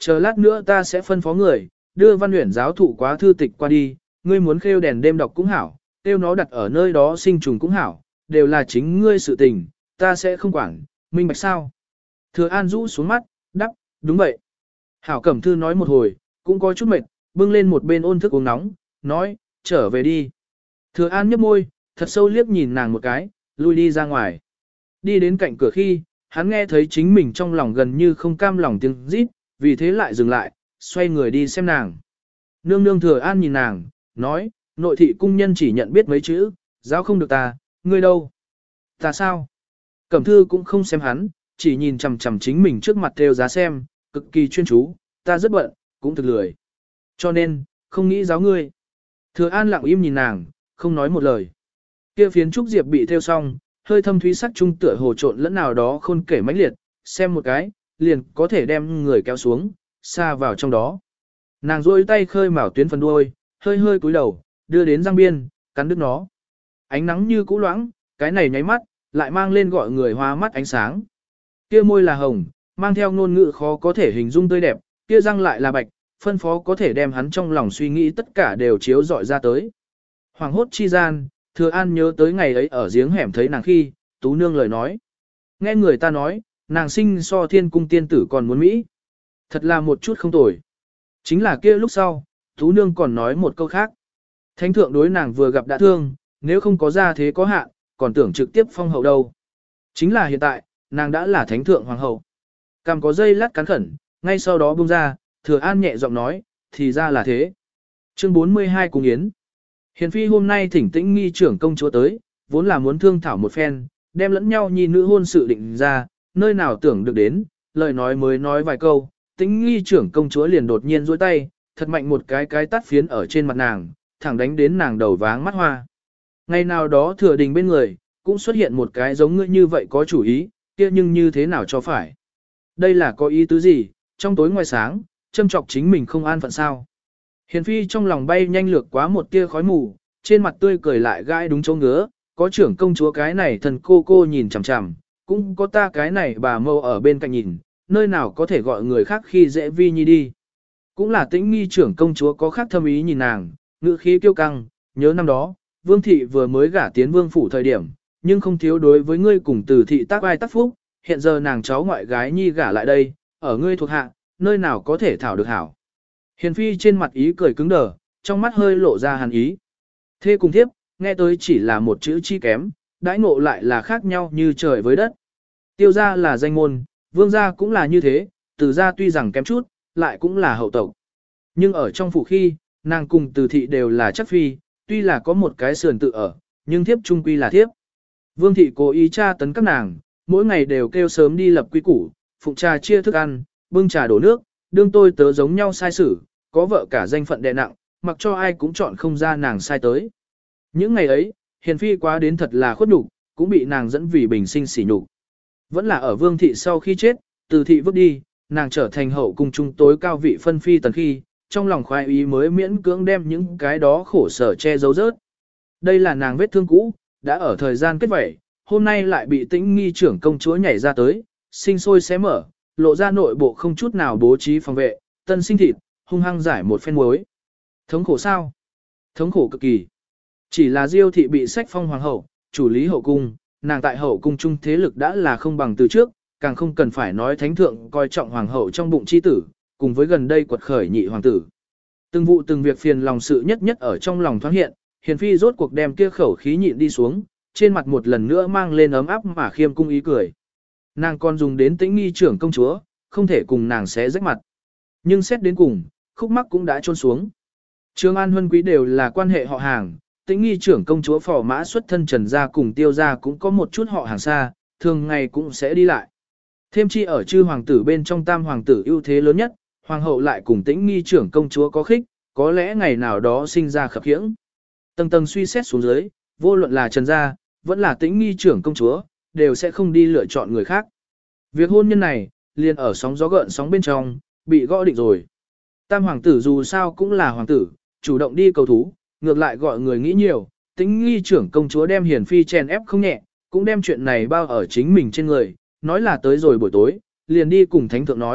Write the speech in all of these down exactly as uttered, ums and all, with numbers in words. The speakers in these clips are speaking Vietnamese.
chờ lát nữa ta sẽ phân phó người, đưa văn luyện giáo thụ quá thư tịch qua đi, ngươi muốn khêu đèn đêm đọc cũng hảo, tiêu nó đặt ở nơi đó sinh trùng cũng hảo, đều là chính ngươi sự tình, ta sẽ không quản, minh bạch sao. Thừa An rũ xuống mắt, đắp, đúng vậy. Hảo Cẩm Thư nói một hồi, cũng có chút mệt, bưng lên một bên ôn thức uống nóng, nói, trở về đi. Thừa An nhấp môi, thật sâu liếc nhìn nàng một cái, lui đi ra ngoài. Đi đến cạnh cửa khi, hắn nghe thấy chính mình trong lòng gần như không cam lòng tiếng rít, vì thế lại dừng lại, xoay người đi xem nàng. Nương nương Thừa An nhìn nàng, nói, nội thị cung nhân chỉ nhận biết mấy chữ, giáo không được ta, ngươi đâu? Ta sao? Cẩm Thư cũng không xem hắn, chỉ nhìn chằm chằm chính mình trước mặt theo giá xem, cực kỳ chuyên chú, ta rất bận, cũng thực lười. Cho nên, không nghĩ giáo ngươi. Thừa An lặng im nhìn nàng, không nói một lời. Kia phiến trúc diệp bị theo xong, hơi thâm thúy sắc trung tựa hồ trộn lẫn nào đó khôn kể mãnh liệt, xem một cái, liền có thể đem người kéo xuống, xa vào trong đó. Nàng duỗi tay khơi mào tuyến phần đuôi, hơi hơi cúi đầu, đưa đến răng biên, cắn đứt nó. Ánh nắng như cũ loãng, cái này nháy mắt, lại mang lên gọi người hoa mắt ánh sáng. Kia môi là hồng, mang theo ngôn ngữ khó có thể hình dung tươi đẹp, kia răng lại là bạch, phân phó có thể đem hắn trong lòng suy nghĩ tất cả đều chiếu rọi ra tới. Hoàng hốt chi gian, Thừa An nhớ tới ngày ấy ở giếng hẻm thấy nàng khi, Tú Nương lời nói. Nghe người ta nói, nàng sinh so thiên cung tiên tử còn muốn Mỹ. Thật là một chút không tồi. Chính là kia lúc sau, Tú Nương còn nói một câu khác. Thánh thượng đối nàng vừa gặp đã thương, nếu không có ra thế có hạn, còn tưởng trực tiếp phong hậu đâu. Chính là hiện tại, nàng đã là thánh thượng hoàng hậu. Cằm có dây lát cắn khẩn, ngay sau đó buông ra, Thừa An nhẹ giọng nói, thì ra là thế. Chương bốn mươi hai Cung Yến. Hiền phi hôm nay thỉnh tĩnh nghi trưởng công chúa tới, vốn là muốn thương thảo một phen, đem lẫn nhau nhi nữ hôn sự định ra, nơi nào tưởng được đến, lời nói mới nói vài câu, tĩnh nghi trưởng công chúa liền đột nhiên duỗi tay, thật mạnh một cái cái tắt phiến ở trên mặt nàng, thẳng đánh đến nàng đầu váng mắt hoa. Ngày nào đó thừa đình bên người, cũng xuất hiện một cái giống ngươi như vậy có chủ ý, kia nhưng như thế nào cho phải. Đây là có ý tứ gì, trong tối ngoài sáng, châm chọc chính mình không an phận sao. Hiền phi trong lòng bay nhanh lược quá một tia khói mù, trên mặt tươi cười lại gãi đúng chỗ ngứa, có trưởng công chúa cái này thần cô cô nhìn chằm chằm, cũng có ta cái này bà mâu ở bên cạnh nhìn, nơi nào có thể gọi người khác khi dễ vi nhi đi. Cũng là tĩnh nghi trưởng công chúa có khác thâm ý nhìn nàng, ngữ khí kiêu căng, nhớ năm đó, vương thị vừa mới gả tiến vương phủ thời điểm, nhưng không thiếu đối với ngươi cùng từ thị tác ai tác phúc, hiện giờ nàng cháu ngoại gái nhi gả lại đây, ở ngươi thuộc hạ, nơi nào có thể thảo được hảo. Hiền phi trên mặt ý cười cứng đờ, trong mắt hơi lộ ra hàn ý. Thê cùng thiếp, nghe tới chỉ là một chữ chi kém, đãi ngộ lại là khác nhau như trời với đất. Tiêu gia là danh môn, vương gia cũng là như thế, từ gia tuy rằng kém chút, lại cũng là hậu tộc. Nhưng ở trong phủ khi, nàng cùng từ thị đều là chắc phi, tuy là có một cái sườn tự ở, nhưng thiếp trung quy là thiếp. Vương thị cố ý tra tấn các nàng, mỗi ngày đều kêu sớm đi lập quy củ, phụng trà chia thức ăn, bưng trà đổ nước, đương tôi tớ giống nhau sai xử, có vợ cả danh phận đè nặng, mặc cho ai cũng chọn không ra nàng sai tới. Những ngày ấy, hiền phi quá đến thật là khuất nhục, cũng bị nàng dẫn vì bình sinh sỉ nhục. Vẫn là ở vương thị sau khi chết, từ thị vứt đi, nàng trở thành hậu cung trung tối cao vị phân phi tần khi, trong lòng khoái ý mới miễn cưỡng đem những cái đó khổ sở che giấu rớt. Đây là nàng vết thương cũ, đã ở thời gian kết vẩy, hôm nay lại bị tĩnh nghi trưởng công chúa nhảy ra tới, sinh sôi xé mở, lộ ra nội bộ không chút nào bố trí phòng vệ, tân sinh thịt, hung hăng giải một phen muối. Thống khổ sao? Thống khổ cực kỳ. Chỉ là Diêu thị bị sách phong hoàng hậu, chủ lý hậu cung, nàng tại hậu cung trung thế lực đã là không bằng từ trước, càng không cần phải nói thánh thượng coi trọng hoàng hậu trong bụng chi tử, cùng với gần đây quật khởi nhị hoàng tử. Từng vụ từng việc phiền lòng sự nhất nhất ở trong lòng thoáng hiện, hiền phi rốt cuộc đem kia khẩu khí nhịn đi xuống, trên mặt một lần nữa mang lên ấm áp mà khiêm cung ý cười. Nàng còn dùng đến tĩnh nghi trưởng công chúa, không thể cùng nàng xé rách mặt. Nhưng xét đến cùng, khúc mắc cũng đã trôn xuống. Trương An Huân Quý đều là quan hệ họ hàng, tĩnh nghi trưởng công chúa phò mã xuất thân Trần gia cùng Tiêu gia cũng có một chút họ hàng xa, thường ngày cũng sẽ đi lại. Thêm chi ở chư hoàng tử bên trong tam hoàng tử ưu thế lớn nhất, hoàng hậu lại cùng tĩnh nghi trưởng công chúa có khích, có lẽ ngày nào đó sinh ra khập khiễng. Tầng tầng suy xét xuống dưới, vô luận là Trần gia, vẫn là tĩnh nghi trưởng công chúa, đều sẽ không đi lựa chọn người khác. Việc hôn nhân này, liền ở sóng gió gợn sóng bên trong, bị gõ định rồi. Tam hoàng tử dù sao cũng là hoàng tử, chủ động đi cầu thú, ngược lại gọi người nghĩ nhiều, tĩnh nghi trưởng công chúa đem hiền phi chèn ép không nhẹ, cũng đem chuyện này bao ở chính mình trên người, nói là tới rồi buổi tối, liền đi cùng thánh thượng nói,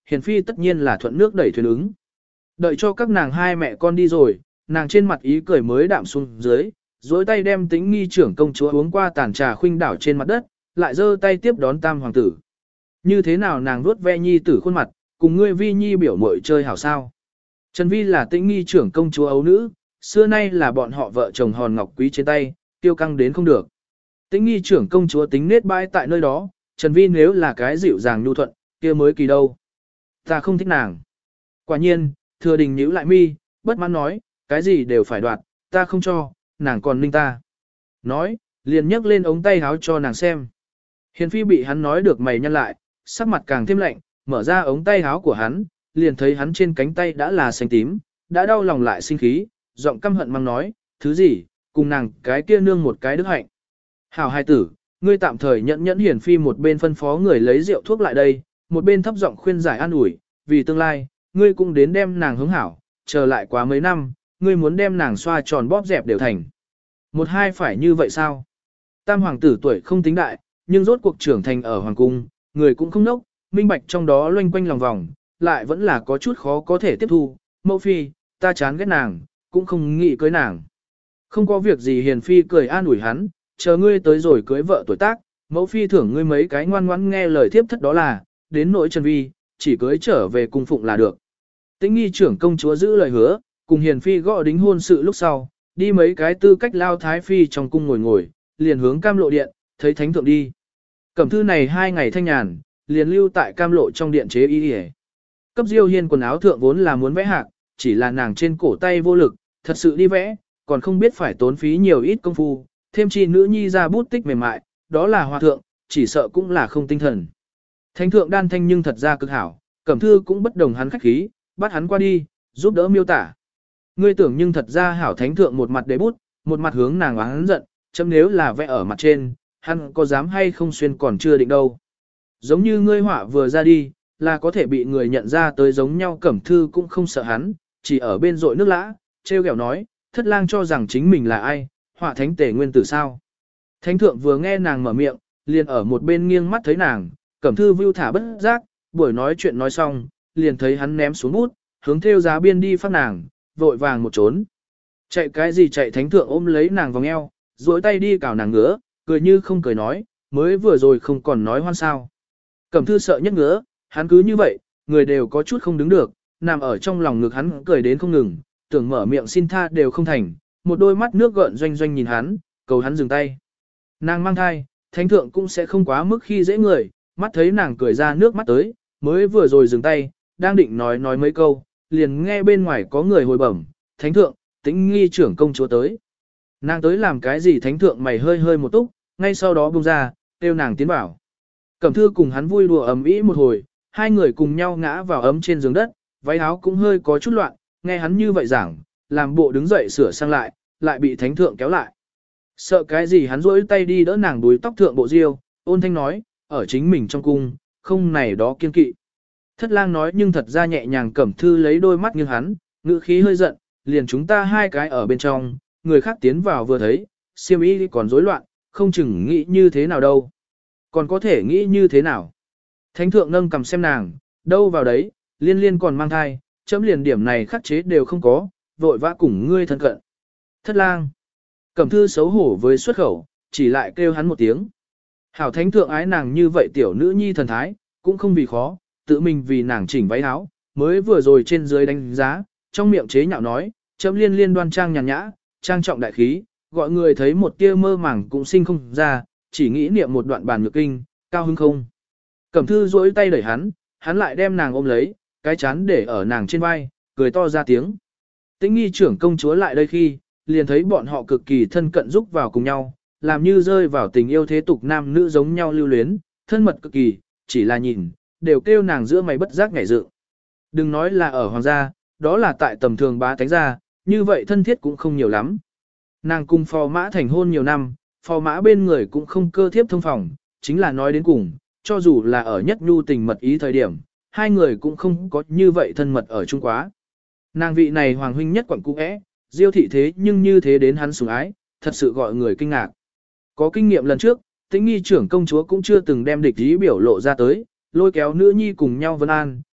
Hiền Phi tất nhiên là thuận nước đẩy thuyền ứng. Đợi cho các nàng hai mẹ con đi rồi, nàng trên mặt ý cười mới đạm xuống dưới, dối tay đem Tĩnh Nghi trưởng công chúa uống qua tàn trà khuynh đảo trên mặt đất, lại giơ tay tiếp đón tam hoàng tử. Như thế nào nàng vuốt ve nhi tử khuôn mặt, cùng ngươi Vi nhi biểu muội chơi hảo sao? Trần Vi là Tĩnh Nghi trưởng công chúa ấu nữ, xưa nay là bọn họ vợ chồng hòn ngọc quý trên tay, tiêu căng đến không được. Tĩnh Nghi trưởng công chúa tính nết bãi tại nơi đó, Trần Vi nếu là cái dịu dàng nhu thuận, kia mới kỳ đâu. Ta không thích nàng. Quả nhiên, Thừa Đình nhíu lại mi, bất mãn nói, cái gì đều phải đoạt, ta không cho, nàng còn ninh ta. Nói, liền nhấc lên ống tay háo cho nàng xem. Hiền Phi bị hắn nói được mày nhăn lại, sắc mặt càng thêm lạnh, mở ra ống tay háo của hắn, liền thấy hắn trên cánh tay đã là xanh tím, đã đau lòng lại sinh khí, giọng căm hận mang nói, thứ gì, cùng nàng cái kia nương một cái đức hạnh. Hảo hài tử, ngươi tạm thời nhẫn nhẫn. Hiển Phi một bên phân phó người lấy rượu thuốc lại đây, một bên thấp giọng khuyên giải an ủi, vì tương lai, ngươi cũng đến đem nàng hướng hảo, chờ lại quá mấy năm, ngươi muốn đem nàng xoa tròn bóp dẹp đều thành. Một hai phải như vậy sao? Tam hoàng tử tuổi không tính đại, nhưng rốt cuộc trưởng thành ở hoàng cung, người cũng không nốc, minh bạch trong đó loanh quanh lòng vòng, lại vẫn là có chút khó có thể tiếp thu. Mẫu phi, ta chán ghét nàng, cũng không nghĩ cưới nàng. Không có việc gì. Hiền Phi cười an ủi hắn, chờ ngươi tới rồi cưới vợ tuổi tác, mẫu phi thưởng ngươi mấy cái ngoan ngoãn nghe lời thiếp thất đó là, đến nỗi Trần Vi, chỉ cưới trở về cung phụng là được. Tĩnh Nghi trưởng công chúa giữ lời hứa, cùng Hiền Phi gõ đính hôn sự lúc sau, đi mấy cái tư cách lao thái phi trong cung ngồi ngồi, liền hướng Cam Lộ điện, thấy thánh thượng đi. Cẩm thư này hai ngày thanh nhàn, liền lưu tại Cam Lộ trong điện chế y y. Cấp Diêu Hiên quần áo thượng vốn là muốn vẽ hạc, chỉ là nàng trên cổ tay vô lực, thật sự đi vẽ, còn không biết phải tốn phí nhiều ít công phu, thêm chi nữ nhi ra bút tích mềm mại, đó là hòa thượng, chỉ sợ cũng là không tinh thần. Thánh thượng đan thanh nhưng thật ra cực hảo, Cẩm thư cũng bất đồng hắn khách khí, bắt hắn qua đi, giúp đỡ miêu tả. Ngươi tưởng nhưng thật ra hảo. Thánh thượng một mặt để bút, một mặt hướng nàng oán giận, chấm nếu là vẽ ở mặt trên, hắn có dám hay không xuyên còn chưa định đâu. Giống như ngươi họa vừa ra đi, là có thể bị người nhận ra tới giống nhau. Cẩm thư cũng không sợ hắn, chỉ ở bên rội nước lã, treo kẹo nói, thất lang cho rằng chính mình là ai, họa thánh tể nguyên tử sao. Thánh thượng vừa nghe nàng mở miệng, liền ở một bên nghiêng mắt thấy nàng, Cẩm thư vưu thả bất giác, buổi nói chuyện nói xong, liền thấy hắn ném xuống bút, hướng theo giá biên đi phát nàng, vội vàng một trốn. Chạy cái gì chạy. Thánh thượng ôm lấy nàng vòng eo, duỗi tay đi cào nàng ngứa, cười như không cười nói, mới vừa rồi không còn nói hoan sao. Cẩm thư sợ nhất ngứa, hắn cứ như vậy, người đều có chút không đứng được, nằm ở trong lòng ngực hắn cười đến không ngừng, tưởng mở miệng xin tha đều không thành, một đôi mắt nước gợn doanh doanh nhìn hắn, cầu hắn dừng tay. Nàng mang thai, thánh thượng cũng sẽ không quá mức khi dễ người, mắt thấy nàng cười ra nước mắt tới, mới vừa rồi dừng tay, đang định nói nói mấy câu, liền nghe bên ngoài có người hồi bẩm, thánh thượng, Tĩnh Nghi trưởng công chúa tới. Nàng tới làm cái gì? Thánh thượng mày hơi hơi một túc, ngay sau đó buông ra, kêu nàng tiến vào. Cẩm thư cùng hắn vui đùa ầm ĩ một hồi, hai người cùng nhau ngã vào ấm trên giường đất, váy áo cũng hơi có chút loạn, nghe hắn như vậy giảng, làm bộ đứng dậy sửa sang lại, lại bị thánh thượng kéo lại. Sợ cái gì? Hắn rỗi tay đi đỡ nàng đuôi tóc thượng bộ diêu, ôn thanh nói, ở chính mình trong cung, không này đó kiên kỵ. Thất lang nói nhưng thật ra nhẹ nhàng. Cẩm thư lấy đôi mắt nghiêng hắn, ngữ khí hơi giận, liền chúng ta hai cái ở bên trong, người khác tiến vào vừa thấy, siêm ý còn rối loạn, không chừng nghĩ như thế nào đâu. Còn có thể nghĩ như thế nào? Thánh thượng nâng cầm xem nàng, đâu vào đấy, liên liên còn mang thai, chấm liền điểm này khắc chế đều không có, vội vã cùng ngươi thân cận. Thất lang. Cẩm thư xấu hổ với xuất khẩu, chỉ lại kêu hắn một tiếng. Hảo. Thánh thượng ái nàng như vậy tiểu nữ nhi thần thái, cũng không vì khó, tự mình vì nàng chỉnh váy áo, mới vừa rồi trên dưới đánh giá, trong miệng chế nhạo nói, chấm liên liên đoan trang nhàn nhã, trang trọng đại khí, gọi người thấy một tia mơ màng cũng sinh không ra, chỉ nghĩ niệm một đoạn bàn nhược kinh, cao hứng không. Cẩm thư duỗi tay đẩy hắn, hắn lại đem nàng ôm lấy, cái chán để ở nàng trên vai, cười to ra tiếng. Tĩnh Nghi trưởng công chúa lại đây khi, liền thấy bọn họ cực kỳ thân cận giúp vào cùng nhau, làm như rơi vào tình yêu thế tục nam nữ giống nhau lưu luyến, thân mật cực kỳ, chỉ là nhìn, đều kêu nàng giữa mày bất giác nhảy dựng. Đừng nói là ở hoàng gia, đó là tại tầm thường bá tánh gia, như vậy thân thiết cũng không nhiều lắm. Nàng cùng phò mã thành hôn nhiều năm, phò mã bên người cũng không cơ thiếp thông phòng, chính là nói đến cùng, cho dù là ở nhất nhu tình mật ý thời điểm, hai người cũng không có như vậy thân mật ở chung quá. Nàng vị này hoàng huynh nhất quận cũ é, diêu thị thế nhưng như thế đến hắn sủng ái, thật sự gọi người kinh ngạc. Có kinh nghiệm lần trước, Tĩnh Nghi trưởng công chúa cũng chưa từng đem địch ý biểu lộ ra tới, lôi kéo nữ nhi cùng nhau vân an,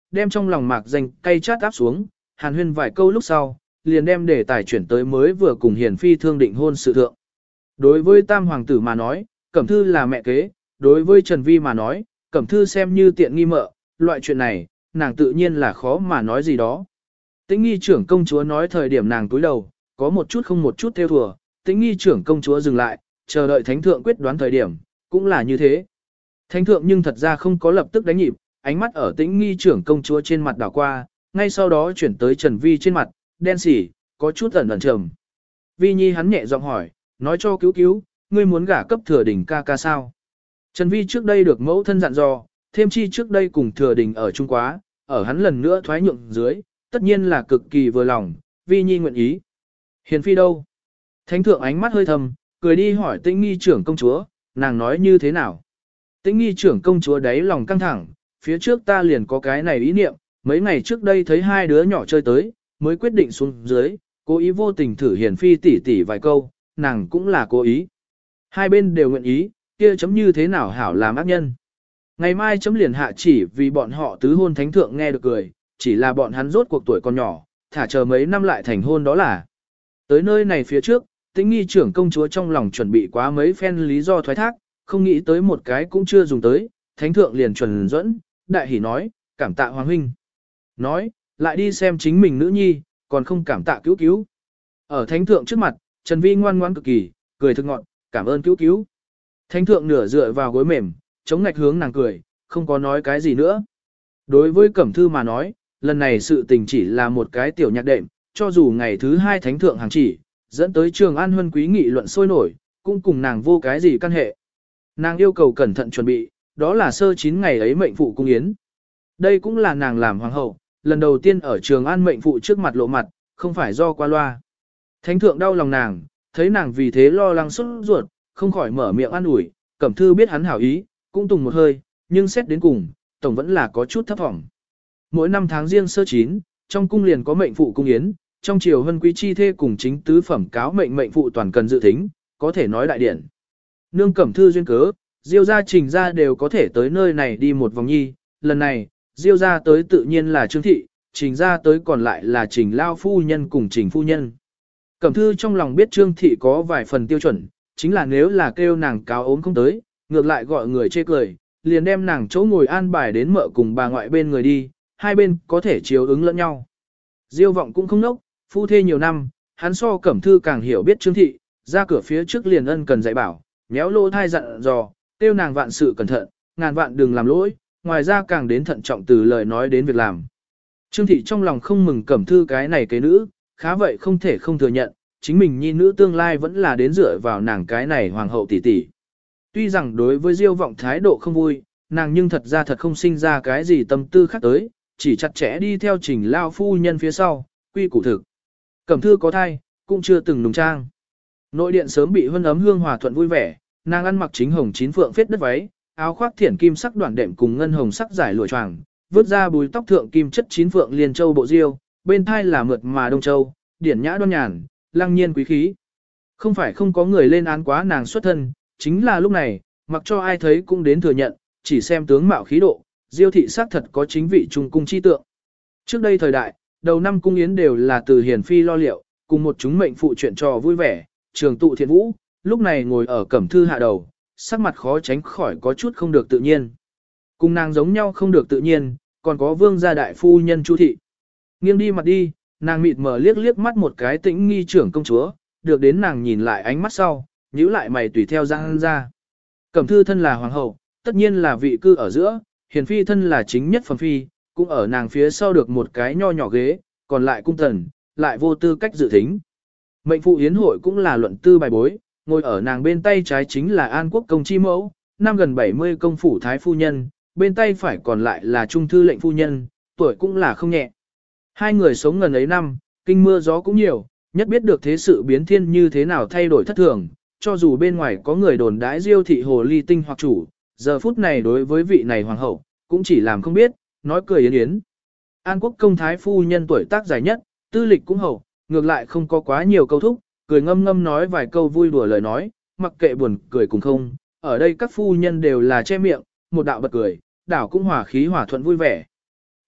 đem trong lòng mạc danh cay chát áp xuống, hàn huyên vài câu lúc sau, liền đem đề tài chuyển tới mới vừa cùng Hiền Phi thương định hôn sự thượng. Đối với tam hoàng tử mà nói, Cẩm Thư là mẹ kế, đối với Trần Vi mà nói, Cẩm Thư xem như tiện nghi mợ, loại chuyện này, nàng tự nhiên là khó mà nói gì đó. Tĩnh nghi trưởng công chúa nói thời điểm nàng túi đầu, có một chút không một chút theo thùa, tĩnh nghi trưởng công chúa dừng lại, chờ đợi thánh thượng quyết đoán thời điểm, cũng là như thế. Thánh thượng nhưng thật ra không có lập tức đánh nhịp, ánh mắt ở tĩnh nghi trưởng công chúa trên mặt đảo qua, ngay sau đó chuyển tới Trần Vi trên mặt, đen xỉ, có chút ẩn ẩn trầm. Vi Nhi hắn nhẹ giọng hỏi, nói cho cứu cứu, ngươi muốn gả cấp thừa đình ca ca sao? Trần Vi trước đây được mẫu thân dặn dò, thêm chi trước đây cùng thừa đình ở Trung Quá, ở hắn lần nữa thoái nhượng dưới, tất nhiên là cực kỳ vừa lòng, Vi Nhi nguyện ý. Hiền Phi đâu? Thánh thượng ánh mắt hơi thầm, cười đi hỏi tĩnh nghi trưởng công chúa, nàng nói như thế nào? Tĩnh nghi trưởng công chúa đáy lòng căng thẳng, phía trước ta liền có cái này ý niệm, mấy ngày trước đây thấy hai đứa nhỏ chơi tới, mới quyết định xuống dưới, cố ý vô tình thử Hiền Phi tỉ tỉ vài câu, nàng cũng là cố ý. Hai bên đều nguyện ý, kia chấm như thế nào hảo làm ác nhân. Ngày mai chấm liền hạ chỉ vì bọn họ tứ hôn thánh thượng nghe được cười, chỉ là bọn hắn rốt cuộc tuổi còn nhỏ, thả chờ mấy năm lại thành hôn đó là. Tới nơi này phía trước, tĩnh nghi trưởng công chúa trong lòng chuẩn bị quá mấy phen lý do thoái thác, không nghĩ tới một cái cũng chưa dùng tới, thánh thượng liền chuẩn dẫn, đại hỉ nói, cảm tạ hoàng huynh. Nói, lại đi xem chính mình nữ nhi, còn không cảm tạ cứu cứu. Ở thánh thượng trước mặt, Trần Vi ngoan ngoãn cực kỳ, cười thực ngọn, cảm ơn cứu cứu. Thánh thượng nửa dựa vào gối mềm, chống ngạch hướng nàng cười, không có nói cái gì nữa. Đối với Cẩm Thư mà nói, lần này sự tình chỉ là một cái tiểu nhạc đệm, cho dù ngày thứ hai thánh thượng hàng chỉ, dẫn tới Trường An huân quý nghị luận sôi nổi, cũng cùng nàng vô cái gì căn hệ. Nàng yêu cầu cẩn thận chuẩn bị, đó là sơ chín ngày ấy mệnh phụ cung yến. Đây cũng là nàng làm hoàng hậu, lần đầu tiên ở Trường An mệnh phụ trước mặt lộ mặt, không phải do qua loa. Thánh thượng đau lòng nàng, thấy nàng vì thế lo lắng xuất ruột, không khỏi mở miệng an ủi, Cẩm Thư biết hắn hảo ý, cũng tùng một hơi, nhưng xét đến cùng, tổng vẫn là có chút thấp vọng. Mỗi năm tháng riêng sơ chín, trong cung liền có mệnh phụ cung yến, trong triều huân quý chi thê cùng chính tứ phẩm cáo mệnh mệnh phụ toàn cần dự thính, có thể nói đại điển. Nương Cẩm Thư duyên cớ, Diêu gia Trình gia đều có thể tới nơi này đi một vòng nhi, lần này, Diêu gia tới tự nhiên là Trương thị, Trình gia tới còn lại là Trình lao phu nhân cùng Trình phu nhân. Cẩm Thư trong lòng biết Trương thị có vài phần tiêu chuẩn, chính là nếu là kêu nàng cáo ốm không tới, ngược lại gọi người chê cười, liền đem nàng chỗ ngồi an bài đến mợ cùng bà ngoại bên người đi, hai bên có thể chiếu ứng lẫn nhau. Diêu vọng cũng không nốc, phu thê nhiều năm, hắn so Cẩm Thư càng hiểu biết Trương thị, ra cửa phía trước liền ân cần dạy bảo, méo lỗ thai dặn dò, tiêu nàng vạn sự cẩn thận, ngàn vạn đừng làm lỗi, ngoài ra càng đến thận trọng từ lời nói đến việc làm. Trương thị trong lòng không mừng Cẩm Thư cái này kế nữ, khá vậy không thể không thừa nhận, chính mình nhi nữ tương lai vẫn là đến dựa vào nàng cái này hoàng hậu tỷ tỷ. Tuy rằng đối với Diêu vọng thái độ không vui, nàng nhưng thật ra thật không sinh ra cái gì tâm tư khác tới, chỉ chặt chẽ đi theo Trình lao phu nhân phía sau, quy củ thực. Cẩm Thư có thai, cũng chưa từng nùng trang. Nội điện sớm bị huân ấm hương hòa thuận vui vẻ, nàng ăn mặc chính hồng chín phượng phết đất váy, áo khoác thiển kim sắc đoạn đệm cùng ngân hồng sắc giải lụa choàng, vớt ra bùi tóc thượng kim chất chín phượng liền châu bộ diêu, bên thai là mượt mà đông châu, điển nhã đoan nhàn, lăng nhiên quý khí. Không phải không có người lên án quá nàng xuất thân, chính là lúc này, mặc cho ai thấy cũng đến thừa nhận, chỉ xem tướng mạo khí độ, Diêu thị xác thật có chính vị trung cung chi tượng. Trước đây thời đại, đầu năm cung yến đều là từ hiền phi lo liệu, cùng một chúng mệnh phụ chuyện trò vui vẻ, trường tụ thiện vũ, lúc này ngồi ở Cẩm Thư hạ đầu, sắc mặt khó tránh khỏi có chút không được tự nhiên. Cùng nàng giống nhau không được tự nhiên, còn có vương gia đại phu nhân Chu thị. Nghiêng đi mặt đi, nàng mịt mờ liếc liếc mắt một cái tĩnh nghi trưởng công chúa, được đến nàng nhìn lại ánh mắt sau, nhíu lại mày tùy theo giang ra. Cẩm Thư thân là hoàng hậu, tất nhiên là vị cư ở giữa, hiền phi thân là chính nhất phẩm phi, cũng ở nàng phía sau được một cái nho nhỏ ghế, còn lại cung tần, lại vô tư cách dự thính. Mệnh phụ hiến hội cũng là luận tư bài bối, ngồi ở nàng bên tay trái chính là An Quốc công chi mẫu, năm gần bảy mươi công phủ thái phu nhân, bên tay phải còn lại là trung thư lệnh phu nhân, tuổi cũng là không nhẹ. Hai người sống ngần ấy năm, kinh mưa gió cũng nhiều, nhất biết được thế sự biến thiên như thế nào thay đổi thất thường, cho dù bên ngoài có người đồn đãi Diêu thị hồ ly tinh hoặc chủ, giờ phút này đối với vị này hoàng hậu, cũng chỉ làm không biết, nói cười yến yến. An Quốc công thái phu nhân tuổi tác dài nhất, tư lịch cũng hậu, ngược lại không có quá nhiều câu thúc, cười ngâm ngâm nói vài câu vui đùa lời nói, mặc kệ buồn cười cùng không, ở đây các phu nhân đều là che miệng, một đạo bật cười, đảo cũng hòa khí hòa thuận vui vẻ.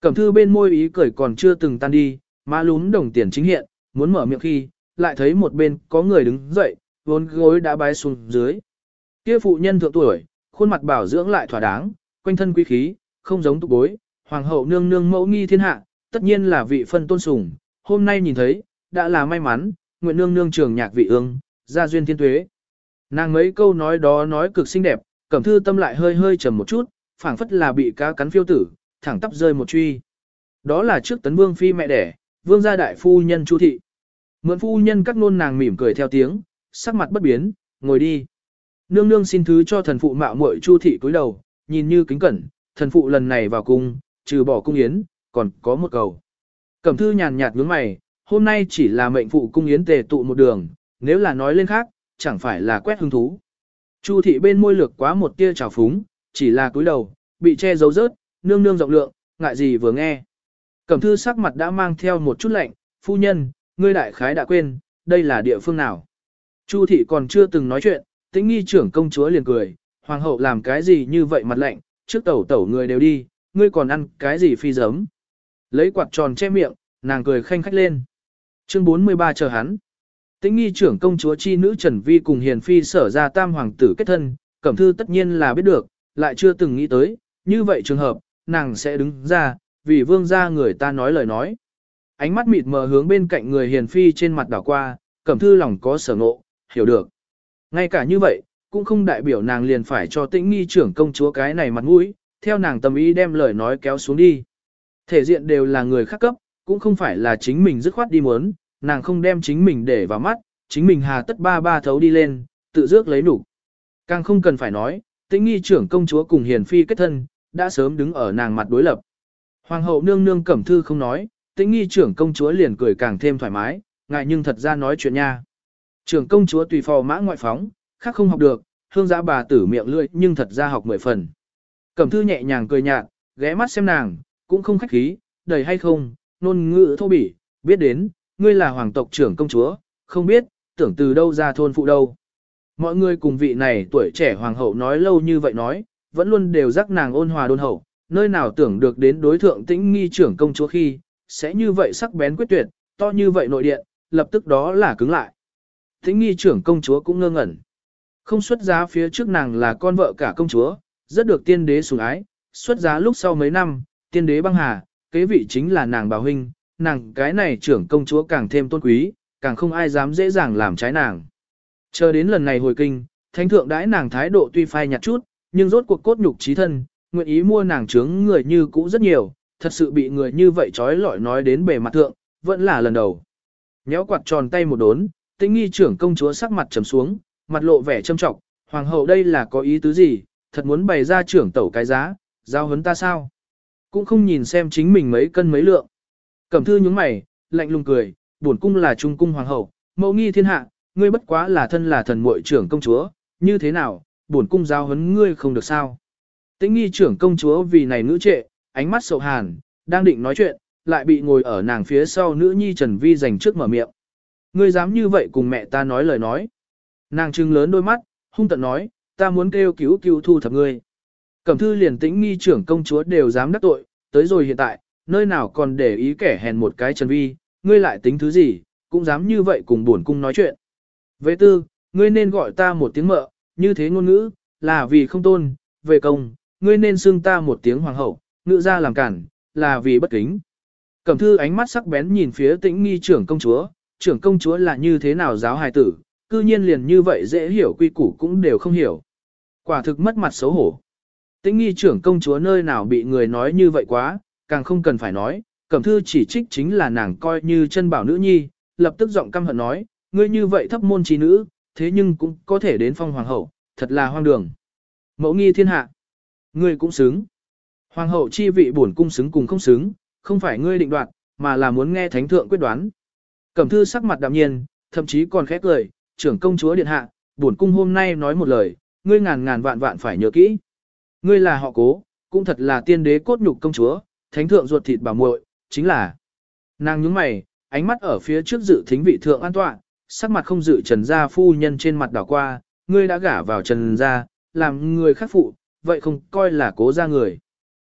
Cẩm thư bên môi ý cười còn chưa từng tan đi, má lún đồng tiền chính hiện, muốn mở miệng khi, lại thấy một bên có người đứng dậy, vốn gối đã bái xuống dưới. Kia phụ nhân thượng tuổi, khuôn mặt bảo dưỡng lại thỏa đáng, quanh thân quý khí, không giống tục bối, hoàng hậu nương nương mẫu nghi thiên hạ, tất nhiên là vị phân tôn sủng, hôm nay nhìn thấy, đã là may mắn, nguyện nương nương trường nhạc vị ương, gia duyên thiên tuế. Nàng mấy câu nói đó nói cực xinh đẹp, Cẩm thư tâm lại hơi hơi trầm một chút, phảng phất là bị cá cắn phiêu tử, thẳng tắp rơi một truy. Đó là trước tấn vương phi mẹ đẻ, vương gia đại phu nhân Chu thị. Mượn phu nhân các nôn nàng mỉm cười theo tiếng, sắc mặt bất biến, ngồi đi. Nương nương xin thứ cho thần phụ mạo muội Chu thị cúi đầu, nhìn như kính cẩn, thần phụ lần này vào cung, trừ bỏ cung yến, còn có một cầu. Cẩm thư nhàn nhạt nhướng mày, hôm nay chỉ là mệnh phụ cung yến tề tụ một đường, nếu là nói lên khác, chẳng phải là quét hứng thú. Chu thị bên môi lược quá một tia trào phúng, chỉ là cúi đầu, bị che giấu rớt, nương nương rộng lượng, ngại gì vừa nghe. Cẩm thư sắc mặt đã mang theo một chút lạnh, phu nhân, ngươi đại khái đã quên, đây là địa phương nào. Chu thị còn chưa từng nói chuyện, Tĩnh Nghi trưởng công chúa liền cười, hoàng hậu làm cái gì như vậy mặt lạnh, trước tẩu tẩu người đều đi, ngươi còn ăn cái gì phi giấm. Lấy quạt tròn che miệng, nàng cười khanh khách lên. Chương bốn mươi ba chờ hắn. Tĩnh Nghi trưởng công chúa chi nữ Trần Vi cùng Hiền Phi sở ra tam hoàng tử kết thân, Cẩm thư tất nhiên là biết được, lại chưa từng nghĩ tới, như vậy trường hợp, nàng sẽ đứng ra, vì vương gia người ta nói lời nói. Ánh mắt mịt mờ hướng bên cạnh người Hiền Phi trên mặt đảo qua, Cẩm thư lòng có sở ngộ, hiểu được. Ngay cả như vậy, cũng không đại biểu nàng liền phải cho Tĩnh Nghi trưởng công chúa cái này mặt mũi, theo nàng tâm ý đem lời nói kéo xuống đi. Thể diện đều là người khác cấp, cũng không phải là chính mình dứt khoát đi muốn, nàng không đem chính mình để vào mắt, chính mình hà tất ba ba thấu đi lên, tự dước lấy nụ. Càng không cần phải nói, Tĩnh Nghi trưởng công chúa cùng Hiền Phi kết thân, đã sớm đứng ở nàng mặt đối lập. Hoàng hậu nương nương Cẩm thư không nói, Tĩnh Nghi trưởng công chúa liền cười càng thêm thoải mái, ngại nhưng thật ra nói chuyện nha. Trưởng công chúa tùy phò mã ngoại phóng, khác không học được, hương giã bà tử miệng lưỡi nhưng thật ra học mười phần. Cẩm thư nhẹ nhàng cười nhạt, ghé mắt xem nàng, cũng không khách khí, đầy hay không, nôn ngữ thô bỉ, biết đến, ngươi là hoàng tộc trưởng công chúa, không biết, tưởng từ đâu ra thôn phụ đâu. Mọi người cùng vị này tuổi trẻ hoàng hậu nói lâu như vậy nói, vẫn luôn đều rắc nàng ôn hòa đôn hậu, nơi nào tưởng được đến đối thượng Tĩnh Nghi trưởng công chúa khi, sẽ như vậy sắc bén quyết tuyệt, to như vậy nội điện, lập tức đó là cứng lại. Tĩnh Nghi trưởng công chúa cũng ngơ ngẩn. Không xuất giá phía trước nàng là con vợ cả công chúa, rất được tiên đế sủng ái, xuất giá lúc sau mấy năm, tiên đế băng hà, kế vị chính là nàng bảo huynh, nàng cái này trưởng công chúa càng thêm tôn quý, càng không ai dám dễ dàng làm trái nàng. Chờ đến lần này hồi kinh, thánh thượng đãi nàng thái độ tuy phai nhạt chút, nhưng rốt cuộc cốt nhục trí thân, nguyện ý mua nàng trướng người như cũ rất nhiều, thật sự bị người như vậy trói lọi nói đến bề mặt thượng, vẫn là lần đầu. Nhéo quạt tròn tay một đốn, Tĩnh Nghi trưởng công chúa sắc mặt trầm xuống, mặt lộ vẻ châm trọng, hoàng hậu đây là có ý tứ gì, thật muốn bày ra trưởng tẩu cái giá, giao hấn ta sao? Cũng không nhìn xem chính mình mấy cân mấy lượng. Cẩm thư nhướng mày, lạnh lùng cười, bổn cung là trung cung hoàng hậu, mẫu nghi thiên hạ, ngươi bất quá là thân là thần muội trưởng công chúa, như thế nào, bổn cung giao hấn ngươi không được sao? Tĩnh Nghi trưởng công chúa vì này ngữ trệ, ánh mắt sầu hàn, đang định nói chuyện, lại bị ngồi ở nàng phía sau nữ nhi Trần Vi giành trước mở miệng. Ngươi dám như vậy cùng mẹ ta nói lời nói. Nàng trừng lớn đôi mắt, hung tận nói, ta muốn kêu cứu cứu thu thập ngươi. Cẩm thư liền Tĩnh Nghi trưởng công chúa đều dám đắc tội, tới rồi hiện tại, nơi nào còn để ý kẻ hèn một cái Trần Vi, ngươi lại tính thứ gì, cũng dám như vậy cùng bổn cung nói chuyện. Về tư, ngươi nên gọi ta một tiếng mợ, như thế ngôn ngữ, là vì không tôn, về công, ngươi nên xưng ta một tiếng hoàng hậu, ngữ ra làm cản, là vì bất kính. Cẩm thư ánh mắt sắc bén nhìn phía Tĩnh Nghi trưởng công chúa, trưởng công chúa là như thế nào giáo hài tử, cư nhiên liền như vậy dễ hiểu quy củ cũng đều không hiểu. Quả thực mất mặt xấu hổ. Tĩnh Nghi trưởng công chúa nơi nào bị người nói như vậy quá, càng không cần phải nói, Cẩm thư chỉ trích chính là nàng coi như chân bảo nữ nhi, lập tức giọng căm hận nói, ngươi như vậy thấp môn trí nữ, thế nhưng cũng có thể đến phong hoàng hậu, thật là hoang đường. Mẫu nghi thiên hạ, ngươi cũng xứng. Hoàng hậu chi vị bổn cung xứng cùng không xứng, không phải ngươi định đoạt, mà là muốn nghe thánh thượng quyết đoán. Cẩm thư sắc mặt đạm nhiên, thậm chí còn khẽ cười, trưởng công chúa điện hạ, bổn cung hôm nay nói một lời, ngươi ngàn ngàn vạn vạn phải nhớ kỹ. Ngươi là họ Cố, cũng thật là tiên đế cốt nhục công chúa, thánh thượng ruột thịt bà muội, chính là. Nàng nhướng mày, ánh mắt ở phía trước dự thính vị thượng an tọa, sắc mặt không dự Trần gia phu nhân trên mặt đảo qua, ngươi đã gả vào Trần gia, làm người khác phụ, vậy không coi là Cố gia người.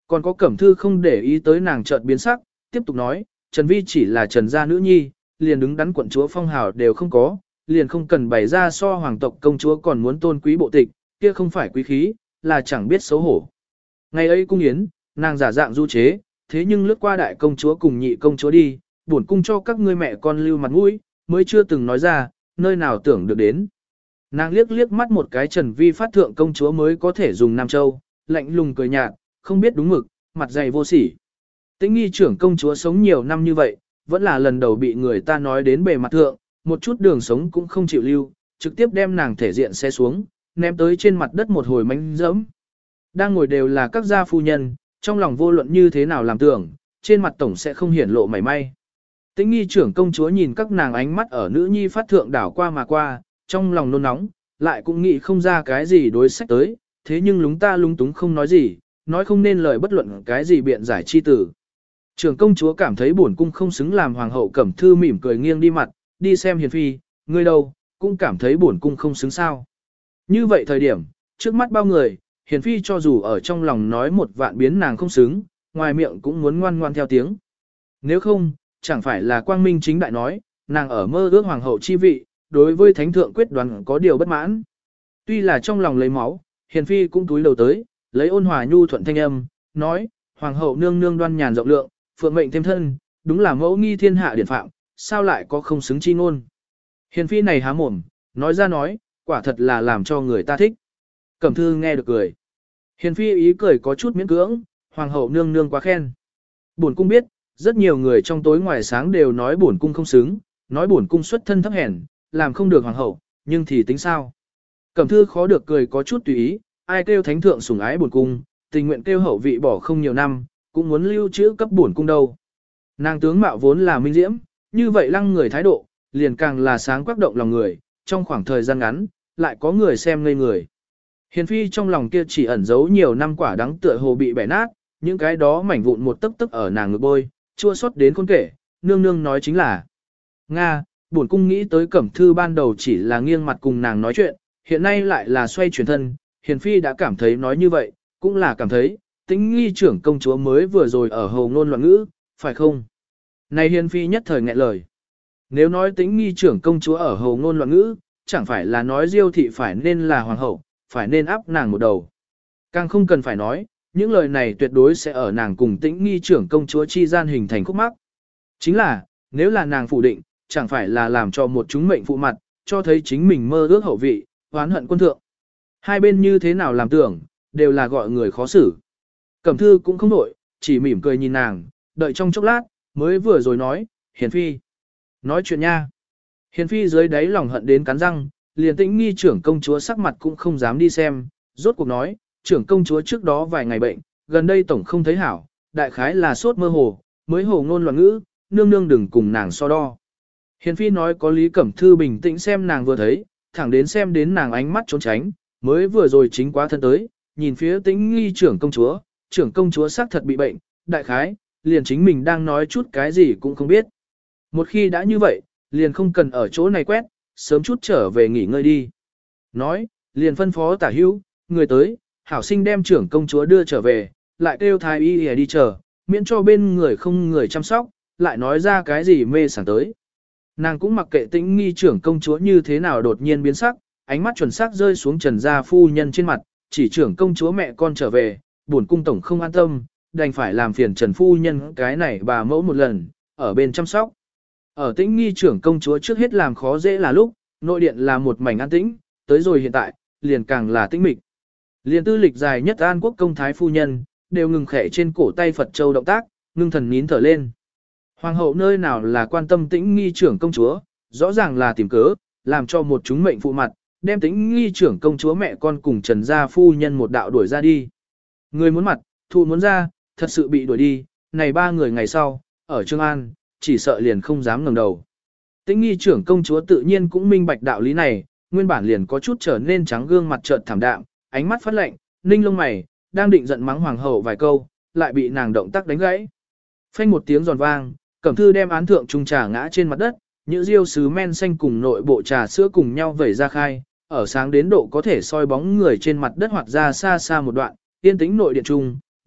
Còn có Cẩm Thư không để ý tới nàng chợt biến sắc, tiếp tục nói, Trần Vi chỉ là Trần gia nữ nhi, liền đứng đắn quận chúa phong hào đều không có, liền không cần bày ra so hoàng tộc công chúa còn muốn tôn quý bộ tịch, kia không phải quý khí, là chẳng biết xấu hổ. Ngày ấy cung yến, nàng giả dạng du chế, thế nhưng lướt qua đại công chúa cùng nhị công chúa đi, bổn cung cho các ngươi mẹ con lưu mặt mũi, mới chưa từng nói ra, nơi nào tưởng được đến. Nàng liếc liếc mắt một cái Trần Vi phát thượng công chúa mới có thể dùng Nam Châu, lạnh lùng cười nhạt, không biết đúng mực, mặt dày vô sỉ. Tĩnh nghi trưởng công chúa sống nhiều năm như vậy, vẫn là lần đầu bị người ta nói đến bề mặt thượng, một chút đường sống cũng không chịu lưu, trực tiếp đem nàng thể diện xe xuống, ném tới trên mặt đất một hồi mánh dẫm. Đang ngồi đều là các gia phu nhân, trong lòng vô luận như thế nào làm tưởng, trên mặt tổng sẽ không hiển lộ mảy may. Tĩnh nghi trưởng công chúa nhìn các nàng ánh mắt ở nữ nhi phát thượng đảo qua mà qua, trong lòng nôn nóng, lại cũng nghĩ không ra cái gì đối sách tới, thế nhưng lúng ta lúng túng không nói gì, nói không nên lời bất luận cái gì biện giải chi tử. Trưởng công chúa cảm thấy bổn cung không xứng làm hoàng hậu. Cẩm Thư mỉm cười nghiêng đi mặt, đi xem hiền phi, ngươi đâu, cũng cảm thấy bổn cung không xứng sao. Như vậy thời điểm, trước mắt bao người, hiền phi cho dù ở trong lòng nói một vạn biến nàng không xứng, ngoài miệng cũng muốn ngoan ngoan theo tiếng. Nếu không, chẳng phải là quang minh chính đại nói, nàng ở mơ ước hoàng hậu chi vị, đối với thánh thượng quyết đoán có điều bất mãn. Tuy là trong lòng lấy máu, hiền phi cũng túi đầu tới, lấy ôn hòa nhu thuận thanh âm, nói, hoàng hậu nương nương đoan nhàn rộng lượng, phượng mệnh thêm thân, đúng là mẫu nghi thiên hạ điển phạm, sao lại có không xứng chi ngôn. Hiền phi này há mồm, nói ra nói, quả thật là làm cho người ta thích. Cẩm Thư nghe được cười. Hiền phi ý cười có chút miễn cưỡng, hoàng hậu nương nương quá khen. Bổn cung biết, rất nhiều người trong tối ngoài sáng đều nói bổn cung không xứng, nói bổn cung xuất thân thấp hèn, làm không được hoàng hậu, nhưng thì tính sao? Cẩm Thư khó được cười có chút tùy ý, ai kêu thánh thượng sủng ái bổn cung, tình nguyện kêu hậu vị bỏ không nhiều năm, cũng muốn lưu trữ cấp bổn cung đâu. Nàng tướng mạo vốn là minh diễm, như vậy lăng người thái độ, liền càng là sáng quắc động lòng người, trong khoảng thời gian ngắn, lại có người xem ngây người. Hiền phi trong lòng kia chỉ ẩn giấu nhiều năm quả đắng tựa hồ bị bẻ nát, những cái đó mảnh vụn một tấc tấc ở nàng ngực bôi, chua xót đến khôn kể, nương nương nói chính là. Nga, bổn cung nghĩ tới Cẩm Thư ban đầu chỉ là nghiêng mặt cùng nàng nói chuyện, hiện nay lại là xoay chuyển thân, hiền phi đã cảm thấy nói như vậy, cũng là cảm thấy, Tĩnh nghi trưởng công chúa mới vừa rồi ở hầu ngôn loạn ngữ, phải không? Này hiền phi nhất thời nghẹn lời. Nếu nói Tĩnh nghi trưởng công chúa ở hầu ngôn loạn ngữ, chẳng phải là nói Diêu thị phải nên là hoàng hậu, phải nên áp nàng một đầu. Càng không cần phải nói, những lời này tuyệt đối sẽ ở nàng cùng Tĩnh nghi trưởng công chúa chi gian hình thành khúc mắc. Chính là, nếu là nàng phủ định, chẳng phải là làm cho một chúng mệnh phụ mặt, cho thấy chính mình mơ ước hậu vị, oán hận quân thượng. Hai bên như thế nào làm tưởng, đều là gọi người khó xử. Cẩm Thư cũng không nổi, chỉ mỉm cười nhìn nàng, đợi trong chốc lát, mới vừa rồi nói, hiền phi. Nói chuyện nha. Hiền phi dưới đáy lòng hận đến cắn răng, liền Tĩnh nghi trưởng công chúa sắc mặt cũng không dám đi xem, rốt cuộc nói, trưởng công chúa trước đó vài ngày bệnh, gần đây tổng không thấy hảo, đại khái là sốt mơ hồ, mới hồ ngôn loạn ngữ, nương nương đừng cùng nàng so đo. Hiền phi nói có lý. Cẩm Thư bình tĩnh xem nàng vừa thấy, thẳng đến xem đến nàng ánh mắt trốn tránh, mới vừa rồi chính quá thân tới, nhìn phía Tĩnh nghi trưởng công chúa, trưởng công chúa xác thật bị bệnh, đại khái, liền chính mình đang nói chút cái gì cũng không biết. Một khi đã như vậy, liền không cần ở chỗ này quét, sớm chút trở về nghỉ ngơi đi. Nói, liền phân phó tả hữu, người tới, hảo sinh đem trưởng công chúa đưa trở về, lại kêu thái y đi chờ, miễn cho bên người không người chăm sóc, lại nói ra cái gì mê sảng tới. Nàng cũng mặc kệ Tĩnh nghi trưởng công chúa như thế nào đột nhiên biến sắc, ánh mắt chuẩn xác rơi xuống Trần gia phu nhân trên mặt, chỉ trưởng công chúa mẹ con trở về, buồn cung tổng không an tâm, đành phải làm phiền Trần phu nhân cái này bà mẫu một lần, ở bên chăm sóc. Ở Tĩnh nghi trưởng công chúa trước hết làm khó dễ là lúc, nội điện là một mảnh an tĩnh, tới rồi hiện tại, liền càng là tĩnh mịch. Liền tư lịch dài nhất An Quốc công thái phu nhân, đều ngừng khẽ trên cổ tay Phật châu động tác, ngưng thần nín thở lên. Hoàng hậu nơi nào là quan tâm Tĩnh nghi trưởng công chúa, rõ ràng là tìm cớ, làm cho một chúng mệnh phụ mặt, đem Tĩnh nghi trưởng công chúa mẹ con cùng Trần gia phu nhân một đạo đuổi ra đi. Người muốn mặt, thù muốn ra, thật sự bị đuổi đi, này ba người ngày sau, ở Trương An, chỉ sợ liền không dám ngẩng đầu. Tĩnh nghi trưởng công chúa tự nhiên cũng minh bạch đạo lý này, nguyên bản liền có chút trở nên trắng gương mặt trợn thảm đạm, ánh mắt phát lạnh, ninh lông mày, đang định giận mắng hoàng hậu vài câu, lại bị nàng động tác đánh gãy. Phanh một tiếng giòn vang, Cẩm Thư đem án thượng trung trà ngã trên mặt đất, những diêu sứ men xanh cùng nội bộ trà sữa cùng nhau vẩy ra khai, ở sáng đến độ có thể soi bóng người trên mặt đất hoặc ra xa xa một đoạn, yên tĩnh nội điện trung,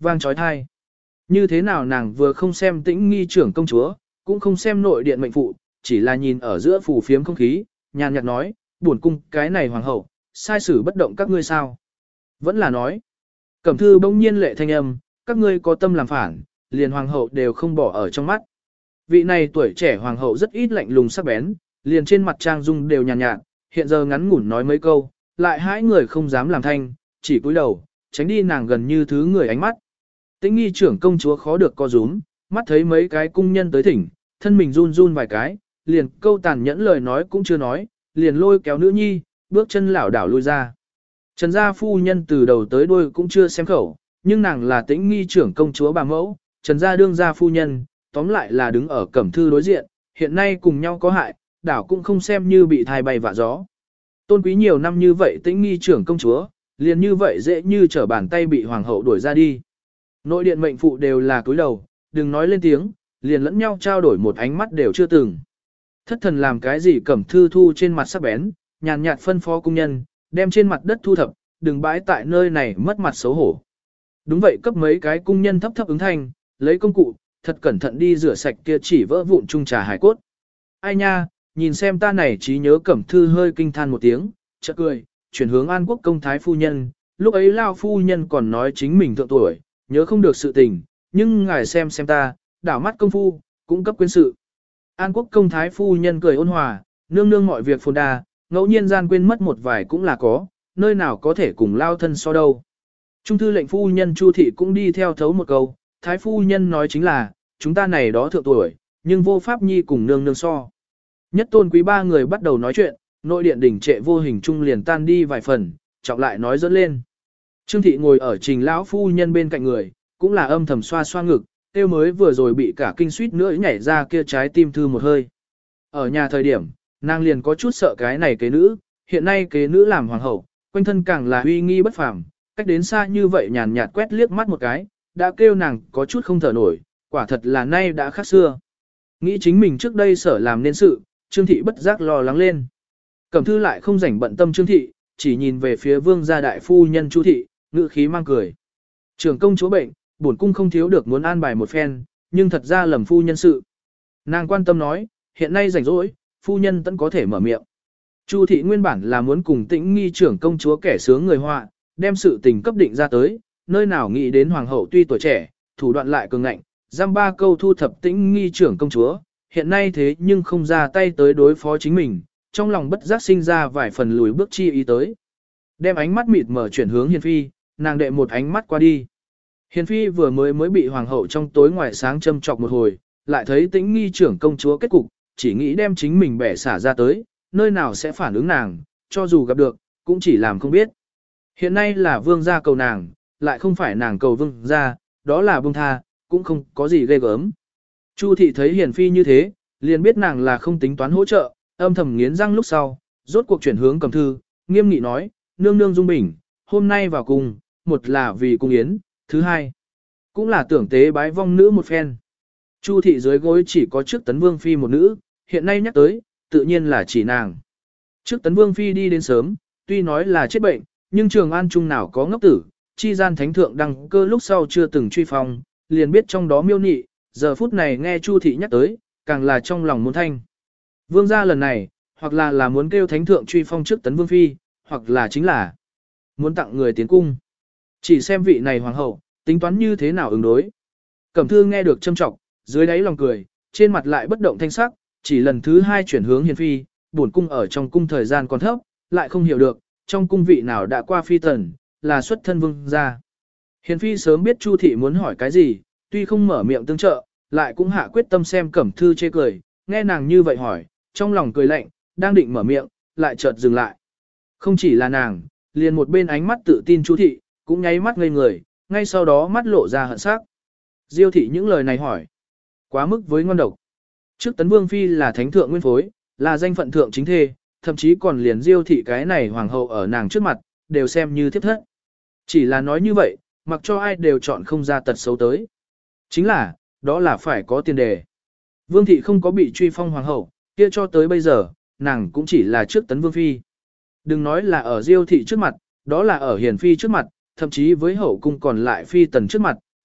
vang trói thai. Như thế nào nàng vừa không xem tĩnh nghi trưởng công chúa, cũng không xem nội điện mệnh phụ, chỉ là nhìn ở giữa phù phiếm không khí, nhàn nhạt nói, buồn cung cái này hoàng hậu, sai sử bất động các ngươi sao. Vẫn là nói, Cẩm Thư bỗng nhiên lệ thanh âm, các ngươi có tâm làm phản, liền hoàng hậu đều không bỏ ở trong mắt. Vị này tuổi trẻ hoàng hậu rất ít lạnh lùng sắc bén, liền trên mặt trang dung đều nhàn nhạt, nhạt, hiện giờ ngắn ngủn nói mấy câu, lại hai người không dám làm thanh, chỉ cúi đầu, tránh đi nàng gần như thứ người ánh mắt. Tĩnh nghi trưởng công chúa khó được co rúm, mắt thấy mấy cái cung nhân tới thỉnh, thân mình run run vài cái, liền câu tàn nhẫn lời nói cũng chưa nói, liền lôi kéo nữ nhi, bước chân lảo đảo lui ra. Trần gia phu nhân từ đầu tới đuôi cũng chưa xem khẩu, nhưng nàng là tĩnh nghi trưởng công chúa bà mẫu, Trần gia đương gia phu nhân, tóm lại là đứng ở Cẩm Thư đối diện, hiện nay cùng nhau có hại, đảo cũng không xem như bị thai bay vạ gió. Tôn quý nhiều năm như vậy tĩnh nghi trưởng công chúa, liền như vậy dễ như trở bàn tay bị hoàng hậu đuổi ra đi. Nội điện mệnh phụ đều là cúi đầu, đừng nói lên tiếng, liền lẫn nhau trao đổi một ánh mắt đều chưa từng. Thất thần làm cái gì Cẩm Thư thu trên mặt sắc bén, nhàn nhạt phân phó cung nhân, đem trên mặt đất thu thập, đừng bãi tại nơi này mất mặt xấu hổ. Đúng vậy, cấp mấy cái cung nhân thấp thấp ứng thanh, lấy công cụ, thật cẩn thận đi rửa sạch kia chỉ vỡ vụn chung trà hải cốt. Ai nha, nhìn xem ta này trí nhớ Cẩm Thư hơi kinh than một tiếng, chợt cười, chuyển hướng An Quốc công thái phu nhân, lúc ấy lao phu nhân còn nói chính mình thượng tuổi, nhớ không được sự tình, nhưng ngài xem xem ta, đảo mắt công phu, cũng cấp quyến sự. An Quốc công thái phu nhân cười ôn hòa, nương nương mọi việc phồn đa, ngẫu nhiên gian quên mất một vài cũng là có, nơi nào có thể cùng lao thân so đâu. Trung thư lệnh phu nhân Chu thị cũng đi theo thấu một câu, thái phu nhân nói chính là, chúng ta này đó thượng tuổi, nhưng vô pháp nhi cùng nương nương so. Nhất tôn quý ba người bắt đầu nói chuyện, nội điện đỉnh trệ vô hình trung liền tan đi vài phần, trọng lại nói dẫn lên. Trương thị ngồi ở trình lão phu nhân bên cạnh người, cũng là âm thầm xoa xoa ngực, tiêu mới vừa rồi bị cả kinh suýt nữa nhảy ra kia trái tim thư một hơi. Ở nhà thời điểm, nàng liền có chút sợ cái này kế nữ, hiện nay kế nữ làm hoàng hậu, quanh thân càng là uy nghi bất phàm, cách đến xa như vậy nhàn nhạt quét liếc mắt một cái, đã kêu nàng có chút không thở nổi, quả thật là nay đã khác xưa. Nghĩ chính mình trước đây sở làm nên sự, Trương thị bất giác lo lắng lên. Cẩm Thư lại không rảnh bận tâm Trương thị, chỉ nhìn về phía vương gia đại phu nhân Chu thị, ngữ khí mang cười. Trưởng công chúa bệnh, bổn cung không thiếu được muốn an bài một phen, nhưng thật ra lầm phu nhân sự. Nàng quan tâm nói, hiện nay rảnh rỗi, phu nhân tẫn có thể mở miệng. Chu thị nguyên bản là muốn cùng tĩnh nghi trưởng công chúa kẻ sướng người họa, đem sự tình cấp định ra tới, nơi nào nghĩ đến hoàng hậu tuy tuổi trẻ, thủ đoạn lại cường ngạnh, giam ba câu thu thập tĩnh nghi trưởng công chúa, hiện nay thế nhưng không ra tay tới đối phó chính mình, trong lòng bất giác sinh ra vài phần lùi bước chi ý tới. Đem ánh mắt mịt mở chuyển hướng Hiền Phi, nàng đệ một ánh mắt qua đi. Hiền Phi vừa mới mới bị hoàng hậu trong tối ngoài sáng châm chọc một hồi, lại thấy tĩnh nghi trưởng công chúa kết cục, chỉ nghĩ đem chính mình bẻ xả ra tới, nơi nào sẽ phản ứng nàng, cho dù gặp được, cũng chỉ làm không biết. Hiện nay là vương gia cầu nàng, lại không phải nàng cầu vương gia, đó là buông tha, cũng không có gì ghê gớm. Chu thị thấy Hiền Phi như thế, liền biết nàng là không tính toán hỗ trợ, âm thầm nghiến răng lúc sau, rốt cuộc chuyển hướng Cẩm Thư, nghiêm nghị nói, nương nương dung bình, hôm nay vào cung, một là vì cung yến, thứ hai, cũng là tưởng tế bái vong nữ một phen. Chu thị dưới gối chỉ có trước tấn vương phi một nữ, hiện nay nhắc tới, tự nhiên là chỉ nàng. Trước tấn vương phi đi đến sớm, tuy nói là chết bệnh, nhưng Trường An Trung nào có ngốc tử, chi gian thánh thượng đăng cơ lúc sau chưa từng truy phong, liền biết trong đó miêu nị, giờ phút này nghe Chu thị nhắc tới, càng là trong lòng muốn thanh. Vương gia lần này, hoặc là là muốn kêu thánh thượng truy phong trước tấn vương phi, hoặc là chính là muốn tặng người tiến cung. Chỉ xem vị này hoàng hậu, tính toán như thế nào ứng đối. Cẩm Thư nghe được châm trọng, dưới đáy lòng cười, trên mặt lại bất động thanh sắc, chỉ lần thứ hai chuyển hướng Hiền Phi, bổn cung ở trong cung thời gian còn thấp, lại không hiểu được, trong cung vị nào đã qua phi tần, là xuất thân vương gia. Hiền Phi sớm biết Chu thị muốn hỏi cái gì, tuy không mở miệng tương trợ, lại cũng hạ quyết tâm xem Cẩm Thư chê cười, nghe nàng như vậy hỏi, trong lòng cười lạnh, đang định mở miệng, lại chợt dừng lại. Không chỉ là nàng, liền một bên ánh mắt tự tin Chu thị, cũng nháy mắt ngây người, ngay sau đó mắt lộ ra hận sắc. Diêu thị những lời này hỏi, quá mức với ngon độc. Trước tấn vương phi là thánh thượng nguyên phối, là danh phận thượng chính thê, thậm chí còn liền Diêu thị cái này hoàng hậu ở nàng trước mặt, đều xem như thiếp thất. Chỉ là nói như vậy, mặc cho ai đều chọn không ra tật xấu tới. Chính là, đó là phải có tiền đề. Vương thị không có bị truy phong hoàng hậu, kia cho tới bây giờ, nàng cũng chỉ là trước tấn vương phi. Đừng nói là ở Diêu thị trước mặt, đó là ở Hiền Phi trước mặt, thậm chí với hậu cung còn lại phi tần trước mặt,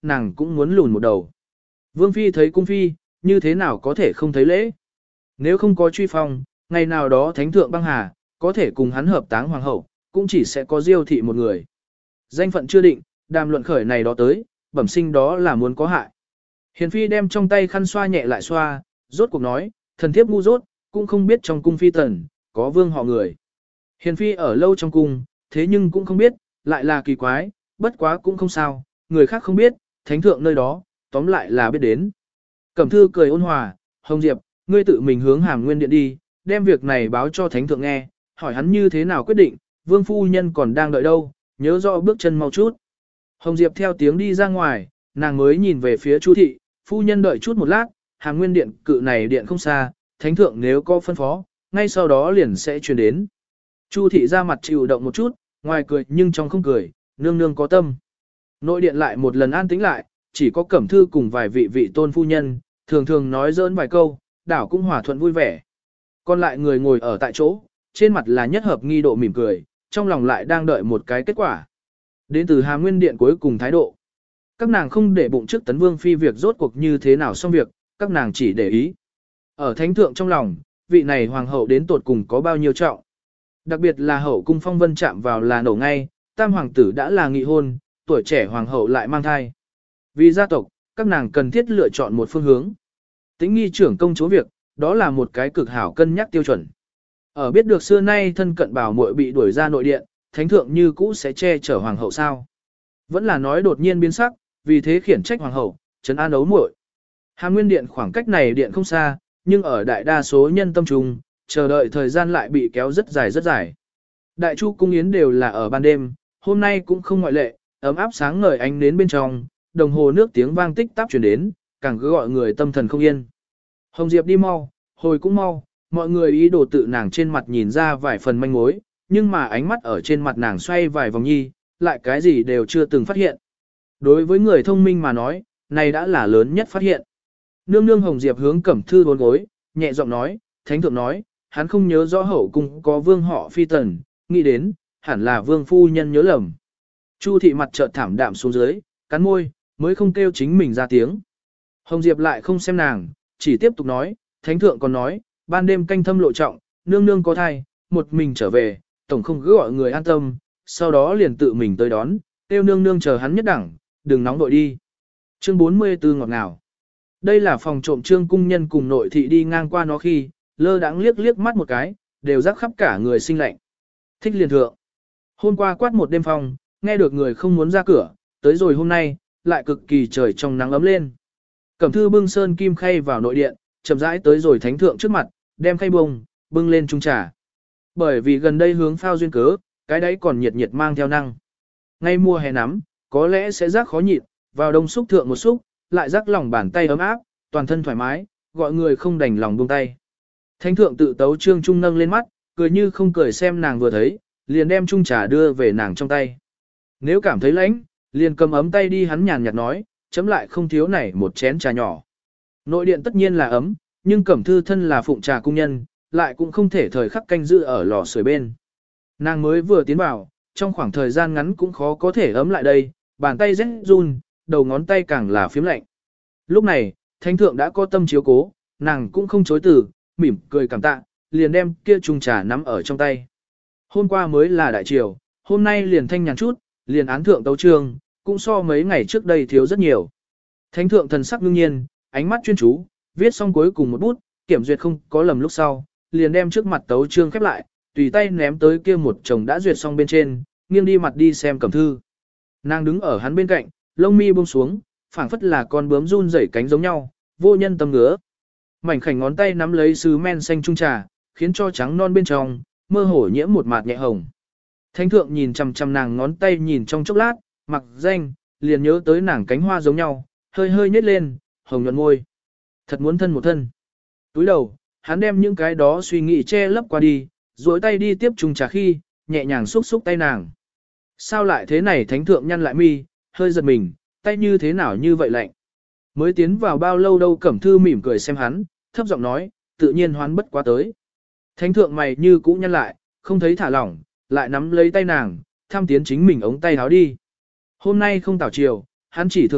nàng cũng muốn lùn một đầu. Vương phi thấy cung phi, như thế nào có thể không thấy lễ. Nếu không có truy phong, ngày nào đó thánh thượng băng hà, có thể cùng hắn hợp táng hoàng hậu, cũng chỉ sẽ có Diêu thị một người. Danh phận chưa định, đàm luận khởi này đó tới, bẩm sinh đó là muốn có hại. Hiền phi đem trong tay khăn xoa nhẹ lại xoa, rốt cuộc nói, thần thiếp ngu dốt, cũng không biết trong cung phi tần, có vương họ người. Hiền phi ở lâu trong cung, thế nhưng cũng không biết, lại là kỳ quái, bất quá cũng không sao, người khác không biết, thánh thượng nơi đó, tóm lại là biết đến. Cẩm thư cười ôn hòa, Hồng Diệp, ngươi tự mình hướng Hàm Nguyên Điện đi, đem việc này báo cho thánh thượng nghe, hỏi hắn như thế nào quyết định, vương phu nhân còn đang đợi đâu, nhớ rõ bước chân mau chút. Hồng Diệp theo tiếng đi ra ngoài, nàng mới nhìn về phía Chu thị, phu nhân đợi chút một lát, Hàm Nguyên Điện cự này điện không xa, thánh thượng nếu có phân phó, ngay sau đó liền sẽ truyền đến. Chu thị ra mặt chịu động một chút, ngoài cười nhưng trong không cười, nương nương có tâm. Nội điện lại một lần an tĩnh lại, chỉ có Cẩm Thư cùng vài vị vị tôn phu nhân, thường thường nói giỡn vài câu, đảo cũng hòa thuận vui vẻ. Còn lại người ngồi ở tại chỗ, trên mặt là nhất hợp nghi độ mỉm cười, trong lòng lại đang đợi một cái kết quả. Đến từ Hàm Nguyên Điện cuối cùng thái độ. Các nàng không để bụng trước tấn vương phi việc rốt cuộc như thế nào xong việc, các nàng chỉ để ý. Ở thánh thượng trong lòng, vị này hoàng hậu đến tột cùng có bao nhiêu trọng. Đặc biệt là hậu cung phong vân chạm vào là nổ ngay, tam hoàng tử đã là nghị hôn, tuổi trẻ hoàng hậu lại mang thai. Vì gia tộc, các nàng cần thiết lựa chọn một phương hướng. Tính nghi trưởng công chúa việc, đó là một cái cực hảo cân nhắc tiêu chuẩn. Ở biết được xưa nay thân cận bảo muội bị đuổi ra nội điện, thánh thượng như cũ sẽ che chở hoàng hậu sao. Vẫn là nói đột nhiên biến sắc, vì thế khiển trách hoàng hậu, trấn an ấu muội. Hàm Nguyên Điện khoảng cách này điện không xa, nhưng ở đại đa số nhân tâm trung, chờ đợi thời gian lại bị kéo rất dài rất dài. Đại chu cung yến đều là ở ban đêm, hôm nay cũng không ngoại lệ, ấm áp sáng ngời ánh đến bên trong, đồng hồ nước tiếng vang tích tắp truyền đến, càng cứ gọi người tâm thần không yên. Hồng Diệp đi mau, hồi cũng mau, mọi người ý đồ tự nàng trên mặt nhìn ra vài phần manh mối, nhưng mà ánh mắt ở trên mặt nàng xoay vài vòng nhi, lại cái gì đều chưa từng phát hiện. Đối với người thông minh mà nói, này đã là lớn nhất phát hiện. Nương nương Hồng Diệp hướng Cẩm Thư bốn gối, nhẹ giọng nói, thánh thượng nói, hắn không nhớ rõ hậu cung có vương họ phi tần, nghĩ đến, hẳn là vương phu nhân nhớ lầm. Chu thị mặt chợt thảm đạm xuống dưới, cắn môi, mới không kêu chính mình ra tiếng. Hồng Diệp lại không xem nàng, chỉ tiếp tục nói, thánh thượng còn nói, ban đêm canh thâm lộ trọng, nương nương có thai, một mình trở về, tổng không cứ gọi người an tâm, sau đó liền tự mình tới đón, kêu nương nương chờ hắn nhất đẳng, đừng nóng đội đi. Chương bốn mươi tư ngọt ngào. Đây là phòng trộm Trương cung nhân cùng nội thị đi ngang qua nó khi, lơ đãng liếc liếc mắt một cái, đều rắc khắp cả người sinh lạnh. Thích liền thượng. Hôm qua quát một đêm phòng, nghe được người không muốn ra cửa, tới rồi hôm nay, lại cực kỳ trời trong nắng ấm lên. Cẩm Thư bưng sơn kim khay vào nội điện, chậm rãi tới rồi thánh thượng trước mặt, đem khay bông, bưng lên chung trà. Bởi vì gần đây hướng phao duyên cớ, cái đấy còn nhiệt nhiệt mang theo năng. Ngay mùa hè nắm, có lẽ sẽ rác khó nhịn, vào đông xúc thượng một xúc, lại rác lòng bàn tay ấm áp, toàn thân thoải mái, gọi người không đành lòng buông tay. Thánh thượng tự tấu trương trung nâng lên mắt, cười như không cười xem nàng vừa thấy, liền đem chung trà đưa về nàng trong tay. Nếu cảm thấy lạnh, liền cầm ấm tay đi, hắn nhàn nhạt nói, chấm lại không thiếu này một chén trà nhỏ. Nội điện tất nhiên là ấm, nhưng Cẩm Thư thân là phụng trà cung nhân, lại cũng không thể thời khắc canh giữ ở lò sưởi bên. Nàng mới vừa tiến vào, trong khoảng thời gian ngắn cũng khó có thể ấm lại đây, bàn tay rét run, đầu ngón tay càng là phiếm lạnh. Lúc này, thánh thượng đã có tâm chiếu cố, nàng cũng không chối từ, mỉm cười cảm tạ, liền đem kia chung trà nắm ở trong tay. Hôm qua mới là đại triều, hôm nay liền thanh nhàn chút, liền án thượng tấu trương, cũng so mấy ngày trước đây thiếu rất nhiều. Thánh thượng thần sắc ngưng nhiên, ánh mắt chuyên chú, viết xong cuối cùng một bút, kiểm duyệt không có lầm lúc sau, liền đem trước mặt tấu trương khép lại, tùy tay ném tới kia một chồng đã duyệt xong bên trên, nghiêng đi mặt đi xem Cẩm Thư. Nàng đứng ở hắn bên cạnh, lông mi buông xuống, phảng phất là con bướm run rẩy cánh giống nhau, vô nhân tâm ngứa. Mảnh khảnh ngón tay nắm lấy sứ men xanh trung trà, khiến cho trắng non bên trong, mơ hồ nhiễm một mạt nhẹ hồng. Thánh thượng nhìn chằm chằm nàng ngón tay nhìn trong chốc lát, mặc danh, liền nhớ tới nàng cánh hoa giống nhau, hơi hơi nhếch lên, hồng nhuận môi. Thật muốn thân một thân. Túi đầu, hắn đem những cái đó suy nghĩ che lấp qua đi, duỗi tay đi tiếp chung trà khi, nhẹ nhàng xúc xúc tay nàng. Sao lại thế này? Thánh thượng nhăn lại mi, hơi giật mình, tay như thế nào như vậy lạnh. Mới tiến vào bao lâu đâu? Cẩm Thư mỉm cười xem hắn, thấp giọng nói, tự nhiên hoán bất quá tới. Thánh thượng mày như cũ nhăn lại, không thấy thả lỏng, lại nắm lấy tay nàng, tham tiến chính mình ống tay áo đi. Hôm nay không tảo chiều, hắn chỉ thường phục,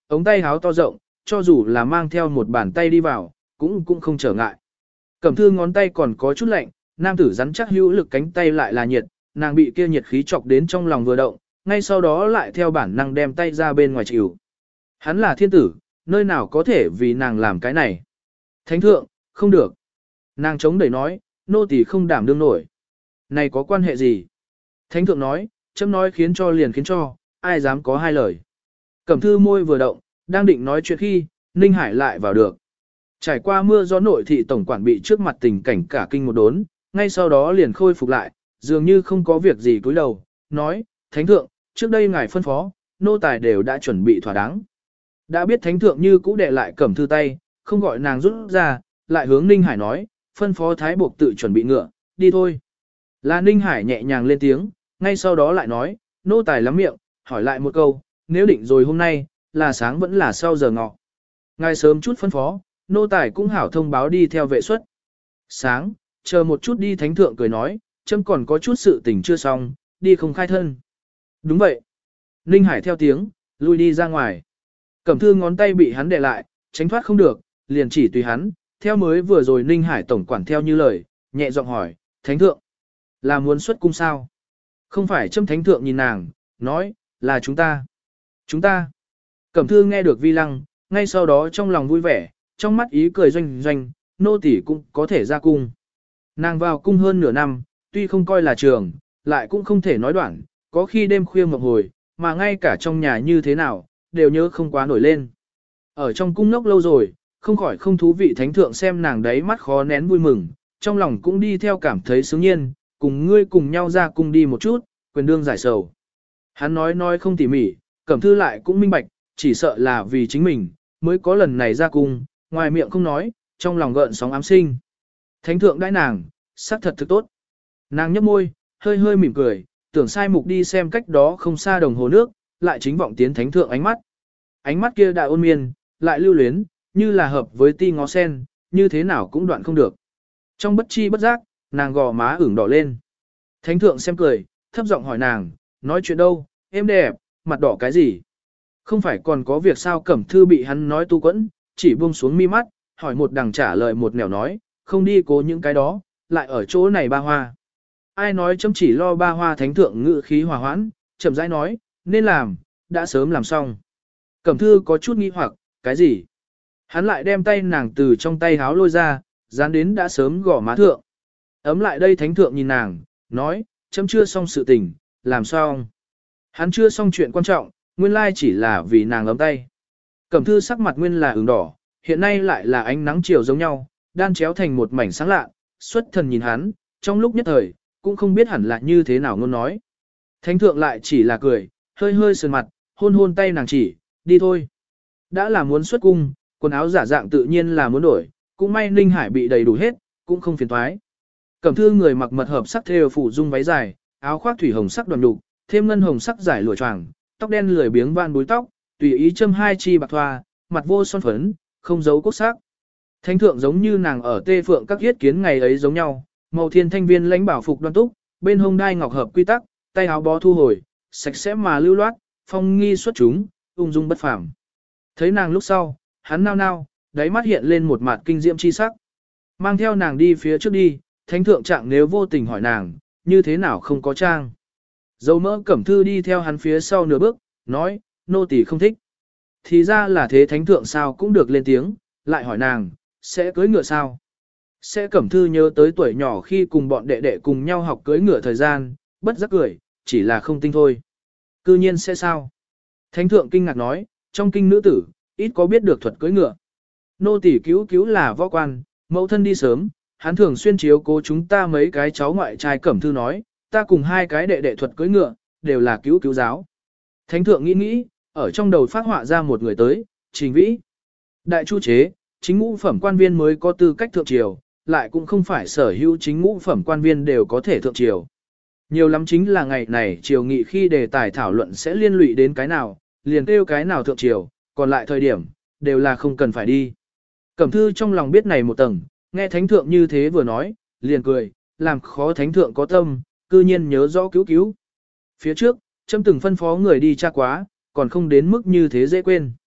ống tay háo to rộng, cho dù là mang theo một bàn tay đi vào, cũng cũng không trở ngại. Cẩm thư ngón tay còn có chút lạnh, nam tử rắn chắc hữu lực cánh tay lại là nhiệt, nàng bị kia nhiệt khí chọc đến trong lòng vừa động, ngay sau đó lại theo bản năng đem tay ra bên ngoài chịu. Hắn là thiên tử, nơi nào có thể vì nàng làm cái này. Thánh thượng, không được. Nàng chống đẩy nói, nô tỳ không đảm đương nổi. Này có quan hệ gì? Thánh thượng nói, chấm nói khiến cho liền khiến cho, ai dám có hai lời. Cẩm thư môi vừa động, đang định nói chuyện khi, Ninh Hải lại vào được. Trải qua mưa gió nội thị tổng quản bị trước mặt tình cảnh cả kinh một đốn, ngay sau đó liền khôi phục lại, dường như không có việc gì cúi đầu, nói, thánh thượng, trước đây ngài phân phó, nô tài đều đã chuẩn bị thỏa đáng. Đã biết thánh thượng như cũ đệ lại Cẩm thư tay, không gọi nàng rút ra, lại hướng Ninh Hải nói, phân phó thái buộc tự chuẩn bị ngựa, đi thôi. Là Ninh Hải nhẹ nhàng lên tiếng, ngay sau đó lại nói, nô tài lắm miệng, hỏi lại một câu, nếu định rồi hôm nay, là sáng vẫn là sau giờ ngọ. Ngài sớm chút phân phó, nô tài cũng hảo thông báo đi theo vệ suất. Sáng, chờ một chút đi, thánh thượng cười nói, chấm còn có chút sự tình chưa xong, đi không khai thân. Đúng vậy. Ninh Hải theo tiếng, lui đi ra ngoài. Cẩm thư ngón tay bị hắn đè lại, tránh thoát không được, liền chỉ tùy hắn, theo mới vừa rồi Ninh Hải tổng quản theo như lời, nhẹ giọng hỏi, thánh thượng, là muốn xuất cung sao? Không phải, chấm thánh thượng nhìn nàng, nói, là chúng ta. Chúng ta. Cẩm thư nghe được vi lăng, ngay sau đó trong lòng vui vẻ, trong mắt ý cười doanh doanh, nô tỳ cũng có thể ra cung. Nàng vào cung hơn nửa năm, tuy không coi là trường, lại cũng không thể nói đoạn, có khi đêm khuya mộng hồi, mà ngay cả trong nhà như thế nào, đều nhớ không quá nổi lên. Ở trong cung nốc lâu rồi, không khỏi không thú vị, thánh thượng xem nàng đấy mắt khó nén vui mừng, trong lòng cũng đi theo cảm thấy sướng nhiên, cùng ngươi cùng nhau ra cung đi một chút, quyền đương giải sầu. Hắn nói nói không tỉ mỉ, Cẩm thư lại cũng minh bạch, chỉ sợ là vì chính mình, mới có lần này ra cung, ngoài miệng không nói, trong lòng gợn sóng ám sinh. Thánh thượng đãi nàng, sắc thật thực tốt. Nàng nhấp môi, hơi hơi mỉm cười, tưởng sai mục đi xem cách đó không xa đồng hồ nước, lại chính vọng tiến thánh thượng ánh mắt. Ánh mắt kia đã ôn miên, lại lưu luyến, như là hợp với ti ngó sen, như thế nào cũng đoạn không được. Trong bất chi bất giác, nàng gò má ửng đỏ lên. Thánh thượng xem cười, thấp giọng hỏi nàng, nói chuyện đâu, em đẹp, mặt đỏ cái gì? Không phải còn có việc sao? Cẩm thư bị hắn nói tu quẫn, chỉ buông xuống mi mắt, hỏi một đằng trả lời một nẻo nói, không đi cố những cái đó, lại ở chỗ này ba hoa. Ai nói chấm chỉ lo ba hoa? Thánh thượng ngự khí hòa hoãn, chậm rãi nói, nên làm, đã sớm làm xong. Cẩm thư có chút nghi hoặc, cái gì? Hắn lại đem tay nàng từ trong tay háo lôi ra, dán đến đã sớm gõ má thượng. Ấm lại đây, thánh thượng nhìn nàng, nói, chấm chưa xong sự tình, làm sao? Hắn chưa xong chuyện quan trọng, nguyên lai chỉ là vì nàng ấm tay. Cẩm thư sắc mặt nguyên là ửng đỏ, hiện nay lại là ánh nắng chiều giống nhau, đan chéo thành một mảnh sáng lạ, xuất thần nhìn hắn, trong lúc nhất thời, cũng không biết hẳn là như thế nào ngôn nói. Thánh thượng lại chỉ là cười, hơi hơi sườn mặt, hôn hôn tay nàng chỉ, đi thôi. Đã là muốn xuất cung, quần áo giả dạng tự nhiên là muốn đổi, cũng may Ninh Hải bị đầy đủ hết, cũng không phiền toái. Cẩm thư người mặc mật hợp sắc thêu phủ dung váy dài, áo khoác thủy hồng sắc đoàn đục, thêm ngân hồng sắc giải lụa choàng, tóc đen lười biếng van búi tóc, tùy ý châm hai chi bạc thoa, mặt vô son phấn, không giấu cốt sắc. Thánh thượng giống như nàng ở Tê Phượng các yết kiến ngày ấy giống nhau, màu thiên thanh viên lãnh bảo phục đoan túc, bên hông đai ngọc hợp quy tắc, tay áo bó thu hồi, sạch sẽ mà lưu loát, phong nghi xuất chúng, ung dung bất phàm. Thấy nàng lúc sau, hắn nao nao, đáy mắt hiện lên một mặt kinh diễm chi sắc. Mang theo nàng đi phía trước đi, thánh thượng trạng nếu vô tình hỏi nàng, như thế nào không có trang. Dâu mỡ Cẩm thư đi theo hắn phía sau nửa bước, nói, nô tỳ không thích. Thì ra là thế, thánh thượng sao cũng được lên tiếng, lại hỏi nàng, sẽ cưới ngựa sao? Sẽ Cẩm thư nhớ tới tuổi nhỏ khi cùng bọn đệ đệ cùng nhau học cưới ngựa thời gian, bất giác cười, chỉ là không tinh thôi. Cư nhiên sẽ sao? Thánh thượng kinh ngạc nói, trong kinh nữ tử, ít có biết được thuật cưới ngựa. Nô tỳ cứu cứu là võ quan, mẫu thân đi sớm, hắn thường xuyên chiếu cố chúng ta mấy cái cháu ngoại trai. Cẩm thư nói, ta cùng hai cái đệ đệ thuật cưới ngựa, đều là cứu cứu giáo. Thánh thượng nghĩ nghĩ, ở trong đầu phát họa ra một người tới, Trình Vĩ. Đại chu chế, chính ngũ phẩm quan viên mới có tư cách thượng triều, lại cũng không phải sở hữu chính ngũ phẩm quan viên đều có thể thượng triều. Nhiều lắm chính là ngày này triều nghị khi đề tài thảo luận sẽ liên lụy đến cái nào, liền kêu cái nào thượng triều, còn lại thời điểm, đều là không cần phải đi. Cẩm thư trong lòng biết này một tầng, nghe thánh thượng như thế vừa nói, liền cười, làm khó thánh thượng có tâm, cư nhiên nhớ rõ cứu cứu. Phía trước, châm từng phân phó người đi tra quá, còn không đến mức như thế dễ quên.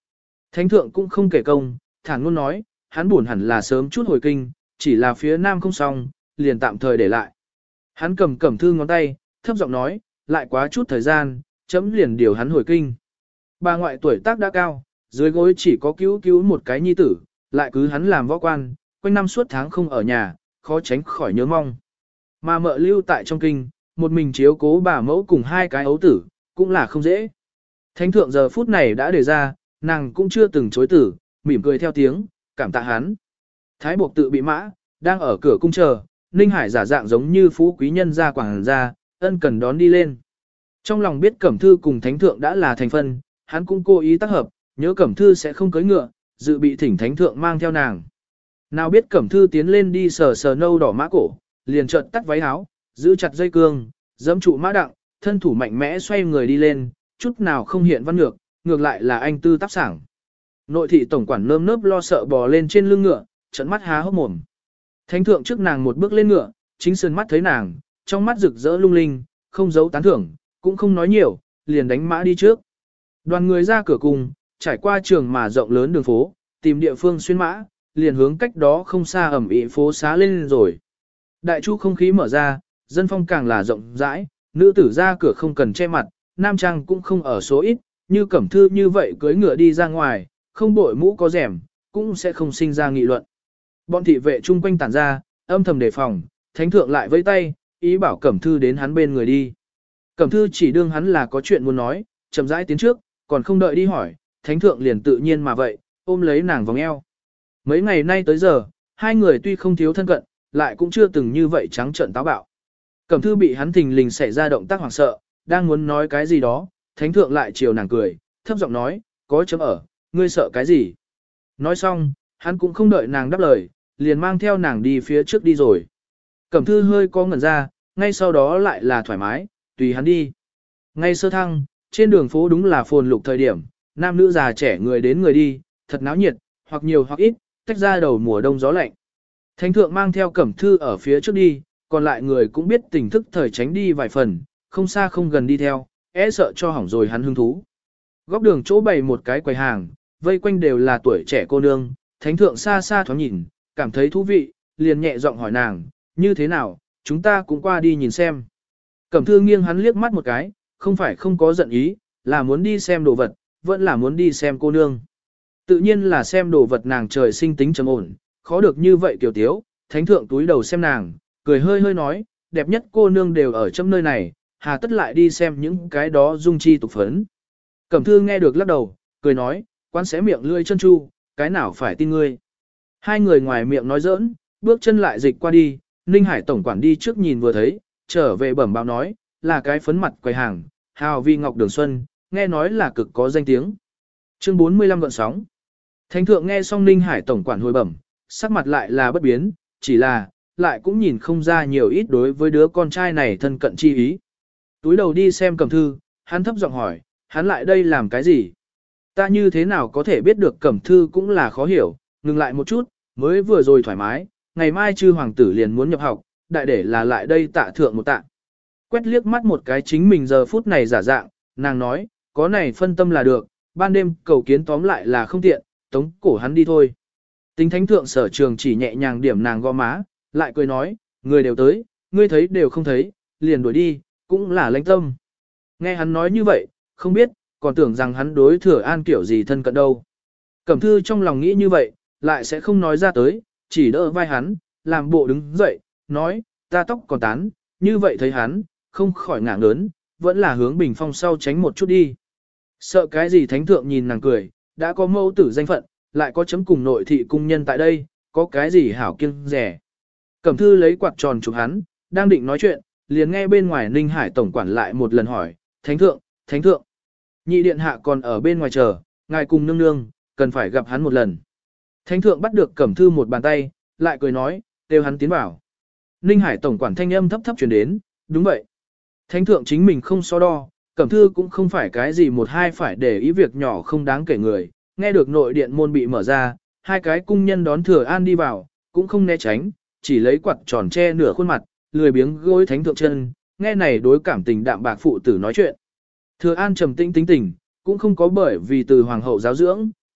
Thánh thượng cũng không kể công, thản luôn nói, hắn buồn hẳn là sớm chút hồi kinh, chỉ là phía nam không xong, liền tạm thời để lại. Hắn cầm cẩm thư ngón tay, thấp giọng nói, lại quá chút thời gian, chấm liền điều hắn hồi kinh. Bà ngoại tuổi tác đã cao, dưới gối chỉ có cứu cứu một cái nhi tử, lại cứ hắn làm võ quan, quanh năm suốt tháng không ở nhà, khó tránh khỏi nhớ mong. Mà mợ lưu tại trong kinh, một mình chiếu cố bà mẫu cùng hai cái ấu tử, cũng là không dễ. Thánh thượng giờ phút này đã đề ra, nàng cũng chưa từng chối tử, mỉm cười theo tiếng, cảm tạ hắn. Thái buộc tự bị mã, đang ở cửa cung chờ, Ninh Hải giả dạng giống như phú quý nhân gia quảng gia, ân cần đón đi lên. Trong lòng biết Cẩm Thư cùng Thánh thượng đã là thành phân, hắn cũng cố ý tác hợp, nhớ Cẩm Thư sẽ không cưới ngựa, dự bị thỉnh Thánh thượng mang theo nàng. Nào biết Cẩm Thư tiến lên đi sờ sờ nâu đỏ mã cổ, liền trợn tắt váy áo, giữ chặt dây cương, giẫm trụ mã đặng, thân thủ mạnh mẽ xoay người đi lên, chút nào không hiện văn ngược, ngược lại là anh tư tác sảng. Nội thị tổng quản nơm nớp lo sợ bò lên trên lưng ngựa, trợn mắt há hốc mồm. Thánh thượng trước nàng một bước lên ngựa, chính sơn mắt thấy nàng, trong mắt rực rỡ lung linh, không giấu tán thưởng, cũng không nói nhiều, liền đánh mã đi trước. Đoàn người ra cửa cùng, trải qua trường mà rộng lớn đường phố, tìm địa phương xuyên mã, liền hướng cách đó không xa ẩm ĩ phố xá lên rồi. Đại chu không khí mở ra, dân phong càng là rộng rãi, nữ tử ra cửa không cần che mặt, nam trang cũng không ở số ít, như Cẩm Thư như vậy cưới ngựa đi ra ngoài, không bội mũ có rèm, cũng sẽ không sinh ra nghị luận. Bọn thị vệ chung quanh tản ra, âm thầm đề phòng, Thánh thượng lại vẫy tay, ý bảo Cẩm Thư đến hắn bên người đi. Cẩm Thư chỉ đương hắn là có chuyện muốn nói, chậm rãi tiến trước, còn không đợi đi hỏi, Thánh thượng liền tự nhiên mà vậy, ôm lấy nàng vòng eo. Mấy ngày nay tới giờ, hai người tuy không thiếu thân cận, lại cũng chưa từng như vậy trắng trợn táo bạo. Cẩm Thư bị hắn thình lình xảy ra động tác hoảng sợ, đang muốn nói cái gì đó, Thánh thượng lại chiều nàng cười, thấp giọng nói, có chấm ở, ngươi sợ cái gì? Nói xong, hắn cũng không đợi nàng đáp lời, liền mang theo nàng đi phía trước đi rồi. Cẩm Thư hơi có ngẩn ra, ngay sau đó lại là thoải mái, tùy hắn đi. Ngay sơ thăng, trên đường phố đúng là phồn lục thời điểm, nam nữ già trẻ người đến người đi, thật náo nhiệt, hoặc nhiều hoặc ít, tách ra đầu mùa đông gió lạnh. Thánh thượng mang theo Cẩm Thư ở phía trước đi, còn lại người cũng biết tình thức thời tránh đi vài phần, không xa không gần đi theo, e sợ cho hỏng rồi hắn hứng thú. Góc đường chỗ bày một cái quầy hàng, vây quanh đều là tuổi trẻ cô nương, Thánh thượng xa xa thoáng nhìn, cảm thấy thú vị, liền nhẹ giọng hỏi nàng, như thế nào, chúng ta cũng qua đi nhìn xem. Cẩm Thư nghiêng hắn liếc mắt một cái, không phải không có giận ý, là muốn đi xem đồ vật, vẫn là muốn đi xem cô nương. Tự nhiên là xem đồ vật nàng trời sinh tính trầm ổn, khó được như vậy tiểu tiếu, Thánh thượng túi đầu xem nàng, cười hơi hơi nói, đẹp nhất cô nương đều ở trong nơi này, hà tất lại đi xem những cái đó dung chi tục phấn. Cẩm Thư nghe được lắc đầu, cười nói, quan sẽ miệng lươi chân chu, cái nào phải tin ngươi. Hai người ngoài miệng nói giỡn, bước chân lại dịch qua đi, Ninh Hải tổng quản đi trước nhìn vừa thấy, trở về bẩm báo nói, là cái phấn mặt quầy hàng, hào vi ngọc đường xuân, nghe nói là cực có danh tiếng. Chương bốn mươi lăm gợn sóng. Thánh thượng nghe xong Ninh Hải tổng quản hồi bẩm, sắc mặt lại là bất biến, chỉ là, lại cũng nhìn không ra nhiều ít đối với đứa con trai này thân cận chi ý. Túi đầu đi xem Cẩm Thư, hắn thấp giọng hỏi, hắn lại đây làm cái gì? Ta như thế nào có thể biết được Cẩm Thư cũng là khó hiểu, ngừng lại một chút, mới vừa rồi thoải mái, ngày mai chư hoàng tử liền muốn nhập học, đại để là lại đây tạ thượng một tạ. Quét liếc mắt một cái chính mình giờ phút này giả dạng, nàng nói, có này phân tâm là được, ban đêm cầu kiến tóm lại là không tiện, tống cổ hắn đi thôi. Tính thánh thượng sở trường chỉ nhẹ nhàng điểm nàng gò má, lại cười nói, người đều tới, ngươi thấy đều không thấy, liền đuổi đi, cũng là lãnh tâm. Nghe hắn nói như vậy, không biết, còn tưởng rằng hắn đối Thừa An kiểu gì thân cận đâu. Cẩm Thư trong lòng nghĩ như vậy, lại sẽ không nói ra tới, chỉ đỡ vai hắn, làm bộ đứng dậy, nói, ta tóc còn tán, như vậy thấy hắn, không khỏi ngạng lớn, vẫn là hướng bình phong sau tránh một chút đi. Sợ cái gì thánh thượng nhìn nàng cười, đã có mẫu tử danh phận, lại có chấm cùng nội thị cung nhân tại đây, có cái gì hảo kiêng rẻ. Cẩm Thư lấy quạt tròn chụp hắn, đang định nói chuyện, liền nghe bên ngoài Ninh Hải tổng quản lại một lần hỏi, thánh thượng, thánh thượng. Nhị điện hạ còn ở bên ngoài chờ, ngài cùng nương nương, cần phải gặp hắn một lần. Thánh thượng bắt được Cẩm Thư một bàn tay, lại cười nói, kêu hắn tiến vào. Ninh Hải tổng quản thanh âm thấp thấp truyền đến, đúng vậy. Thánh thượng chính mình không so đo, Cẩm Thư cũng không phải cái gì một hai phải để ý việc nhỏ không đáng kể người. Nghe được nội điện môn bị mở ra, hai cái cung nhân đón Thừa An đi vào, cũng không né tránh, chỉ lấy quạt tròn che nửa khuôn mặt, lười biếng gối thánh thượng chân, nghe này đối cảm tình đạm bạc phụ tử nói chuyện. Thừa An trầm tĩnh tính tình, cũng không có bởi vì từ hoàng hậu giáo dưỡng,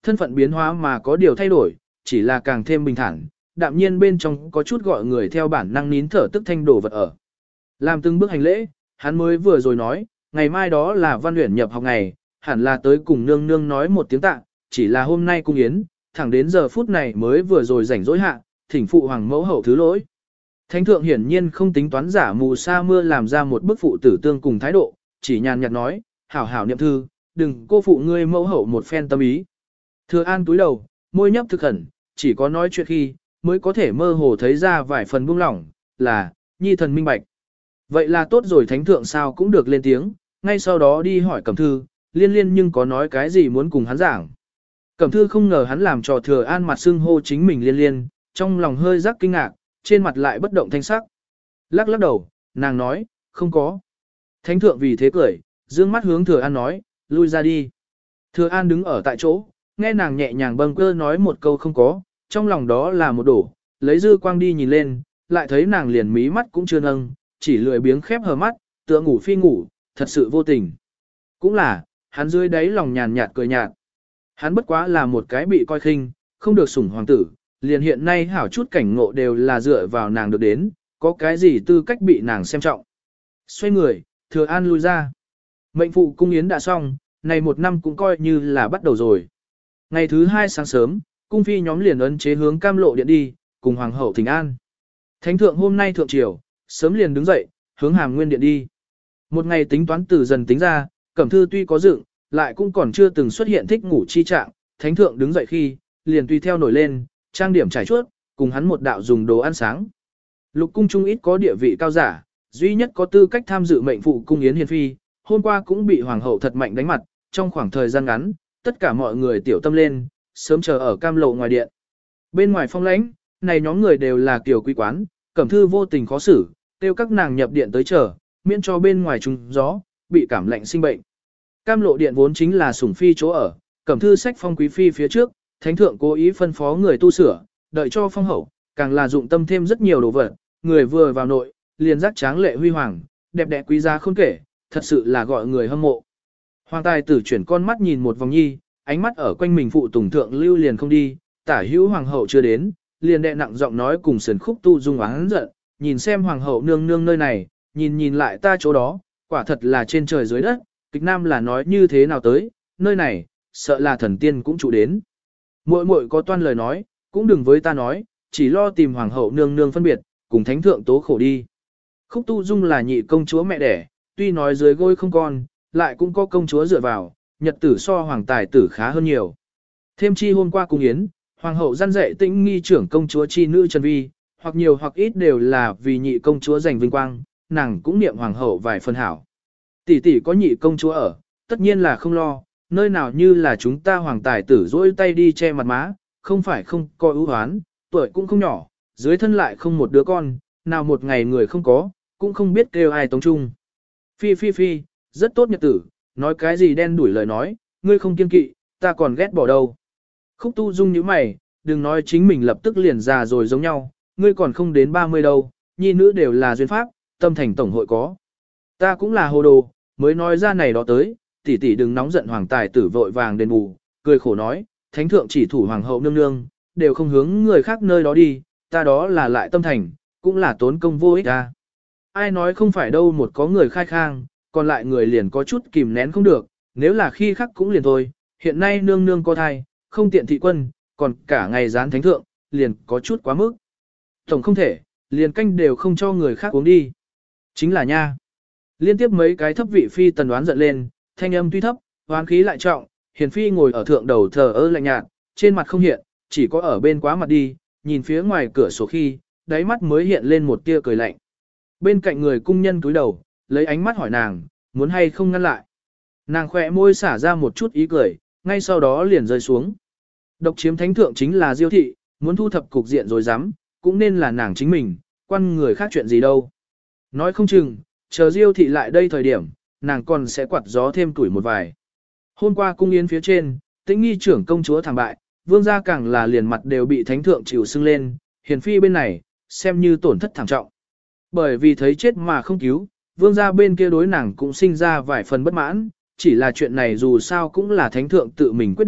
thân phận biến hóa mà có điều thay đổi, chỉ là càng thêm bình thản, đạm nhiên bên trong có chút gọi người theo bản năng nín thở tức thanh đổ vật ở. Làm từng bước hành lễ, hắn mới vừa rồi nói, ngày mai đó là Văn Uyển nhập học ngày, hẳn là tới cùng nương nương nói một tiếng tạ, chỉ là hôm nay cung yến, thẳng đến giờ phút này mới vừa rồi rảnh rỗi hạ, thỉnh phụ hoàng mẫu hậu thứ lỗi. Thánh thượng hiển nhiên không tính toán giả mù sa mưa làm ra một bức phụ tử tương cùng thái độ, chỉ nhàn nhạt nói, hảo hảo niệm thư, đừng cô phụ ngươi mẫu hậu một phen tâm ý. Thừa An túi đầu, môi nhấp thực khẩn, chỉ có nói chuyện khi, mới có thể mơ hồ thấy ra vài phần buông lỏng, là, nhi thần minh bạch. Vậy là tốt rồi, thánh thượng sao cũng được lên tiếng, ngay sau đó đi hỏi Cẩm Thư, liên liên nhưng có nói cái gì muốn cùng hắn giảng. Cẩm Thư không ngờ hắn làm trò Thừa An mặt xưng hô chính mình liên liên, trong lòng hơi rắc kinh ngạc, trên mặt lại bất động thanh sắc. Lắc lắc đầu, nàng nói, không có. Thánh thượng vì thế cười, dương mắt hướng Thừa An nói, lui ra đi. Thừa An đứng ở tại chỗ, nghe nàng nhẹ nhàng bâng cơ nói một câu không có, trong lòng đó là một đổ, lấy dư quang đi nhìn lên, lại thấy nàng liền mí mắt cũng chưa nâng, chỉ lười biếng khép hờ mắt, tựa ngủ phi ngủ, thật sự vô tình. Cũng là, hắn dưới đáy lòng nhàn nhạt cười nhạt. Hắn bất quá là một cái bị coi khinh, không được sủng hoàng tử, liền hiện nay hảo chút cảnh ngộ đều là dựa vào nàng được đến, có cái gì tư cách bị nàng xem trọng. Xoay người, Thừa An lui ra. Mệnh phụ cung yến đã xong, này một năm cũng coi như là bắt đầu rồi. Ngày thứ hai sáng sớm, cung phi nhóm liền ấn chế hướng Cam Lộ điện đi, cùng hoàng hậu thỉnh an. Thánh thượng hôm nay thượng triều, sớm liền đứng dậy, hướng Hàm Nguyên điện đi. Một ngày tính toán từ dần tính ra, Cẩm Thư tuy có dựng, lại cũng còn chưa từng xuất hiện thích ngủ chi trạng, thánh thượng đứng dậy khi, liền tùy theo nổi lên, trang điểm trải chuốt, cùng hắn một đạo dùng đồ ăn sáng. Lục cung trung ít có địa vị cao giả, duy nhất có tư cách tham dự mệnh phụ cung yến hiền phi, hôm qua cũng bị hoàng hậu thật mạnh đánh mặt, trong khoảng thời gian ngắn, tất cả mọi người tiểu tâm lên, sớm chờ ở Cam Lộ ngoài điện. Bên ngoài phong lãnh, này nhóm người đều là kiểu quý quán, Cẩm Thư vô tình khó xử, kêu các nàng nhập điện tới chờ, miễn cho bên ngoài trùng gió, bị cảm lạnh sinh bệnh. Cam Lộ điện vốn chính là sủng phi chỗ ở, Cẩm Thư sách phong quý phi phía trước, thánh thượng cố ý phân phó người tu sửa, đợi cho phong hậu, càng là dụng tâm thêm rất nhiều đồ vật, người vừa vào nội, liền giác tráng lệ huy hoàng, đẹp đẽ quý giá khôn kể, thật sự là gọi người hâm mộ. Hoàng tài tử chuyển con mắt nhìn một vòng nhi, ánh mắt ở quanh mình phụ tùng thượng lưu liền không đi, tả hữu hoàng hậu chưa đến, liền đệ nặng giọng nói cùng sườn khúc tu dung oán giận, nhìn xem hoàng hậu nương nương nơi này, nhìn nhìn lại ta chỗ đó, quả thật là trên trời dưới đất, kịch nam là nói như thế nào tới, nơi này, sợ là thần tiên cũng trụ đến. Muội muội có toan lời nói, cũng đừng với ta nói, chỉ lo tìm hoàng hậu nương nương phân biệt, cùng thánh thượng tố khổ đi. Khúc tu dung là nhị công chúa mẹ đẻ, tuy nói dưới gối không con, lại cũng có công chúa dựa vào, nhật tử so hoàng tài tử khá hơn nhiều. Thêm chi hôm qua cung yến, hoàng hậu gian dạy tĩnh nghi trưởng công chúa chi nữ Trần Vi, hoặc nhiều hoặc ít đều là vì nhị công chúa giành vinh quang, nàng cũng niệm hoàng hậu vài phần hảo. Tỷ tỷ có nhị công chúa ở, tất nhiên là không lo, nơi nào như là chúng ta hoàng tài tử dỗi tay đi che mặt má, không phải không coi ưu hoán, tuổi cũng không nhỏ, dưới thân lại không một đứa con, nào một ngày người không có, cũng không biết kêu ai tống chung. Phi phi phi, rất tốt nhật tử, nói cái gì đen đuổi lời nói, ngươi không kiên kỵ, ta còn ghét bỏ đâu. Khúc tu dung như mày, đừng nói chính mình lập tức liền già rồi giống nhau, ngươi còn không đến ba mươi đâu, nhi nữ đều là duyên pháp, tâm thành tổng hội có. Ta cũng là hồ đồ, mới nói ra này đó tới, tỷ tỷ đừng nóng giận hoàng tài tử vội vàng đền bù, cười khổ nói, thánh thượng chỉ thủ hoàng hậu nương nương, đều không hướng người khác nơi đó đi, ta đó là lại tâm thành, cũng là tốn công vô ích ta. Ai nói không phải đâu, một có người khai khang, còn lại người liền có chút kìm nén không được, nếu là khi khác cũng liền thôi, hiện nay nương nương có thai, không tiện thị quân, còn cả ngày gián thánh thượng, liền có chút quá mức. Tổng không thể, liền canh đều không cho người khác uống đi. Chính là nha. Liên tiếp mấy cái thấp vị phi tần đoán giận lên, thanh âm tuy thấp, hoán khí lại trọng, hiền phi ngồi ở thượng đầu thờ ơ lạnh nhạt, trên mặt không hiện, chỉ có ở bên quá mặt đi, nhìn phía ngoài cửa sổ khi, đáy mắt mới hiện lên một tia cười lạnh. Bên cạnh người cung nhân túi đầu, lấy ánh mắt hỏi nàng, muốn hay không ngăn lại. Nàng khỏe môi xả ra một chút ý cười, ngay sau đó liền rơi xuống. Độc chiếm thánh thượng chính là Diêu thị, muốn thu thập cục diện rồi dám, cũng nên là nàng chính mình, quan người khác chuyện gì đâu. Nói không chừng, chờ Diêu thị lại đây thời điểm, nàng còn sẽ quạt gió thêm tuổi một vài. Hôm qua cung yến phía trên, Tĩnh nghi trưởng công chúa thảm bại, vương gia càng là liền mặt đều bị thánh thượng chịu sưng lên, hiền phi bên này, xem như tổn thất thảm trọng. Bởi vì thấy chết mà không cứu, vương gia bên kia đối nàng cũng sinh ra vài phần bất mãn, chỉ là chuyện này dù sao cũng là thánh thượng tự mình quyết định,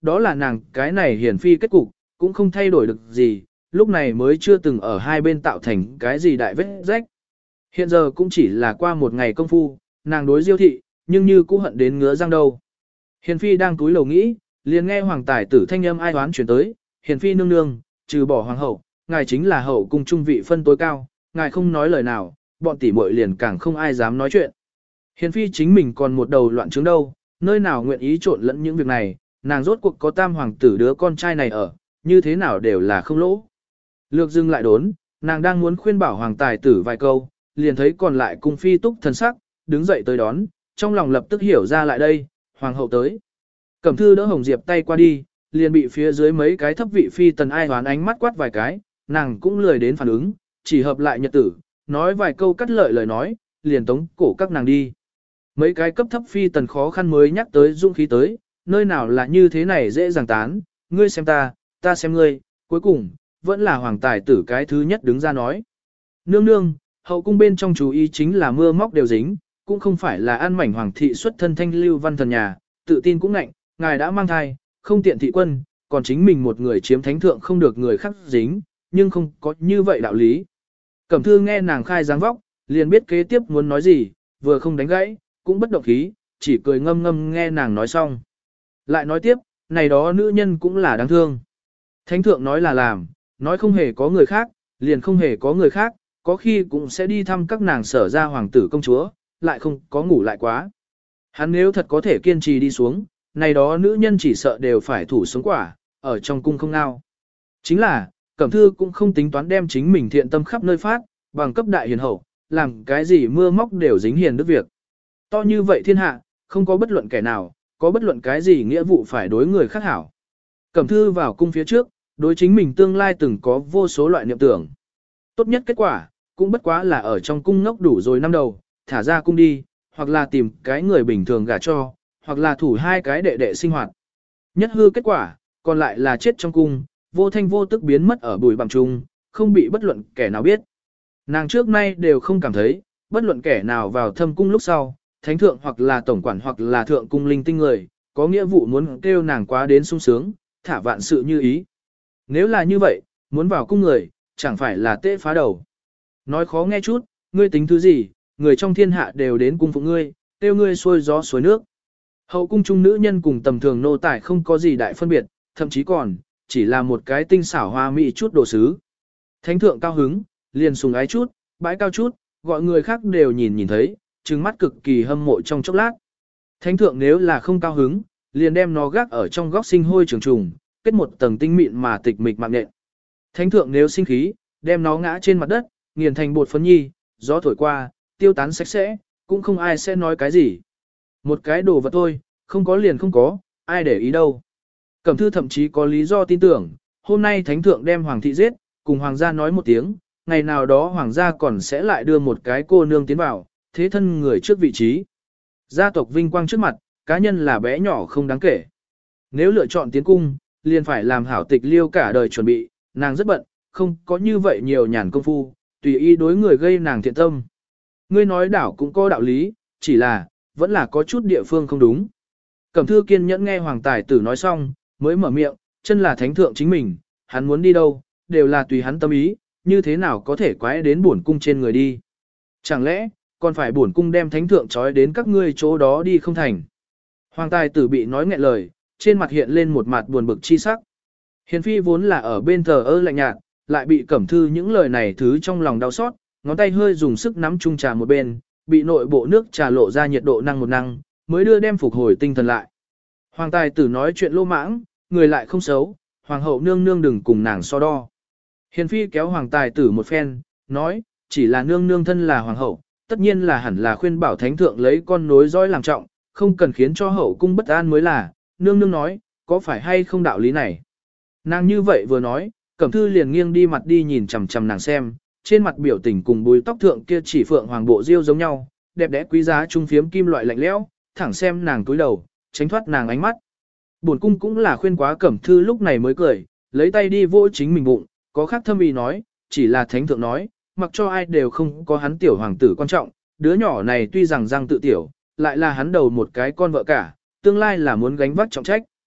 đó là nàng cái này hiển phi kết cục, cũng không thay đổi được gì, lúc này mới chưa từng ở hai bên tạo thành cái gì đại vết rách. Hiện giờ cũng chỉ là qua một ngày công phu, nàng đối Diêu thị, nhưng như cũng hận đến ngứa răng đâu. Hiền phi đang túi lầu nghĩ, liền nghe hoàng tài tử thanh âm ai oán chuyển tới, hiền phi nương nương, trừ bỏ hoàng hậu, ngài chính là hậu cung trung vị phân tối cao, ngài không nói lời nào, bọn tỷ muội liền càng không ai dám nói chuyện. Hiền phi chính mình còn một đầu loạn trướng đâu, nơi nào nguyện ý trộn lẫn những việc này, nàng rốt cuộc có tam hoàng tử đứa con trai này ở, như thế nào đều là không lỗ. Lược dưng lại đốn, nàng đang muốn khuyên bảo hoàng tài tử vài câu, liền thấy còn lại cung phi túc thần sắc, đứng dậy tới đón, trong lòng lập tức hiểu ra lại đây, hoàng hậu tới. Cẩm thư đỡ Hồng Diệp tay qua đi, liền bị phía dưới mấy cái thấp vị phi tần ai hoán ánh mắt quát vài cái, nàng cũng lười đến phản ứng, chỉ hợp lại nhật tử, nói vài câu cắt lợi lời nói, liền tống cổ các nàng đi. Mấy cái cấp thấp phi tần khó khăn mới nhắc tới dung khí tới, nơi nào là như thế này dễ dàng tán, ngươi xem ta, ta xem ngươi, cuối cùng, vẫn là hoàng tài tử cái thứ nhất đứng ra nói. Nương nương, hậu cung bên trong chú ý chính là mưa móc đều dính, cũng không phải là ăn mảnh hoàng thị xuất thân thanh lưu văn thần nhà, tự tin cũng ngạnh, ngài đã mang thai, không tiện thị quân, còn chính mình một người chiếm thánh thượng không được người khác dính, nhưng không có như vậy đạo lý. Cẩm thư nghe nàng khai dáng vóc, liền biết kế tiếp muốn nói gì, vừa không đánh gãy, cũng bất động khí, chỉ cười ngâm ngâm nghe nàng nói xong. Lại nói tiếp, này đó nữ nhân cũng là đáng thương. Thánh thượng nói là làm, nói không hề có người khác, liền không hề có người khác, có khi cũng sẽ đi thăm các nàng sở ra hoàng tử công chúa, lại không có ngủ lại quá. Hắn nếu thật có thể kiên trì đi xuống, này đó nữ nhân chỉ sợ đều phải thủ sống quả, ở trong cung không ngao. Chính là, Cẩm Thư cũng không tính toán đem chính mình thiện tâm khắp nơi phát, bằng cấp đại hiền hậu, làm cái gì mưa móc đều dính hiền đức việc. To như vậy thiên hạ, không có bất luận kẻ nào, có bất luận cái gì nghĩa vụ phải đối người khác hảo. Cẩm Thư vào cung phía trước, đối chính mình tương lai từng có vô số loại niệm tưởng. Tốt nhất kết quả, cũng bất quá là ở trong cung ngốc đủ rồi năm đầu, thả ra cung đi, hoặc là tìm cái người bình thường gả cho, hoặc là thủ hai cái đệ đệ sinh hoạt. Nhất hư kết quả, còn lại là chết trong cung, vô thanh vô tức biến mất ở bụi bặm chung, không bị bất luận kẻ nào biết. Nàng trước nay đều không cảm thấy, bất luận kẻ nào vào thâm cung lúc sau, thánh thượng hoặc là tổng quản hoặc là thượng cung linh tinh người, có nghĩa vụ muốn kêu nàng quá đến sung sướng, thả vạn sự như ý. Nếu là như vậy, muốn vào cung người, chẳng phải là tê phá đầu. Nói khó nghe chút, ngươi tính thứ gì, người trong thiên hạ đều đến cung phụ ngươi, kêu ngươi xuôi gió xuôi nước. Hậu cung trung nữ nhân cùng tầm thường nô tài không có gì đại phân biệt, thậm chí còn, chỉ là một cái tinh xảo hoa mỹ chút đồ sứ. Thánh thượng cao hứng, liền sùng ái chút, bãi cao chút, gọi người khác đều nhìn nhìn thấy, trừng mắt cực kỳ hâm mộ trong chốc lát. Thánh thượng nếu là không cao hứng, liền đem nó gác ở trong góc sinh hôi trường trùng, kết một tầng tinh mịn mà tịch mịch mạng nện. Thánh thượng nếu sinh khí, đem nó ngã trên mặt đất, nghiền thành bột phấn nhi, gió thổi qua, tiêu tán sạch sẽ, cũng không ai sẽ nói cái gì. Một cái đồ vật thôi, không có liền không có, ai để ý đâu. Cẩm Thư thậm chí có lý do tin tưởng, hôm nay thánh thượng đem hoàng thị giết, cùng hoàng gia nói một tiếng, ngày nào đó hoàng gia còn sẽ lại đưa một cái cô nương tiến vào, thế thân người trước vị trí. Gia tộc vinh quang trước mặt, cá nhân là bé nhỏ không đáng kể. Nếu lựa chọn tiến cung, liền phải làm hảo tịch liêu cả đời chuẩn bị, nàng rất bận, không có như vậy nhiều nhàn công phu, tùy ý đối người gây nàng thiện tâm. Ngươi nói đảo cũng có đạo lý, chỉ là, vẫn là có chút địa phương không đúng. Cẩm Thư kiên nhẫn nghe hoàng tài tử nói xong, mới mở miệng, chân là thánh thượng chính mình, hắn muốn đi đâu, đều là tùy hắn tâm ý, như thế nào có thể quái đến bổn cung trên người đi. Chẳng lẽ, còn phải bổn cung đem thánh thượng trói đến các ngươi chỗ đó đi không thành. Hoàng tài tử bị nói nghẹn lời, trên mặt hiện lên một mặt buồn bực chi sắc. Hiền phi vốn là ở bên thờ ơ lạnh nhạt, lại bị Cẩm Thư những lời này thứ trong lòng đau xót, ngón tay hơi dùng sức nắm chung trà một bên, bị nội bộ nước trà lộ ra nhiệt độ năng một năng, mới đưa đem phục hồi tinh thần lại. Hoàng tài tử nói chuyện lô mãng, người lại không xấu, hoàng hậu nương nương đừng cùng nàng so đo. Hiền phi kéo hoàng tài tử một phen, nói, chỉ là nương nương thân là hoàng hậu, tất nhiên là hẳn là khuyên bảo thánh thượng lấy con nối dõi làm trọng, không cần khiến cho hậu cung bất an mới là, nương nương nói, có phải hay không đạo lý này. Nàng như vậy vừa nói, Cẩm Thư liền nghiêng đi mặt đi nhìn chằm chằm nàng xem, trên mặt biểu tình cùng bùi tóc thượng kia chỉ phượng hoàng bộ diêu giống nhau, đẹp đẽ quý giá trung phiếm kim loại lạnh lẽo, thẳng xem nàng túi đầu, tránh thoát nàng ánh mắt. Bổn cung cũng là khuyên quá Cẩm Thư lúc này mới cười, lấy tay đi vỗ chính mình bụng, có khác thâm ý nói, chỉ là thánh thượng nói, mặc cho ai đều không có hắn tiểu hoàng tử quan trọng, đứa nhỏ này tuy rằng răng tự tiểu, lại là hắn đầu một cái con vợ cả, tương lai là muốn gánh vác trọng trách.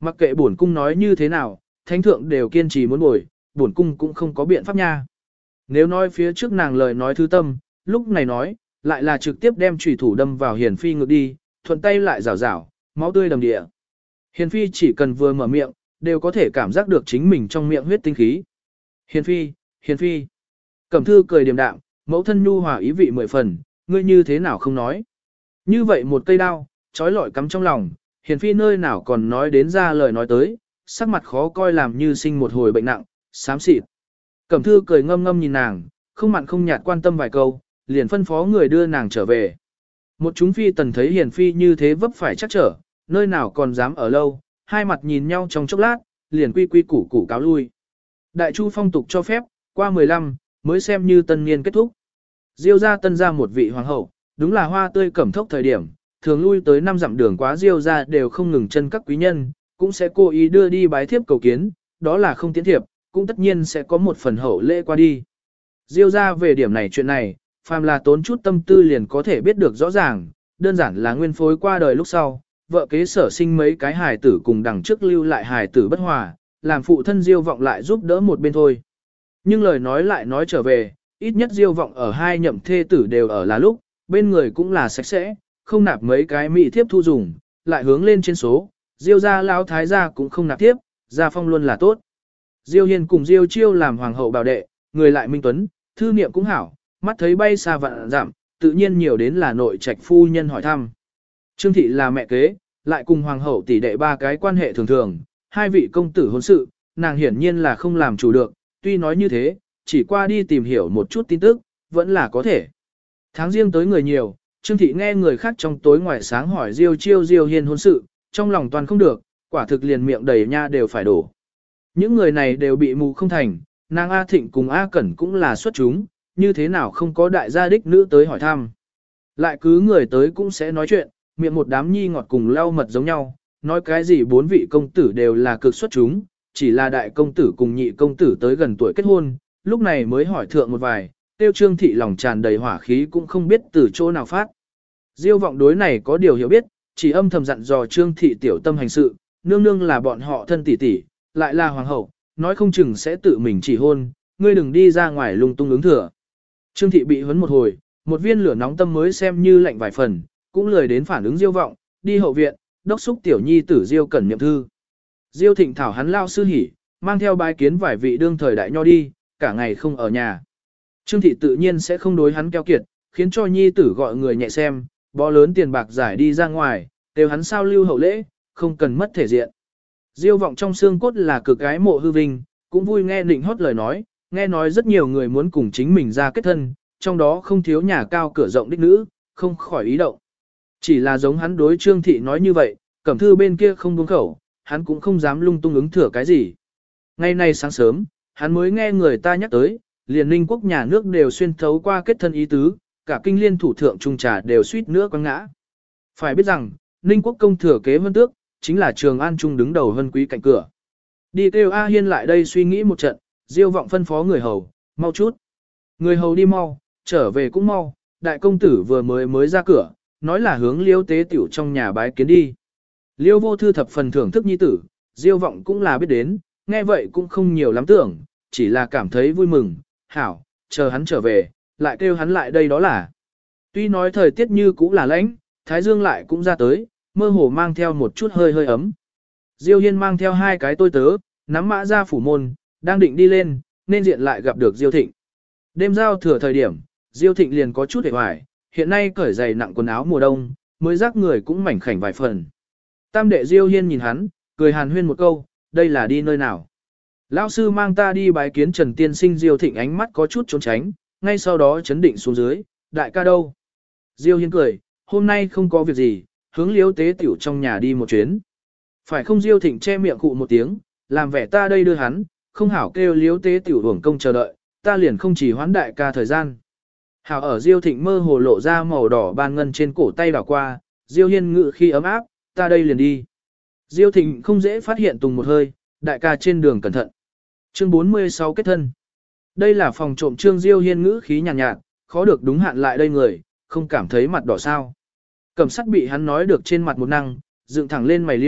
Mặc kệ bổn cung nói như thế nào, thánh thượng đều kiên trì muốn bồi, bổn cung cũng không có biện pháp nha. Nếu nói phía trước nàng lời nói thư tâm, lúc này nói, lại là trực tiếp đem chủy thủ đâm vào Hiền Phi ngược đi, thuận tay lại rảo rảo, máu tươi đầm địa. Hiền Phi chỉ cần vừa mở miệng, đều có thể cảm giác được chính mình trong miệng huyết tinh khí. Hiền Phi, Hiền Phi. Cẩm Thư cười điềm đạm, mẫu thân nhu hòa ý vị mười phần, ngươi như thế nào không nói. Như vậy một cây đao, trói lọi cắm trong lòng, Hiền Phi nơi nào còn nói đến ra lời nói tới, sắc mặt khó coi làm như sinh một hồi bệnh nặng, xám xịt. Cẩm Thư cười ngâm ngâm nhìn nàng, không mặn không nhạt quan tâm vài câu, liền phân phó người đưa nàng trở về. Một chúng phi tần thấy Hiền Phi như thế vấp phải chắc trở, nơi nào còn dám ở lâu, hai mặt nhìn nhau trong chốc lát, liền quy quy củ củ cáo lui. Đại chu phong tục cho phép, qua mười lăm, mới xem như tân niên kết thúc. Diêu ra tân ra một vị hoàng hậu, đúng là hoa tươi cẩm thốc thời điểm, thường lui tới năm dặm đường quá Diêu ra đều không ngừng chân các quý nhân, cũng sẽ cố ý đưa đi bái thiếp cầu kiến, đó là không tiến thiệp, cũng tất nhiên sẽ có một phần hậu lễ qua đi. Diêu ra về điểm này chuyện này, phàm là tốn chút tâm tư liền có thể biết được rõ ràng, đơn giản là nguyên phối qua đời lúc sau, vợ kế sở sinh mấy cái hài tử cùng đằng trước lưu lại hài tử bất hòa, làm phụ thân Diêu vọng lại giúp đỡ một bên thôi. Nhưng lời nói lại nói trở về, ít nhất Diêu vọng ở hai nhậm thê tử đều ở là lúc, bên người cũng là sạch sẽ, không nạp mấy cái mỹ thiếp thu dùng, lại hướng lên trên số, Diêu gia lão thái gia cũng không nạp tiếp, gia phong luôn là tốt. Diêu Hiên cùng Diêu Chiêu làm hoàng hậu bảo đệ, người lại minh tuấn, thư niệm cũng hảo, mắt thấy bay xa vạn giảm, tự nhiên nhiều đến là nội trạch phu nhân hỏi thăm. Trương thị là mẹ kế, lại cùng hoàng hậu tỷ đệ ba cái quan hệ thường thường, hai vị công tử hôn sự, nàng hiển nhiên là không làm chủ được, tuy nói như thế, chỉ qua đi tìm hiểu một chút tin tức, vẫn là có thể. Tháng riêng tới người nhiều, Trương thị nghe người khác trong tối ngoài sáng hỏi Diêu Chiêu Diêu Hiên hôn sự, trong lòng toàn không được, quả thực liền miệng đầy nha đều phải đổ. Những người này đều bị mù không thành, nàng A Thịnh cùng A Cẩn cũng là xuất chúng, như thế nào không có đại gia đích nữ tới hỏi thăm. Lại cứ người tới cũng sẽ nói chuyện, miệng một đám nhi ngọt cùng lau mật giống nhau, nói cái gì bốn vị công tử đều là cực xuất chúng, chỉ là đại công tử cùng nhị công tử tới gần tuổi kết hôn, lúc này mới hỏi thượng một vài, tiêu Trương thị lòng tràn đầy hỏa khí cũng không biết từ chỗ nào phát. Diêu vọng đối này có điều hiểu biết, chỉ âm thầm dặn dò Trương thị tiểu tâm hành sự, nương nương là bọn họ thân tỷ tỷ, lại là hoàng hậu, nói không chừng sẽ tự mình chỉ hôn, ngươi đừng đi ra ngoài lung tung ứng thừa. Trương thị bị huấn một hồi, một viên lửa nóng tâm mới xem như lạnh vài phần, cũng lười đến phản ứng Diêu vọng, đi hậu viện, đốc xúc tiểu nhi tử Diêu Cẩn niệm thư. Diêu Thịnh thảo hắn lao sư hỉ, mang theo bái kiến vài vị đương thời đại nho đi, cả ngày không ở nhà. Trương thị tự nhiên sẽ không đối hắn keo kiệt, khiến cho nhi tử gọi người nhẹ xem, bó lớn tiền bạc giải đi ra ngoài, đều hắn sao lưu hậu lễ, không cần mất thể diện. Diêu vọng trong xương cốt là cực gái mộ hư vinh, cũng vui nghe nịnh hót lời nói, nghe nói rất nhiều người muốn cùng chính mình ra kết thân, trong đó không thiếu nhà cao cửa rộng đích nữ, không khỏi ý động. Chỉ là giống hắn đối Trương thị nói như vậy, Cẩm Thư bên kia không buông khẩu, hắn cũng không dám lung tung ứng thừa cái gì. Ngày nay sáng sớm, hắn mới nghe người ta nhắc tới, liền Ninh quốc nhà nước đều xuyên thấu qua kết thân ý tứ, cả kinh liên thủ thượng trung trà đều suýt nữa quăng ngã. Phải biết rằng, Ninh quốc công thừa kế vân tước, chính là Trường An Trung đứng đầu vân quý cạnh cửa. Đi kêu A Hiên lại đây suy nghĩ một trận, Diêu vọng phân phó người hầu, mau chút. Người hầu đi mau, trở về cũng mau, đại công tử vừa mới mới ra cửa, nói là hướng Liêu tế tiểu trong nhà bái kiến đi. Liêu vô thư thập phần thưởng thức nhi tử, Diêu vọng cũng là biết đến, nghe vậy cũng không nhiều lắm tưởng, chỉ là cảm thấy vui mừng, hảo, chờ hắn trở về, lại kêu hắn lại đây đó là. Tuy nói thời tiết như cũ là lạnh, thái dương lại cũng ra tới, mơ hồ mang theo một chút hơi hơi ấm. Diêu Hiên mang theo hai cái tôi tớ, nắm mã ra phủ môn, đang định đi lên, nên diện lại gặp được Diêu Thịnh. Đêm giao thừa thời điểm, Diêu Thịnh liền có chút hề hoài, hiện nay cởi giày nặng quần áo mùa đông, mới rác người cũng mảnh khảnh vài phần. Tam đệ Diêu Hiên nhìn hắn, cười hàn huyên một câu, đây là đi nơi nào. Lão sư mang ta đi bái kiến Trần Tiên Sinh. Diêu Thịnh ánh mắt có chút trốn tránh, ngay sau đó chấn định xuống dưới, đại ca đâu. Diêu Hiên cười, hôm nay không có việc gì, hướng Liêu tế tiểu trong nhà đi một chuyến. Phải không? Diêu Thịnh che miệng cụ một tiếng, làm vẻ ta đây đưa hắn, không hảo kêu Liêu tế tiểu hưởng công chờ đợi, ta liền không chỉ hoán đại ca thời gian. Hảo ở Diêu Thịnh mơ hồ lộ ra màu đỏ ban ngân trên cổ tay đảo qua, Diêu Hiên ngự khi ấm áp, ta đây liền đi. Diêu Thịnh không dễ phát hiện tùng một hơi, đại ca trên đường cẩn thận. Chương bốn mươi sáu kết thân. Đây là phòng trộm Trương. Diêu Hiên ngữ khí nhàn nhạt, nhạt, khó được đúng hạn lại đây người, không cảm thấy mặt đỏ sao. Cẩm sắt bị hắn nói được trên mặt một năng, dựng thẳng lên mày liễu,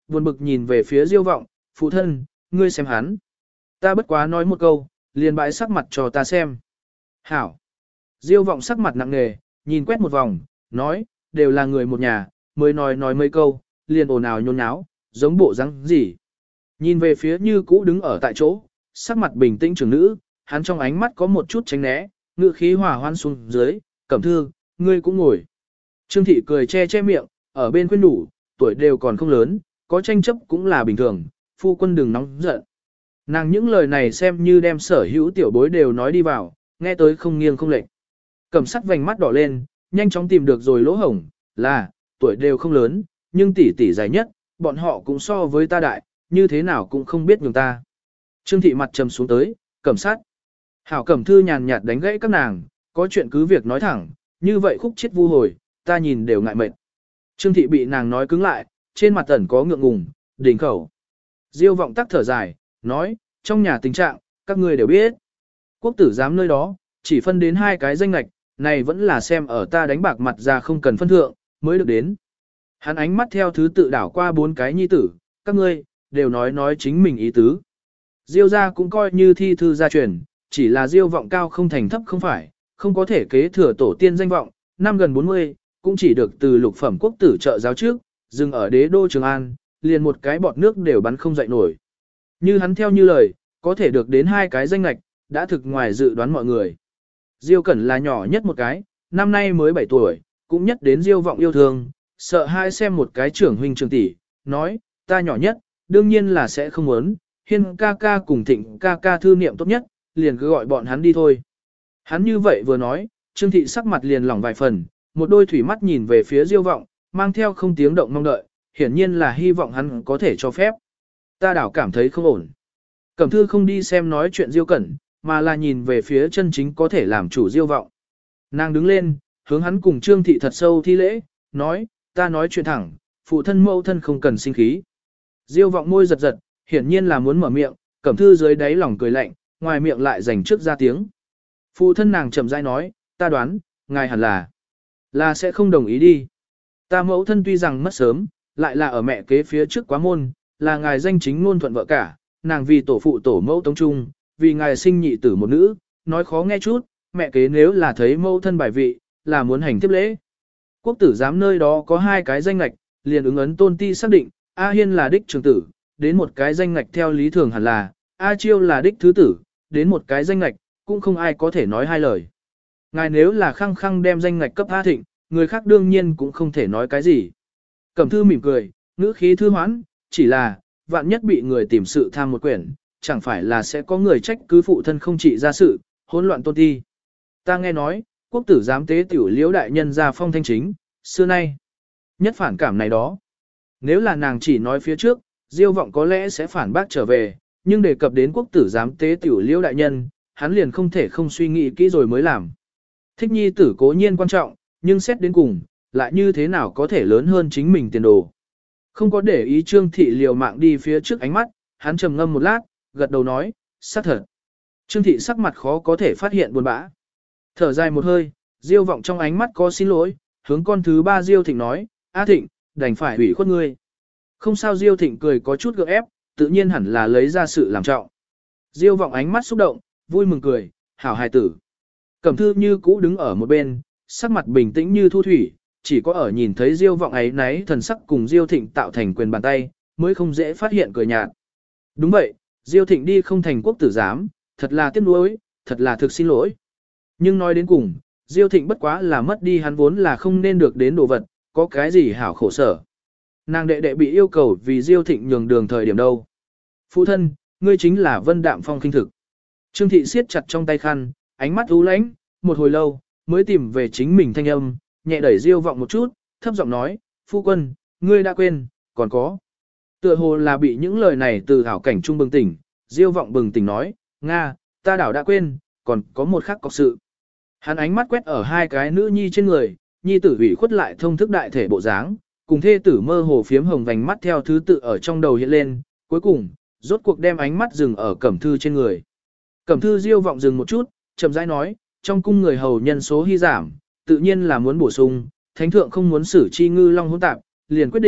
buồn bực nhìn về phía Diêu vọng, phụ thân, ngươi xem hắn. Ta bất quá nói một câu, liền bãi sắc mặt cho ta xem. Hảo. Diêu vọng sắc mặt nặng nề, nhìn quét một vòng, nói, đều là người một nhà, mới nói nói mấy câu, liền ồn ào nhôn nháo, giống bộ răng gì. Nhìn về phía như cũ đứng ở tại chỗ, sắc mặt bình tĩnh trưởng nữ, hắn trong ánh mắt có một chút tránh né, ngựa khí hòa hoan xuống dưới, Cẩm Thư, ngươi cũng ngồi. Trương thị cười che che miệng, ở bên khuyên đủ, tuổi đều còn không lớn, có tranh chấp cũng là bình thường, phu quân đừng nóng giận. Nàng những lời này xem như đem sở hữu tiểu bối đều nói đi vào, nghe tới không nghiêng không lệch. Cẩm sắc vành mắt đỏ lên, nhanh chóng tìm được rồi lỗ hổng, là, tuổi đều không lớn, nhưng tỷ tỷ dài nhất, bọn họ cũng so với ta đại, như thế nào cũng không biết nhường ta. Trương thị mặt trầm xuống tới, Cẩm sát. Hảo Cẩm Thư nhàn nhạt đánh gãy các nàng, có chuyện cứ việc nói thẳng, như vậy khúc chết vu hồi, ta nhìn đều ngại mệt. Trương thị bị nàng nói cứng lại, trên mặt ẩn có ngượng ngùng, đỉnh khẩu. Diêu vọng tắc thở dài, nói, trong nhà tình trạng, các ngươi đều biết. Quốc tử giám nơi đó, chỉ phân đến hai cái danh lạch, này vẫn là xem ở ta đánh bạc mặt ra không cần phân thượng, mới được đến. Hắn ánh mắt theo thứ tự đảo qua bốn cái nhi tử, các ngươi, đều nói nói chính mình ý tứ. Diêu gia cũng coi như thi thư gia truyền, chỉ là diêu vọng cao không thành thấp không phải, không có thể kế thừa tổ tiên danh vọng, năm gần bốn mươi, cũng chỉ được từ lục phẩm quốc tử trợ giáo trước, dừng ở đế đô Trường An, liền một cái bọt nước đều bắn không dậy nổi. Như hắn theo như lời, có thể được đến hai cái danh lạch, đã thực ngoài dự đoán mọi người. Diêu Cẩn là nhỏ nhất một cái, năm nay mới bảy tuổi, cũng nhất đến Diêu vọng yêu thương, sợ hai xem một cái trưởng huynh trưởng tỷ, nói, ta nhỏ nhất, đương nhiên là sẽ không muốn, Hiên ca ca cùng Thịnh ca ca thư niệm tốt nhất, liền cứ gọi bọn hắn đi thôi. Hắn như vậy vừa nói, Trương thị sắc mặt liền lỏng vài phần, một đôi thủy mắt nhìn về phía Diêu vọng, mang theo không tiếng động mong đợi, hiển nhiên là hy vọng hắn có thể cho phép. Ta đảo cảm thấy không ổn. Cẩm Thư không đi xem nói chuyện Diêu Cẩn, mà là nhìn về phía chân chính có thể làm chủ Diêu vọng. Nàng đứng lên, hướng hắn cùng Trương thị thật sâu thi lễ, nói, ta nói chuyện thẳng, phụ thân mẫu thân không cần sinh khí. Diêu vọng môi giật giật, hiển nhiên là muốn mở miệng, Cẩm Thư dưới đáy lòng cười lạnh, ngoài miệng lại dành trước ra tiếng. Phụ thân nàng chậm rãi nói, ta đoán, ngài hẳn là, là sẽ không đồng ý đi. Ta mẫu thân tuy rằng mất sớm, lại là ở mẹ kế phía trước quá môn, là ngài danh chính ngôn thuận vợ cả, nàng vì tổ phụ tổ mẫu tống trung, vì ngài sinh nhị tử một nữ, nói khó nghe chút, mẹ kế nếu là thấy mẫu thân bài vị, là muốn hành tiếp lễ. Quốc tử giám nơi đó có hai cái danh ngạch, liền ứng ấn tôn ti xác định, A Hiên là đích trưởng tử, đến một cái danh ngạch theo lý thường hẳn là, A Chiêu là đích thứ tử, đến một cái danh ngạch, cũng không ai có thể nói hai lời. Ngài nếu là khăng khăng đem danh ngạch cấp A Thịnh, người khác đương nhiên cũng không thể nói cái gì. Cẩm Thư mỉm cười, ngữ khí thư hoãn, chỉ là, vạn nhất bị người tìm sự tham một quyển, chẳng phải là sẽ có người trách cứ phụ thân không trị ra sự, hỗn loạn tôn ti. Ta nghe nói, quốc tử giám tế tiểu liễu đại nhân ra phong thanh chính, xưa nay. Nhất phản cảm này đó. Nếu là nàng chỉ nói phía trước, Diêu vọng có lẽ sẽ phản bác trở về, nhưng đề cập đến quốc tử giám tế tiểu liễu đại nhân, hắn liền không thể không suy nghĩ kỹ rồi mới làm. Thích nhi tử cố nhiên quan trọng, nhưng xét đến cùng, lại như thế nào có thể lớn hơn chính mình tiền đồ. Không có để ý Trương thị liều mạng đi phía trước ánh mắt, hắn trầm ngâm một lát, gật đầu nói, xác thật. Trương thị sắc mặt khó có thể phát hiện buồn bã. Thở dài một hơi, Diêu vọng trong ánh mắt có xin lỗi, hướng con thứ ba Diêu Thịnh nói, A Thịnh, đành phải hủy khuất ngươi. Không sao Diêu Thịnh cười có chút gượng ép, tự nhiên hẳn là lấy ra sự làm trọng. Diêu vọng ánh mắt xúc động, vui mừng cười, hảo hài tử. Cẩm Thư như cũ đứng ở một bên, sắc mặt bình tĩnh như thu thủy, chỉ có ở nhìn thấy Diêu vọng ấy náy thần sắc cùng Diêu Thịnh tạo thành quyền bàn tay, mới không dễ phát hiện cười nhạt. Đúng vậy, Diêu Thịnh đi không thành quốc tử giám, thật là tiếc nuối, thật là thực xin lỗi. Nhưng nói đến cùng, Diêu Thịnh bất quá là mất đi hắn vốn là không nên được đến đồ vật, có cái gì hảo khổ sở. Nàng đệ đệ bị yêu cầu vì Diêu Thịnh nhường đường thời điểm đâu. Phụ thân, ngươi chính là Vân Đạm Phong khinh thực. Trương thị siết chặt trong tay khăn, ánh mắt u lãnh, một hồi lâu, mới tìm về chính mình thanh âm, nhẹ đẩy Diêu vọng một chút, thấp giọng nói, phu quân, ngươi đã quên, còn có. Tựa hồ là bị những lời này từ hảo cảnh trung bừng tỉnh, Diêu vọng bừng tỉnh nói, Nga, ta đảo đã quên, còn có một khác cọc sự. Hắn ánh mắt quét ở hai cái nữ nhi trên người, nhi tử ủy khuất lại thông thức đại thể bộ dáng, cùng thê tử mơ hồ phiếm hồng vành mắt theo thứ tự ở trong đầu hiện lên, cuối cùng, rốt cuộc đem ánh mắt dừng ở Cẩm Thư trên người. Cẩm Thư Diêu vọng dừng một chút, chậm rãi nói, trong cung người hầu nhân số hy giảm, tự nhiên là muốn bổ sung, thánh thượng không muốn xử chi ngư long hỗn tạp, liền quyết định,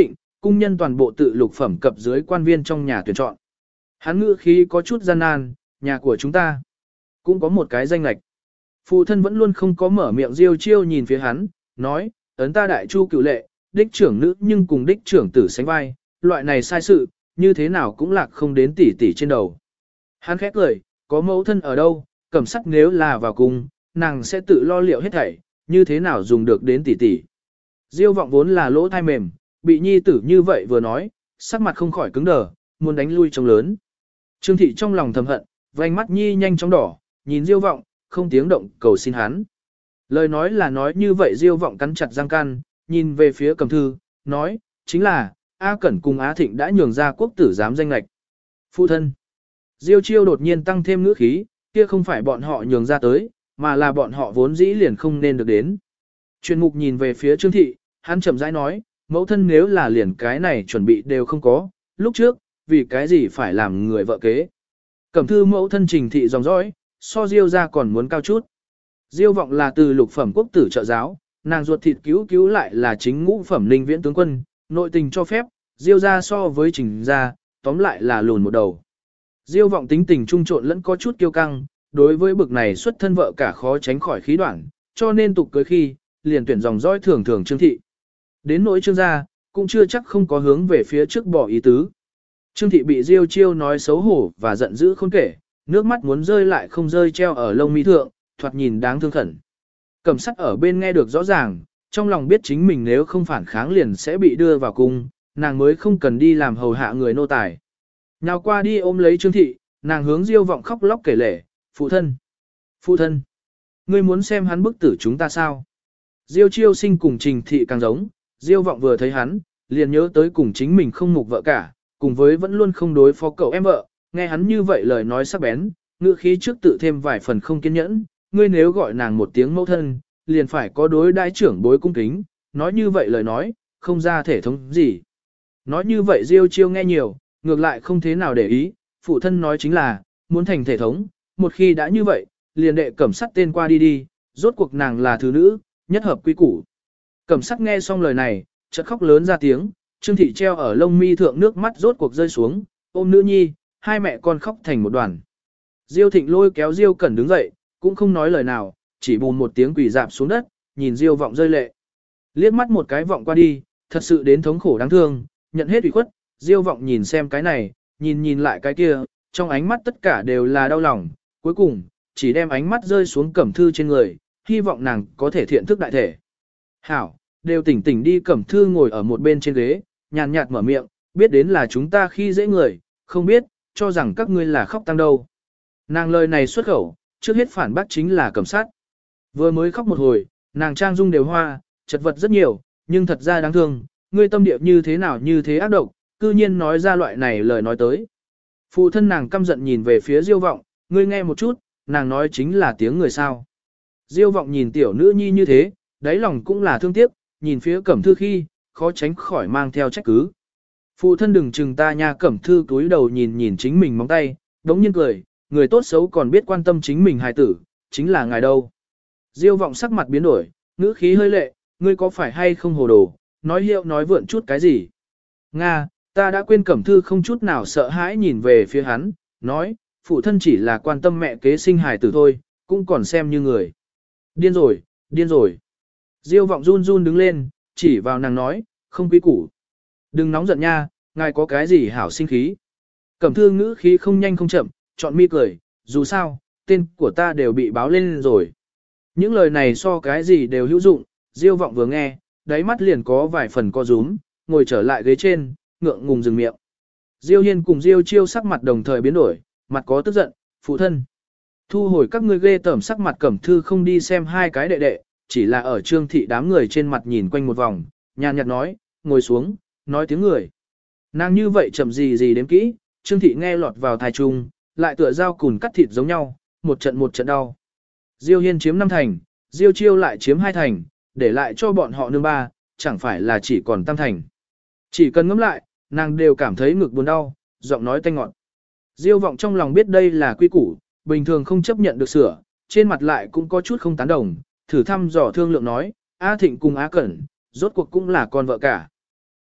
cung nhân toàn bộ tự lục phẩm cập dưới quan viên trong nhà tuyển chọn. Hắn ngữ khí có chút gian nan, nhà của chúng ta cũng có một cái danh lệch. Phụ thân vẫn luôn không có mở miệng. Diêu Chiêu nhìn phía hắn, nói, ấn ta đại chu cựu lệ, đích trưởng nữ nhưng cùng đích trưởng tử sánh vai, loại này sai sự, như thế nào cũng lạc không đến tỷ tỷ trên đầu. Hắn khẽ cười, có mẫu thân ở đâu, Cẩm Sắc nếu là vào cung, nàng sẽ tự lo liệu hết thảy, như thế nào dùng được đến tỷ tỷ. Diêu Vọng vốn là lỗ thai mềm, bị nhi tử như vậy vừa nói, sắc mặt không khỏi cứng đờ, muốn đánh lui trông lớn. Trương thị trong lòng thầm hận, vành mắt nhi nhanh chóng đỏ, nhìn Diêu Vọng, không tiếng động cầu xin hắn. Lời nói là nói như vậy. Diêu Vọng cắn chặt răng can, nhìn về phía Cẩm Thư, nói, chính là, A Cẩn cùng Á Thịnh đã nhường ra quốc tử giám danh lệch. Phụ thân. Diêu Chiêu đột nhiên tăng thêm ngữ khí, kia không phải bọn họ nhường ra tới, mà là bọn họ vốn dĩ liền không nên được đến. Truyền mục nhìn về phía Trương thị, hắn chậm rãi nói, mẫu thân nếu là liền cái này chuẩn bị đều không có, lúc trước, vì cái gì phải làm người vợ kế. Cẩm Thư mẫu thân Trình thị dòng dõi, so Diêu ra còn muốn cao chút. Diêu Vọng là từ lục phẩm quốc tử trợ giáo, nàng ruột thịt cứu cứu lại là chính ngũ phẩm Ninh Viễn tướng quân, nội tình cho phép, Diêu ra so với Trình ra, tóm lại là lùn một đầu. Diêu Vọng tính tình trung trộn lẫn có chút kiêu căng, đối với bực này xuất thân vợ cả khó tránh khỏi khí đoạn, cho nên tục cưới khi, liền tuyển dòng dõi thường thường Trương thị. Đến nỗi Trương gia, cũng chưa chắc không có hướng về phía trước bỏ ý tứ. Trương thị bị Diêu Chiêu nói xấu hổ và giận dữ không kể, nước mắt muốn rơi lại không rơi treo ở lông mi thượng, thoạt nhìn đáng thương khẩn. Cẩm Sắc ở bên nghe được rõ ràng, trong lòng biết chính mình nếu không phản kháng liền sẽ bị đưa vào cung, nàng mới không cần đi làm hầu hạ người nô tài. Nào qua đi ôm lấy Trương thị, nàng hướng Diêu Vọng khóc lóc kể lể, phụ thân, phụ thân, ngươi muốn xem hắn bức tử chúng ta sao? Diêu Chiêu sinh cùng Trình thị càng giống, Diêu Vọng vừa thấy hắn, liền nhớ tới cùng chính mình không mục vợ cả, cùng với vẫn luôn không đối phó cậu em vợ, nghe hắn như vậy lời nói sắc bén, ngữ khí trước tự thêm vài phần không kiên nhẫn, ngươi nếu gọi nàng một tiếng mẫu thân, liền phải có đối đãi trưởng bối cung kính, nói như vậy lời nói, không ra thể thống gì. Nói như vậy Diêu Chiêu nghe nhiều, ngược lại không thế nào để ý, phụ thân nói chính là, muốn thành thể thống, một khi đã như vậy, liền đệ Cẩm Sắc tên qua đi đi, rốt cuộc nàng là thứ nữ, nhất hợp quy củ. Cẩm Sắc nghe xong lời này, chợt khóc lớn ra tiếng, Trương thị treo ở lông mi thượng nước mắt rốt cuộc rơi xuống, ôm nữ nhi, hai mẹ con khóc thành một đoàn. Diêu Thịnh lôi kéo Diêu Cẩn đứng dậy, cũng không nói lời nào, chỉ bùn một tiếng quỳ dạp xuống đất, nhìn Diêu Vọng rơi lệ. Liếc mắt một cái vọng qua đi, thật sự đến thống khổ đáng thương, nhận hết ủy khuất, Diêu Vọng nhìn xem cái này, nhìn nhìn lại cái kia, trong ánh mắt tất cả đều là đau lòng, cuối cùng, chỉ đem ánh mắt rơi xuống Cẩm Thư trên người, hy vọng nàng có thể thiện thức đại thể. Hảo, đều tỉnh tỉnh đi. Cẩm Thư ngồi ở một bên trên ghế, nhàn nhạt mở miệng, biết đến là chúng ta khi dễ người, không biết, cho rằng các ngươi là khóc tăng đâu. Nàng lời này xuất khẩu, trước hết phản bác chính là Cẩm Sát. Vừa mới khóc một hồi, nàng trang dung đều hoa, chật vật rất nhiều, nhưng thật ra đáng thương, ngươi tâm địa như thế nào như thế ác độc, cư nhiên nói ra loại này lời nói tới. Phụ thân nàng căm giận nhìn về phía Diêu Vọng, ngươi nghe một chút, nàng nói chính là tiếng người sao. Diêu Vọng nhìn tiểu nữ nhi như thế, đáy lòng cũng là thương tiếc, nhìn phía Cẩm Thư khi, khó tránh khỏi mang theo trách cứ. Phụ thân đừng chừng ta nha. Cẩm Thư túi đầu nhìn nhìn chính mình móng tay, đống nhiên cười, người tốt xấu còn biết quan tâm chính mình hài tử, chính là ngài đâu. Diêu Vọng sắc mặt biến đổi, ngữ khí hơi lệ, ngươi có phải hay không hồ đồ, nói hiệu nói vượn chút cái gì. Nga, ta đã quên. Cẩm Thư không chút nào sợ hãi nhìn về phía hắn, nói, phụ thân chỉ là quan tâm mẹ kế sinh hài tử thôi, cũng còn xem như người. Điên rồi, điên rồi. Diêu Vọng run run đứng lên, chỉ vào nàng nói, không quý củ. Đừng nóng giận nha, ngài có cái gì hảo sinh khí. Cẩm Thư ngữ khí không nhanh không chậm, chọn mi cười, dù sao, tên của ta đều bị báo lên rồi. Những lời này so cái gì đều hữu dụng, Diêu Vọng vừa nghe, đáy mắt liền có vài phần co rúm, ngồi trở lại ghế trên, ngượng ngùng dừng miệng. Diêu Hiên cùng Diêu Chiêu sắc mặt đồng thời biến đổi, mặt có tức giận, phụ thân. Thu hồi các ngươi ghê tởm. Sắc mặt Cẩm Thư không đi xem hai cái đệ đệ, chỉ là ở Trương thị đám người trên mặt nhìn quanh một vòng, nhàn nhạt nói, ngồi xuống, nói tiếng người. Nàng như vậy chậm gì gì đếm kỹ, Trương thị nghe lọt vào thai trung, lại tựa dao cùn cắt thịt giống nhau, một trận một trận đau. Diêu Hiên chiếm năm thành, Diêu Chiêu lại chiếm hai thành, để lại cho bọn họ nương ba, chẳng phải là chỉ còn tam thành. Chỉ cần ngẫm lại, nàng đều cảm thấy ngực buồn đau, giọng nói tanh ngọt. Diêu Vọng trong lòng biết đây là quy củ, bình thường không chấp nhận được sửa, trên mặt lại cũng có chút không tán đồng, thử thăm dò thương lượng nói, A Thịnh cùng Á Cẩn, rốt cuộc cũng là con vợ cả.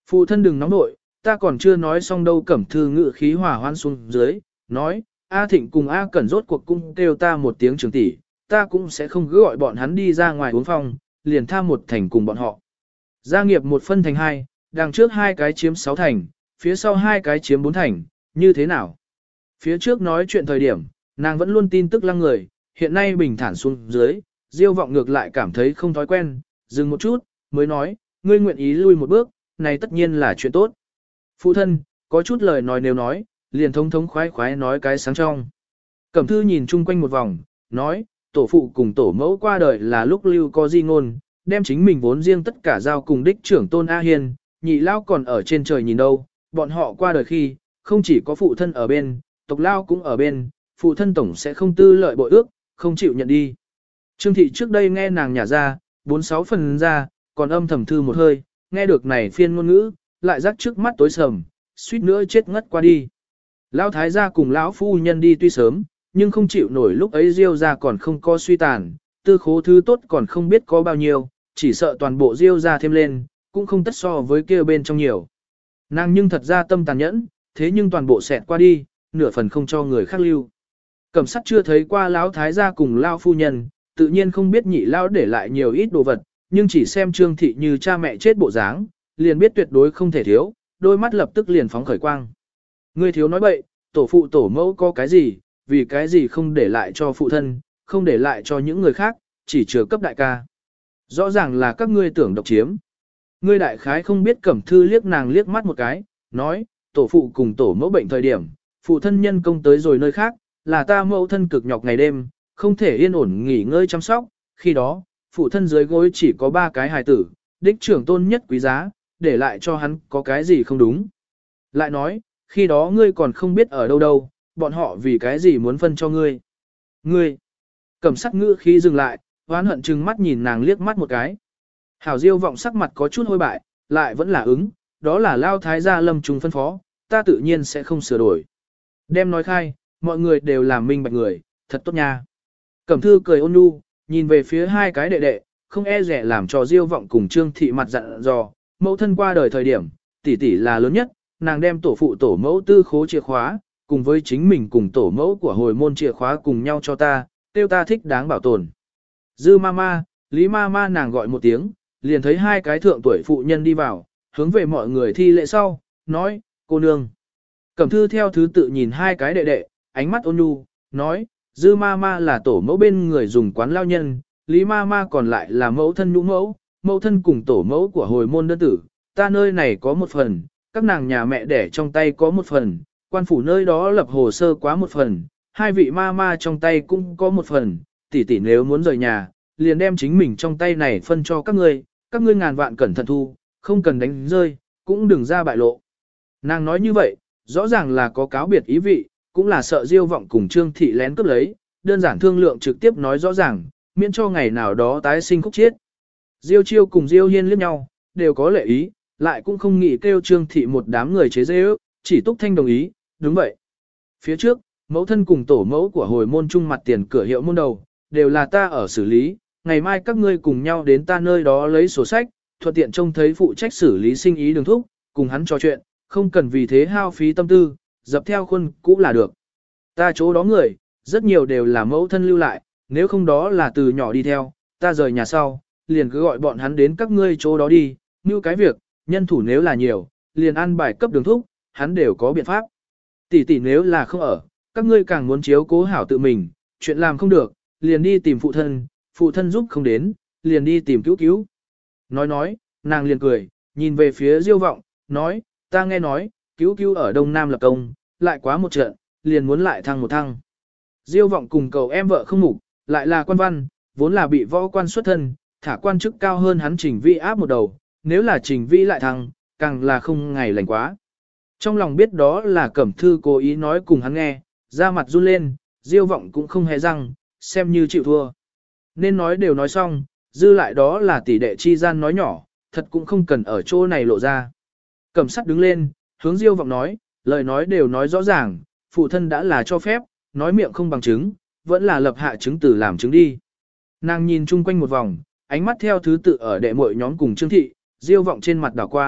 Phụ thân đừng nóng nội, ta còn chưa nói xong đâu. Cẩm Thư ngự khí hòa hoan xuống dưới, nói, A Thịnh cùng A Cẩn rốt cuộc cung kêu ta một tiếng trưởng tỷ, ta cũng sẽ không cứ gọi bọn hắn đi ra ngoài uống phong, liền tham một thành cùng bọn họ. Gia nghiệp một phân thành hai, đằng trước hai cái chiếm sáu thành, phía sau hai cái chiếm bốn thành, như thế nào? Phía trước nói chuyện thời điểm, nàng vẫn luôn tin tức lăng người, hiện nay bình thản xuống dưới, Diêu Vọng ngược lại cảm thấy không thói quen, dừng một chút, mới nói, ngươi nguyện ý lui một bước, này tất nhiên là chuyện tốt. Phụ thân, có chút lời nói nếu nói, liền thống thống khoái khoái nói cái sáng trong. Cẩm Thư nhìn chung quanh một vòng, nói, tổ phụ cùng tổ mẫu qua đời là lúc lưu có di ngôn, đem chính mình vốn riêng tất cả giao cùng đích trưởng tôn A Hiên, nhị lao còn ở trên trời nhìn đâu, bọn họ qua đời khi, không chỉ có phụ thân ở bên, tộc lao cũng ở bên, phụ thân tổng sẽ không tư lợi bội ước, không chịu nhận đi. Trương thị trước đây nghe nàng nhả ra, bốn sáu phần ra, còn âm thầm thư một hơi, nghe được này phiên ngôn ngữ, lại rắc trước mắt tối sầm, suýt nữa chết ngất qua đi. Lão thái gia cùng lão phu nhân đi tuy sớm, nhưng không chịu nổi lúc ấy Diêu gia còn không có suy tàn, tư khố thứ tốt còn không biết có bao nhiêu, chỉ sợ toàn bộ Diêu gia thêm lên, cũng không tất so với kia bên trong nhiều. Nàng nhưng thật ra tâm tàn nhẫn, thế nhưng toàn bộ xẹt qua đi, nửa phần không cho người khác lưu. Cẩm Sắt chưa thấy qua lão thái gia cùng lão phu nhân, tự nhiên không biết nhị lão để lại nhiều ít đồ vật, nhưng chỉ xem Trương thị như cha mẹ chết bộ dáng, liền biết tuyệt đối không thể thiếu, đôi mắt lập tức liền phóng khởi quang. Ngươi thiếu nói bậy, tổ phụ tổ mẫu có cái gì, vì cái gì không để lại cho phụ thân, không để lại cho những người khác, chỉ chừa cấp đại ca. Rõ ràng là các ngươi tưởng độc chiếm. Ngươi đại khái không biết. Cẩm Thư liếc nàng liếc mắt một cái, nói, tổ phụ cùng tổ mẫu bệnh thời điểm, phụ thân nhân công tới rồi nơi khác, là ta mẫu thân cực nhọc ngày đêm, không thể yên ổn nghỉ ngơi chăm sóc, khi đó, phụ thân dưới gối chỉ có ba cái hài tử, đích trưởng tôn nhất quý giá, để lại cho hắn có cái gì không đúng. Lại nói, khi đó ngươi còn không biết ở đâu đâu, bọn họ vì cái gì muốn phân cho ngươi. Ngươi, Cẩm Sắc ngữ khí dừng lại, oán hận chừng mắt nhìn nàng liếc mắt một cái. Hảo Diêu Vọng sắc mặt có chút hôi bại, lại vẫn là ứng, đó là lao thái gia lâm trùng phân phó, ta tự nhiên sẽ không sửa đổi. Đem nói khai, mọi người đều làm minh bạch người, thật tốt nha. Cẩm Thư cười ôn nhu, nhìn về phía hai cái đệ đệ, không e rẻ làm cho Diêu Vọng cùng Trương thị mặt dặn dò, mẫu thân qua đời thời điểm, tỷ tỷ là lớn nhất, nàng đem tổ phụ tổ mẫu tư khố chìa khóa, cùng với chính mình cùng tổ mẫu của hồi môn chìa khóa cùng nhau cho ta, tiêu ta thích đáng bảo tồn. Dư mama, Lý mama nàng gọi một tiếng, liền thấy hai cái thượng tuổi phụ nhân đi vào, hướng về mọi người thi lễ sau, nói, cô nương. Cẩm Thư theo thứ tự nhìn hai cái đệ đệ, ánh mắt ôn nhu, nói, Dư mama là tổ mẫu bên người dùng quán lao nhân, Lý mama còn lại là mẫu thân nhũ mẫu, mẫu thân cùng tổ mẫu của hồi môn đơn tử, ta nơi này có một phần, các nàng nhà mẹ đẻ trong tay có một phần, quan phủ nơi đó lập hồ sơ quá một phần, hai vị mama trong tay cũng có một phần, tỷ tỷ nếu muốn rời nhà, liền đem chính mình trong tay này phân cho các ngươi, các ngươi ngàn vạn cẩn thận thu, không cần đánh rơi, cũng đừng ra bại lộ. Nàng nói như vậy, rõ ràng là có cáo biệt ý vị, cũng là sợ Diêu Vọng cùng Trương thị lén cướp lấy, đơn giản thương lượng trực tiếp nói rõ ràng, miễn cho ngày nào đó tái sinh khúc chiết. Diêu Chiêu cùng Diêu Hiên liếc nhau, đều có lệ ý, lại cũng không nghĩ kêu Trương thị một đám người chế giễu, chỉ Túc Thanh đồng ý, đúng vậy. Phía trước, mẫu thân cùng tổ mẫu của hồi môn trung mặt tiền cửa hiệu môn đầu, đều là ta ở xử lý, ngày mai các ngươi cùng nhau đến ta nơi đó lấy sổ sách, thuận tiện trông thấy phụ trách xử lý sinh ý đường thúc, cùng hắn trò chuyện, không cần vì thế hao phí tâm tư, dập theo khuôn cũ là được. Ta chỗ đó người, rất nhiều đều là mẫu thân lưu lại, nếu không đó là từ nhỏ đi theo, ta rời nhà sau, liền cứ gọi bọn hắn đến các ngươi chỗ đó đi, như cái việc, nhân thủ nếu là nhiều, liền ăn bài cấp đường thúc, hắn đều có biện pháp. Tỷ tỷ nếu là không ở, các ngươi càng muốn chiếu cố hảo tự mình, chuyện làm không được, liền đi tìm phụ thân, phụ thân giúp không đến, liền đi tìm cứu cứu. Nói nói, nàng liền cười, nhìn về phía Diêu Vọng, nói, ta nghe nói, cứu cứu ở Đông Nam lập công, lại quá một trận, liền muốn lại thăng một thăng. Diêu Vọng cùng cậu em vợ không mục, lại là quan văn, vốn là bị võ quan xuất thân, thả quan chức cao hơn hắn Trình Vi áp một đầu, nếu là Trình Vi lại thăng, càng là không ngày lành quá. Trong lòng biết đó là Cẩm Thư cố ý nói cùng hắn nghe, da mặt run lên, Diêu Vọng cũng không hề răng, xem như chịu thua. Nên nói đều nói xong, dư lại đó là tỷ đệ chi gian nói nhỏ, thật cũng không cần ở chỗ này lộ ra. Cẩm Sắt đứng lên, hướng Diêu Vọng nói, lời nói đều nói rõ ràng, phụ thân đã là cho phép, nói miệng không bằng chứng, vẫn là lập hạ chứng từ làm chứng đi. Nàng nhìn chung quanh một vòng, ánh mắt theo thứ tự ở đệ muội nhóm cùng Trương thị, Diêu Vọng trên mặt đảo qua,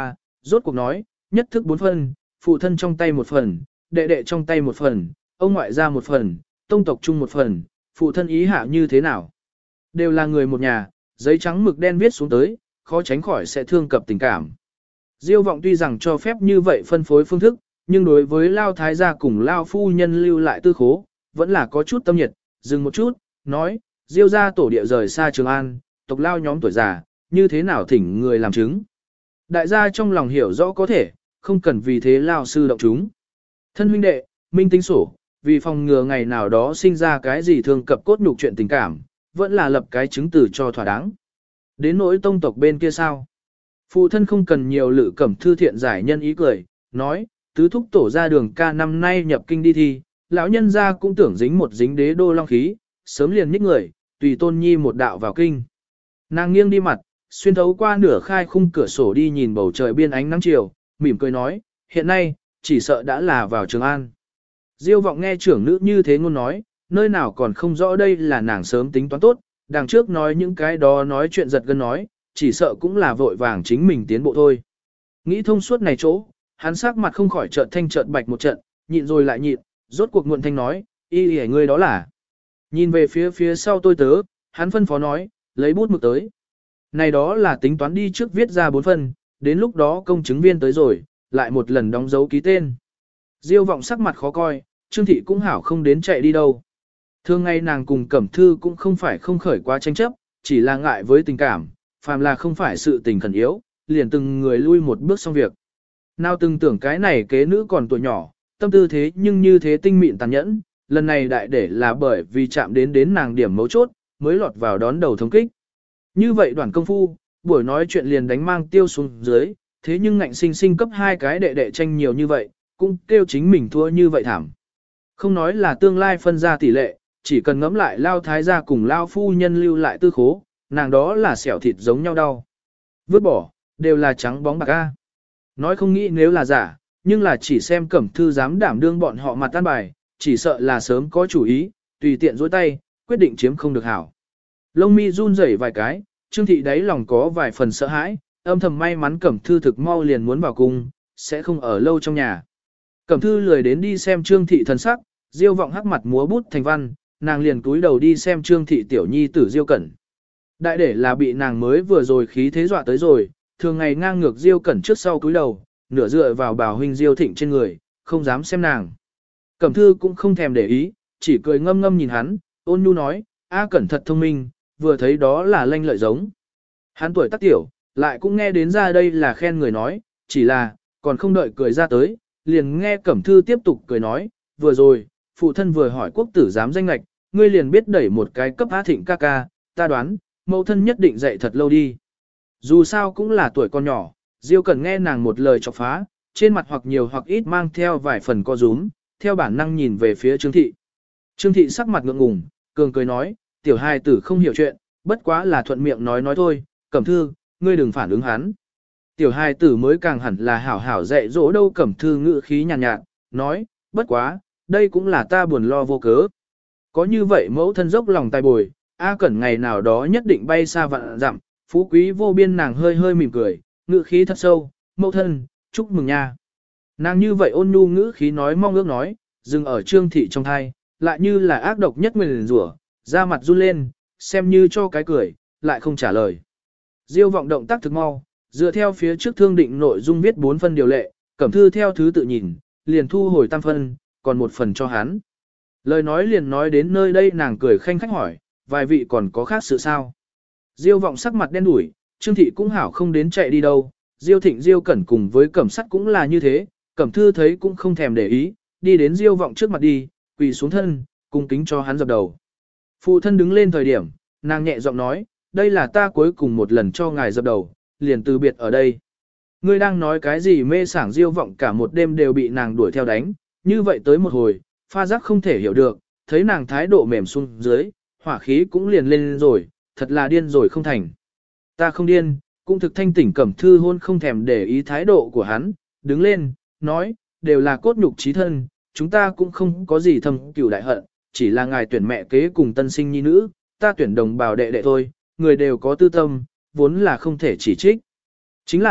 rốt cuộc nói, nhất thức bốn phần, phụ thân trong tay một phần, đệ đệ trong tay một phần, ông ngoại ra một phần, tông tộc chung một phần, phụ thân ý hạ như thế nào. Đều là người một nhà, giấy trắng mực đen viết xuống tới, khó tránh khỏi sẽ thương cập tình cảm. Diêu vọng tuy rằng cho phép như vậy phân phối phương thức, nhưng đối với Lao Thái gia cùng Lao Phu Nhân lưu lại tư khố, vẫn là có chút tâm nhiệt, dừng một chút, nói, Diêu gia tổ địa rời xa Trường An, tộc Lao nhóm tuổi già, như thế nào thỉnh người làm chứng. Đại gia trong lòng hiểu rõ có thể, không cần vì thế Lao sư động chúng. Thân huynh đệ, minh tính sổ, vì phòng ngừa ngày nào đó sinh ra cái gì thường cập cốt nhục chuyện tình cảm, vẫn là lập cái chứng từ cho thỏa đáng. Đến nỗi tông tộc bên kia sao? Phụ thân không cần nhiều lự cẩm thư thiện giải nhân ý cười, nói, tứ thúc tổ ra đường ca năm nay nhập kinh đi thi, lão nhân gia cũng tưởng dính một dính đế đô long khí, sớm liền nhích người, tùy tôn nhi một đạo vào kinh. Nàng nghiêng đi mặt, xuyên thấu qua nửa khai khung cửa sổ đi nhìn bầu trời biên ánh nắng chiều, mỉm cười nói, hiện nay, chỉ sợ đã là vào Trường An. Diêu vọng nghe trưởng nữ như thế ngôn nói, nơi nào còn không rõ đây là nàng sớm tính toán tốt, đằng trước nói những cái đó nói chuyện giật gân nói, chỉ sợ cũng là vội vàng chính mình tiến bộ thôi. Nghĩ thông suốt này chỗ, hắn sắc mặt không khỏi chợt thanh chợt bạch một trận, nhịn rồi lại nhịn, rốt cuộc muộn thanh nói, y hề ngươi đó là. Nhìn về phía phía sau tôi tớ, hắn phân phó nói, lấy bút mực tới. Này đó là tính toán đi trước viết ra bốn phần, đến lúc đó công chứng viên tới rồi, lại một lần đóng dấu ký tên. Diêu vọng sắc mặt khó coi, Trương Thị cũng hảo không đến chạy đi đâu. Thường ngày nàng cùng Cẩm Thư cũng không phải không khởi quá tranh chấp, chỉ là ngại với tình cảm, phàm là không phải sự tình khẩn yếu, liền từng người lui một bước xong việc. Nào từng tưởng cái này kế nữ còn tuổi nhỏ, tâm tư thế nhưng như thế tinh mịn tàn nhẫn, lần này đại để là bởi vì chạm đến đến nàng điểm mấu chốt, mới lọt vào đón đầu thống kích. Như vậy đoàn công phu, buổi nói chuyện liền đánh mang tiêu xuống dưới, thế nhưng ngạnh sinh sinh cấp hai cái đệ đệ tranh nhiều như vậy, cũng kêu chính mình thua như vậy thảm. Không nói là tương lai phân ra tỷ lệ, chỉ cần ngẫm lại Lao Thái gia cùng Lao Phu Nhân lưu lại tư khố, nàng đó là xẻo thịt giống nhau đau. Vứt bỏ, đều là trắng bóng bạc a. Nói không nghĩ nếu là giả, nhưng là chỉ xem Cẩm Thư dám đảm đương bọn họ mặt tan bài, chỉ sợ là sớm có chủ ý, tùy tiện dối tay, quyết định chiếm không được hảo. Lông mi run rẩy vài cái, Trương Thị đáy lòng có vài phần sợ hãi, âm thầm may mắn Cẩm Thư thực mau liền muốn vào cung, sẽ không ở lâu trong nhà. Cẩm Thư lười đến đi xem Trương Thị thần sắc, Diêu vọng hắc mặt múa bút thành văn, nàng liền cúi đầu đi xem Trương Thị tiểu nhi tử Diêu Cẩn. Đại để là bị nàng mới vừa rồi khí thế dọa tới rồi, thường ngày ngang ngược Diêu Cẩn trước sau cúi đầu, nửa dựa vào bảo huynh Diêu Thịnh trên người, không dám xem nàng. Cẩm Thư cũng không thèm để ý, chỉ cười ngâm ngâm nhìn hắn, ôn nhu nói, A Cẩn thật thông minh, vừa thấy đó là lanh lợi giống. Hắn tuổi tác tiểu, lại cũng nghe đến ra đây là khen người nói, chỉ là, còn không đợi cười ra tới, liền nghe Cẩm Thư tiếp tục cười nói, vừa rồi, phụ thân vừa hỏi quốc tử giám danh lạch, ngươi liền biết đẩy một cái cấp A Thịnh ca ca, ta đoán, mẫu thân nhất định dạy thật lâu đi. Dù sao cũng là tuổi con nhỏ, Diêu Cẩn nghe nàng một lời chọc phá, trên mặt hoặc nhiều hoặc ít mang theo vài phần co rúm, theo bản năng nhìn về phía Trương Thị. Trương Thị sắc mặt ngượng ngùng, cường cười nói, tiểu hài tử không hiểu chuyện, bất quá là thuận miệng nói nói thôi, Cẩm Thư, ngươi đừng phản ứng hắn. Tiểu hài tử mới càng hẳn là hảo hảo dạy dỗ đâu. Cẩm Thư ngữ khí nhàn nhạt, nhạt, nói, bất quá, đây cũng là ta buồn lo vô cớ. Có như vậy mẫu thân dốc lòng tài bồi, A Cẩn ngày nào đó nhất định bay xa vạn dặm, phú quý vô biên. Nàng hơi hơi mỉm cười, ngữ khí thật sâu, mẫu thân, chúc mừng nha. Nàng như vậy ôn nhu ngữ khí nói mong ước nói, dừng ở Trương Thị trong thai, lại như là ác độc nhất nguyền rủa, da mặt run lên, xem như cho cái cười, lại không trả lời. Diêu vọng động tác thực mau, dựa theo phía trước thương định nội dung viết bốn phân điều lệ, Cẩm Thư theo thứ tự nhìn, liền thu hồi tam phân, còn một phần cho hắn. Lời nói liền nói đến nơi đây, nàng cười khanh khách hỏi, vài vị còn có khác sự sao? Diêu vọng sắc mặt đen đủi, Trương Thị cũng hảo không đến chạy đi đâu, Diêu Thịnh Diêu Cẩn cùng với Cẩm Sắt cũng là như thế, Cẩm Thư thấy cũng không thèm để ý, đi đến Diêu vọng trước mặt đi, quỳ xuống thân, cung kính cho hắn dập đầu. Phụ thân đứng lên thời điểm, nàng nhẹ giọng nói, đây là ta cuối cùng một lần cho ngài dập đầu, liền từ biệt ở đây. Ngươi đang nói cái gì mê sảng? Diêu vọng cả một đêm đều bị nàng đuổi theo đánh, như vậy tới một hồi, pha giác không thể hiểu được, thấy nàng thái độ mềm xuống dưới, hỏa khí cũng liền lên rồi, thật là điên rồi không thành. Ta không điên, cũng thực thanh tỉnh. Cẩm Thư hôn không thèm để ý thái độ của hắn, đứng lên, nói, đều là cốt nhục chí thân, chúng ta cũng không có gì thâm cửu đại hận, chỉ là ngài tuyển mẹ kế cùng tân sinh nhi nữ, ta tuyển đồng bào đệ đệ thôi, người đều có tư tâm, vốn là không thể chỉ trích. Chính là,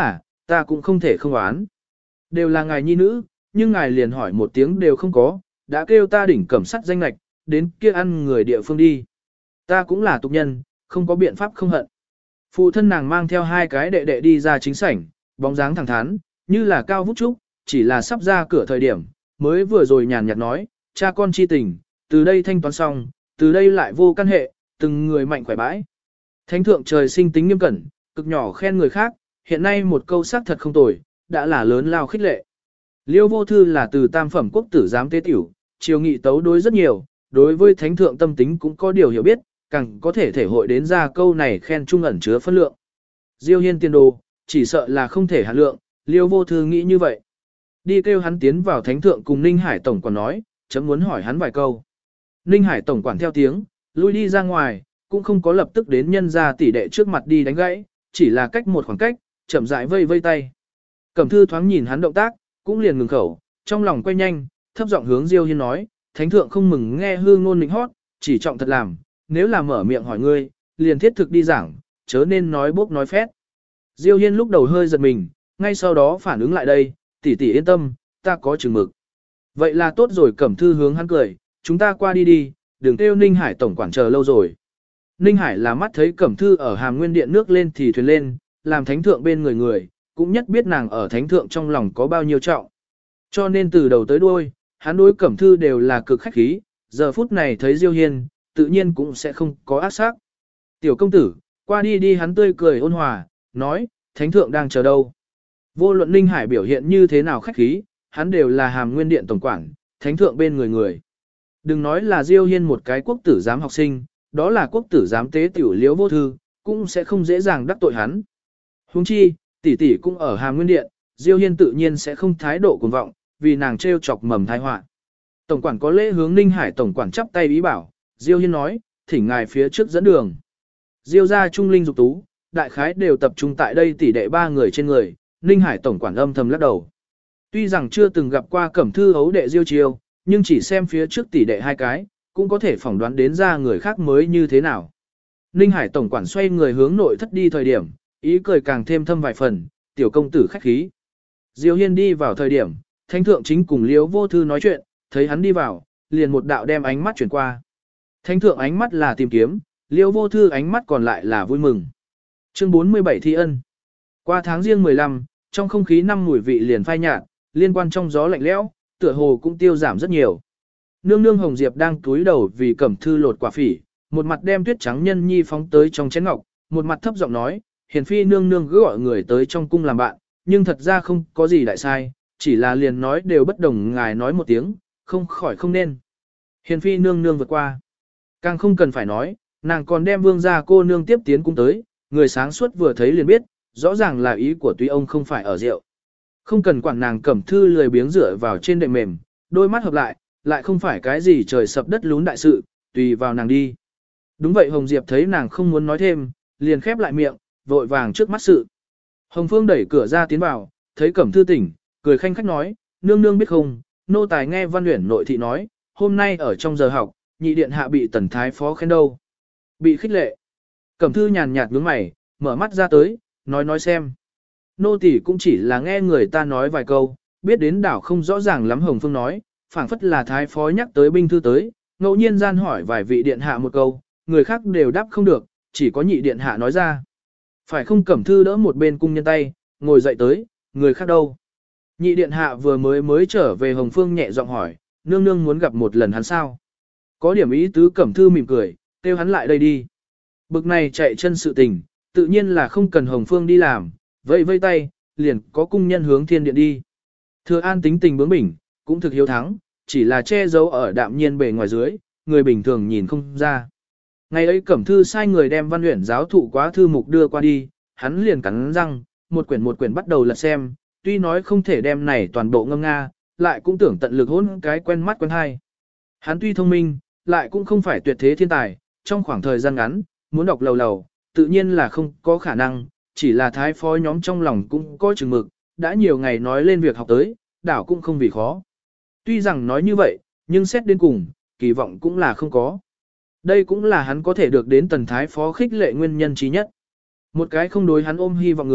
ta cũng không thể không oán. Đều là ngài nhi nữ, nhưng ngài liền hỏi một tiếng đều không có, đã kêu ta đỉnh cẩm sắt danh lạch, đến kia ăn người địa phương đi. Ta cũng là tục nhân, không có biện pháp không hận. Phụ thân nàng mang theo hai cái đệ đệ đi ra chính sảnh, bóng dáng thẳng thắn, như là cao vút trúc, chỉ là sắp ra cửa thời điểm, mới vừa rồi nhàn nhạt nói, cha con chi tình, từ đây thanh toán xong, từ đây lại vô căn hệ, từng người mạnh khỏe bãi. Thánh thượng trời sinh tính nghiêm cẩn, cực nhỏ khen người khác, hiện nay một câu xác thật không tồi, đã là lớn lao khích lệ. Liêu vô thư là từ tam phẩm quốc tử giám tế tiểu, triều nghị tấu đối rất nhiều, đối với thánh thượng tâm tính cũng có điều hiểu biết, càng có thể thể hội đến ra câu này khen trung ẩn chứa phân lượng. Diêu hiên tiên đồ, chỉ sợ là không thể hạ lượng, liêu vô thư nghĩ như vậy. Đi kêu hắn tiến vào thánh thượng cùng Ninh Hải tổng quản nói, chấm muốn hỏi hắn vài câu. Ninh Hải tổng quản theo tiếng, lui đi ra ngoài, cũng không có lập tức đến nhân ra tỷ đệ trước mặt đi đánh gãy, chỉ là cách một khoảng cách, chậm rãi vây vây tay. Cẩm thư thoáng nhìn hắn động tác, cũng liền ngừng khẩu, trong lòng quay nhanh, thấp giọng hướng Diêu Hiên nói, thánh thượng không mừng nghe hư ngôn nịnh hót, chỉ trọng thật làm, nếu là mở miệng hỏi ngươi, liền thiết thực đi giảng, chớ nên nói bốc nói phét. Diêu Hiên lúc đầu hơi giật mình, ngay sau đó phản ứng lại đây, tỷ tỷ yên tâm, ta có chừng mực. Vậy là tốt rồi. Cẩm thư hướng hắn cười, chúng ta qua đi đi, đừng kêu Ninh Hải tổng quản chờ lâu rồi. Ninh Hải là mắt thấy Cẩm thư ở Hàm Nguyên Điện nước lên thì thuyền lên, làm thánh thượng bên người người, cũng nhất biết nàng ở thánh thượng trong lòng có bao nhiêu trọng. Cho nên từ đầu tới đuôi, hắn đối Cẩm thư đều là cực khách khí, giờ phút này thấy Diêu Hiên, tự nhiên cũng sẽ không có ác sắc. Tiểu công tử, qua đi đi, hắn tươi cười ôn hòa, nói, thánh thượng đang chờ đâu. Vô luận Ninh Hải biểu hiện như thế nào khách khí, hắn đều là Hàm Nguyên Điện tổng quản, thánh thượng bên người người. Đừng nói là Diêu Hiên một cái quốc tử giám học sinh, đó là quốc tử giám tế tiểu Liễu vô thư, cũng sẽ không dễ dàng đắc tội hắn. Huống chi, tỷ tỷ cũng ở Hàm Nguyên Điện, Diêu Hiên tự nhiên sẽ không thái độ cuồng vọng, vì nàng trêu chọc mầm tai họa. Tổng quản có lễ hướng Ninh Hải tổng quản chắp tay ý bảo, Diêu Hiên nói, thỉnh ngài phía trước dẫn đường. Diêu gia trung linh dục tú, đại khái đều tập trung tại đây tỷ đệ ba người trên người, Ninh Hải tổng quản âm thầm lắc đầu. Tuy rằng chưa từng gặp qua Cẩm thư ấu đệ Diêu Chiêu, nhưng chỉ xem phía trước tỷ đệ hai cái, cũng có thể phỏng đoán đến ra người khác mới như thế nào. Ninh Hải tổng quản xoay người hướng nội thất đi thời điểm, ý cười càng thêm thâm vài phần, tiểu công tử khách khí. Diêu Hiên đi vào thời điểm, thánh thượng chính cùng Liễu vô thư nói chuyện, thấy hắn đi vào, liền một đạo đem ánh mắt chuyển qua. Thánh thượng ánh mắt là tìm kiếm, Liễu vô thư ánh mắt còn lại là vui mừng. Chương bốn mươi bảy thi ân. Qua tháng riêng mười lăm, trong không khí năm mùi vị liền phai nhạt, liên quan trong gió lạnh lẽo, tựa hồ cũng tiêu giảm rất nhiều. Nương nương Hồng Diệp đang cúi đầu vì Cẩm thư lột quả phỉ, một mặt đem tuyết trắng nhân nhi phóng tới trong chén ngọc, một mặt thấp giọng nói, hiền phi nương nương cứ gọi người tới trong cung làm bạn, nhưng thật ra không có gì đại sai, chỉ là liền nói đều bất đồng, ngài nói một tiếng, không khỏi không nên. Hiền phi nương nương vượt qua, càng không cần phải nói, nàng còn đem vương gia cô nương tiếp tiến cung tới, người sáng suốt vừa thấy liền biết, rõ ràng là ý của tuy ông không phải ở rượu. Không cần quản nàng Cẩm thư lười biếng dựa vào trên đệm mềm, đôi mắt hợp lại, lại không phải cái gì trời sập đất lún đại sự, tùy vào nàng đi. Đúng vậy. Hồng Diệp thấy nàng không muốn nói thêm, liền khép lại miệng, vội vàng trước mắt sự. Hồng Phương đẩy cửa ra tiến vào, thấy Cẩm thư tỉnh, cười khanh khách nói, nương nương biết không, nô tài nghe Văn Uyển nội thị nói, hôm nay ở trong giờ học, nhị điện hạ bị tần thái phó khen đâu. Bị khích lệ. Cẩm thư nhàn nhạt nhướng mày, mở mắt ra tới, nói nói xem. Nô tỳ cũng chỉ là nghe người ta nói vài câu, biết đến đảo không rõ ràng lắm. Hồng Phương nói, phảng phất là thái phó nhắc tới binh thư tới, ngẫu nhiên gian hỏi vài vị điện hạ một câu, người khác đều đáp không được, chỉ có nhị điện hạ nói ra. Phải không? Cẩm thư đỡ một bên cung nhân tay, ngồi dậy tới, người khác đâu? Nhị điện hạ vừa mới mới trở về. Hồng Phương nhẹ giọng hỏi, nương nương muốn gặp một lần hắn sao? Có điểm ý tứ. Cẩm thư mỉm cười, kêu hắn lại đây đi. Bực này chạy chân sự tình, tự nhiên là không cần Hồng Phương đi làm, vẫy vây tay, liền có cung nhân hướng thiên điện đi. Thừa An tính tình bướng bỉnh, cũng thực hiếu thắng, chỉ là che giấu ở đạm nhiên bề ngoài dưới, người bình thường nhìn không ra. Ngày ấy Cẩm thư sai người đem Văn Uyển giáo thụ quá thư mục đưa qua đi, hắn liền cắn răng, một quyển một quyển bắt đầu lật xem, tuy nói không thể đem này toàn bộ ngâm nga, lại cũng tưởng tận lực hôn cái quen mắt quen hay. Hắn tuy thông minh, lại cũng không phải tuyệt thế thiên tài, trong khoảng thời gian ngắn, muốn đọc lầu lầu, tự nhiên là không có khả năng, chỉ là thái phó nhóm trong lòng cũng có chừng mực, đã nhiều ngày nói lên việc học tới, đảo cũng không vì khó. Tuy rằng nói như vậy, nhưng xét đến cùng, kỳ vọng cũng là không có. Đây cũng là hắn có thể được đến tần thái phó khích lệ nguyên nhân trí nhất. Một cái không đối hắn ôm hy vọng người,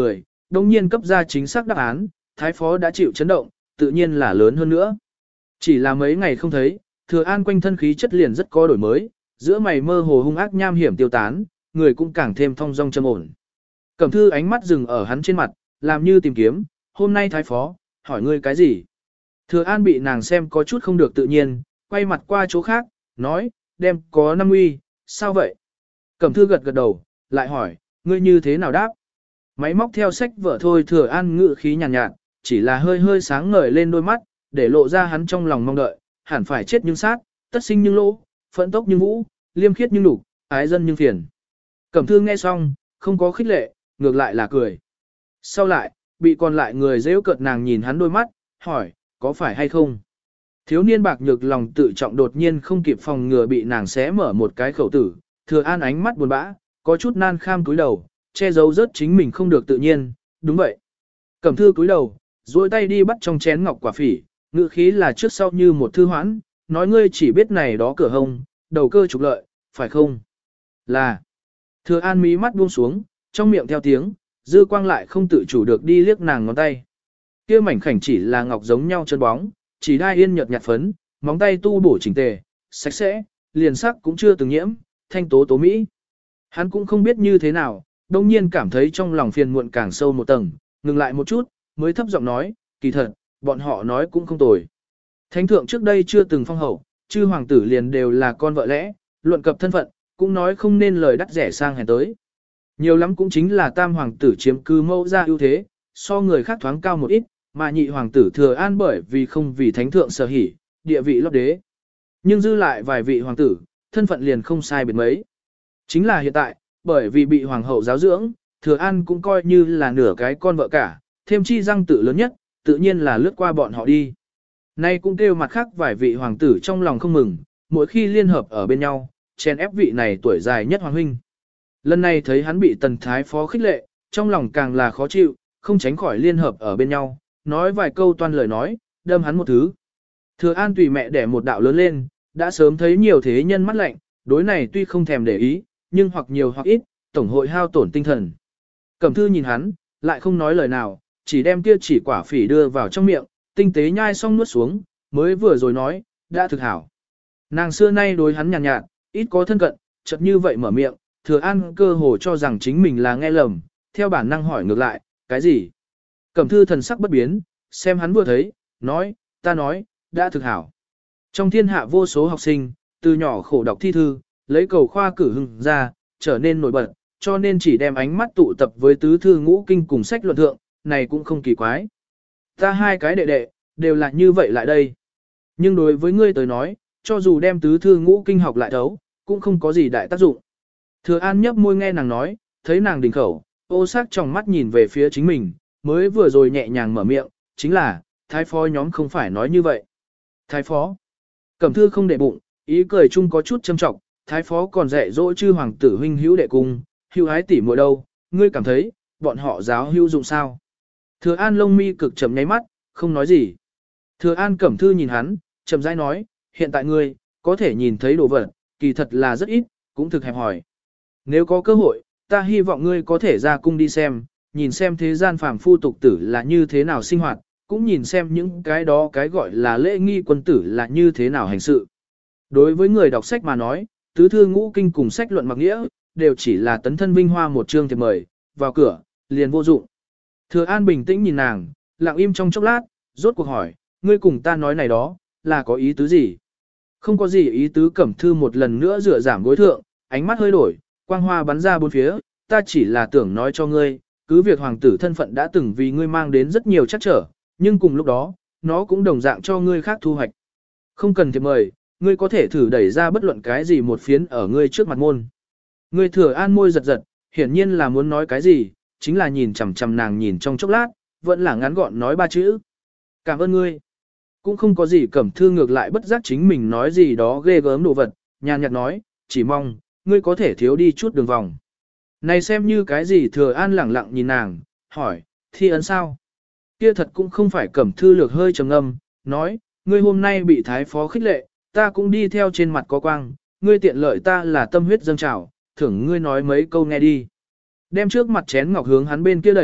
đồng nhiên cấp ra chính xác đáp án, thái phó đã chịu chấn động, tự nhiên là lớn hơn nữa. Chỉ là mấy ngày không thấy, Thừa An quanh thân khí chất liền rất có đổi mới, giữa mày mơ hồ hung ác nham hiểm tiêu tán, người cũng càng thêm thong dong trầm ổn. Cẩm Thư ánh mắt dừng ở hắn trên mặt, làm như tìm kiếm, hôm nay thái phó, hỏi ngươi cái gì? Thừa An bị nàng xem có chút không được tự nhiên, quay mặt qua chỗ khác, nói, đem có năm uy, sao vậy? Cẩm Thư gật gật đầu, lại hỏi, ngươi như thế nào đáp? Máy móc theo sách vở thôi. Thừa An ngự khí nhàn nhạt, nhạt, chỉ là hơi hơi sáng ngời lên đôi mắt, để lộ ra hắn trong lòng mong đợi, hẳn phải chết nhưng sát, tất sinh nhưng lỗ, phẫn tốc nhưng vũ, liêm khiết nhưng đủ, ái dân nhưng phiền. Cẩm Thư nghe xong, không có khích lệ, ngược lại là cười. Sau lại, bị còn lại người rêu cợt nàng nhìn hắn đôi mắt, hỏi, có phải hay không? Thiếu niên bạc nhược lòng tự trọng đột nhiên không kịp phòng ngừa bị nàng xé mở một cái khẩu tử, Thừa An ánh mắt buồn bã, có chút nan kham cúi đầu, che giấu rớt chính mình không được tự nhiên, đúng vậy. Cẩm Thư cúi đầu, duỗi tay đi bắt trong chén ngọc quả phỉ, ngữ khí là trước sau như một thư hoãn, nói ngươi chỉ biết này đó cửa hông, đầu cơ trục lợi, phải không? Là. Thừa An mí mắt buông xuống, trong miệng theo tiếng, dư quang lại không tự chủ được đi liếc nàng ngón tay. Kia mảnh khảnh chỉ là ngọc giống nhau chân bóng, chỉ đai yên nhợt nhạt phấn, móng tay tu bổ chỉnh tề, sạch sẽ, liền sắc cũng chưa từng nhiễm, thanh tố tố mỹ. Hắn cũng không biết như thế nào, đông nhiên cảm thấy trong lòng phiền muộn càng sâu một tầng, ngừng lại một chút, mới thấp giọng nói, kỳ thật, bọn họ nói cũng không tồi. Thánh thượng trước đây chưa từng phong hậu, chư hoàng tử liền đều là con vợ lẽ, luận cập thân phận, cũng nói không nên lời đắt rẻ sang hèn tới. Nhiều lắm cũng chính là tam hoàng tử chiếm cư mẫu ra ưu thế, so người khác thoáng cao một ít, mà nhị hoàng tử Thừa An bởi vì không vì thánh thượng sở hỉ, địa vị lót đế. Nhưng dư lại vài vị hoàng tử, thân phận liền không sai biệt mấy. Chính là hiện tại, bởi vì bị hoàng hậu giáo dưỡng, Thừa An cũng coi như là nửa cái con vợ cả, thêm chi răng tử lớn nhất, tự nhiên là lướt qua bọn họ đi. Nay cũng kêu mặt khác vài vị hoàng tử trong lòng không mừng, mỗi khi liên hợp ở bên nhau, chèn ép vị này tuổi dài nhất hoàng huynh. Lần này thấy hắn bị tần thái phó khích lệ, trong lòng càng là khó chịu, không tránh khỏi liên hợp ở bên nhau, nói vài câu toan lời nói, đâm hắn một thứ. Thừa An tùy mẹ đẻ một đạo lớn lên, đã sớm thấy nhiều thế nhân mắt lạnh, đối này tuy không thèm để ý, nhưng hoặc nhiều hoặc ít, tổng hội hao tổn tinh thần. Cẩm Thư nhìn hắn, lại không nói lời nào, chỉ đem kia chỉ quả phỉ đưa vào trong miệng, tinh tế nhai xong nuốt xuống, mới vừa rồi nói, đã thực hảo. Nàng xưa nay đối hắn nhàn nhạt, nhạt, ít có thân cận, chợt như vậy mở miệng, Thừa An cơ hồ cho rằng chính mình là nghe lầm, theo bản năng hỏi ngược lại, cái gì? Cẩm Thư thần sắc bất biến, xem hắn vừa thấy, nói, ta nói, đã thực hảo. Trong thiên hạ vô số học sinh, từ nhỏ khổ đọc thi thư, lấy cầu khoa cử hưng ra, trở nên nổi bật, cho nên chỉ đem ánh mắt tụ tập với tứ thư ngũ kinh cùng sách luận thượng, này cũng không kỳ quái. Ta hai cái đệ đệ, đều là như vậy lại đây. Nhưng đối với ngươi tới nói, cho dù đem tứ thư ngũ kinh học lại thấu, cũng không có gì đại tác dụng. Thừa An nhấp môi nghe nàng nói, thấy nàng đình khẩu, ô sắc trong mắt nhìn về phía chính mình, mới vừa rồi nhẹ nhàng mở miệng, chính là, thái phó nhóm không phải nói như vậy. Thái phó. Cẩm Thư không để bụng, ý cười chung có chút châm trọng, thái phó còn dạy dỗ chư hoàng tử huynh hữu đệ cung, hữu ái tỷ muội đâu, ngươi cảm thấy, bọn họ giáo hữu dụng sao? Thừa An lông mi cực chậm nháy mắt, không nói gì. Thừa An Cẩm Thư nhìn hắn, chậm rãi nói, hiện tại ngươi, có thể nhìn thấy đồ vật, kỳ thật là rất ít, cũng thực hẹp hỏi. Nếu có cơ hội, ta hy vọng ngươi có thể ra cung đi xem, nhìn xem thế gian phàm phu tục tử là như thế nào sinh hoạt, cũng nhìn xem những cái đó cái gọi là lễ nghi quân tử là như thế nào hành sự. Đối với người đọc sách mà nói, tứ thư ngũ kinh cùng sách luận mặc nghĩa, đều chỉ là tấn thân vinh hoa một chương thiệp mời, vào cửa, liền vô dụng. Thừa An bình tĩnh nhìn nàng, lặng im trong chốc lát, rốt cuộc hỏi, ngươi cùng ta nói này đó, là có ý tứ gì? Không có gì ý tứ. Cẩm Thư một lần nữa rửa giảm gối thượng, ánh mắt hơi đổi, quang hoa bắn ra bốn phía, ta chỉ là tưởng nói cho ngươi, cứ việc hoàng tử thân phận đã từng vì ngươi mang đến rất nhiều trắc trở, nhưng cùng lúc đó, nó cũng đồng dạng cho ngươi khác thu hoạch. Không cần thiệp mời, ngươi có thể thử đẩy ra bất luận cái gì một phiến ở ngươi trước mặt môn. Ngươi Thừa An môi giật giật, hiển nhiên là muốn nói cái gì, chính là nhìn chằm chằm nàng nhìn trong chốc lát, vẫn là ngắn gọn nói ba chữ. Cảm ơn ngươi. Cũng không có gì. Cẩm Thư ngược lại bất giác chính mình nói gì đó ghê gớm đồ vật, nhàn nhạt nói, chỉ mong, ngươi có thể thiếu đi chút đường vòng. Này xem như cái gì? Thừa An lẳng lặng nhìn nàng, hỏi, thi ấn sao? Kia thật cũng không phải. Cẩm Thư lược hơi trầm ngâm, nói, ngươi hôm nay bị thái phó khích lệ, ta cũng đi theo trên mặt có quang, ngươi tiện lợi ta là tâm huyết dâng trào, thưởng ngươi nói mấy câu nghe đi. Đem trước mặt chén ngọc hướng hắn bên kia đẩy,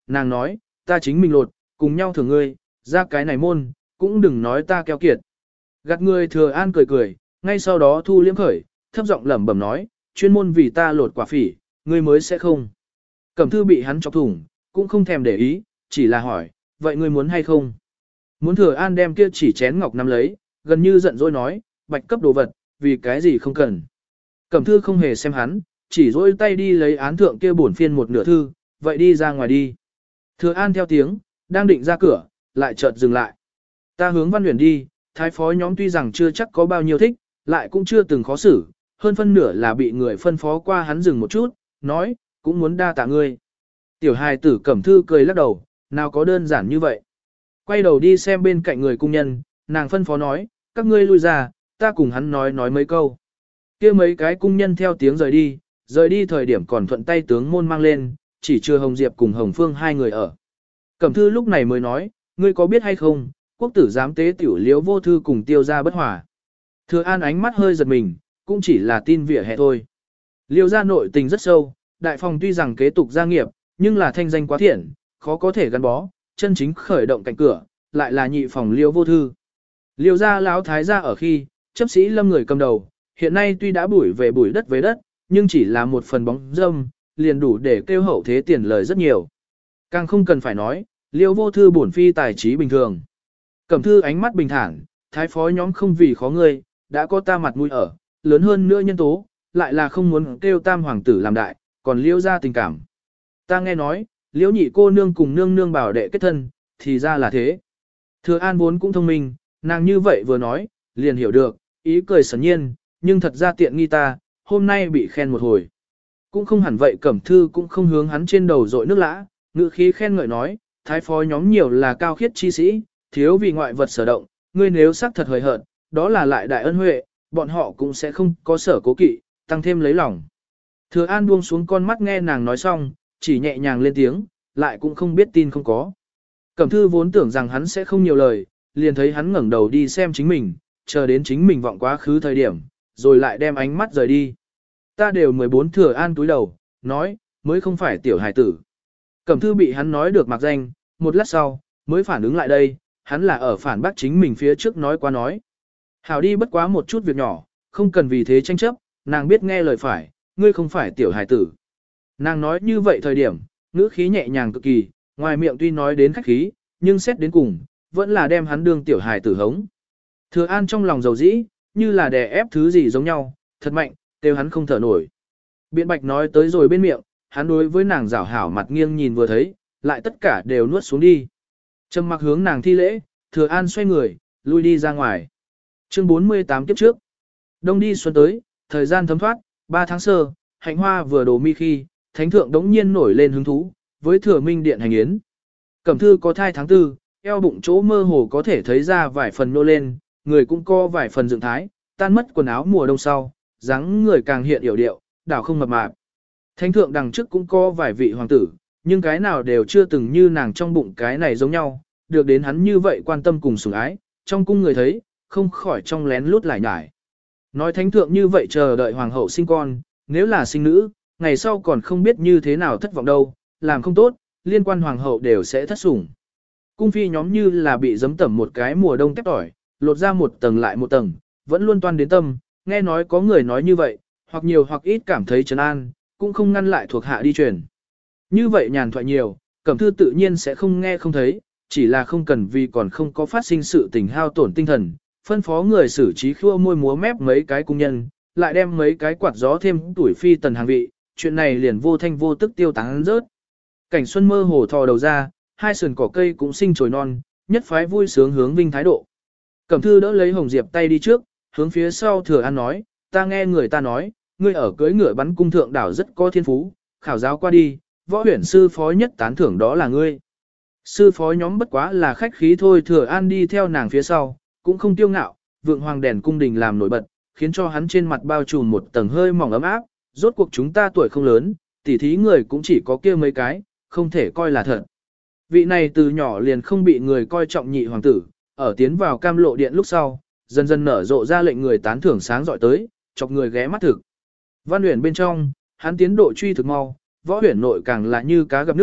nàng nói, ta chính mình lột, cùng nhau thưởng ngươi, ra cái này môn, cũng đừng nói ta keo kiệt. Gạt người Thừa An cười cười, ngay sau đó thu liếm khởi, thấp giọng lẩm bẩm nói, chuyên môn vì ta lột quả phỉ, ngươi mới sẽ không. Cẩm Thư bị hắn chọc thủng, cũng không thèm để ý, chỉ là hỏi, vậy ngươi muốn hay không? Muốn Thừa An đem kia chỉ chén ngọc nắm lấy, gần như giận dỗi nói, bạch cấp đồ vật, vì cái gì không cần. Cẩm Thư không hề xem hắn, chỉ dỗi tay đi lấy án thượng kia bổn phiên một nửa thư, vậy đi ra ngoài đi. Thừa An theo tiếng, đang định ra cửa, lại chợt dừng lại. Ta hướng Văn Huyền đi, thái phó nhóm tuy rằng chưa chắc có bao nhiêu thích, lại cũng chưa từng khó xử, hơn phân nửa là bị người phân phó qua hắn dừng một chút, nói, cũng muốn đa tạ ngươi. Tiểu hài tử Cẩm Thư cười lắc đầu, nào có đơn giản như vậy. Quay đầu đi xem bên cạnh người cung nhân, nàng phân phó nói, các ngươi lui ra, ta cùng hắn nói nói mấy câu. Kia mấy cái cung nhân theo tiếng rời đi, rời đi thời điểm còn thuận tay tướng môn mang lên, chỉ chưa Hồng Diệp cùng Hồng Phương hai người ở. Cẩm Thư lúc này mới nói, ngươi có biết hay không, quốc tử giám tế tiểu Liễu Vô Thư cùng tiêu ra bất hòa. Thừa An ánh mắt hơi giật mình, cũng chỉ là tin vỉa hè thôi. Liễu gia nội tình rất sâu, đại phòng tuy rằng kế tục gia nghiệp, nhưng là thanh danh quá thiện, khó có thể gắn bó, chân chính khởi động cạnh cửa, lại là nhị phòng Liễu Vô Thư. Liễu gia lão thái gia ở khi, chấp sĩ lâm người cầm đầu, hiện nay tuy đã bủi về bủi đất với đất, nhưng chỉ là một phần bóng dâm, liền đủ để kêu hậu thế tiền lời rất nhiều. Càng không cần phải nói, Liễu Vô Thư bổn phi tài trí bình thường. Cẩm Thư ánh mắt bình thản, thái phó nhóm không vì khó ngươi, đã có ta mặt mũi ở, lớn hơn nữa nhân tố, lại là không muốn kêu tam hoàng tử làm đại, còn Liễu gia tình cảm. Ta nghe nói, Liễu nhị cô nương cùng nương nương bảo đệ kết thân, thì ra là thế. Thừa An vốn cũng thông minh, nàng như vậy vừa nói, liền hiểu được, ý cười sẵn nhiên, nhưng thật ra tiện nghi ta, hôm nay bị khen một hồi. Cũng không hẳn vậy Cẩm Thư cũng không hướng hắn trên đầu dội nước lã, ngữ khí khen ngợi nói, thái phó nhóm nhiều là cao khiết chi sĩ, thiếu vì ngoại vật sở động, ngươi nếu xác thật hời hợt, đó là lại đại ân huệ, bọn họ cũng sẽ không có sở cố kỵ, tăng thêm lấy lòng. Thừa An buông xuống con mắt nghe nàng nói xong, chỉ nhẹ nhàng lên tiếng, lại cũng không biết tin không có. Cẩm Thư vốn tưởng rằng hắn sẽ không nhiều lời, liền thấy hắn ngẩng đầu đi xem chính mình, chờ đến chính mình vọng quá khứ thời điểm, rồi lại đem ánh mắt rời đi. Ta đều mười bốn Thừa An túi đầu, nói, mới không phải tiểu hài tử. Cẩm Thư bị hắn nói được mặc danh, một lát sau, mới phản ứng lại đây, hắn là ở phản bác chính mình phía trước nói qua nói. Hảo đi bất quá một chút việc nhỏ, không cần vì thế tranh chấp, nàng biết nghe lời phải, ngươi không phải tiểu hài tử. Nàng nói như vậy thời điểm, ngữ khí nhẹ nhàng cực kỳ, ngoài miệng tuy nói đến khách khí, nhưng xét đến cùng, vẫn là đem hắn đương tiểu hài tử hống. Thừa An trong lòng dầu dĩ, như là đè ép thứ gì giống nhau, thật mạnh, kêu hắn không thở nổi. Biện Bạch nói tới rồi bên miệng, hắn đối với nàng rảo hảo mặt nghiêng nhìn vừa thấy, lại tất cả đều nuốt xuống đi. Trầm mặc hướng nàng thi lễ, Thừa An xoay người, lui đi ra ngoài. Chương bốn mươi tám kiếp trước. Đông đi xuân tới, thời gian thấm thoát, ba tháng sơ, hạnh hoa vừa đổ mi khi, thánh thượng đống nhiên nổi lên hứng thú, với Thừa Minh điện hành yến. Cẩm Thư có thai tháng tư, eo bụng chỗ mơ hồ có thể thấy ra vài phần nô lên, người cũng co vài phần dựng thái, tan mất quần áo mùa đông sau, dáng người càng hiện yểu điệu, đảo không mập mạp. Thánh thượng đằng trước cũng có vài vị hoàng tử, nhưng cái nào đều chưa từng như nàng trong bụng cái này giống nhau, được đến hắn như vậy quan tâm cùng sủng ái, trong cung người thấy, không khỏi trong lén lút lại nhải. Nói thánh thượng như vậy chờ đợi hoàng hậu sinh con, nếu là sinh nữ, ngày sau còn không biết như thế nào thất vọng đâu, làm không tốt, liên quan hoàng hậu đều sẽ thất sủng. Cung phi nhóm như là bị giấm tẩm một cái mùa đông tép tỏi, lột ra một tầng lại một tầng, vẫn luôn toan đến tâm, nghe nói có người nói như vậy, hoặc nhiều hoặc ít cảm thấy trấn an, cũng không ngăn lại thuộc hạ đi truyền. Như vậy nhàn thoại nhiều, Cẩm Thư tự nhiên sẽ không nghe không thấy, chỉ là không cần vì còn không có phát sinh sự tình hao tổn tinh thần, phân phó người xử trí khua môi múa mép mấy cái cung nhân, lại đem mấy cái quạt gió thêm tuổi phi tần hàng vị, chuyện này liền vô thanh vô tức tiêu tán rớt. Cảnh xuân mơ hồ thò đầu ra, hai sườn cỏ cây cũng sinh trồi non, nhất phái vui sướng hướng vinh thái độ. Cẩm Thư đỡ lấy Hồng Diệp tay đi trước, hướng phía sau Thừa An nói, ta nghe người ta nói, ngươi ở cưới ngựa bắn cung thượng đảo rất có thiên phú, khảo giáo qua đi, võ huyển sư phó nhất tán thưởng đó là ngươi. Sư phó nhóm bất quá là khách khí thôi. Thừa An đi theo nàng phía sau, cũng không tiêu ngạo, vượng hoàng đèn cung đình làm nổi bật, khiến cho hắn trên mặt bao trùm một tầng hơi mỏng ấm áp, rốt cuộc chúng ta tuổi không lớn, tỉ thí người cũng chỉ có kia mấy cái, không thể coi là thật. Vị này từ nhỏ liền không bị người coi trọng nhị hoàng tử, ở tiến vào cam lộ điện lúc sau, dần dần nở rộ ra lệnh người tán thưởng sáng dọi tới, chọc người ghé mắt thực. Văn Uyển bên trong, hắn tiến độ truy thực mau, võ huyển nội càng là như cá gặp nước,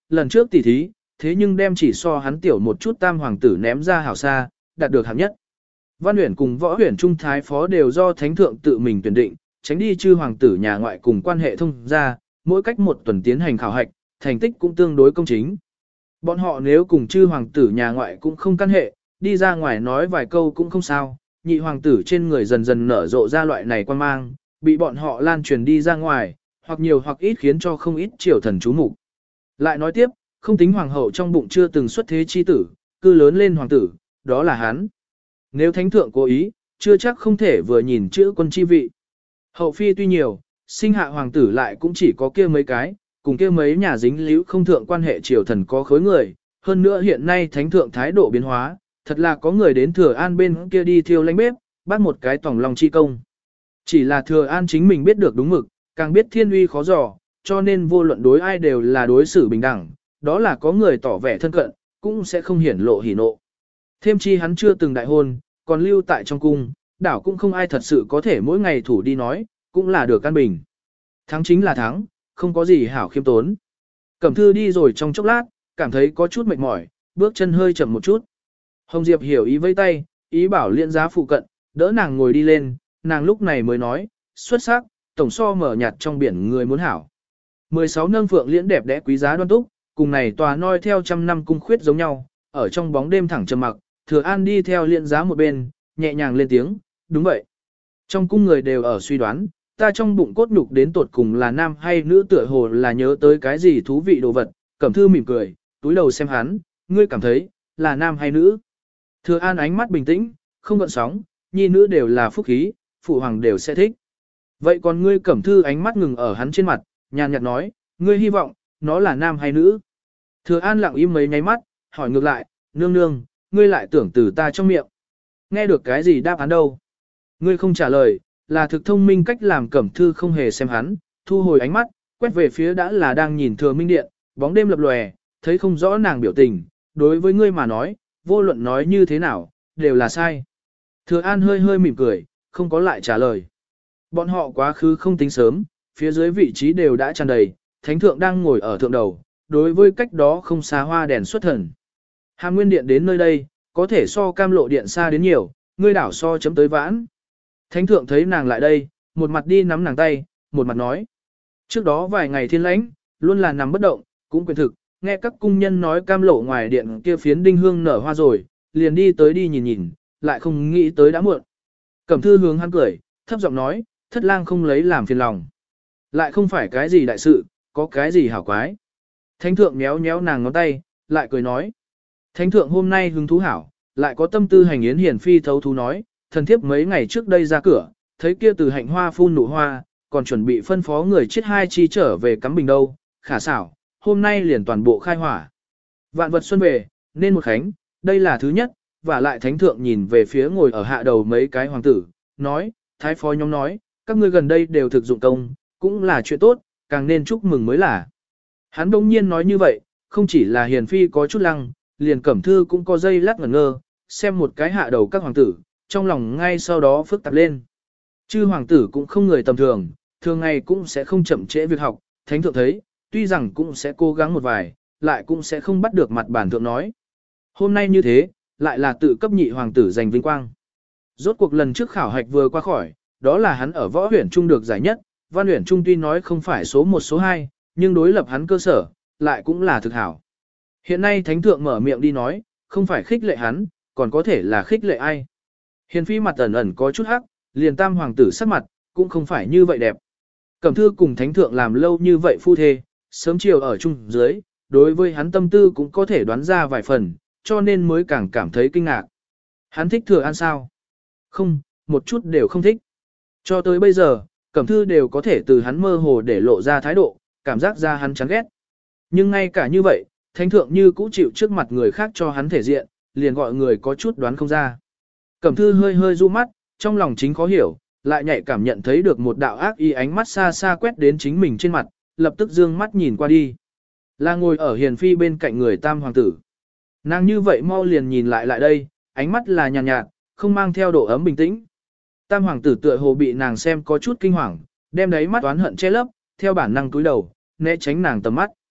lần trước tỉ thí, thế nhưng đem chỉ so hắn tiểu một chút tam hoàng tử ném ra hảo xa, đạt được hạng nhất. Văn Uyển cùng Võ Uyển Trung thái phó đều do thánh thượng tự mình tuyển định, tránh đi chư hoàng tử nhà ngoại cùng quan hệ thông ra, mỗi cách một tuần tiến hành khảo hạch, thành tích cũng tương đối công chính. Bọn họ nếu cùng chư hoàng tử nhà ngoại cũng không căn hệ, đi ra ngoài nói vài câu cũng không sao, nhị hoàng tử trên người dần dần nở rộ ra loại này quan mang, bị bọn họ lan truyền đi ra ngoài, hoặc nhiều hoặc ít khiến cho không ít triều thần chú mục. Lại nói tiếp, không tính hoàng hậu trong bụng chưa từng xuất thế chi tử, cư lớn lên hoàng tử, đó là hắn. Nếu thánh thượng cố ý, chưa chắc không thể vừa nhìn chữ quân chi vị. Hậu phi tuy nhiều, sinh hạ hoàng tử lại cũng chỉ có kia mấy cái, cùng kia mấy nhà dính líu không thượng quan hệ triều thần có khối người, hơn nữa hiện nay thánh thượng thái độ biến hóa, thật là có người đến Thừa An bên kia đi thiêu lánh bếp, bắt một cái tòng lòng chi công. Chỉ là Thừa An chính mình biết được đúng mực, càng biết thiên uy khó dò, cho nên vô luận đối ai đều là đối xử bình đẳng, đó là có người tỏ vẻ thân cận, cũng sẽ không hiển lộ hỉ nộ. Thêm chi hắn chưa từng đại hôn, còn lưu tại trong cung, đảo cũng không ai thật sự có thể mỗi ngày thủ đi nói, cũng là được căn bình. Thắng chính là thắng, không có gì hảo khiêm tốn. Cẩm Thư đi rồi trong chốc lát, cảm thấy có chút mệt mỏi, bước chân hơi chậm một chút. Hồng Diệp hiểu ý vây tay, ý bảo Liên Giá phụ cận, đỡ nàng ngồi đi lên, nàng lúc này mới nói, xuất sắc, tổng so mở nhạt trong biển người muốn hảo. mười sáu nâng phượng liễn đẹp đẽ quý giá đoan túc, cùng này tòa noi theo trăm năm cung khuyết giống nhau, ở trong bóng đêm thẳng trầm mặc, Thừa An đi theo Liên Giá một bên, nhẹ nhàng lên tiếng, đúng vậy. Trong cung người đều ở suy đoán, ta trong bụng cốt nhục đến tột cùng là nam hay nữ, tựa hồ là nhớ tới cái gì thú vị đồ vật. Cẩm Thư mỉm cười, túi đầu xem hắn, ngươi cảm thấy, là nam hay nữ. Thừa An ánh mắt bình tĩnh, không gợn sóng, nhi nữ đều là phúc khí, phụ hoàng đều sẽ thích. Vậy còn ngươi Cẩm Thư ánh mắt ngừng ở hắn trên mặt, nhàn nhạt nói, ngươi hy vọng, nó là nam hay nữ. Thừa An lặng im mấy nháy mắt, hỏi ngược lại, nương nương, ngươi lại tưởng từ ta trong miệng. Nghe được cái gì đáp án đâu? Ngươi không trả lời, là thực thông minh cách làm Cẩm Thư không hề xem hắn, thu hồi ánh mắt, quét về phía đã là đang nhìn Thừa Minh Điện, bóng đêm lập lòe, thấy không rõ nàng biểu tình, đối với ngươi mà nói, vô luận nói như thế nào, đều là sai. Thừa An hơi hơi mỉm cười, không có lại trả lời. Bọn họ quá khứ không tính sớm, phía dưới vị trí đều đã tràn đầy, thánh thượng đang ngồi ở thượng đầu, đối với cách đó không xa hoa đèn xuất thần. Hàm Nguyên Điện đến nơi đây, có thể so Cam Lộ Điện xa đến nhiều, ngươi đảo so chấm tới vãn. Thánh thượng thấy nàng lại đây, một mặt đi nắm nàng tay, một mặt nói. Trước đó vài ngày thiên lãnh, luôn là nằm bất động, cũng quyền thực, nghe các cung nhân nói Cam Lộ ngoài điện kia phiến đinh hương nở hoa rồi, liền đi tới đi nhìn nhìn, lại không nghĩ tới đã muộn. Cẩm Thư hướng hắn cười, thấp giọng nói, thất lang không lấy làm phiền lòng. Lại không phải cái gì đại sự, có cái gì hảo quái. Thánh thượng méo méo nàng ngón tay, lại cười nói. Thánh thượng hôm nay hứng thú hảo, lại có tâm tư hành yến hiển phi thấu thú nói, thần thiếp mấy ngày trước đây ra cửa, thấy kia từ hạnh hoa phun nụ hoa, còn chuẩn bị phân phó người chết hai chi trở về cắm bình đâu, khả xảo, hôm nay liền toàn bộ khai hỏa. Vạn vật xuân về, nên một khánh, đây là thứ nhất, và lại thánh thượng nhìn về phía ngồi ở hạ đầu mấy cái hoàng tử, nói, thái phó nhóm nói, các ngươi gần đây đều thực dụng công, cũng là chuyện tốt, càng nên chúc mừng mới là. Hắn đông nhiên nói như vậy, không chỉ là hiền phi có chút lăng, liền Cẩm Thư cũng có dây lát ngẩn ngơ, xem một cái hạ đầu các hoàng tử, trong lòng ngay sau đó phức tạp lên. Chư hoàng tử cũng không người tầm thường, thường ngày cũng sẽ không chậm trễ việc học, thánh thượng thấy, tuy rằng cũng sẽ cố gắng một vài, lại cũng sẽ không bắt được mặt bản thượng nói. Hôm nay như thế, lại là tự cấp nhị hoàng tử giành vinh quang. Rốt cuộc lần trước khảo hạch vừa qua khỏi, đó là hắn ở võ huyển trung được giải nhất, văn huyển trung tuy nói không phải số một số hai, nhưng đối lập hắn cơ sở, lại cũng là thực hảo. Hiện nay thánh thượng mở miệng đi nói, không phải khích lệ hắn, còn có thể là khích lệ ai. Hiền phi mặt ẩn ẩn có chút hắc, liền tam hoàng tử sắc mặt, cũng không phải như vậy đẹp. Cẩm Thư cùng thánh thượng làm lâu như vậy phu thê, sớm chiều ở chung dưới, đối với hắn tâm tư cũng có thể đoán ra vài phần, cho nên mới càng cảm thấy kinh ngạc. Hắn thích Thừa An sao? Không, một chút đều không thích. Cho tới bây giờ, Cẩm Thư đều có thể từ hắn mơ hồ để lộ ra thái độ, cảm giác ra hắn chán ghét. Nhưng ngay cả như vậy, thánh thượng như cũ chịu trước mặt người khác cho hắn thể diện, liền gọi người có chút đoán không ra. Cẩm Thư hơi hơi du mắt, trong lòng chính khó hiểu, lại nhạy cảm nhận thấy được một đạo ác y ánh mắt xa xa quét đến chính mình trên mặt, lập tức dương mắt nhìn qua đi. Là ngồi ở hiền phi bên cạnh người tam hoàng tử. Nàng như vậy mau liền nhìn lại lại đây, ánh mắt là nhàn nhạt, nhạt, không mang theo độ ấm bình tĩnh. Tam hoàng tử tựa hồ bị nàng xem có chút kinh hoàng, đem đáy mắt oán hận che lấp, theo bản năng cúi đầu, né tránh nàng tầm mắt.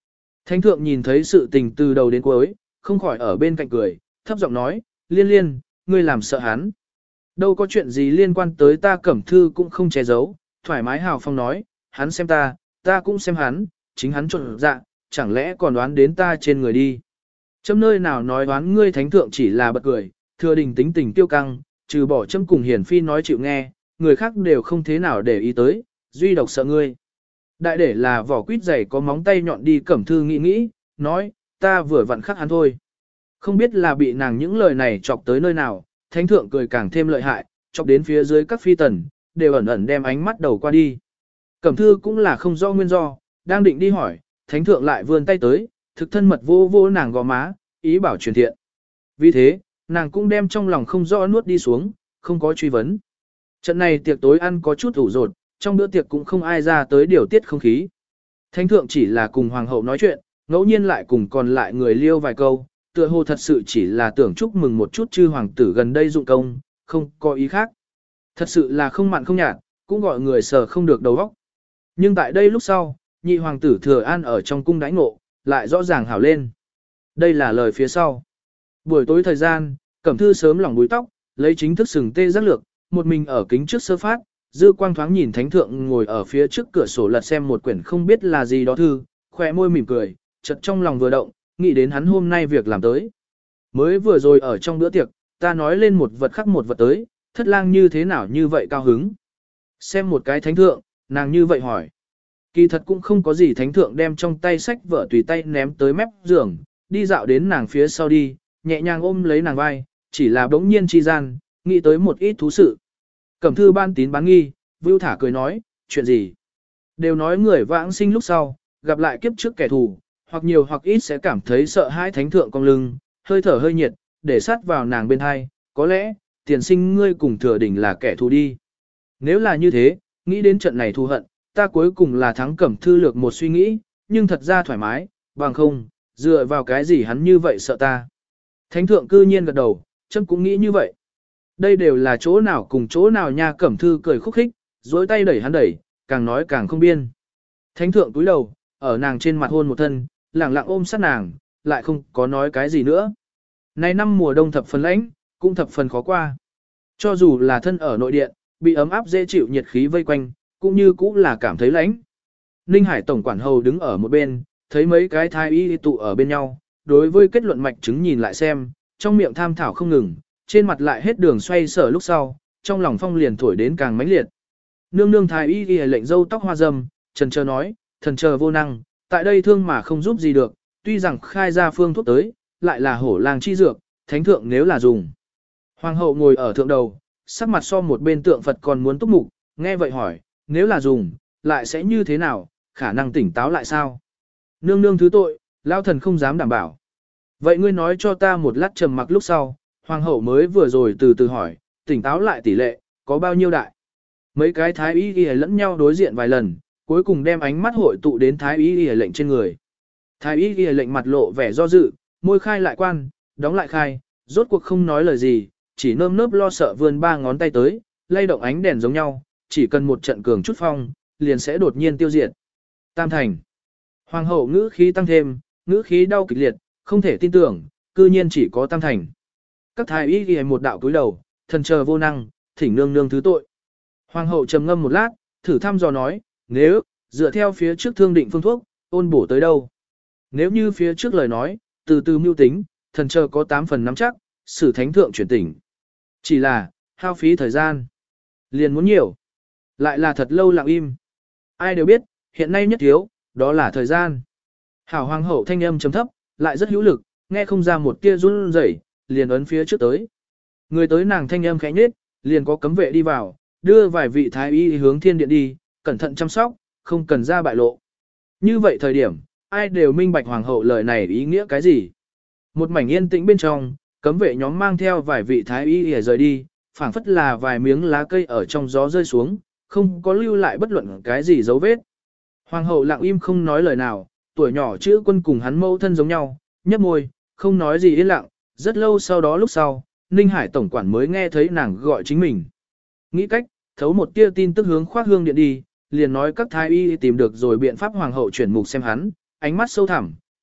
Thánh thượng nhìn thấy sự tình từ đầu đến cuối, không khỏi ở bên cạnh cười, thấp giọng nói, liên liên, ngươi làm sợ hắn. Đâu có chuyện gì liên quan tới ta Cẩm Thư cũng không che giấu, thoải mái hào phong nói, hắn xem ta, ta cũng xem hắn, chính hắn trộn dạ, chẳng lẽ còn đoán đến ta trên người đi. Chấm nơi nào nói đoán ngươi thánh thượng chỉ là bật cười, thừa đình tính tình tiêu căng, trừ bỏ chấm cùng hiển phi nói chịu nghe, người khác đều không thế nào để ý tới, duy độc sợ ngươi. Đại để là vỏ quýt dày có móng tay nhọn đi Cẩm Thư nghĩ nghĩ, nói, ta vừa vặn khắc hắn thôi. Không biết là bị nàng những lời này chọc tới nơi nào, thánh thượng cười càng thêm lợi hại, chọc đến phía dưới các phi tần, đều ẩn ẩn đem ánh mắt đầu qua đi. Cẩm Thư cũng là không rõ nguyên do, đang định đi hỏi, thánh thượng lại vươn tay tới, thực thân mật vô vô nàng gò má, ý bảo truyền thiện. Vì thế, nàng cũng đem trong lòng không rõ nuốt đi xuống, không có truy vấn. Trận này tiệc tối ăn có chút ủ rột, trong bữa tiệc cũng không ai ra tới điều tiết không khí. Thánh thượng chỉ là cùng hoàng hậu nói chuyện, ngẫu nhiên lại cùng còn lại người liêu vài câu, tựa hồ thật sự chỉ là tưởng chúc mừng một chút chư hoàng tử gần đây dụng công, không có ý khác. Thật sự là không mặn không nhạt, cũng gọi người sờ không được đầu óc. Nhưng tại đây lúc sau, nhị hoàng tử Thừa An ở trong cung đãi ngộ, lại rõ ràng hảo lên. Đây là lời phía sau. Buổi tối thời gian, Cẩm Thư sớm lỏng búi tóc, lấy chính thức sừng tê giác lược, một mình ở kính trước sơ phát, dư quang thoáng nhìn thánh thượng ngồi ở phía trước cửa sổ lật xem một quyển không biết là gì đó thư, khỏe môi mỉm cười, chợt trong lòng vừa động, nghĩ đến hắn hôm nay việc làm tới. Mới vừa rồi ở trong bữa tiệc, ta nói lên một vật khắc một vật tới, thất lang như thế nào như vậy cao hứng. Xem một cái thánh thượng, nàng như vậy hỏi. Kỳ thật cũng không có gì, thánh thượng đem trong tay sách vở tùy tay ném tới mép giường, đi dạo đến nàng phía sau đi, nhẹ nhàng ôm lấy nàng vai, chỉ là bỗng nhiên chi gian, nghĩ tới một ít thú sự. Cẩm Thư ban tín bán nghi, Vưu Thả cười nói, chuyện gì? Đều nói người vãng sinh lúc sau, gặp lại kiếp trước kẻ thù, hoặc nhiều hoặc ít sẽ cảm thấy sợ hãi thánh thượng cong lưng, hơi thở hơi nhiệt, để sát vào nàng bên hai, có lẽ, tiền sinh ngươi cùng Thừa Đình là kẻ thù đi. Nếu là như thế, nghĩ đến trận này thù hận, ta cuối cùng là thắng Cẩm Thư lược một suy nghĩ, nhưng thật ra thoải mái, bằng không, dựa vào cái gì hắn như vậy sợ ta. Thánh thượng cư nhiên gật đầu, chấm cũng nghĩ như vậy. Đây đều là chỗ nào cùng chỗ nào nha. Cẩm Thư cười khúc khích, dối tay đẩy hắn đẩy, càng nói càng không biên. Thánh thượng túi đầu, ở nàng trên mặt hôn một thân, lẳng lặng ôm sát nàng, lại không có nói cái gì nữa. Nay năm mùa đông thập phần lãnh, cũng thập phần khó qua. Cho dù là thân ở nội điện, bị ấm áp dễ chịu nhiệt khí vây quanh, cũng như cũng là cảm thấy lãnh. Ninh Hải tổng quản hầu đứng ở một bên, thấy mấy cái thái y tụ ở bên nhau, đối với kết luận mạch chứng nhìn lại xem, trong miệng tham thảo không ngừng, trên mặt lại hết đường xoay sở lúc sau, trong lòng phong liền thổi đến càng mãnh liệt. Nương nương thái y ghi lệnh dâu tóc hoa râm, trần chờ nói, thần chờ vô năng, tại đây thương mà không giúp gì được, tuy rằng khai ra phương thuốc tới, lại là hổ lang chi dược, thánh thượng nếu là dùng. Hoàng hậu ngồi ở thượng đầu, sắc mặt so một bên tượng Phật còn muốn túc mục, nghe vậy hỏi, nếu là dùng, lại sẽ như thế nào, khả năng tỉnh táo lại sao? Nương nương thứ tội, lao thần không dám đảm bảo. Vậy ngươi nói cho ta một lát trầm mặc lúc sau, hoàng hậu mới vừa rồi từ từ hỏi, tỉnh táo lại tỷ lệ, có bao nhiêu đại? Mấy cái thái y ghi lẫn nhau đối diện vài lần, cuối cùng đem ánh mắt hội tụ đến thái y ghi lệnh trên người. Thái y ghi lệnh mặt lộ vẻ do dự, môi khai lại quan, đóng lại khai, rốt cuộc không nói lời gì, chỉ nơm nớp lo sợ vươn ba ngón tay tới, lay động ánh đèn giống nhau, chỉ cần một trận cường chút phong, liền sẽ đột nhiên tiêu diệt. Tam thành. Hoàng hậu ngữ khí tăng thêm, ngữ khí đau kịch liệt, không thể tin tưởng, cư nhiên chỉ có tam thành. Các thái y ghi một đạo cúi đầu, thần chờ vô năng, thỉnh nương nương thứ tội. Hoàng hậu trầm ngâm một lát, thử thăm dò nói, nếu, dựa theo phía trước thương định phương thuốc, ôn bổ tới đâu? Nếu như phía trước lời nói, từ từ mưu tính, thần chờ có tám phần nắm chắc, sử thánh thượng chuyển tỉnh. Chỉ là, hao phí thời gian. Liền muốn nhiều. Lại là thật lâu lặng im. Ai đều biết, hiện nay nhất thiếu, đó là thời gian. Hảo hoàng hậu thanh âm trầm thấp, lại rất hữu lực, nghe không ra một tia run rẩy, liền ấn phía trước tới. Người tới nàng thanh âm khẽ nhết, liền có cấm vệ đi vào, đưa vài vị thái y hướng thiên điện đi, cẩn thận chăm sóc, không cần ra bại lộ. Như vậy thời điểm, ai đều minh bạch hoàng hậu lời này ý nghĩa cái gì. Một mảnh yên tĩnh bên trong, cấm vệ nhóm mang theo vài vị thái y để rời đi, phảng phất là vài miếng lá cây ở trong gió rơi xuống, không có lưu lại bất luận cái gì dấu vết. Hoàng hậu lặng im không nói lời nào, tuổi nhỏ chữ quân cùng hắn mẫu thân giống nhau, nhấp môi, không nói gì yên lặng, rất lâu sau đó lúc sau, Ninh Hải tổng quản mới nghe thấy nàng gọi chính mình. Nghĩ cách, thấu một tia tin tức hướng khoác hương điện đi, liền nói các thái y tìm được rồi biện pháp hoàng hậu chuyển mục xem hắn, ánh mắt sâu thẳm,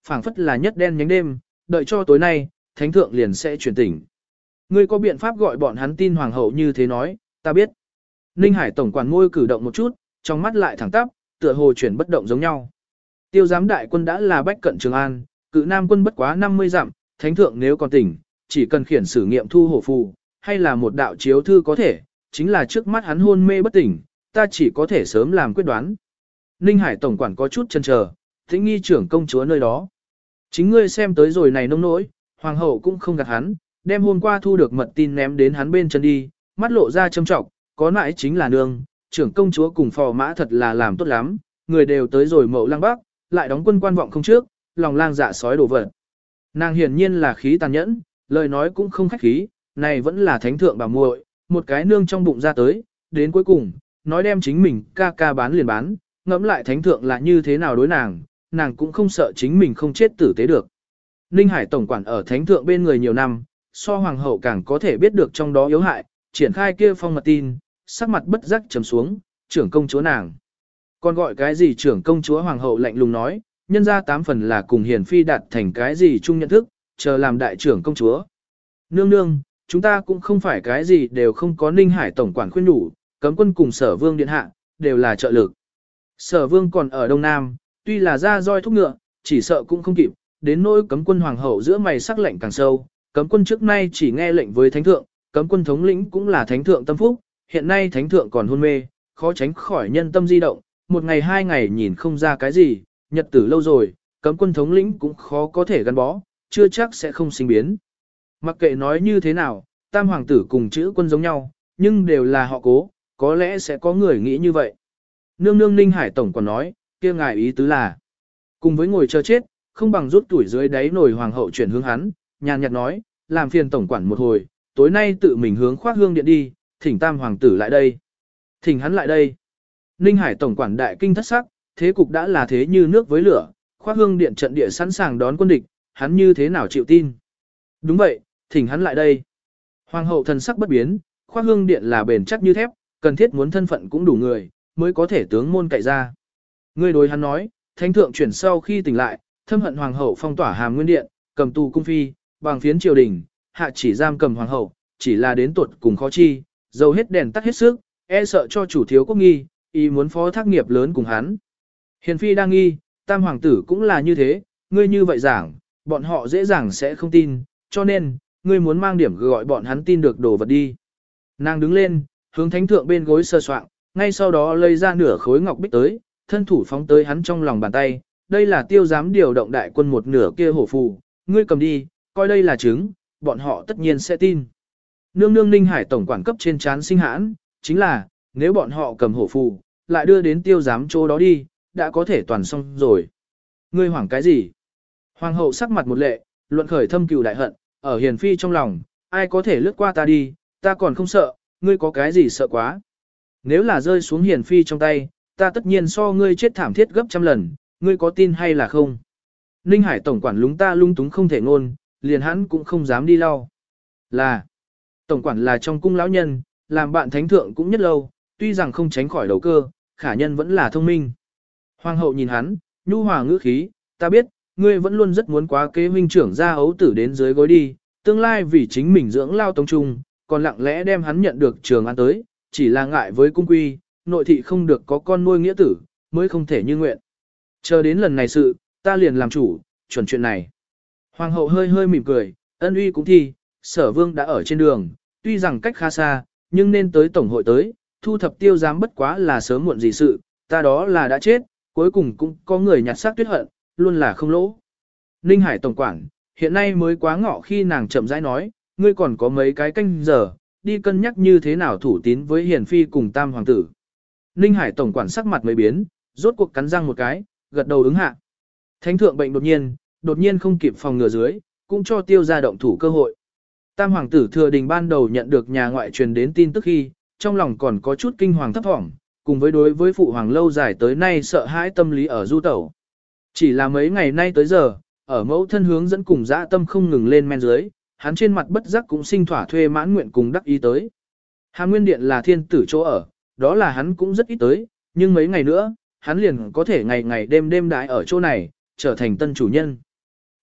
phảng phất là nhất đen nhánh đêm, đợi cho tối nay, thánh thượng liền sẽ chuyển tỉnh. Ngươi có biện pháp gọi bọn hắn tin hoàng hậu như thế nói, ta biết. Ninh Hải tổng quản môi cử động một chút, trong mắt lại thẳng tắp, tựa hồ chuyển bất động giống nhau. Tiêu giám đại quân đã là bách cận Trường An, cự nam quân bất quá năm mươi dặm, thánh thượng nếu còn tỉnh, chỉ cần khiển sử nghiệm thu hổ phù, hay là một đạo chiếu thư có thể, chính là trước mắt hắn hôn mê bất tỉnh, ta chỉ có thể sớm làm quyết đoán. Ninh Hải tổng quản có chút chần chờ, thỉnh nghi trưởng công chúa nơi đó. Chính ngươi xem tới rồi này nông nỗi, hoàng hậu cũng không gạt hắn, đem hôm qua thu được mật tin ném đến hắn bên chân đi, mắt lộ ra châm trọng, có nãi chính là nương, trưởng công chúa cùng phò mã thật là làm tốt lắm, người đều tới rồi Mậu Lăng Bắc, lại đóng quân quan vọng không trước, lòng lang dạ sói đổ vật. Nàng hiển nhiên là khí tàn nhẫn, lời nói cũng không khách khí, này vẫn là thánh thượng bà muội, một cái nương trong bụng ra tới, đến cuối cùng, nói đem chính mình ca ca bán liền bán, ngẫm lại thánh thượng là như thế nào đối nàng, nàng cũng không sợ chính mình không chết tử tế được. Ninh Hải tổng quản ở thánh thượng bên người nhiều năm, so hoàng hậu càng có thể biết được trong đó yếu hại, triển khai kia phong mật tin, sắc mặt bất giác trầm xuống, trưởng công chúa nàng. Còn gọi cái gì trưởng công chúa hoàng hậu lạnh lùng nói, nhân ra tám phần là cùng hiền phi đạt thành cái gì chung nhận thức, chờ làm đại trưởng công chúa. Nương nương, chúng ta cũng không phải cái gì đều không có. Ninh Hải tổng quản khuyên nhủ, cấm quân cùng sở vương điện hạ, đều là trợ lực. Sở vương còn ở Đông Nam, tuy là ra roi thúc ngựa, chỉ sợ cũng không kịp, đến nỗi cấm quân hoàng hậu giữa mày sắc lệnh càng sâu, cấm quân trước nay chỉ nghe lệnh với thánh thượng, cấm quân thống lĩnh cũng là thánh thượng tâm phúc, hiện nay thánh thượng còn hôn mê, khó tránh khỏi nhân tâm di động, một ngày hai ngày nhìn không ra cái gì, nhật tử lâu rồi, cấm quân thống lĩnh cũng khó có thể gắn bó, chưa chắc sẽ không sinh biến. Mặc kệ nói như thế nào, tam hoàng tử cùng chữ quân giống nhau, nhưng đều là họ Cố, có lẽ sẽ có người nghĩ như vậy. Nương nương Ninh Hải tổng còn nói, kia ngài ý tứ là, cùng với ngồi chờ chết, không bằng rút tuổi dưới đáy nồi hoàng hậu chuyển hướng hắn, nhàn nhạt nói, làm phiền tổng quản một hồi, tối nay tự mình hướng Khoác Hương điện đi, thỉnh tam hoàng tử lại đây. Thỉnh hắn lại đây. Ninh Hải tổng quản đại kinh thất sắc, thế cục đã là thế như nước với lửa, Khoác Hương điện trận địa sẵn sàng đón quân địch, hắn như thế nào chịu tin. Đúng vậy, thỉnh hắn lại đây. Hoàng hậu thần sắc bất biến, Khoác Hương điện là bền chắc như thép, cần thiết muốn thân phận cũng đủ người, mới có thể tướng môn cậy ra. Người đối hắn nói, thánh thượng chuyển sau khi tỉnh lại, thâm hận hoàng hậu phong tỏa Hàm Nguyên điện, cầm tù cung phi, bằng phiến triều đình, hạ chỉ giam cầm hoàng hậu, chỉ là đến tuột cùng khó chi, dầu hết đèn tắt hết sức, e sợ cho chủ thiếu quốc nghi, ý muốn phó thác nghiệp lớn cùng hắn. Hiền phi đang nghi, tam hoàng tử cũng là như thế, ngươi như vậy giảng, bọn họ dễ dàng sẽ không tin, cho nên, ngươi muốn mang điểm gọi bọn hắn tin được đồ vật đi. Nàng đứng lên, hướng thánh thượng bên gối sơ soạn, ngay sau đó lấy ra nửa khối ngọc bích tới, thân thủ phóng tới hắn trong lòng bàn tay, đây là tiêu giám điều động đại quân một nửa kia hổ phù, ngươi cầm đi, coi đây là chứng, bọn họ tất nhiên sẽ tin. Nương nương Ninh Hải tổng quản cấp trên chán sinh hãn, chính là, nếu bọn họ cầm hổ phù, lại đưa đến tiêu giám chỗ đó đi, đã có thể toàn xong rồi. Ngươi hoảng cái gì? Hoàng hậu sắc mặt một lệ, luận khởi thâm cừu đại hận, ở hiền phi trong lòng, ai có thể lướt qua ta đi, ta còn không sợ, ngươi có cái gì sợ quá. Nếu là rơi xuống hiền phi trong tay, ta tất nhiên so ngươi chết thảm thiết gấp trăm lần, ngươi có tin hay là không? Ninh Hải tổng quản lúng ta lung túng không thể ngôn, liền hắn cũng không dám đi lau. Là, tổng quản là trong cung lão nhân, làm bạn thánh thượng cũng nhất lâu, tuy rằng không tránh khỏi đầu cơ, khả nhân vẫn là thông minh. Hoàng hậu nhìn hắn, nhu hòa ngữ khí, ta biết, ngươi vẫn luôn rất muốn quá kế huynh trưởng ra ấu tử đến dưới gối đi, tương lai vì chính mình dưỡng lao tông trung, còn lặng lẽ đem hắn nhận được Trường An tới, chỉ là ngại với cung quy, nội thị không được có con nuôi nghĩa tử, mới không thể như nguyện. Chờ đến lần này sự, ta liền làm chủ, chuẩn chuyện này. Hoàng hậu hơi hơi mỉm cười, ân uy cũng thi, sở vương đã ở trên đường, tuy rằng cách khá xa, nhưng nên tới tổng hội tới, thu thập tiêu giám bất quá là sớm muộn gì sự, ta đó là đã chết, cuối cùng cũng có người nhặt xác tuyết hận, luôn là không lỗ. Ninh Hải tổng quản, hiện nay mới quá ngọ khi nàng chậm rãi nói, ngươi còn có mấy cái canh giờ, đi cân nhắc như thế nào thủ tín với hiền phi cùng tam hoàng tử. Ninh Hải tổng quản sắc mặt mới biến, rốt cuộc cắn răng một cái, gật đầu ứng hạ. Thánh thượng bệnh đột nhiên, đột nhiên không kịp phòng ngừa dưới, cũng cho tiêu ra động thủ cơ hội. Tam hoàng tử thừa đình ban đầu nhận được nhà ngoại truyền đến tin tức khi, trong lòng còn có chút kinh hoàng thấp thỏm, cùng với đối với phụ hoàng lâu dài tới nay sợ hãi tâm lý ở du tẩu. Chỉ là mấy ngày nay tới giờ, ở mẫu thân hướng dẫn cùng dã tâm không ngừng lên men dưới, hắn trên mặt bất giác cũng sinh thỏa thuê mãn nguyện cùng đắc ý tới. Hàm Nguyên Điện là thiên tử chỗ ở, đó là hắn cũng rất ít tới, nhưng mấy ngày nữa, hắn liền có thể ngày ngày đêm đêm đãi ở chỗ này, trở thành tân chủ nhân.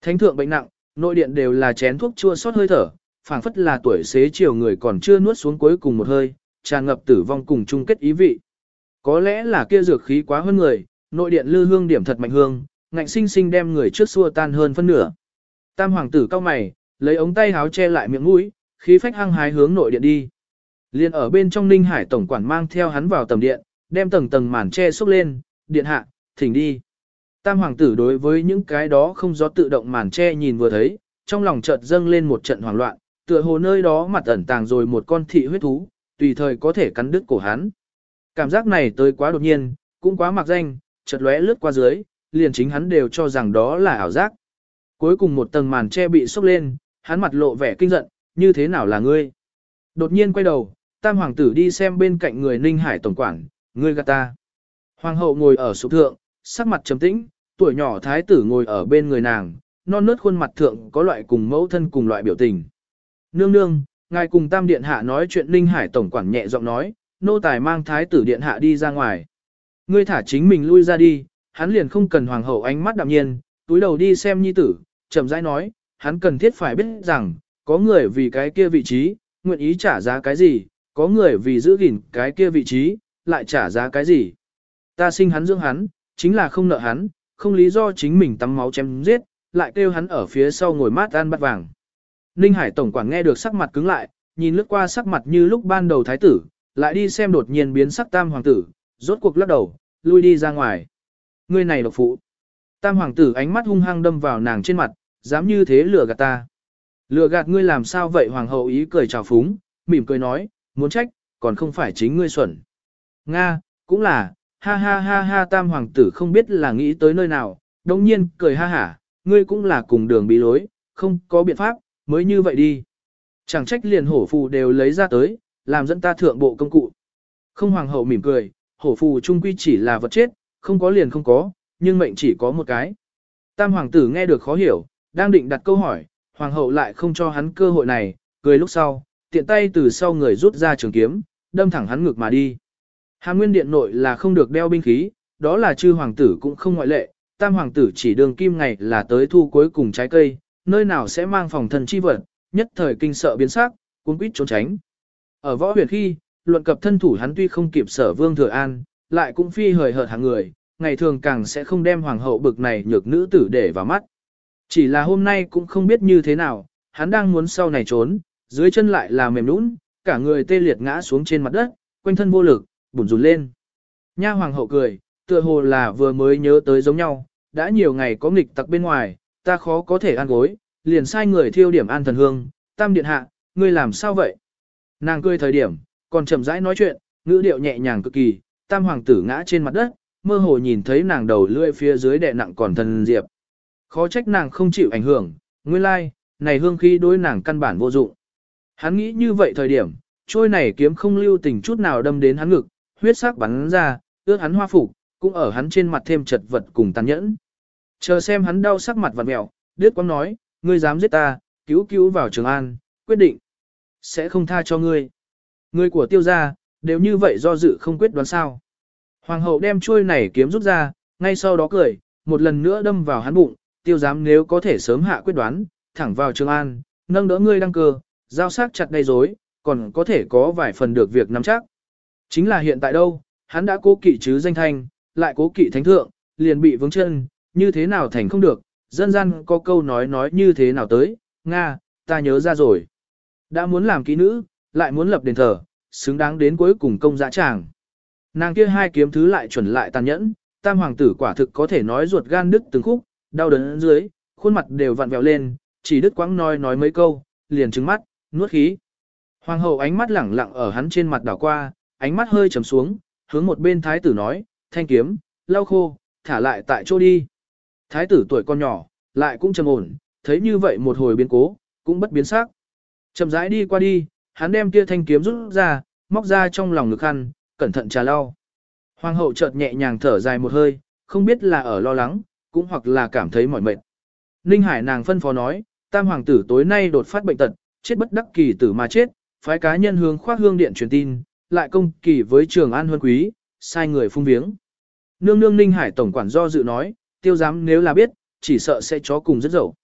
Thánh thượng bệnh nặng, nội điện đều là chén thuốc chua xót hơi thở, phảng phất là tuổi xế chiều người còn chưa nuốt xuống cuối cùng một hơi, tràn ngập tử vong cùng chung kết ý vị. Có lẽ là kia dược khí quá hơn người, nội điện lư hương điểm thật mạnh hương, ngạnh sinh sinh đem người trước xua tan hơn phân nửa. Tam hoàng tử cao mày, lấy ống tay háo che lại miệng mũi, khí phách hăng hái hướng nội điện đi. Liên ở bên trong Ninh Hải tổng quản mang theo hắn vào tầm điện, đem tầng tầng màn che xúc lên, điện hạ, thỉnh đi. Tam hoàng tử đối với những cái đó không gió tự động màn che nhìn vừa thấy, trong lòng chợt dâng lên một trận hoảng loạn, tựa hồ nơi đó mặt ẩn tàng rồi một con thị huyết thú, tùy thời có thể cắn đứt cổ hắn. Cảm giác này tới quá đột nhiên, cũng quá mặc danh, chợt lóe lướt qua dưới, liền chính hắn đều cho rằng đó là ảo giác. Cuối cùng một tầng màn che bị xốc lên, hắn mặt lộ vẻ kinh giận, như thế nào là ngươi? Đột nhiên quay đầu, tam hoàng tử đi xem bên cạnh người Ninh Hải tổng quản, ngươi gạt ta. Hoàng hậu ngồi ở sụp thượng, sắc mặt trầm tĩnh, tuổi nhỏ thái tử ngồi ở bên người nàng, non nớt khuôn mặt thượng có loại cùng mẫu thân cùng loại biểu tình. Nương nương, ngài cùng tam điện hạ nói chuyện. Ninh Hải tổng quản nhẹ giọng nói, nô tài mang thái tử điện hạ đi ra ngoài. Ngươi thả chính mình lui ra đi, hắn liền không cần hoàng hậu ánh mắt đạm nhiên, túi đầu đi xem nhi tử, chậm rãi nói, hắn cần thiết phải biết rằng, có người vì cái kia vị trí, nguyện ý trả giá cái gì, có người vì giữ gìn cái kia vị trí, lại trả giá cái gì. Ta sinh hắn dưỡng hắn, chính là không nợ hắn, không lý do chính mình tắm máu chém giết, lại kêu hắn ở phía sau ngồi mát ăn bát vàng. Ninh Hải tổng quản nghe được sắc mặt cứng lại, nhìn lướt qua sắc mặt như lúc ban đầu thái tử, lại đi xem đột nhiên biến sắc tam hoàng tử, rốt cuộc lắc đầu, lui đi ra ngoài. Ngươi này độc phụ. Tam hoàng tử ánh mắt hung hăng đâm vào nàng trên mặt, dám như thế lừa gạt ta. Lừa gạt ngươi làm sao vậy? Hoàng hậu ý cười chào phúng, mỉm cười nói, muốn trách, còn không phải chính ngươi xuẩn. Nga, cũng là, ha ha ha ha. Tam hoàng tử không biết là nghĩ tới nơi nào, đồng nhiên cười ha hả, ngươi cũng là cùng đường bí lối, không có biện pháp, mới như vậy đi. Chẳng trách liền hổ phù đều lấy ra tới, làm dẫn ta thượng bộ công cụ. Không, hoàng hậu mỉm cười, hổ phù trung quy chỉ là vật chết, không có liền không có, nhưng mệnh chỉ có một cái. Tam hoàng tử nghe được khó hiểu, đang định đặt câu hỏi, hoàng hậu lại không cho hắn cơ hội này, cười lúc sau, tiện tay từ sau người rút ra trường kiếm, đâm thẳng hắn ngực mà đi. Hàm Nguyên điện nội là không được đeo binh khí, đó là chư hoàng tử cũng không ngoại lệ, tam hoàng tử chỉ đường kim ngày là tới thu cuối cùng trái cây, nơi nào sẽ mang phòng thần chi vật, nhất thời kinh sợ biến sắc, cuống quýt trốn tránh. Ở võ huyệt khi, luận cập thân thủ hắn tuy không kịp Sở Vương Thừa An, lại cũng phi hời hợt hàng người, ngày thường càng sẽ không đem hoàng hậu bực này nhược nữ tử để vào mắt. Chỉ là hôm nay cũng không biết như thế nào, hắn đang muốn sau này trốn, dưới chân lại là mềm nũng, cả người tê liệt ngã xuống trên mặt đất, quanh thân vô lực, bủn rủn lên. Nha hoàng hậu cười, tựa hồ là vừa mới nhớ tới giống nhau, đã nhiều ngày có nghịch tặc bên ngoài, ta khó có thể ăn gối, liền sai người thiêu điểm an thần hương, tam điện hạ, ngươi làm sao vậy? Nàng cười thời điểm, còn chậm rãi nói chuyện, ngữ điệu nhẹ nhàng cực kỳ, tam hoàng tử ngã trên mặt đất, mơ hồ nhìn thấy nàng đầu lưỡi phía dưới đè nặng còn thần diệp. Khó trách nàng không chịu ảnh hưởng, nguyên lai, like, này hương khí đối nàng căn bản vô dụng. Hắn nghĩ như vậy thời điểm, trôi này kiếm không lưu tình chút nào đâm đến hắn ngực, huyết sắc bắn ra, ướt hắn hoa phục, cũng ở hắn trên mặt thêm chật vật cùng tàn nhẫn. Chờ xem hắn đau sắc mặt vặn mẹo, đứt quãng nói, ngươi dám giết ta, cứu cứu vào Trường An, quyết định sẽ không tha cho ngươi. Người của tiêu gia đều như vậy do dự không quyết đoán sao. Hoàng hậu đem chuôi này kiếm rút ra, ngay sau đó cười, một lần nữa đâm vào hắn bụng, tiêu giám nếu có thể sớm hạ quyết đoán, thẳng vào Trường An, nâng đỡ ngươi đăng cơ, giao sắc chặt đầy rối, còn có thể có vài phần được việc nắm chắc. Chính là hiện tại đâu, hắn đã cố kỵ chứ danh thanh, lại cố kỵ thánh thượng, liền bị vướng chân, như thế nào thành không được, dân gian có câu nói nói như thế nào tới, Nga, ta nhớ ra rồi. Đã muốn làm kỹ nữ, lại muốn lập đền thờ, xứng đáng đến cuối cùng công dã tràng. Nàng kia hai kiếm thứ lại chuẩn lại tàn nhẫn, tam hoàng tử quả thực có thể nói ruột gan đứt từng khúc, đau đớn dưới, khuôn mặt đều vặn vẹo lên, chỉ đứt quãng nói nói mấy câu, liền trừng mắt, nuốt khí. Hoàng hậu ánh mắt lẳng lặng ở hắn trên mặt đảo qua, ánh mắt hơi trầm xuống, hướng một bên thái tử nói, thanh kiếm, lau khô, thả lại tại chỗ đi. Thái tử tuổi con nhỏ, lại cũng trầm ổn, thấy như vậy một hồi biến cố, cũng bất biến sắc. Chậm rãi đi qua đi, hắn đem kia thanh kiếm rút ra, móc ra trong lòng ngực khăn, cẩn thận trà lau. Hoàng hậu chợt nhẹ nhàng thở dài một hơi, không biết là ở lo lắng, cũng hoặc là cảm thấy mỏi mệt. Ninh Hải nàng phân phó nói, tam hoàng tử tối nay đột phát bệnh tật, chết bất đắc kỳ tử mà chết, phái cá nhân hướng khoác hương điện truyền tin, lại công kỳ với Trường An huân quý, sai người phung viếng. Nương nương Ninh Hải tổng quản do dự nói, tiêu giám nếu là biết, chỉ sợ sẽ chó cùng rất dậu.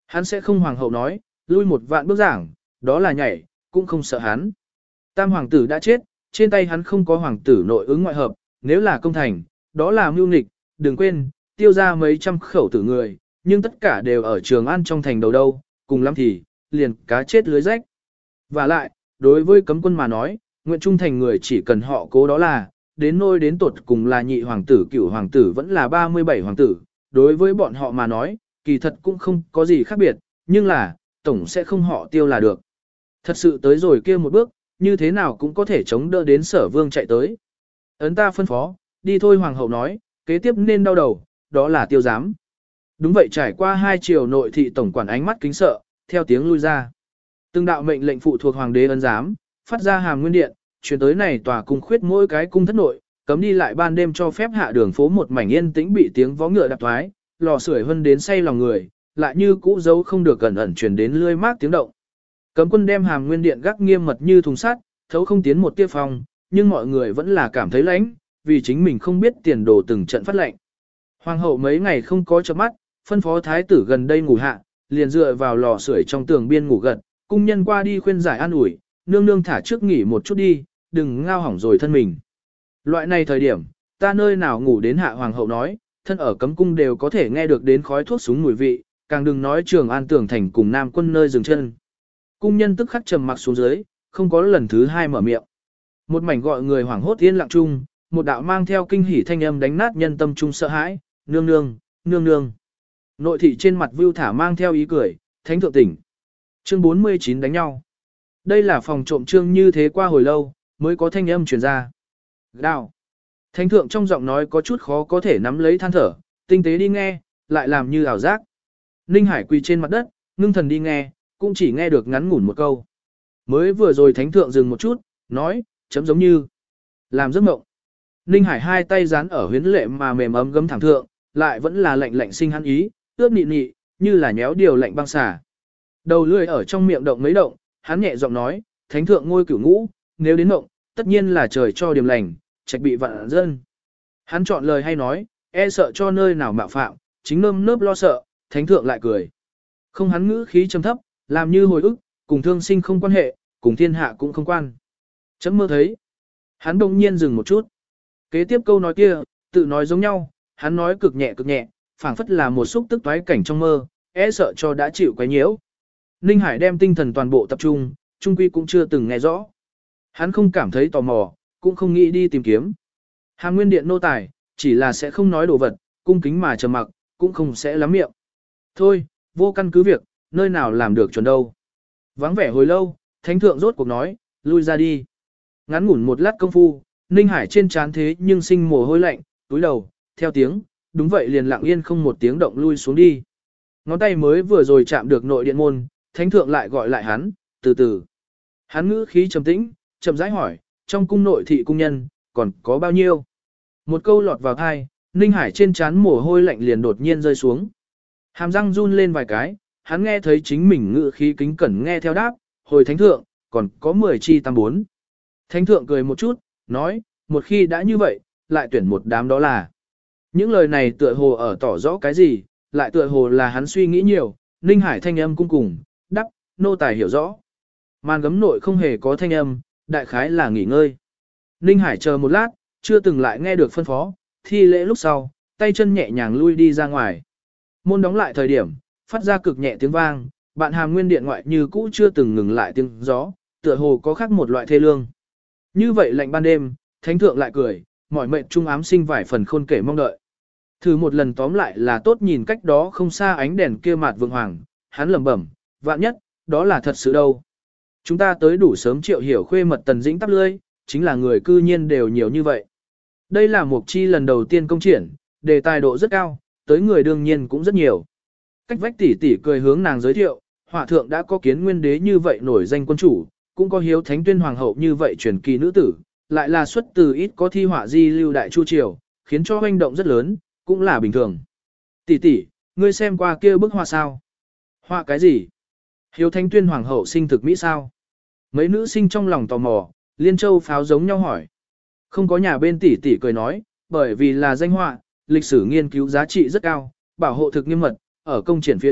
Hắn sẽ không hoàng hậu nói, lui một vạn bước giảng, đó là nhảy, cũng không sợ hắn. Tam hoàng tử đã chết, trên tay hắn không có hoàng tử nội ứng ngoại hợp, nếu là công thành, đó là mưu nghịch, đừng quên, tiêu ra mấy trăm khẩu tử người, nhưng tất cả đều ở Trường An trong thành đầu đâu, cùng lắm thì, liền cá chết lưới rách. Và lại, đối với cấm quân mà nói, nguyện trung thành người chỉ cần họ cố đó là, đến nôi đến tột cùng là nhị hoàng tử cửu hoàng tử vẫn là ba mươi bảy hoàng tử, đối với bọn họ mà nói, kỳ thật cũng không có gì khác biệt, nhưng là, tổng sẽ không họ tiêu là được. Thật sự tới rồi kia một bước, như thế nào cũng có thể chống đỡ đến sở vương chạy tới. Ấn ta phân phó, đi thôi hoàng hậu nói, kế tiếp nên đau đầu, đó là tiêu giám. Đúng vậy, trải qua hai chiều nội thị tổng quản ánh mắt kính sợ, theo tiếng lui ra. Từng đạo mệnh lệnh phụ thuộc hoàng đế ấn giám, phát ra hàm nguyên điện, chuyển tới này tòa cung khuyết mỗi cái cung thất nội, cấm đi lại ban đêm cho phép hạ đường phố một mảnh yên tĩnh bị tiếng vó ngựa đạp thoái, lò sưởi hơn đến say lòng người, lại như cũ dấu không được gần ẩn truyền đến lươi mát tiếng động. Cấm quân đem hàm nguyên điện gác nghiêm mật như thùng sắt, thấu không tiến một tia phòng, nhưng mọi người vẫn là cảm thấy lãnh, vì chính mình không biết tiền đồ từng trận phát lệnh. Hoàng hậu mấy ngày không có chớp mắt, phân phó thái tử gần đây ngủ hạ, liền dựa vào lò sưởi trong tường biên ngủ gật, cung nhân qua đi khuyên giải an ủi, nương nương thả trước nghỉ một chút đi, đừng ngao hỏng rồi thân mình. Loại này thời điểm, ta nơi nào ngủ đến hạ hoàng hậu nói, thân ở cấm cung đều có thể nghe được đến khói thuốc súng mùi vị, càng đừng nói Trường An tường thành cùng Nam quân nơi dừng chân. Cung nhân tức khắc trầm mặc xuống dưới, không có lần thứ hai mở miệng. Một mảnh gọi người hoảng hốt yên lặng chung, một đạo mang theo kinh hỉ thanh âm đánh nát nhân tâm trung sợ hãi, nương nương, nương nương. Nội thị trên mặt vưu thả mang theo ý cười, thánh thượng tỉnh. Chương bốn mươi chín đánh nhau. Đây là phòng trộm trương như thế qua hồi lâu, mới có thanh âm truyền ra. Đào. Thánh thượng trong giọng nói có chút khó có thể nắm lấy than thở, tinh tế đi nghe, lại làm như ảo giác. Ninh Hải quỳ trên mặt đất, ngưng thần đi nghe, cũng chỉ nghe được ngắn ngủn một câu. Mới vừa rồi thánh thượng dừng một chút, nói, chấm giống như, làm giấc mộng. Ninh Hải hai tay dán ở huyến lệ mà mềm ấm gấm thẳng thượng, lại vẫn là lạnh lạnh sinh hắn ý, ướt nị nị, như là nhéo điều lạnh băng xả. Đầu lưỡi ở trong miệng động mấy động, hắn nhẹ giọng nói, thánh thượng ngôi cửu ngũ, nếu đến mộng, tất nhiên là trời cho điểm lành, trạch bị vạn dân. Hắn chọn lời hay nói, e sợ cho nơi nào mạo phạm, chính nơm nớp lo sợ, thánh thượng lại cười. Không, hắn ngữ khí trầm thấp, làm như hồi ức, cùng thương sinh không quan hệ, cùng thiên hạ cũng không quan. Chấm mơ thấy. Hắn đông nhiên dừng một chút. Kế tiếp câu nói kia, tự nói giống nhau, hắn nói cực nhẹ cực nhẹ, phảng phất là một xúc tức toái cảnh trong mơ, e sợ cho đã chịu quấy nhiễu. Ninh Hải đem tinh thần toàn bộ tập trung, trung quy cũng chưa từng nghe rõ. Hắn không cảm thấy tò mò, cũng không nghĩ đi tìm kiếm. Hàm nguyên điện nô tài, chỉ là sẽ không nói đồ vật, cung kính mà trầm mặc, cũng không sẽ lắm miệng. Thôi, vô căn cứ việc, nơi nào làm được chuẩn đâu. Vắng vẻ hồi lâu, thánh thượng rốt cuộc nói, lui ra đi. Ngắn ngủn một lát công phu, Ninh Hải trên trán thế nhưng sinh mồ hôi lạnh, túi đầu, theo tiếng, đúng vậy liền lặng yên không một tiếng động lui xuống đi. Ngón tay mới vừa rồi chạm được nội điện môn, thánh thượng lại gọi lại hắn, từ từ. Hắn ngữ khí trầm tĩnh, chậm rãi hỏi, trong cung nội thị cung nhân, còn có bao nhiêu? Một câu lọt vào tai, Ninh Hải trên trán mồ hôi lạnh liền đột nhiên rơi xuống. Hàm răng run lên vài cái, hắn nghe thấy chính mình ngữ khí kính cẩn nghe theo đáp, hồi thánh thượng, còn có mười chi tam bốn. Thánh thượng cười một chút, nói, một khi đã như vậy, lại tuyển một đám đó là. Những lời này tựa hồ ở tỏ rõ cái gì, lại tựa hồ là hắn suy nghĩ nhiều, Ninh Hải thanh âm cung cùng, đắp, nô tài hiểu rõ. Màn gấm nội không hề có thanh âm, đại khái là nghỉ ngơi. Ninh Hải chờ một lát, chưa từng lại nghe được phân phó, thi lễ lúc sau, tay chân nhẹ nhàng lui đi ra ngoài. Môn đóng lại thời điểm, phát ra cực nhẹ tiếng vang, bạn hàm nguyên điện ngoại như cũ chưa từng ngừng lại tiếng gió, tựa hồ có khác một loại thê lương. Như vậy lạnh ban đêm, thánh thượng lại cười, mỏi mệnh trung ám sinh vài phần khôn kể mong đợi. Thử một lần tóm lại là tốt nhìn cách đó không xa ánh đèn kia mạt vượng hoàng, hắn lẩm bẩm, vạn nhất, đó là thật sự đâu. Chúng ta tới đủ sớm triệu hiểu khuê mật tần dĩnh tắp lươi, chính là người cư nhiên đều nhiều như vậy. Đây là một chi lần đầu tiên công triển, đề tài độ rất cao, tới người đương nhiên cũng rất nhiều. Cách vách tỷ tỷ cười hướng nàng giới thiệu, họa thượng đã có kiến nguyên đế như vậy nổi danh quân chủ, cũng có hiếu thánh tuyên hoàng hậu như vậy truyền kỳ nữ tử, lại là xuất từ ít có thi họa di lưu đại chu triều, khiến cho hoành động rất lớn, cũng là bình thường. Tỷ tỷ, ngươi xem qua kia bức họa sao? Họa cái gì? Hiếu thánh tuyên hoàng hậu sinh thực mỹ sao? Mấy nữ sinh trong lòng tò mò, liên châu pháo giống nhau hỏi. Không có nhà bên tỷ tỷ cười nói, bởi vì là danh họa, lịch sử nghiên cứu giá trị rất cao, bảo hộ thực nghiêm mật, ở công triển phía trước,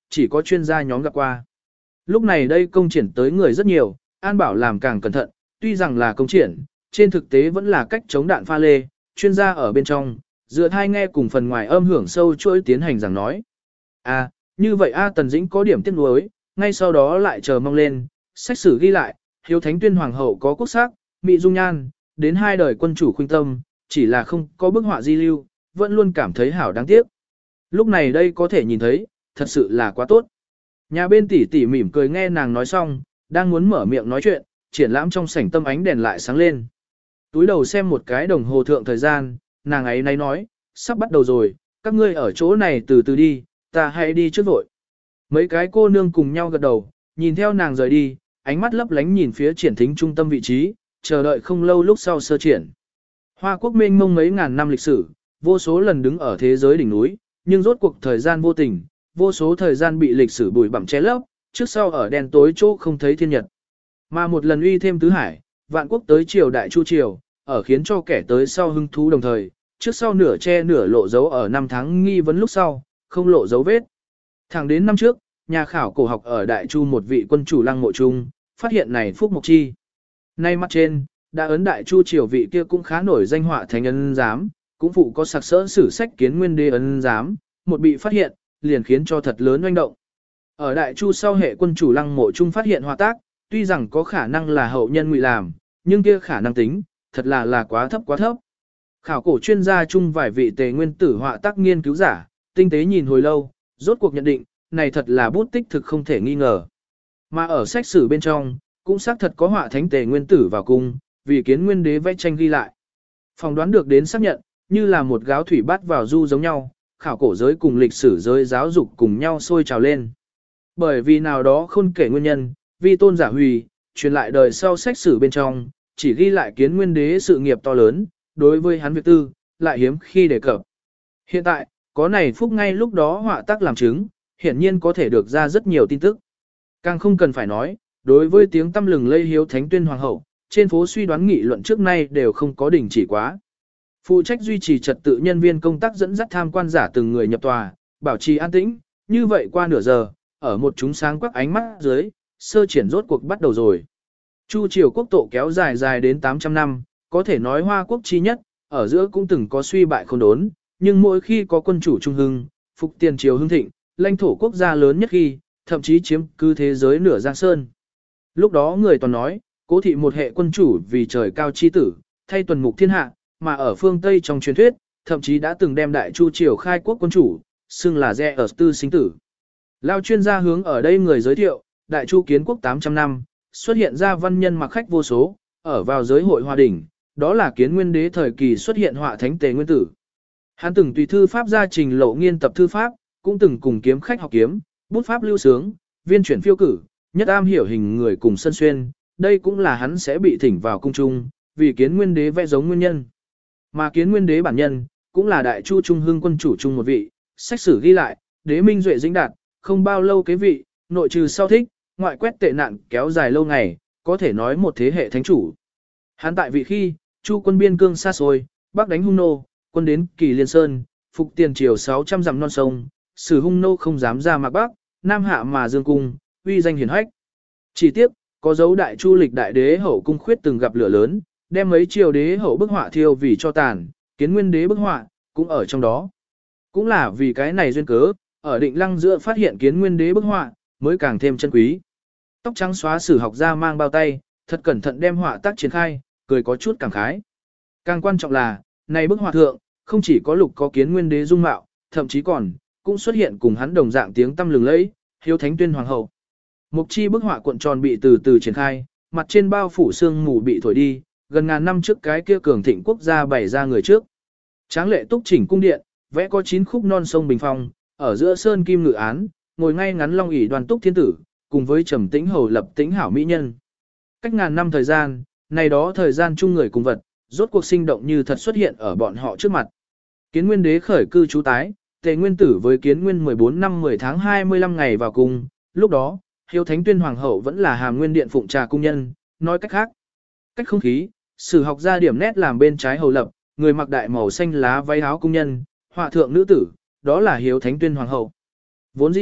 chỉ có chuyên gia nhóm gặp qua. Lúc này đây công triển tới người rất nhiều, An Bảo làm càng cẩn thận, tuy rằng là công triển, trên thực tế vẫn là cách chống đạn pha lê, chuyên gia ở bên trong, dựa thai nghe cùng phần ngoài âm hưởng sâu chuỗi tiến hành rằng nói. À, như vậy A Tần Dĩnh có điểm tiếc nuối, ngay sau đó lại chờ mong lên, sách sử ghi lại, Hiếu Thánh Tuyên Hoàng hậu có quốc sắc, mỹ dung nhan, đến hai đời quân chủ khuynh tâm, chỉ là không có bức họa di lưu, vẫn luôn cảm thấy hảo đáng tiếc. Lúc này đây có thể nhìn thấy, thật sự là quá tốt. Nhà bên tỷ tỷ mỉm cười nghe nàng nói xong, đang muốn mở miệng nói chuyện, triển lãm trong sảnh tâm ánh đèn lại sáng lên. Túi đầu xem một cái đồng hồ thượng thời gian, nàng ấy nay nói, sắp bắt đầu rồi, các ngươi ở chỗ này từ từ đi, ta hãy đi trước vội. Mấy cái cô nương cùng nhau gật đầu, nhìn theo nàng rời đi, ánh mắt lấp lánh nhìn phía triển thính trung tâm vị trí, chờ đợi không lâu lúc sau sơ triển. Hoa quốc mênh mông mấy ngàn năm lịch sử, vô số lần đứng ở thế giới đỉnh núi, nhưng rốt cuộc thời gian vô tình, vô số thời gian bị lịch sử bụi bặm che lấp, trước sau ở đen tối chỗ không thấy thiên nhật. Mà một lần uy thêm tứ hải, vạn quốc tới triều đại chu triều, ở khiến cho kẻ tới sau hưng thú đồng thời, trước sau nửa che nửa lộ dấu ở năm tháng nghi vấn lúc sau, không lộ dấu vết. Thẳng đến năm trước, nhà khảo cổ học ở Đại Chu một vị quân chủ lăng mộ trung, phát hiện này phúc mộc chi. Nay mặt trên, đã ấn Đại Chu triều vị kia cũng khá nổi danh họa thành ân giám, cũng phụ có sặc sỡ sử sách kiến nguyên đế ân giám, một bị phát hiện, liền khiến cho thật lớn oanh động. Ở Đại Chu sau hệ quân chủ lăng mộ trung phát hiện họa tác, tuy rằng có khả năng là hậu nhân ngụy làm, nhưng kia khả năng tính, thật là là quá thấp quá thấp. Khảo cổ chuyên gia chung vài vị tề nguyên tử họa tác nghiên cứu giả, tinh tế nhìn hồi lâu, rốt cuộc nhận định, này thật là bút tích thực không thể nghi ngờ. Mà ở sách sử bên trong, cũng xác thật có họa thánh tề nguyên tử vào cung, vì kiến nguyên đế vẽ tranh ghi lại. Phòng đoán được đến xác nhận, như là một gáo thủy bát vào du giống nhau, khảo cổ giới cùng lịch sử giới giáo dục cùng nhau sôi trào lên. Bởi vì nào đó không kể nguyên nhân, vi tôn giả hủy, truyền lại đời sau sách sử bên trong, chỉ ghi lại kiến nguyên đế sự nghiệp to lớn, đối với hắn việc tư, lại hiếm khi đề cập. Hiện tại, có này phúc ngay lúc đó họa tác làm chứng, hiển nhiên có thể được ra rất nhiều tin tức. Càng không cần phải nói, đối với tiếng tâm lừng lây Hiếu Thánh Tuyên Hoàng hậu, trên phố suy đoán nghị luận trước nay đều không có đình chỉ quá. Phụ trách duy trì trật tự nhân viên công tác dẫn dắt tham quan giả từng người nhập tòa, bảo trì an tĩnh, như vậy qua nửa giờ, ở một chúng sáng quắc ánh mắt dưới, sơ triển rốt cuộc bắt đầu rồi. Chu triều quốc tổ kéo dài dài đến tám trăm năm, có thể nói Hoa quốc chi nhất, ở giữa cũng từng có suy bại không đốn, nhưng mỗi khi có quân chủ trung hưng, phục tiền triều hưng thịnh, lãnh thổ quốc gia lớn nhất khi, thậm chí chiếm cứ thế giới nửa giang sơn. Lúc đó người toàn nói, cố thị một hệ quân chủ vì trời cao chi tử, thay tuần mục thiên hạ, mà ở phương Tây trong truyền thuyết, thậm chí đã từng đem đại chu triều khai quốc quân chủ, xưng là Rê ở tư sinh tử. Lao chuyên gia hướng ở đây người giới thiệu, đại chu kiến quốc tám trăm năm, xuất hiện ra văn nhân mặc khách vô số, ở vào giới hội hòa đỉnh, đó là kiến nguyên đế thời kỳ xuất hiện họa thánh tề nguyên tử. Hắn từng tùy thư pháp gia trình lộ nghiên tập thư pháp, cũng từng cùng kiếm khách học kiếm, bút pháp lưu sướng, viên chuyển phiêu cử, nhất am hiểu hình người cùng sân xuyên, đây cũng là hắn sẽ bị thỉnh vào cung trung, vì kiến nguyên đế vẽ giống nguyên nhân. Mà kiến nguyên đế bản nhân, cũng là đại chu trung hưng quân chủ trung một vị, sách sử ghi lại, đế minh duệ dĩnh đạt, không bao lâu kế vị, nội trừ sau thích, ngoại quét tệ nạn kéo dài lâu ngày, có thể nói một thế hệ thánh chủ. Hắn tại vị khi, chu quân biên cương xa xôi, bắc đánh hung nô, quân đến Kỳ Liên Sơn, phục tiền triều sáu trăm dặm non sông, sử hung nô không dám ra mạc bắc, nam hạ mà dương cung, uy danh hiển hách. Chỉ tiếc, có dấu đại chu lịch đại đế hậu cung khuyết từng gặp lửa lớn, đem mấy triều đế hậu bức họa thiêu vì cho tàn, kiến nguyên đế bức họa, cũng ở trong đó. Cũng là vì cái này duyên cớ, ở định lăng giữa phát hiện kiến nguyên đế bức họa, mới càng thêm chân quý. Tóc trắng xóa sử học gia mang bao tay, thật cẩn thận đem họa tác triển khai, cười có chút cảm khái. Càng quan trọng là, này bức họa thượng, không chỉ có lục có kiến nguyên đế dung mạo, thậm chí còn, cũng xuất hiện cùng hắn đồng dạng tiếng tâm lừng lẫy, Hiếu Thánh Tuyên Hoàng hậu. Mục chi bức họa cuộn tròn bị từ từ triển khai, mặt trên bao phủ sương mù bị thổi đi, gần ngàn năm trước cái kia cường thịnh quốc gia bày ra người trước. Tráng lệ túc chỉnh cung điện, vẽ có chín khúc non sông bình phong, ở giữa sơn kim ngự án, ngồi ngay ngắn long ỷ đoàn túc thiên tử, cùng với trầm tĩnh hầu lập tĩnh hảo mỹ nhân. Cách ngàn năm thời gian, này đó thời gian chung người cùng vật, rốt cuộc sinh động như thật xuất hiện ở bọn họ trước mặt. Kiến nguyên đế khởi cư trú tái, tề nguyên tử với kiến nguyên mười bốn năm mười tháng hai mươi lăm ngày vào cung, lúc đó, Hiếu Thánh Tuyên Hoàng hậu vẫn là hàm nguyên điện phụng trà cung nhân, nói cách khác. Cách không khí, sử học ra điểm nét làm bên trái hầu lập, người mặc đại màu xanh lá váy áo cung nhân, họa thượng nữ tử, đó là Hiếu Thánh Tuyên Hoàng hậu. Vốn dĩ,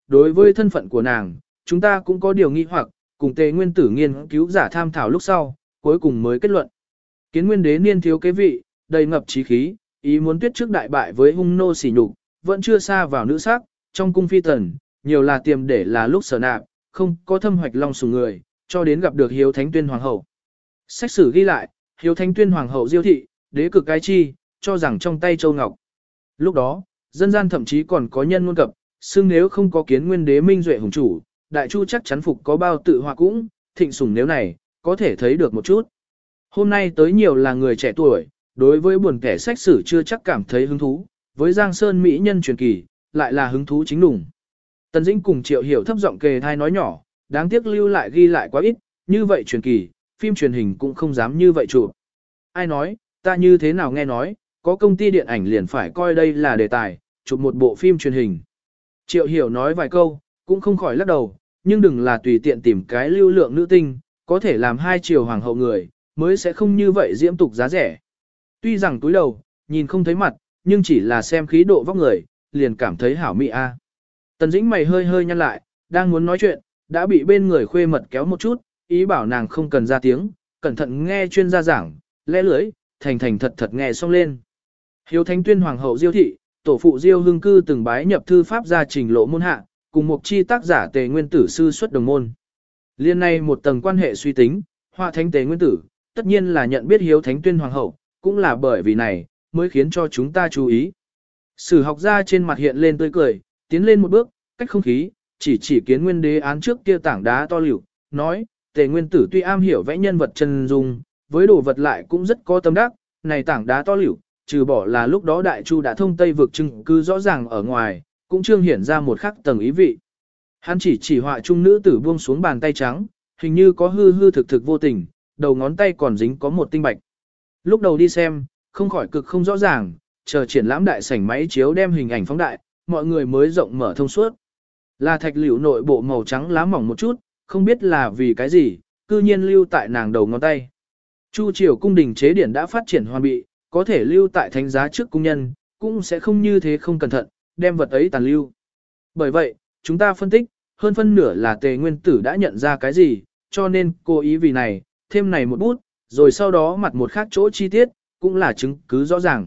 đối với thân phận của nàng, chúng ta cũng có điều nghi hoặc, cùng Tề Nguyên Tử nghiên cứu giả tham thảo lúc sau, cuối cùng mới kết luận. Kiến Nguyên Đế niên thiếu kế vị, đầy ngập chí khí, ý muốn tuyết trước đại bại với hung nô sỉ nhục, vẫn chưa xa vào nữ sắc, trong cung phi tần, nhiều là tiềm để là lúc sở nạp, không có thâm hoạch long sủng người, cho đến gặp được Hiếu Thánh Tuyên hoàng hậu. Sách sử ghi lại, Hiếu Thánh Tuyên hoàng hậu Diêu thị, đế cực cái chi, cho rằng trong tay châu ngọc. Lúc đó, dân gian thậm chí còn có nhân ngôn cập, xưng nếu không có Kiến Nguyên Đế minh duệ hùng chủ, đại chu chắc chắn phục có bao tự họa cũng, thịnh sủng nếu này, có thể thấy được một chút. Hôm nay tới nhiều là người trẻ tuổi, đối với buồn kẻ sách sử chưa chắc cảm thấy hứng thú, với Giang Sơn Mỹ nhân truyền kỳ, lại là hứng thú chính đủng. Tần Dĩnh cùng Triệu Hiểu thấp giọng kề thai nói nhỏ, đáng tiếc lưu lại ghi lại quá ít, như vậy truyền kỳ, phim truyền hình cũng không dám như vậy chụp. Ai nói, ta như thế nào nghe nói, có công ty điện ảnh liền phải coi đây là đề tài, chụp một bộ phim truyền hình. Triệu Hiểu nói vài câu, cũng không khỏi lắc đầu, nhưng đừng là tùy tiện tìm cái lưu lượng nữ tinh, có thể làm hai triều hoàng hậu người, mới sẽ không như vậy diễm tục giá rẻ. Tuy rằng túi đầu, nhìn không thấy mặt, nhưng chỉ là xem khí độ vóc người, liền cảm thấy hảo mị a. Tần Dĩnh mày hơi hơi nhăn lại, đang muốn nói chuyện, đã bị bên người khuê mật kéo một chút, ý bảo nàng không cần ra tiếng, cẩn thận nghe chuyên gia giảng, lẽ lưỡi, thành thành thật thật nghe xong lên. Hiếu Thánh Tuyên hoàng hậu Diêu thị, tổ phụ Diêu Hưng Cư từng bái nhập thư pháp gia trình lộ môn hạ, cùng một chi tác giả Tề Nguyên Tử sư xuất đồng môn. Liên này một tầng quan hệ suy tính, Họa Thánh Tề Nguyên Tử, tất nhiên là nhận biết Hiếu Thánh Tuyên hoàng hậu, cũng là bởi vì này, mới khiến cho chúng ta chú ý. Sử học gia trên mặt hiện lên tươi cười, tiến lên một bước, cách không khí, chỉ chỉ Kiến Nguyên Đế án trước kia tảng đá to liều, nói, Tề Nguyên Tử tuy am hiểu vẽ nhân vật chân dung, với đồ vật lại cũng rất có tâm đắc, này tảng đá to liều, trừ bỏ là lúc đó Đại Chu đã thông Tây vực chứng cứ rõ ràng ở ngoài, cũng trương hiển ra một khắc tầng ý vị. Hắn chỉ chỉ họa trung nữ tử buông xuống bàn tay trắng, hình như có hư hư thực thực vô tình, đầu ngón tay còn dính có một tinh bạch. Lúc đầu đi xem, không khỏi cực không rõ ràng, chờ triển lãm đại sảnh máy chiếu đem hình ảnh phóng đại, mọi người mới rộng mở thông suốt. Là thạch liễu nội bộ màu trắng lá mỏng một chút, không biết là vì cái gì, cư nhiên lưu tại nàng đầu ngón tay. Chu triều cung đình chế điển đã phát triển hoàn bị, có thể lưu tại thánh giá trước cung nhân, cũng sẽ không như thế không cẩn thận, đem vật ấy tàn lưu. Bởi vậy, chúng ta phân tích, hơn phân nửa là Tề Nguyên Tử đã nhận ra cái gì, cho nên cố ý vì này, thêm này một bút, rồi sau đó mặt một khác chỗ chi tiết, cũng là chứng cứ rõ ràng.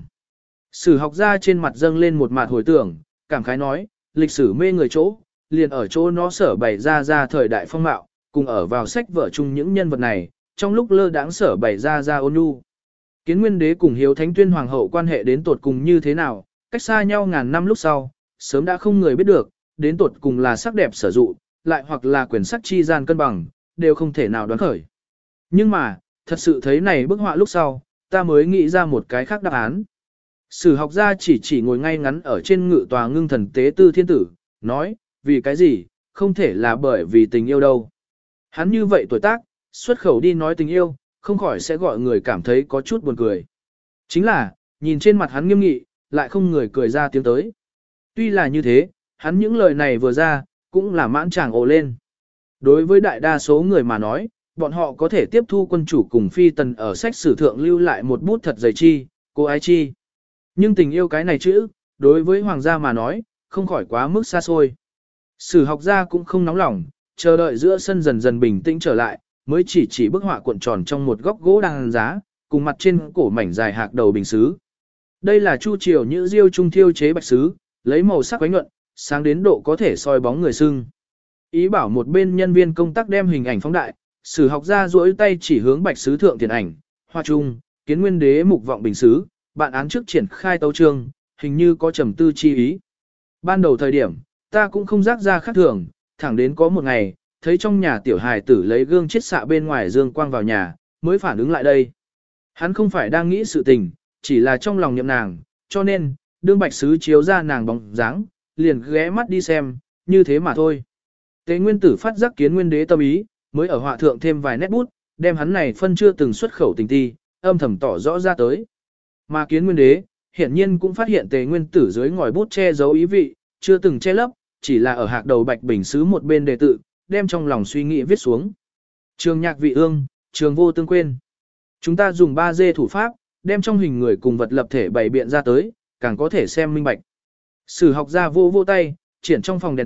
Sử học gia trên mặt dâng lên một mặt hồi tưởng, cảm khái nói, lịch sử mê người chỗ, liền ở chỗ nó sở bày ra ra thời đại phong mạo, cùng ở vào sách vở chung những nhân vật này, trong lúc lơ đãng sở bày ra ra ôn nhu. Kiến Nguyên Đế cùng Hiếu Thánh Tuyên hoàng hậu quan hệ đến tột cùng như thế nào, cách xa nhau ngàn năm lúc sau, sớm đã không người biết được, đến tột cùng là sắc đẹp sở dụ, lại hoặc là quyền sắc chi gian cân bằng, đều không thể nào đoán khởi. Nhưng mà, thật sự thấy này bức họa lúc sau, ta mới nghĩ ra một cái khác đáp án. Sử học gia chỉ chỉ ngồi ngay ngắn ở trên ngự tòa ngưng thần tế tư thiên tử, nói, vì cái gì, không thể là bởi vì tình yêu đâu. Hắn như vậy tuổi tác, xuất khẩu đi nói tình yêu, không khỏi sẽ gọi người cảm thấy có chút buồn cười. Chính là, nhìn trên mặt hắn nghiêm nghị, lại không người cười ra tiếng tới. Tuy là như thế, hắn những lời này vừa ra, cũng là mãn tràng ồ lên. Đối với đại đa số người mà nói, bọn họ có thể tiếp thu quân chủ cùng phi tần ở sách sử thượng lưu lại một bút thật dày chi, cô ái chi. Nhưng tình yêu cái này chữ, đối với hoàng gia mà nói, không khỏi quá mức xa xôi. Sử học gia cũng không nóng lòng, chờ đợi giữa sân dần dần bình tĩnh trở lại, mới chỉ chỉ bức họa cuộn tròn trong một góc gỗ đang giá, cùng mặt trên cổ mảnh dài hạc đầu bình sứ. Đây là chu triều nhữ diêu trung thiêu chế bạch sứ, lấy màu sắc quánh nhuận, sáng đến độ có thể soi bóng người sưng. Ý bảo một bên nhân viên công tác đem hình ảnh phóng đại, sử học gia duỗi tay chỉ hướng bạch sứ thượng tiền ảnh, hoa trung, Kiến Nguyên Đế mục vọng bình sứ, bạn án trước triển khai tấu trương, hình như có trầm tư chi ý. Ban đầu thời điểm, ta cũng không rác ra khác thường, thẳng đến có một ngày, thấy trong nhà tiểu hài tử lấy gương chiết xạ bên ngoài dương quang vào nhà, mới phản ứng lại đây. Hắn không phải đang nghĩ sự tình, chỉ là trong lòng niệm nàng, cho nên, đương bạch sứ chiếu ra nàng bóng dáng, liền ghé mắt đi xem, như thế mà thôi. Tế Nguyên Tử phát giác Kiến Nguyên Đế tâm ý, mới ở họa thượng thêm vài nét bút, đem hắn này phân chưa từng xuất khẩu tình ti, âm thầm tỏ rõ ra tới. Mà Kiến Nguyên Đế, hiển nhiên cũng phát hiện Tề Nguyên Tử dưới ngòi bút che giấu ý vị, chưa từng che lấp, chỉ là ở hạc đầu bạch bình sứ một bên đề tự, đem trong lòng suy nghĩ viết xuống. Trường nhạc vị ương, trường vô tương quên. Chúng ta dùng ba D thủ pháp, đem trong hình người cùng vật lập thể bày biện ra tới, càng có thể xem minh bạch. Sử học gia vô vô tay, triển trong phòng đèn tắt,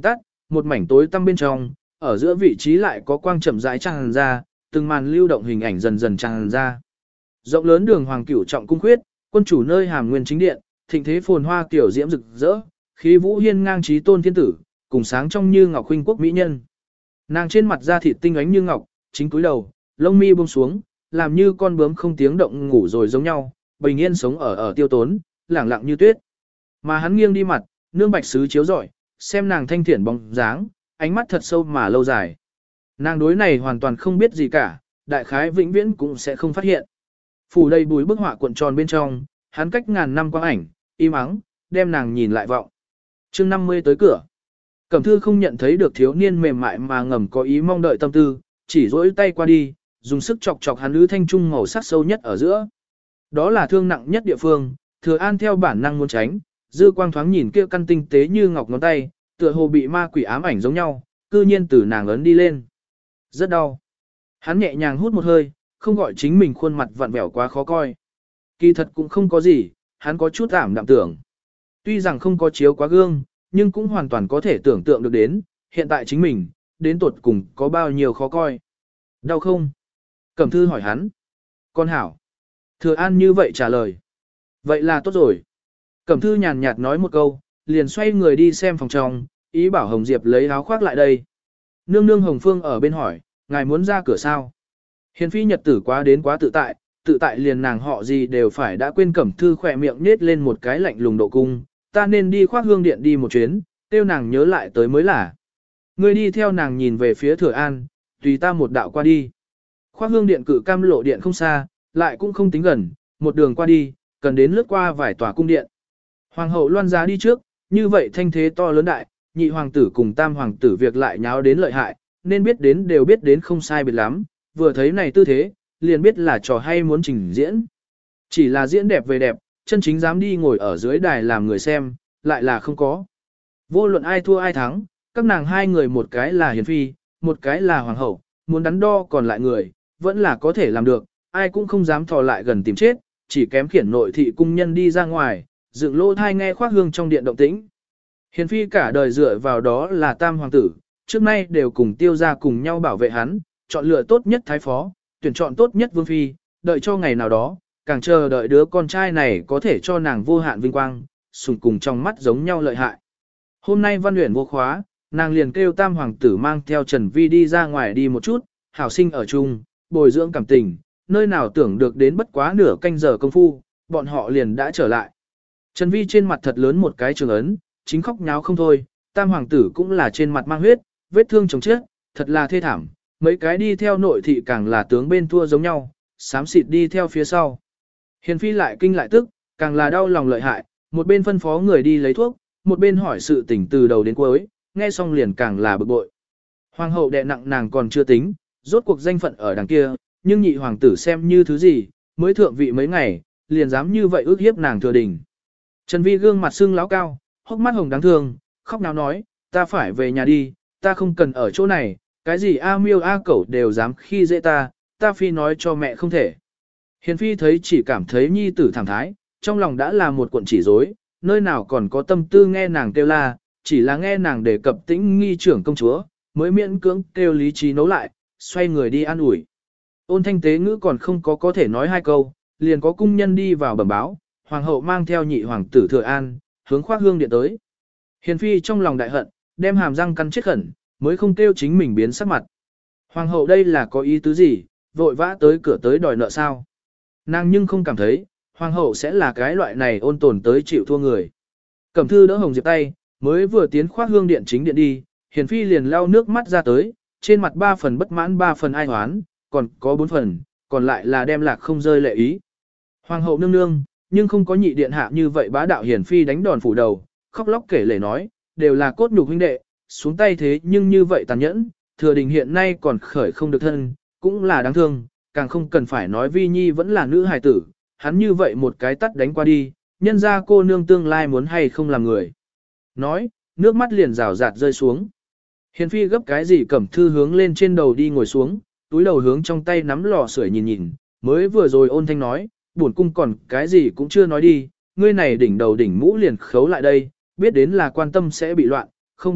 một mảnh tối tăm bên trong, ở giữa vị trí lại có quang chậm rãi tràn ra, từng màn lưu động hình ảnh dần dần tràn ra. Rộng lớn đường hoàng cửu trọng cung khuyết, quân chủ nơi hàm nguyên chính điện, thịnh thế phồn hoa kiểu diễm rực rỡ, khí vũ hiên ngang trí tôn thiên tử, cùng sáng trong như ngọc huynh quốc mỹ nhân. Nàng trên mặt da thịt tinh ánh như ngọc, chính cúi đầu, lông mi buông xuống, làm như con bướm không tiếng động ngủ rồi giống nhau, bình yên sống ở ở tiêu tốn, lẳng lặng như tuyết. Mà hắn nghiêng đi mặt, nương bạch sứ chiếu rọi, xem nàng thanh thiện bóng dáng, ánh mắt thật sâu mà lâu dài. Nàng đối này hoàn toàn không biết gì cả, đại khái vĩnh viễn cũng sẽ không phát hiện. Phủ đầy bùi bức họa cuộn tròn bên trong, hắn cách ngàn năm quang ảnh, im ắng, đem nàng nhìn lại vọng. Chương năm mươi tới cửa. Cẩm Thư không nhận thấy được thiếu niên mềm mại mà ngầm có ý mong đợi tâm tư, chỉ duỗi tay qua đi, dùng sức chọc chọc hắn lư thanh trung màu sắc sâu nhất ở giữa. Đó là thương nặng nhất địa phương, Thừa An theo bản năng muốn tránh, dư quang thoáng nhìn kia căn tinh tế như ngọc ngón tay, tựa hồ bị ma quỷ ám ảnh giống nhau, cư nhiên từ nàng ấn đi lên. Rất đau. Hắn nhẹ nhàng hút một hơi, không gọi chính mình khuôn mặt vặn vẹo quá khó coi. Kỳ thật cũng không có gì, hắn có chút ảm đạm tưởng. Tuy rằng không có chiếu quá gương, nhưng cũng hoàn toàn có thể tưởng tượng được đến, hiện tại chính mình, đến tuột cùng có bao nhiêu khó coi. Đau không? Cẩm Thư hỏi hắn. Con hảo. Thừa An như vậy trả lời. Vậy là tốt rồi. Cẩm Thư nhàn nhạt nói một câu, liền xoay người đi xem phòng trong, ý bảo Hồng Diệp lấy áo khoác lại đây. Nương nương Hồng Phương ở bên hỏi, ngài muốn ra cửa sao? Hiền phi nhật tử quá đến quá tự tại, tự tại liền nàng họ gì đều phải đã quên. Cẩm Thư khỏe miệng nết lên một cái lạnh lùng độ cung, ta nên đi khoác hương điện đi một chuyến, tiêu nàng nhớ lại tới mới là. Ngươi đi theo nàng nhìn về phía Thừa An, tùy ta một đạo qua đi. Khoác hương điện cử cam lộ điện không xa, lại cũng không tính gần, một đường qua đi, cần đến lướt qua vài tòa cung điện. Hoàng hậu loan giá đi trước, như vậy thanh thế to lớn đại, nhị hoàng tử cùng tam hoàng tử việc lại nháo đến lợi hại, nên biết đến đều biết đến không sai biệt lắm, vừa thấy này tư thế, liền biết là trò hay muốn trình diễn. Chỉ là diễn đẹp về đẹp, chân chính dám đi ngồi ở dưới đài làm người xem, lại là không có. Vô luận ai thua ai thắng, các nàng hai người một cái là hiền phi, một cái là hoàng hậu, muốn đắn đo còn lại người, vẫn là có thể làm được, ai cũng không dám thò lại gần tìm chết, chỉ kém khiển nội thị cung nhân đi ra ngoài, dựng lô thai nghe khoác hương trong điện động tĩnh. Hiền phi cả đời dựa vào đó là tam hoàng tử, trước nay đều cùng tiêu ra cùng nhau bảo vệ hắn, chọn lựa tốt nhất thái phó, tuyển chọn tốt nhất vương phi, đợi cho ngày nào đó, càng chờ đợi đứa con trai này có thể cho nàng vô hạn vinh quang, sùng cùng trong mắt giống nhau lợi hại. Hôm nay văn luyện vô khóa, nàng liền kêu tam hoàng tử mang theo Trần Vi đi ra ngoài đi một chút, hảo sinh ở chung, bồi dưỡng cảm tình, nơi nào tưởng được đến bất quá nửa canh giờ công phu, bọn họ liền đã trở lại. Trần Vi trên mặt thật lớn một cái trường ấn, chính khóc nháo không thôi, tam hoàng tử cũng là trên mặt mang huyết, vết thương chồng chết, thật là thê thảm, mấy cái đi theo nội thị càng là tướng bên thua giống nhau, xám xịt đi theo phía sau. Hiền phi lại kinh lại tức, càng là đau lòng lợi hại, một bên phân phó người đi lấy thuốc, một bên hỏi sự tình từ đầu đến cuối, nghe xong liền càng là bực bội. Hoàng hậu đè nặng nàng còn chưa tính, rốt cuộc danh phận ở đằng kia, nhưng nhị hoàng tử xem như thứ gì, mới thượng vị mấy ngày, liền dám như vậy ước hiếp nàng thừa đình. Trần Vi gương mặt sưng láo cao, hốc mắt hồng đáng thương, khóc náo nói, ta phải về nhà đi, ta không cần ở chỗ này, cái gì A miêu A cẩu đều dám khi dễ ta, ta phi nói cho mẹ không thể. Hiền phi thấy chỉ cảm thấy nhi tử thẳng thái, trong lòng đã là một cuộn chỉ rối, nơi nào còn có tâm tư nghe nàng kêu la, chỉ là nghe nàng đề cập tĩnh nghi trưởng công chúa, mới miễn cưỡng kêu lý trí nấu lại, xoay người đi an ủi. Ôn thanh tế ngữ còn không có có thể nói hai câu, liền có cung nhân đi vào bẩm báo, hoàng hậu mang theo nhị hoàng tử Thừa An, hướng khoác hương điện tới. Hiền phi trong lòng đại hận, đem hàm răng căn chết khẩn, mới không kêu chính mình biến sắc mặt. Hoàng hậu đây là có ý tứ gì, vội vã tới cửa tới đòi nợ sao? Nàng nhưng không cảm thấy, hoàng hậu sẽ là cái loại này ôn tồn tới chịu thua người. Cẩm Thư đỡ Hồng Diệp tay, mới vừa tiến khoác hương điện chính điện đi, Hiền phi liền lau nước mắt ra tới, trên mặt ba phần bất mãn ba phần ai hoán, còn có bốn phần, còn lại là đem lạc không rơi lệ ý. Hoàng hậu nương nương, nhưng không có nhị điện hạ như vậy bá đạo. Hiền phi đánh đòn phủ đầu, khóc lóc kể lể nói, đều là cốt nhục huynh đệ, xuống tay thế nhưng như vậy tàn nhẫn, thừa đình hiện nay còn khởi không được thân, cũng là đáng thương, càng không cần phải nói Vi Nhi vẫn là nữ hài tử, hắn như vậy một cái tắt đánh qua đi, nhân ra cô nương tương lai muốn hay không làm người. Nói, nước mắt liền rào rạt rơi xuống. Hiền phi gấp cái gì Cẩm Thư hướng lên trên đầu đi ngồi xuống, túi đầu hướng trong tay nắm lò sưởi nhìn nhìn, mới vừa rồi ôn thanh nói, bổn cung còn cái gì cũng chưa nói đi, ngươi này đỉnh đầu đỉnh mũ liền khấu lại đây, biết đến là quan tâm sẽ bị loạn, không biết,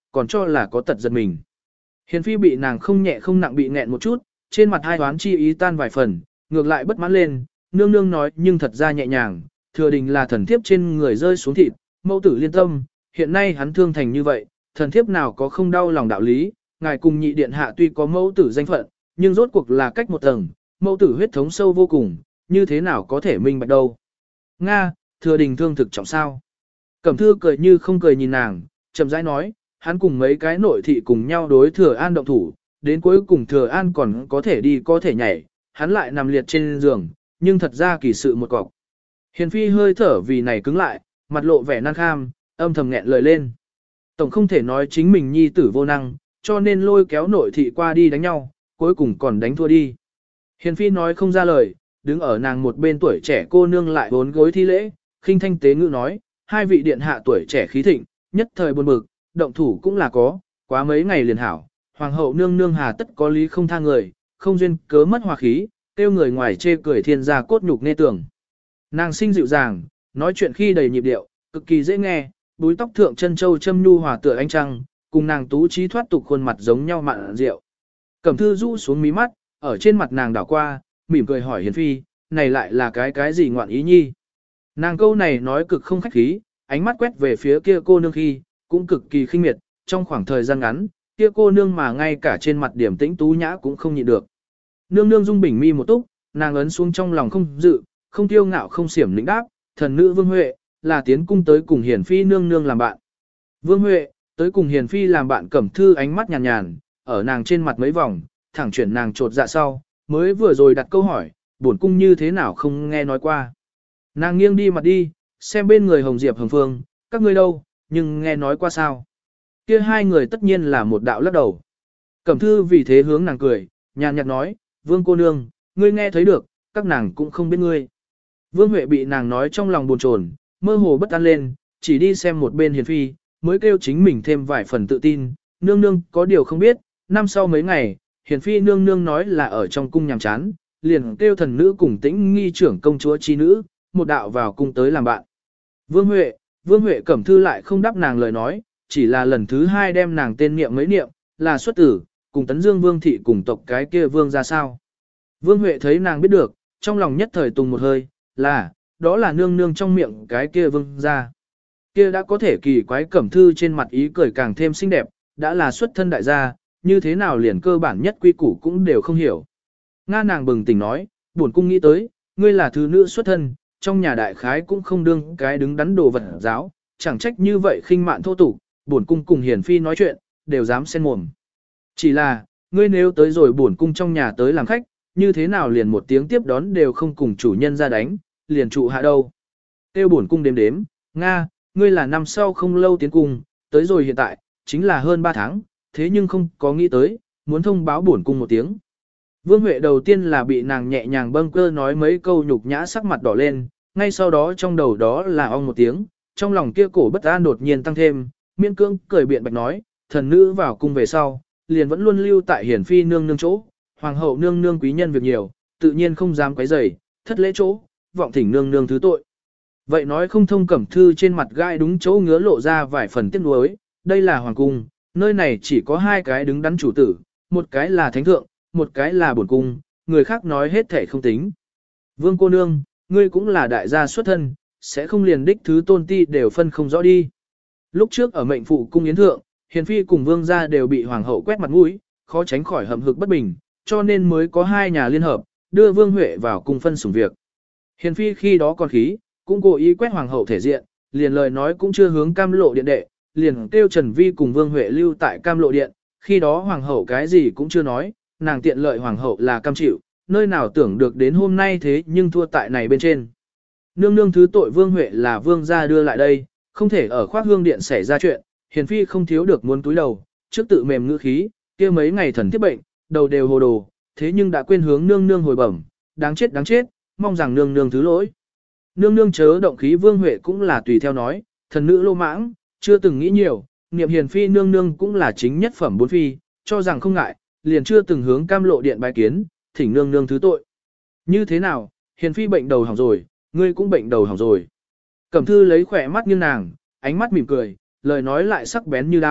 còn cho là có tật giật mình. Hiền phi bị nàng không nhẹ không nặng bị nghẹn một chút, trên mặt hai đoán chi ý tan vài phần, ngược lại bất mãn lên, nương nương nói nhưng thật ra nhẹ nhàng, thừa đình là thần thiếp trên người rơi xuống thịt, mẫu tử liên tâm, hiện nay hắn thương thành như vậy, thần thiếp nào có không đau lòng đạo lý, ngài cùng nhị điện hạ tuy có mẫu tử danh phận, nhưng rốt cuộc là cách một tầng, mẫu tử huyết thống sâu vô cùng, như thế nào có thể minh bạch đâu. Nga, thừa đình thương thực trọng sao. Cẩm thư cười như không cười nhìn nàng, chậm rãi nói, hắn cùng mấy cái nội thị cùng nhau đối thừa an động thủ, đến cuối cùng thừa an còn có thể đi có thể nhảy, hắn lại nằm liệt trên giường, nhưng thật ra kỳ sự một cọc. Hiền phi hơi thở vì này cứng lại, mặt lộ vẻ năng kham, âm thầm nghẹn lời lên. Tổng không thể nói chính mình nhi tử vô năng, cho nên lôi kéo nội thị qua đi đánh nhau, cuối cùng còn đánh thua đi. Hiền phi nói không ra lời, đứng ở nàng một bên tuổi trẻ cô nương lại bốn gối thi lễ, khinh thanh tế ngữ nói, hai vị điện hạ tuổi trẻ khí thịnh, nhất thời buồn bực, động thủ cũng là có, quá mấy ngày liền hảo, hoàng hậu nương nương hà tất có lý không tha người, không duyên cớ mất hòa khí, tiêu người ngoài chê cười thiên gia cốt nhục nghe tưởng. Nàng sinh dịu dàng, nói chuyện khi đầy nhịp điệu, cực kỳ dễ nghe, búi tóc thượng chân châu châm nhu hòa tựa ánh trăng, cùng nàng tú trí thoát tục khuôn mặt giống nhau mặn rượu. Cẩm thư rũ xuống mí mắt, ở trên mặt nàng đảo qua, mỉm cười hỏi Hiền phi, này lại là cái cái gì ngoạn ý nhi? Nàng câu này nói cực không khách khí, ánh mắt quét về phía kia cô nương khi, cũng cực kỳ khinh miệt, trong khoảng thời gian ngắn, kia cô nương mà ngay cả trên mặt điểm tĩnh tú nhã cũng không nhịn được. Nương nương dung bình mi một túc, nàng ấn xuống trong lòng không dự, không tiêu ngạo không xiểm lĩnh đáp, thần nữ Vương Huệ, là tiến cung tới cùng Hiền phi nương nương làm bạn. Vương Huệ, tới cùng Hiền phi làm bạn Cẩm thư ánh mắt nhàn nhàn, ở nàng trên mặt mấy vòng, thẳng chuyển nàng trột dạ sau, mới vừa rồi đặt câu hỏi, bổn cung như thế nào không nghe nói qua. Nàng nghiêng đi mặt đi, xem bên người Hồng Diệp Hồng Phương, các ngươi đâu, nhưng nghe nói qua sao. Kia hai người tất nhiên là một đạo lắc đầu. Cẩm thư vì thế hướng nàng cười, nhàn nhạt nói, Vương cô nương, ngươi nghe thấy được, các nàng cũng không biết ngươi. Vương Huệ bị nàng nói trong lòng buồn chồn, mơ hồ bất an lên, chỉ đi xem một bên Hiền phi, mới kêu chính mình thêm vài phần tự tin, nương nương có điều không biết, năm sau mấy ngày, Hiền phi nương nương nói là ở trong cung nhàm chán, liền kêu thần nữ cùng tĩnh nghi trưởng công chúa chi nữ, một đạo vào cung tới làm bạn. Vương Huệ, Vương Huệ Cẩm thư lại không đáp nàng lời nói, chỉ là lần thứ hai đem nàng tên niệm mấy niệm, là xuất tử, cùng tấn dương vương thị cùng tộc cái kia vương ra sao. Vương Huệ thấy nàng biết được, trong lòng nhất thời tùng một hơi, là, đó là nương nương trong miệng cái kia vương ra. Kia đã có thể kỳ quái Cẩm thư trên mặt ý cười càng thêm xinh đẹp, đã là xuất thân đại gia, như thế nào liền cơ bản nhất quy củ cũng đều không hiểu. Nga nàng bừng tỉnh nói, buồn cung nghĩ tới, ngươi là thứ nữ xuất thân, trong nhà đại khái cũng không đương cái đứng đắn đồ vật giáo, chẳng trách như vậy khinh mạn thô tục, buồn cung cùng Hiền phi nói chuyện, đều dám xen mồm. Chỉ là, ngươi nếu tới rồi buồn cung trong nhà tới làm khách, như thế nào liền một tiếng tiếp đón đều không cùng chủ nhân ra đánh, liền trụ hạ đâu. Tiêu buồn cung đếm đếm, Nga, ngươi là năm sau không lâu tiến cung, tới rồi hiện tại, chính là hơn ba tháng, thế nhưng không có nghĩ tới, muốn thông báo buồn cung một tiếng. Vương Huệ đầu tiên là bị nàng nhẹ nhàng bâng cơ nói mấy câu nhục nhã sắc mặt đỏ lên, ngay sau đó trong đầu đó là ong một tiếng, trong lòng kia cổ bất an đột nhiên tăng thêm, miễn cưỡng cười biện bạch nói, thần nữ vào cung về sau, liền vẫn luôn lưu tại Hiển phi nương nương chỗ, hoàng hậu nương nương quý nhân việc nhiều, tự nhiên không dám quấy rầy, thất lễ chỗ, vọng thỉnh nương nương thứ tội. Vậy nói không thông Cẩm thư trên mặt gai đúng chỗ ngứa lộ ra vài phần tiếc nuối, đây là hoàng cung, nơi này chỉ có hai cái đứng đắn chủ tử, một cái là thánh thượng, một cái là bổn cung, người khác nói hết thể không tính. Vương cô nương, ngươi cũng là đại gia xuất thân, sẽ không liền đích thứ tôn ti đều phân không rõ đi. Lúc trước ở mệnh phụ cung yến thượng, Hiền phi cùng vương gia đều bị hoàng hậu quét mặt mũi, khó tránh khỏi hầm hực bất bình, cho nên mới có hai nhà liên hợp, đưa Vương Huệ vào cung phân sủng việc. Hiền phi khi đó còn khí, cũng cố ý quét hoàng hậu thể diện, liền lời nói cũng chưa hướng Cam Lộ điện đệ, liền kêu Trần Vi cùng Vương Huệ lưu tại Cam Lộ điện, khi đó hoàng hậu cái gì cũng chưa nói, nàng tiện lợi hoàng hậu là cam chịu, nơi nào tưởng được đến hôm nay thế nhưng thua tại này bên trên. Nương nương thứ tội Vương Huệ là vương gia đưa lại đây, không thể ở khoác hương điện xảy ra chuyện, Hiền phi không thiếu được muốn túi đầu, trước tự mềm ngữ khí, kia mấy ngày thần tiếp bệnh, đầu đều hồ đồ, thế nhưng đã quên hướng nương nương hồi bẩm, đáng chết đáng chết, mong rằng nương nương thứ lỗi. Nương nương chớ động khí Vương Huệ cũng là tùy theo nói, thần nữ lô mãng, chưa từng nghĩ nhiều, niệm Hiền phi nương nương cũng là chính nhất phẩm bốn phi, cho rằng không ngại, liền chưa từng hướng Cam Lộ điện bái kiến, thỉnh nương nương thứ tội. Như thế nào, Hiền phi bệnh đầu hỏng rồi, ngươi cũng bệnh đầu hỏng rồi. Cẩm thư lấy khỏe mắt nghiêng nàng, ánh mắt mỉm cười, lời nói lại sắc bén như đao,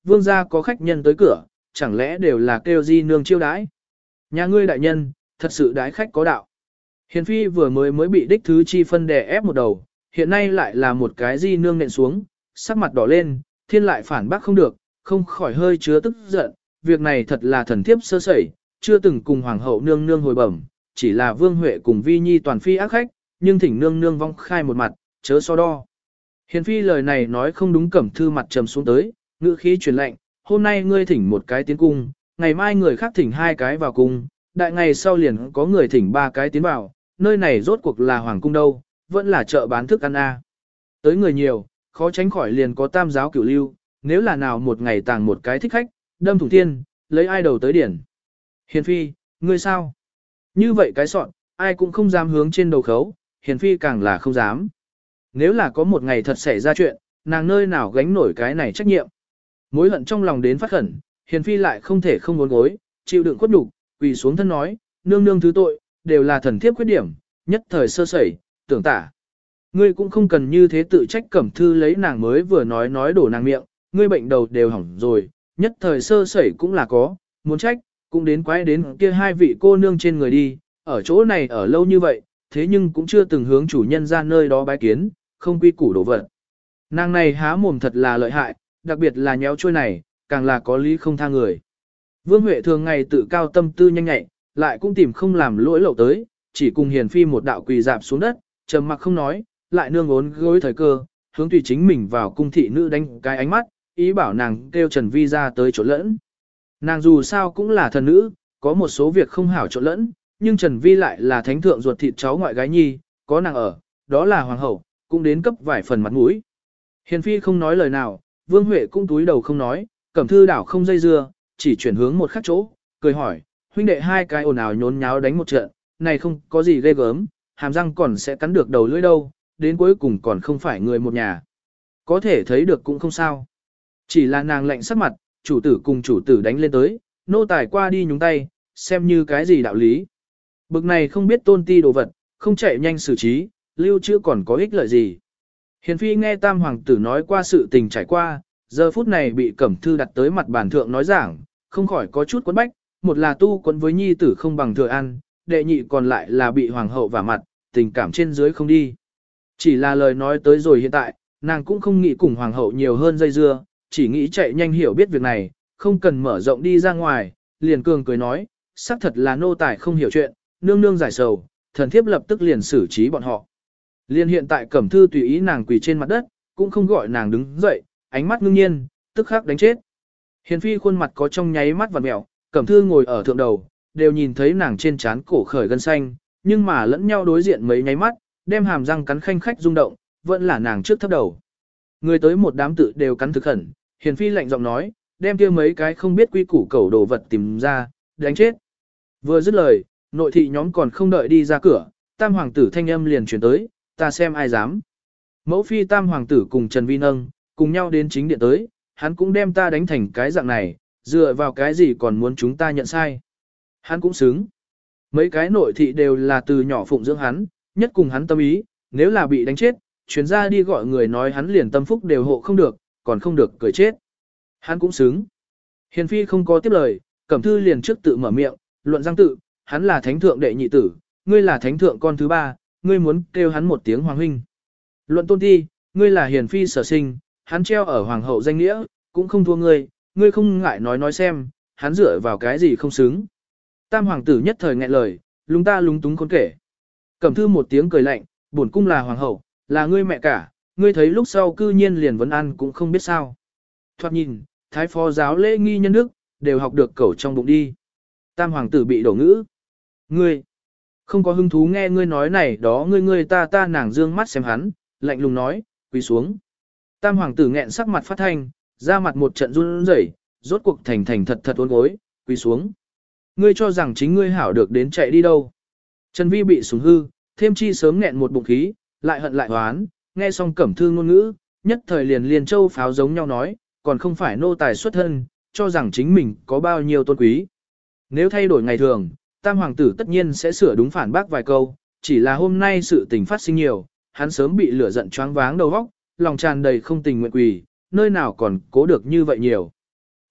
vương gia có khách nhân tới cửa, chẳng lẽ đều là kêu di nương chiêu đãi. Nhà ngươi đại nhân, thật sự đái khách có đạo. Hiền phi vừa mới mới bị đích thứ chi phân đè ép một đầu, hiện nay lại là một cái di nương nện xuống, sắc mặt đỏ lên, thiên lại phản bác không được, không khỏi hơi chứa tức giận, việc này thật là thần thiếp sơ sẩy, chưa từng cùng hoàng hậu nương nương hồi bẩm, chỉ là Vương Huệ cùng Vi Nhi toàn phi ác khách, nhưng thỉnh nương nương vong khai một mặt, chớ so đo. Hiền phi lời này nói không đúng, Cẩm Thư mặt trầm xuống tới, ngữ khí truyền lệnh, hôm nay ngươi thỉnh một cái tiến cung, ngày mai người khác thỉnh hai cái vào cung, đại ngày sau liền có người thỉnh ba cái tiến vào, nơi này rốt cuộc là hoàng cung đâu, vẫn là chợ bán thức ăn a. Tới người nhiều, khó tránh khỏi liền có tam giáo cửu lưu, nếu là nào một ngày tàng một cái thích khách, đâm thủng thiên, lấy ai đầu tới điển. Hiền phi, ngươi sao? Như vậy cái soạn, ai cũng không dám hướng trên đầu khấu, hiền phi càng là không dám. Nếu là có một ngày thật xảy ra chuyện, nàng nơi nào gánh nổi cái này trách nhiệm. Mối hận trong lòng đến phát khẩn, hiền phi lại không thể không ngốn gối, chịu đựng khuất nhục, quỳ xuống thân nói, nương nương thứ tội, đều là thần thiếp khuyết điểm, nhất thời sơ sẩy, tưởng tả. Ngươi cũng không cần như thế tự trách. Cẩm Thư lấy nàng mới vừa nói nói đổ nàng miệng, ngươi bệnh đầu đều hỏng rồi, nhất thời sơ sẩy cũng là có, muốn trách, cũng đến quái đến kia hai vị cô nương trên người đi, ở chỗ này ở lâu như vậy, thế nhưng cũng chưa từng hướng chủ nhân ra nơi đó bái kiến, không quy củ đổ vật. Nàng này há mồm thật là lợi hại, đặc biệt là nhéo trôi này, càng là có lý không tha người. Vương Huệ thường ngày tự cao tâm tư nhanh nhạy, lại cũng tìm không làm lỗi lậu tới, chỉ cùng hiền phi một đạo quỳ dạp xuống đất, trầm mặc không nói, lại nương ốn gối thời cơ, hướng tùy chính mình vào cung thị nữ đánh cái ánh mắt, ý bảo nàng kêu Trần Vi ra tới chỗ lẫn. Nàng dù sao cũng là thần nữ, có một số việc không hảo chỗ lẫn, nhưng Trần Vi lại là thánh thượng ruột thịt cháu ngoại gái nhi, có nàng ở, đó là hoàng hậu, cũng đến cấp vài phần mặt mũi. Hiền phi không nói lời nào, Vương Huệ cũng túi đầu không nói, Cẩm Thư đảo không dây dưa, chỉ chuyển hướng một khác chỗ, cười hỏi, huynh đệ hai cái ồn ào nhốn nháo đánh một trận, này không có gì ghê gớm, hàm răng còn sẽ cắn được đầu lưỡi đâu, đến cuối cùng còn không phải người một nhà. Có thể thấy được cũng không sao. Chỉ là nàng lạnh sắc mặt, chủ tử cùng chủ tử đánh lên tới, nô tài qua đi nhúng tay, xem như cái gì đạo lý. Bực này không biết tôn ti đồ vật, không chạy nhanh xử trí, lưu trữ còn có ích lợi gì. Hiền phi nghe tam hoàng tử nói qua sự tình trải qua, giờ phút này bị Cẩm Thư đặt tới mặt bàn thượng nói giảng, không khỏi có chút quấn bách, một là tu quấn với nhi tử không bằng thừa ăn, đệ nhị còn lại là bị hoàng hậu vả mặt, tình cảm trên dưới không đi. Chỉ là lời nói tới rồi hiện tại, nàng cũng không nghĩ cùng hoàng hậu nhiều hơn dây dưa, chỉ nghĩ chạy nhanh hiểu biết việc này, không cần mở rộng đi ra ngoài, liền cường cười nói, xác thật là nô tài không hiểu chuyện, nương nương giải sầu, thần thiếp lập tức liền xử trí bọn họ. Liên hiện tại Cẩm Thư tùy ý nàng quỳ trên mặt đất, cũng không gọi nàng đứng dậy, ánh mắt ngưng nhiên, tức khắc đánh chết. Hiền phi khuôn mặt có trong nháy mắt vặn mẹo, Cẩm Thư ngồi ở thượng đầu, đều nhìn thấy nàng trên trán cổ khởi gân xanh, nhưng mà lẫn nhau đối diện mấy nháy mắt, đem hàm răng cắn khanh khách rung động, vẫn là nàng trước thấp đầu. Người tới một đám tự đều cắn thực khẩn, Hiền phi lạnh giọng nói, đem kia mấy cái không biết quy củ cẩu đồ vật tìm ra, đánh chết. Vừa dứt lời, nội thị nhóm còn không đợi đi ra cửa, tam hoàng tử thanh âm liền chuyển tới, ta xem ai dám. Mẫu phi tam hoàng tử cùng Trần Vi nâng, cùng nhau đến chính điện tới, hắn cũng đem ta đánh thành cái dạng này, dựa vào cái gì còn muốn chúng ta nhận sai. Hắn cũng xứng. Mấy cái nội thị đều là từ nhỏ phụng dưỡng hắn, nhất cùng hắn tâm ý, nếu là bị đánh chết, chuyến ra đi gọi người nói hắn liền tâm phúc đều hộ không được, còn không được cười chết. Hắn cũng xứng. Hiền phi không có tiếp lời, Cẩm Thư liền trước tự mở miệng, luận giang tự, hắn là thánh thượng đệ nhị tử, ngươi là thánh thượng con thứ ba, ngươi muốn kêu hắn một tiếng hoàng huynh. Luận tôn ti, ngươi là hiền phi sở sinh, hắn treo ở hoàng hậu danh nghĩa, cũng không thua ngươi, ngươi không ngại nói nói xem, hắn dựa vào cái gì không xứng. Tam hoàng tử nhất thời nghẹn lời, lúng ta lúng túng khốn kể. Cẩm Thư một tiếng cười lạnh, bổn cung là hoàng hậu, là ngươi mẹ cả, ngươi thấy lúc sau cư nhiên liền vấn ăn cũng không biết sao. Thoạt nhìn, thái phó giáo lễ nghi nhân đức, đều học được cẩu trong bụng đi. Tam hoàng tử bị đổ ngữ. Ngươi, không có hứng thú nghe ngươi nói này đó, ngươi ngươi ta ta nàng dương mắt xem hắn, lạnh lùng nói, quỳ xuống. Tam hoàng tử nghẹn sắc mặt phát thanh, ra mặt một trận run rẩy, rốt cuộc thành thành thật thật uốn gối, quỳ xuống. Ngươi cho rằng chính ngươi hảo được đến chạy đi đâu. Trần Vi bị sủng hư, thêm chi sớm nghẹn một bụng khí, lại hận lại hoán, nghe xong Cẩm Thư ngôn ngữ, nhất thời liền liền châu pháo giống nhau nói, còn không phải nô tài xuất thân, cho rằng chính mình có bao nhiêu tôn quý. Nếu thay đổi ngày thường, tam hoàng tử tất nhiên sẽ sửa đúng phản bác vài câu, chỉ là hôm nay sự tình phát sinh nhiều, hắn sớm bị lửa giận choáng váng đầu óc, lòng tràn đầy không tình nguyện quỳ, nơi nào còn cố được như vậy nhiều.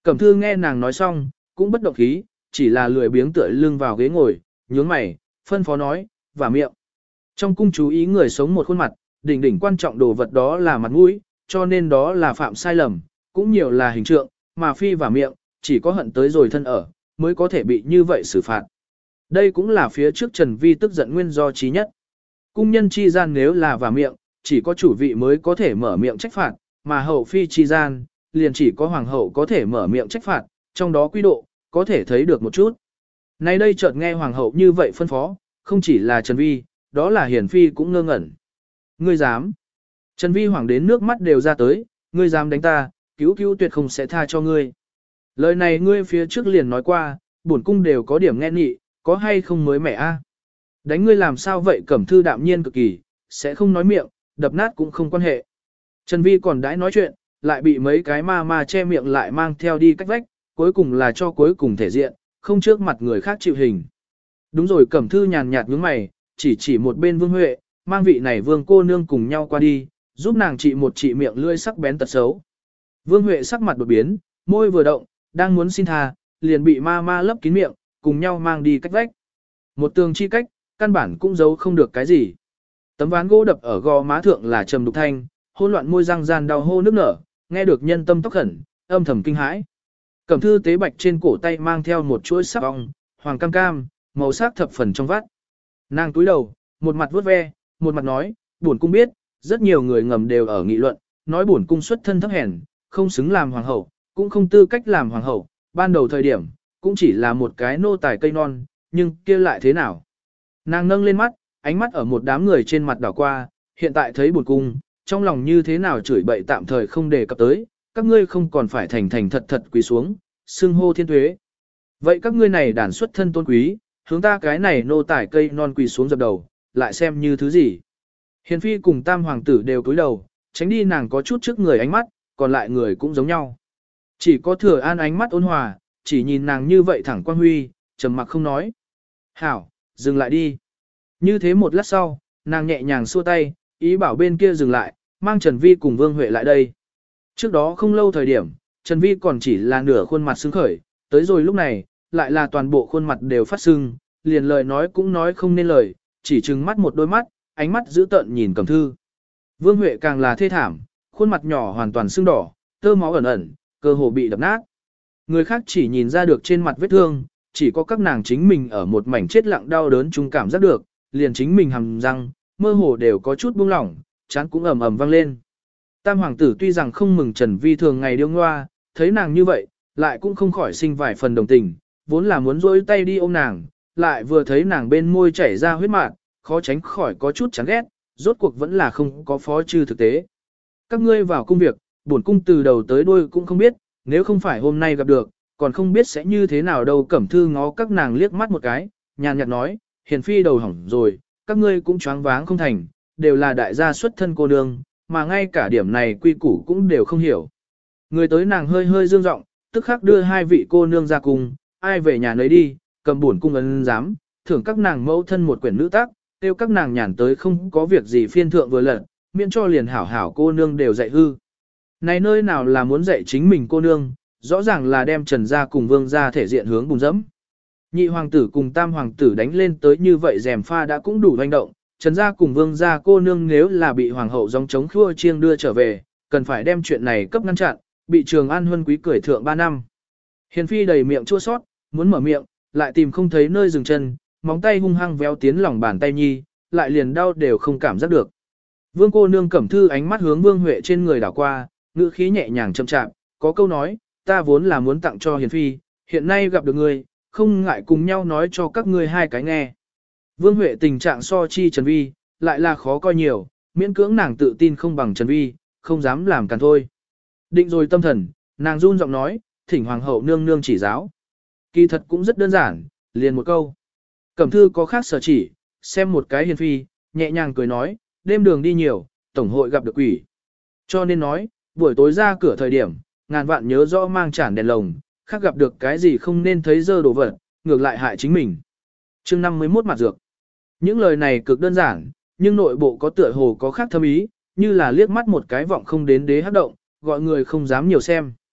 Cẩm Thư nghe nàng nói xong, cũng bất động khí, chỉ là lười biếng tựa lưng vào ghế ngồi, nhướng mày, phân phó nói, và miệng. Trong cung chú ý người sống một khuôn mặt, đỉnh đỉnh quan trọng đồ vật đó là mặt mũi, cho nên đó là phạm sai lầm, cũng nhiều là hình trượng, mà phi và miệng, chỉ có hận tới rồi thân ở, mới có thể bị như vậy xử phạt. Đây cũng là phía trước Trần Vi tức giận nguyên do trí nhất. Cung nhân chi gian nếu là và miệng, chỉ có chủ vị mới có thể mở miệng trách phạt, mà hậu phi chi gian, liền chỉ có hoàng hậu có thể mở miệng trách phạt, trong đó quy độ, có thể thấy được một chút. Nay đây chợt nghe hoàng hậu như vậy phân phó, không chỉ là Trần Vi, đó là hiển phi cũng ngơ ngẩn. Ngươi dám? Trần Vi hoảng đến nước mắt đều ra tới, ngươi dám đánh ta, cứu cứu tuyệt không sẽ tha cho ngươi. Lời này ngươi phía trước liền nói qua, bổn cung đều có điểm nghe nghị, có hay không mới mẻ a? Đánh ngươi làm sao vậy? Cẩm Thư đạm nhiên cực kỳ, sẽ không nói miệng, đập nát cũng không quan hệ. Trần Vi còn đãi nói chuyện, lại bị mấy cái ma ma che miệng lại mang theo đi cách vách, cuối cùng là cho cuối cùng thể diện, không trước mặt người khác chịu hình. Đúng rồi, Cẩm Thư nhàn nhạt nhướng mày, chỉ chỉ một bên Vương Huệ, mang vị này Vương cô nương cùng nhau qua đi, giúp nàng trị một trị miệng lưỡi sắc bén tật xấu. Vương Huệ sắc mặt đột biến, môi vừa động, đang muốn xin tha, liền bị ma ma lấp kín miệng, cùng nhau mang đi cách vách. Một tường chi cách, căn bản cũng giấu không được cái gì. Tấm ván gỗ đập ở gò má thượng là trầm đục thanh, hỗn loạn môi răng gian đau hô nước nở, nghe được nhân tâm tóc khẩn, âm thầm kinh hãi. Cẩm Thư tế bạch trên cổ tay mang theo một chuỗi sắc ong, hoàng cam cam, màu sắc thập phần trong vắt. Nàng túi đầu, một mặt vuốt ve, một mặt nói, bổn cung biết, rất nhiều người ngầm đều ở nghị luận, nói bổn cung xuất thân thấp hèn, không xứng làm hoàng hậu, cũng không tư cách làm hoàng hậu, ban đầu thời điểm, cũng chỉ là một cái nô tài cây non, nhưng kia lại thế nào? Nàng nâng lên mắt, ánh mắt ở một đám người trên mặt đảo qua, hiện tại thấy bổn cung, trong lòng như thế nào chửi bậy tạm thời không đề cập tới, các ngươi không còn phải thành thành thật thật quỳ xuống, xưng hô thiên tuế. Vậy các ngươi này đàn xuất thân tôn quý, hướng ta cái này nô tải cây non quỳ xuống dập đầu, lại xem như thứ gì. Hiền phi cùng tam hoàng tử đều cúi đầu, tránh đi nàng có chút trước người ánh mắt, còn lại người cũng giống nhau. Chỉ có Thừa An ánh mắt ôn hòa, chỉ nhìn nàng như vậy thẳng quan huy, trầm mặc không nói. Hảo, dừng lại đi. Như thế một lát sau, nàng nhẹ nhàng xua tay, ý bảo bên kia dừng lại, mang Trần Vi cùng Vương Huệ lại đây. Trước đó không lâu thời điểm, Trần Vi còn chỉ là nửa khuôn mặt sưng khởi, tới rồi lúc này, lại là toàn bộ khuôn mặt đều phát sưng, liền lời nói cũng nói không nên lời, chỉ trừng mắt một đôi mắt, ánh mắt dữ tợn nhìn Cẩm Thư. Vương Huệ càng là thê thảm, khuôn mặt nhỏ hoàn toàn sưng đỏ, tơ máu ẩn ẩn, cơ hồ bị đập nát. Người khác chỉ nhìn ra được trên mặt vết thương, chỉ có các nàng chính mình ở một mảnh chết lặng đau đớn chung cảm giác được, liền chính mình hầm răng, mơ hồ đều có chút buông lỏng, chán cũng ầm ầm vang lên. Tam hoàng tử tuy rằng không mừng Trần Vi thường ngày điêu ngoa, thấy nàng như vậy, lại cũng không khỏi sinh vài phần đồng tình, vốn là muốn rỗi tay đi ôm nàng, lại vừa thấy nàng bên môi chảy ra huyết mạt, khó tránh khỏi có chút chán ghét, rốt cuộc vẫn là không có phó chư thực tế. Các ngươi vào công việc, bổn cung từ đầu tới đuôi cũng không biết, nếu không phải hôm nay gặp được, còn không biết sẽ như thế nào đâu. Cẩm Thư ngó các nàng liếc mắt một cái, nhàn nhạt nói, hiền phi đầu hỏng rồi, các ngươi cũng choáng váng không thành, đều là đại gia xuất thân cô nương, mà ngay cả điểm này quy củ cũng đều không hiểu. Người tới nàng hơi hơi dương giọng, tức khắc đưa hai vị cô nương ra cùng, ai về nhà nấy đi, cầm bổn cung ấn giám, thưởng các nàng mẫu thân một quyển nữ tác, tiêu các nàng nhàn tới không có việc gì phiên thượng vừa lận, miễn cho liền hảo hảo cô nương đều dạy hư. Này nơi nào là muốn dạy chính mình cô nương, rõ ràng là đem Trần gia cùng Vương gia thể diện hướng bùng dẫm. Nhị hoàng tử cùng tam hoàng tử đánh lên tới như vậy rèm pha đã cũng đủ hoành động, Trần gia cùng Vương gia cô nương nếu là bị hoàng hậu gióng chống khua chiêng đưa trở về, cần phải đem chuyện này cấp ngăn chặn, bị Trường An Huân quý cười thượng ba năm. Hiền phi đầy miệng chua sót, muốn mở miệng, lại tìm không thấy nơi dừng chân, móng tay hung hăng véo tiến lòng bàn tay nhi, lại liền đau đều không cảm giác được. Vương cô nương Cẩm Thư ánh mắt hướng Vương Huệ trên người đảo qua, ngữ khí nhẹ nhàng chậm chạp, có câu nói, ta vốn là muốn tặng cho Hiền phi, hiện nay gặp được ngươi, không ngại cùng nhau nói cho các ngươi hai cái nghe. Vương Huệ tình trạng so chi Trần Vi, lại là khó coi nhiều, miễn cưỡng nàng tự tin không bằng Trần Vi, không dám làm càng thôi. Định rồi tâm thần, nàng run giọng nói, thỉnh hoàng hậu nương nương chỉ giáo. Kỳ thật cũng rất đơn giản, liền một câu. Cẩm Thư có khác sở chỉ, xem một cái Hiền phi, nhẹ nhàng cười nói, đêm đường đi nhiều, tổng hội gặp được quỷ. Cho nên nói, buổi tối ra cửa thời điểm, ngàn vạn nhớ rõ mang chản đèn lồng, khác gặp được cái gì không nên thấy dơ đồ vật, ngược lại hại chính mình. Chương năm mươi mốt mặt dược. Những lời này cực đơn giản, nhưng nội bộ có tựa hồ có khác thâm ý, như là liếc mắt một cái vọng không đến đế hấp động, gọi người không dám nhiều xem.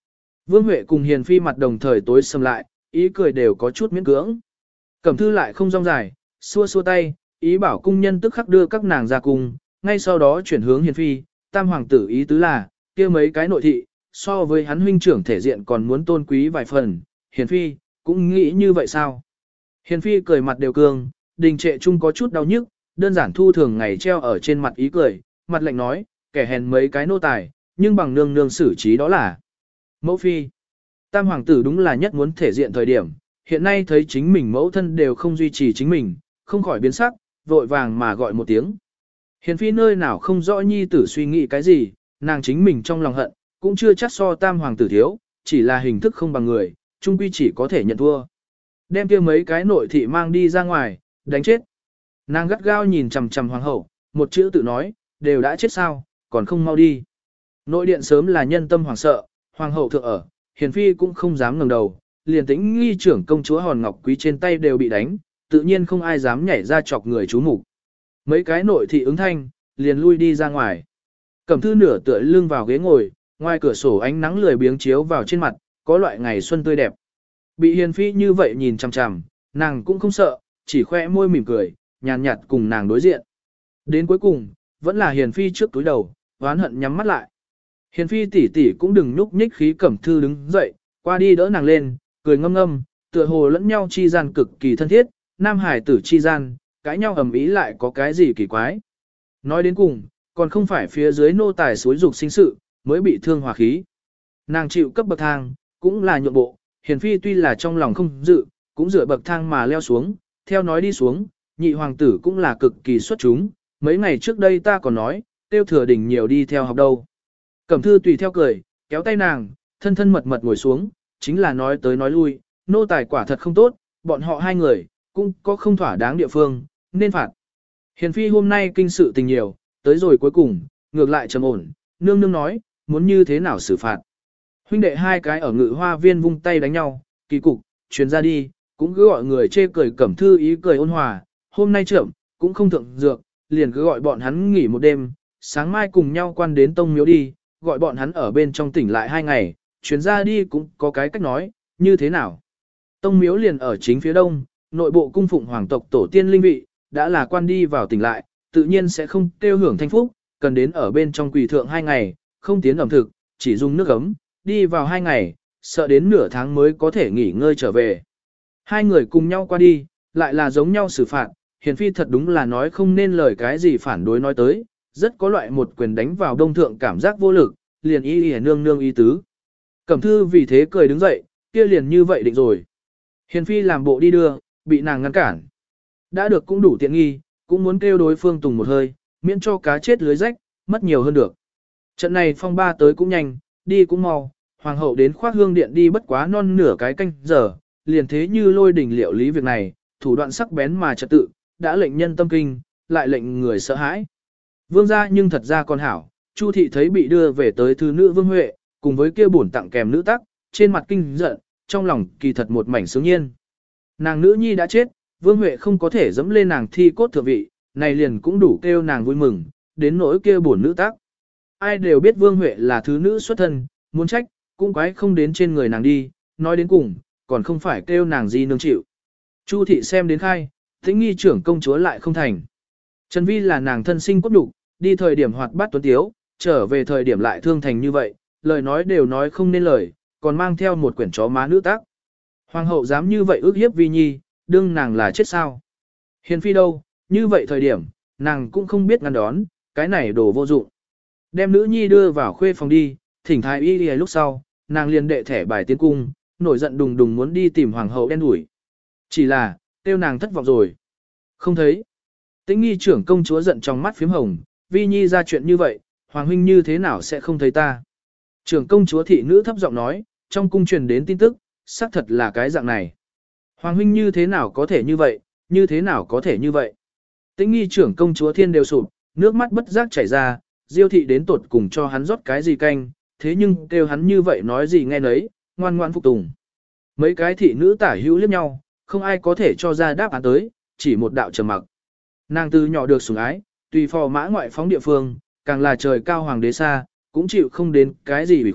Vương Huệ cùng Hiền Phi mặt đồng thời tối sầm lại, ý cười đều có chút miễn cưỡng. Cẩm Thư lại không rong dài, xua xua tay, ý bảo cung nhân tức khắc đưa các nàng ra cung, ngay sau đó chuyển hướng Hiền Phi, tam hoàng tử ý tứ là, kia mấy cái nội thị, so với hắn huynh trưởng thể diện còn muốn tôn quý vài phần, Hiền Phi, cũng nghĩ như vậy sao? Hiền Phi cười mặt đều cương, đình trệ chung có chút đau nhức, đơn giản thu thường ngày treo ở trên mặt ý cười, mặt lạnh nói, kẻ hèn mấy cái nô tài, nhưng bằng nương nương xử trí đó là mẫu phi. Tam hoàng tử đúng là nhất muốn thể diện thời điểm, hiện nay thấy chính mình mẫu thân đều không duy trì chính mình, không khỏi biến sắc, vội vàng mà gọi một tiếng. Hiền Phi nơi nào không rõ nhi tử suy nghĩ cái gì, nàng chính mình trong lòng hận, cũng chưa chắc so tam hoàng tử thiếu, chỉ là hình thức không bằng người, chung quy chỉ có thể nhận thua. Đem kia mấy cái nội thị mang đi ra ngoài, đánh chết. Nàng gắt gao nhìn chằm chằm hoàng hậu, một chữ tự nói, đều đã chết sao, còn không mau đi. Nội điện sớm là nhân tâm hoảng sợ, hoàng hậu thượng ở, Hiền Phi cũng không dám ngẩng đầu, liền tính nghi trưởng công chúa Hòn Ngọc Quý trên tay đều bị đánh, tự nhiên không ai dám nhảy ra chọc người chú mục. Mấy cái nội thị ứng thanh, liền lui đi ra ngoài. Cẩm Thư nửa tựa lưng vào ghế ngồi, ngoài cửa sổ ánh nắng lười biếng chiếu vào trên mặt, có loại ngày xuân tươi đẹp. Bị Hiền Phi như vậy nhìn chằm chằm, nàng cũng không sợ, chỉ khoe môi mỉm cười, nhàn nhạt cùng nàng đối diện. Đến cuối cùng, vẫn là Hiền Phi trước túi đầu, oán hận nhắm mắt lại. Hiền Phi tỷ tỷ cũng đừng nhúc nhích khí Cẩm Thư đứng dậy, qua đi đỡ nàng lên, cười ngâm ngâm, tựa hồ lẫn nhau chi gian cực kỳ thân thiết, nam hải tử chi gian, cãi nhau ầm ĩ lại có cái gì kỳ quái. Nói đến cùng, còn không phải phía dưới nô tài suối dục sinh sự, mới bị thương hòa khí. Nàng chịu cấp bậc thang, cũng là nhượng bộ, Hiền Phi tuy là trong lòng không dự, cũng dựa bậc thang mà leo xuống, theo nói đi xuống, nhị hoàng tử cũng là cực kỳ xuất chúng, mấy ngày trước đây ta còn nói, tiêu thừa đỉnh nhiều đi theo học đâu. Cẩm Thư tùy theo cười, kéo tay nàng, thân thân mật mật ngồi xuống, chính là nói tới nói lui, nô tài quả thật không tốt, bọn họ hai người, cũng có không thỏa đáng địa phương, nên phạt. Hiền Phi hôm nay kinh sự tình nhiều, tới rồi cuối cùng, ngược lại trầm ổn, nương nương nói, muốn như thế nào xử phạt. Huynh đệ hai cái ở ngự hoa viên vung tay đánh nhau, kỳ cục, truyền ra đi, cũng cứ gọi người chê cười Cẩm Thư ý cười ôn hòa, hôm nay trưởng, cũng không thượng dược, liền cứ gọi bọn hắn nghỉ một đêm, sáng mai cùng nhau quan đến tông miếu đi, gọi bọn hắn ở bên trong tỉnh lại hai ngày, chuyến ra đi cũng có cái cách nói, như thế nào. Tông miếu liền ở chính phía đông, nội bộ cung phụng hoàng tộc tổ tiên linh vị, đã là quan đi vào tỉnh lại, tự nhiên sẽ không tiêu hưởng thanh phúc, cần đến ở bên trong quỳ thượng hai ngày, không tiến ẩm thực, chỉ dùng nước ấm, đi vào hai ngày, sợ đến nửa tháng mới có thể nghỉ ngơi trở về. Hai người cùng nhau qua đi, lại là giống nhau xử phạt, Hiền Phi thật đúng là nói không nên lời cái gì phản đối nói tới, rất có loại một quyền đánh vào đông thượng cảm giác vô lực, liền y y nương nương ý tứ. Cẩm Thư vì thế cười đứng dậy, kia liền như vậy định rồi. Hiền Phi làm bộ đi đưa, bị nàng ngăn cản. Đã được cũng đủ tiện nghi, cũng muốn kêu đối phương tùng một hơi, miễn cho cá chết lưới rách, mất nhiều hơn được. Trận này phong ba tới cũng nhanh, đi cũng mau, hoàng hậu đến khoác hương điện đi bất quá non nửa cái canh giờ, liền thế như lôi đỉnh liệu lý việc này, thủ đoạn sắc bén mà trật tự, đã lệnh nhân tâm kinh, lại lệnh người sợ hãi. Vương gia nhưng thật ra còn hảo, Chu thị thấy bị đưa về tới thư nữ Vương Huệ, cùng với kia bổn tặng kèm nữ tắc, trên mặt kinh giận, trong lòng kỳ thật một mảnh sướng nhiên. Nàng nữ nhi đã chết, Vương Huệ không có thể dẫm lên nàng thi cốt thượng vị, này liền cũng đủ kêu nàng vui mừng, đến nỗi kia bổn nữ tắc. Ai đều biết Vương Huệ là thứ nữ xuất thân, muốn trách, cũng quái không đến trên người nàng đi, nói đến cùng, còn không phải kêu nàng gì nương chịu. Chu thị xem đến khai, tĩnh nghi trưởng công chúa lại không thành. Trần Vi là nàng thân sinh cốt đục, đi thời điểm hoạt bát tuấn tiếu, trở về thời điểm lại thương thành như vậy, lời nói đều nói không nên lời, còn mang theo một quyển chó má nữ tác. Hoàng hậu dám như vậy ước hiếp Vi Nhi, đương nàng là chết sao. Hiền Phi đâu, như vậy thời điểm, nàng cũng không biết ngăn đón, cái này đồ vô dụng. Đem nữ nhi đưa vào khuê phòng đi, thỉnh thái y đi lúc sau, nàng liền đệ thẻ bài tiến cung, nổi giận đùng đùng muốn đi tìm hoàng hậu đen đuổi. Chỉ là, tiêu nàng thất vọng rồi. Không thấy. Tĩnh nghi trưởng công chúa giận trong mắt phím hồng, Vi Nhi ra chuyện như vậy, hoàng huynh như thế nào sẽ không thấy ta. Trưởng công chúa thị nữ thấp giọng nói, trong cung truyền đến tin tức, xác thật là cái dạng này. Hoàng huynh như thế nào có thể như vậy, như thế nào có thể như vậy. Tĩnh nghi trưởng công chúa thiên đều sụp, nước mắt bất giác chảy ra, Diêu thị đến tột cùng cho hắn rót cái gì canh, thế nhưng kêu hắn như vậy nói gì nghe nấy, ngoan ngoan phục tùng. Mấy cái thị nữ tả hữu liếc nhau, không ai có thể cho ra đáp án tới, chỉ một đạo trầm mặc. Nàng từ nhỏ được sủng ái, tùy phò mã ngoại phóng địa phương, càng là trời cao hoàng đế xa, cũng chịu không đến cái gì bị khuất,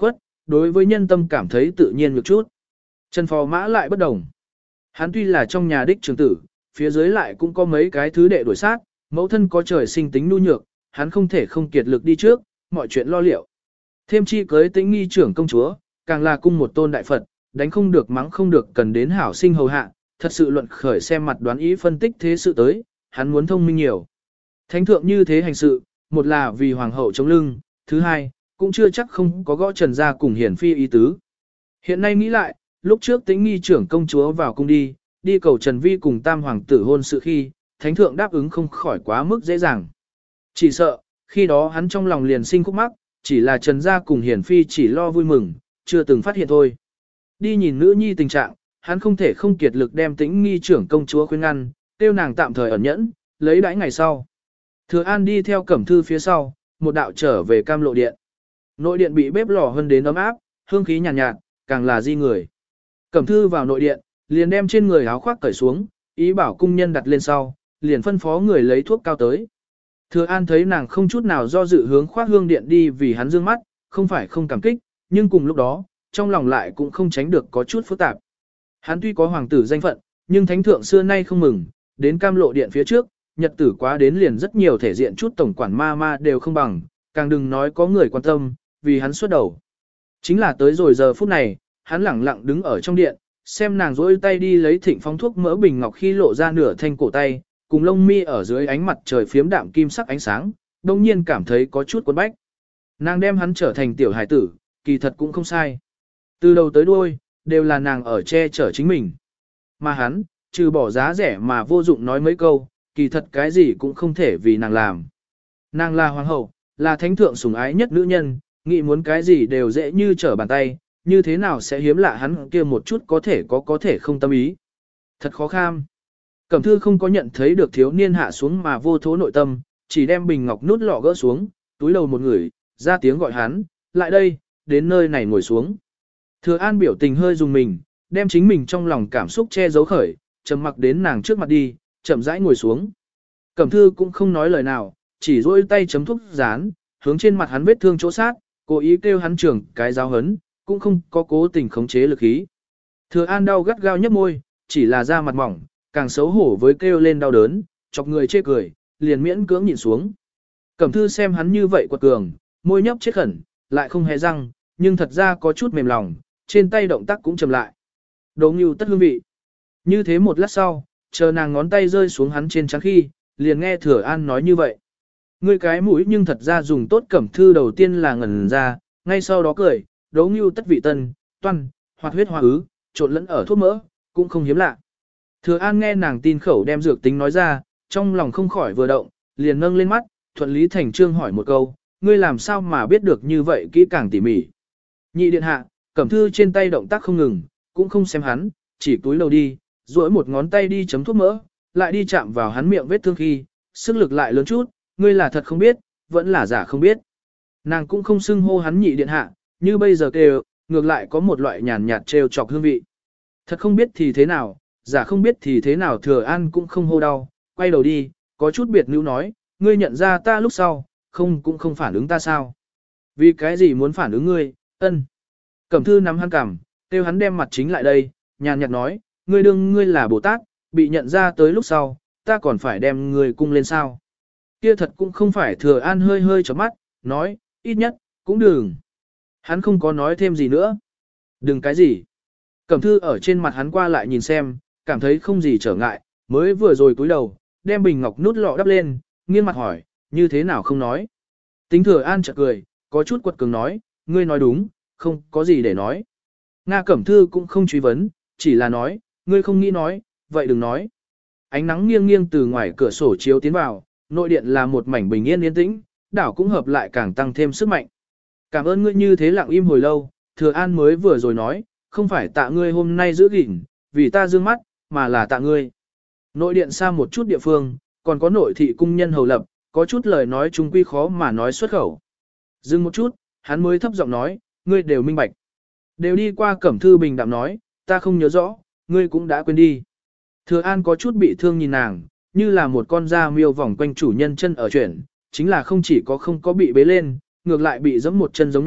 đối với nhân tâm cảm thấy tự nhiên một chút. Trần Phò Mã lại bất đồng. Hắn tuy là trong nhà đích trưởng tử, phía dưới lại cũng có mấy cái thứ đệ đuổi sát, mẫu thân có trời sinh tính nhu nhược, hắn không thể không kiệt lực đi trước, mọi chuyện lo liệu. Thêm chi cưới Tĩnh Nghi trưởng công chúa, càng là cung một tôn đại Phật, đánh không được mắng không được cần đến hảo sinh hầu hạ, thật sự luận khởi xem mặt đoán ý phân tích thế sự tới, hắn muốn thông minh nhiều. Thánh thượng như thế hành sự, một là vì hoàng hậu chống lưng, thứ hai, cũng chưa chắc không có gõ Trần gia cùng hiển phi ý tứ. Hiện nay nghĩ lại, lúc trước Tĩnh Nghi trưởng công chúa vào cung đi, đi cầu Trần Vi cùng tam hoàng tử hôn sự khi, thánh thượng đáp ứng không khỏi quá mức dễ dàng. Chỉ sợ, khi đó hắn trong lòng liền sinh khúc mắc, chỉ là Trần gia cùng hiển phi chỉ lo vui mừng, chưa từng phát hiện thôi. Đi nhìn nữ nhi tình trạng, hắn không thể không kiệt lực đem Tĩnh Nghi trưởng công chúa khuyên ngăn, tiêu nàng tạm thời ẩn nhẫn, lấy đãi ngày sau. Thừa An đi theo Cẩm Thư phía sau, một đạo trở về Cam Lộ điện. Nội điện bị bếp lò hơn đến ấm áp, hương khí nhàn nhạt, nhạt, càng là di người. Cẩm Thư vào nội điện, liền đem trên người áo khoác cởi xuống, ý bảo cung nhân đặt lên sau, liền phân phó người lấy thuốc cao tới. Thừa An thấy nàng không chút nào do dự hướng khoác hương điện đi vì hắn dương mắt, không phải không cảm kích, nhưng cùng lúc đó, trong lòng lại cũng không tránh được có chút phức tạp. Hắn tuy có hoàng tử danh phận, nhưng thánh thượng xưa nay không mừng, đến Cam Lộ điện phía trước, nhật tử quá đến liền rất nhiều thể diện chút tổng quản ma ma đều không bằng, càng đừng nói có người quan tâm, vì hắn xuất đầu. Chính là tới rồi giờ phút này, hắn lẳng lặng đứng ở trong điện, xem nàng rỗi tay đi lấy thịnh phóng thuốc mỡ bình ngọc khi lộ ra nửa thanh cổ tay, cùng lông mi ở dưới ánh mặt trời phiếm đạm kim sắc ánh sáng, đông nhiên cảm thấy có chút cuốn bách. Nàng đem hắn trở thành tiểu hải tử, kỳ thật cũng không sai. Từ đầu tới đuôi, đều là nàng ở che chở chính mình. Mà hắn, trừ bỏ giá rẻ mà vô dụng nói mấy câu, kỳ thật cái gì cũng không thể vì nàng làm. Nàng là hoàng hậu, là thánh thượng sủng ái nhất nữ nhân, nghĩ muốn cái gì đều dễ như trở bàn tay, như thế nào sẽ hiếm lạ hắn kia một chút có thể có có thể không tâm ý. Thật khó kham. Cẩm Thư không có nhận thấy được thiếu niên hạ xuống mà vô thố nội tâm, chỉ đem bình ngọc nút lọ gỡ xuống, túi đầu một người, ra tiếng gọi hắn, lại đây, đến nơi này ngồi xuống. Thừa An biểu tình hơi dùng mình, đem chính mình trong lòng cảm xúc che giấu khởi, trầm mặc đến nàng trước mặt đi, chậm rãi ngồi xuống. Cẩm Thư cũng không nói lời nào, chỉ duỗi tay chấm thuốc dán, hướng trên mặt hắn vết thương chỗ sát, cố ý kêu hắn trưởng cái giáo hấn, cũng không có cố tình khống chế lực khí. Thừa An đau gắt gao nhấp môi, chỉ là da mặt mỏng, càng xấu hổ với kêu lên đau đớn, chọc người chê cười, liền miễn cưỡng nhìn xuống. Cẩm Thư xem hắn như vậy quật cường, môi nhấp chết khẩn, lại không hề răng, nhưng thật ra có chút mềm lòng, trên tay động tác cũng chậm lại. Đố Ngưu tất hương vị. Như thế một lát sau, chờ nàng ngón tay rơi xuống hắn trên trán khi, liền nghe Thừa An nói như vậy. Ngươi cái mũi nhưng thật ra dùng tốt. Cẩm Thư đầu tiên là ngẩn ra, ngay sau đó cười, Đố Ngưu tất vị tân, toan, hoạt huyết hoa ứ, trộn lẫn ở thuốc mỡ, cũng không hiếm lạ. Thừa An nghe nàng tin khẩu đem dược tính nói ra, trong lòng không khỏi vừa động, liền nâng lên mắt, thuận lý thành trương hỏi một câu, ngươi làm sao mà biết được như vậy kỹ càng tỉ mỉ. Nhị điện hạ, Cẩm Thư trên tay động tác không ngừng, cũng không xem hắn, chỉ túi lầu đi, duỗi một ngón tay đi chấm thuốc mỡ, lại đi chạm vào hắn miệng vết thương khi, sức lực lại lớn chút, ngươi là thật không biết, vẫn là giả không biết. Nàng cũng không xưng hô hắn nhị điện hạ, như bây giờ kêu, ngược lại có một loại nhàn nhạt trêu chọc hương vị. Thật không biết thì thế nào, giả không biết thì thế nào. Thừa An cũng không hô đau, quay đầu đi, có chút biệt nữ nói, ngươi nhận ra ta lúc sau, không cũng không phản ứng ta sao. Vì cái gì muốn phản ứng ngươi, ân. Cẩm Thư nắm hắn cằm, kêu hắn đem mặt chính lại đây, nhàn nhạt nói, ngươi đương ngươi là Bồ Tát, bị nhận ra tới lúc sau, ta còn phải đem ngươi cung lên sao. Kia thật cũng không phải. Thừa An hơi hơi chớp mắt, nói, ít nhất, cũng đừng. Hắn không có nói thêm gì nữa. Đừng cái gì. Cẩm Thư ở trên mặt hắn qua lại nhìn xem, cảm thấy không gì trở ngại, mới vừa rồi cúi đầu, đem bình ngọc nút lọ đắp lên, nghiêng mặt hỏi, như thế nào không nói. Tính Thừa An chợt cười, có chút quật cường nói, ngươi nói đúng, không có gì để nói. Nga Cẩm Thư cũng không truy vấn, chỉ là nói, ngươi không nghĩ nói, vậy đừng nói. Ánh nắng nghiêng nghiêng từ ngoài cửa sổ chiếu tiến vào, nội điện là một mảnh bình yên yên tĩnh, đảo cũng hợp lại càng tăng thêm sức mạnh. Cảm ơn ngươi như thế lặng im hồi lâu. Thừa An mới vừa rồi nói, không phải tạ ngươi hôm nay giữ gìn, vì ta dương mắt, mà là tạ ngươi. Nội điện xa một chút địa phương, còn có nội thị cung nhân hầu lập, có chút lời nói chung quy khó mà nói xuất khẩu. Dừng một chút, hắn mới thấp giọng nói, ngươi đều minh bạch. Đều đi qua. Cẩm Thư bình đạm nói, ta không nhớ rõ, ngươi cũng đã quên đi. Thừa An có chút bị thương nhìn nàng, như là một con da miêu vòng quanh chủ nhân chân ở chuyển, chính là không chỉ có không có bị bế lên, ngược lại bị giẫm một chân giống nhau,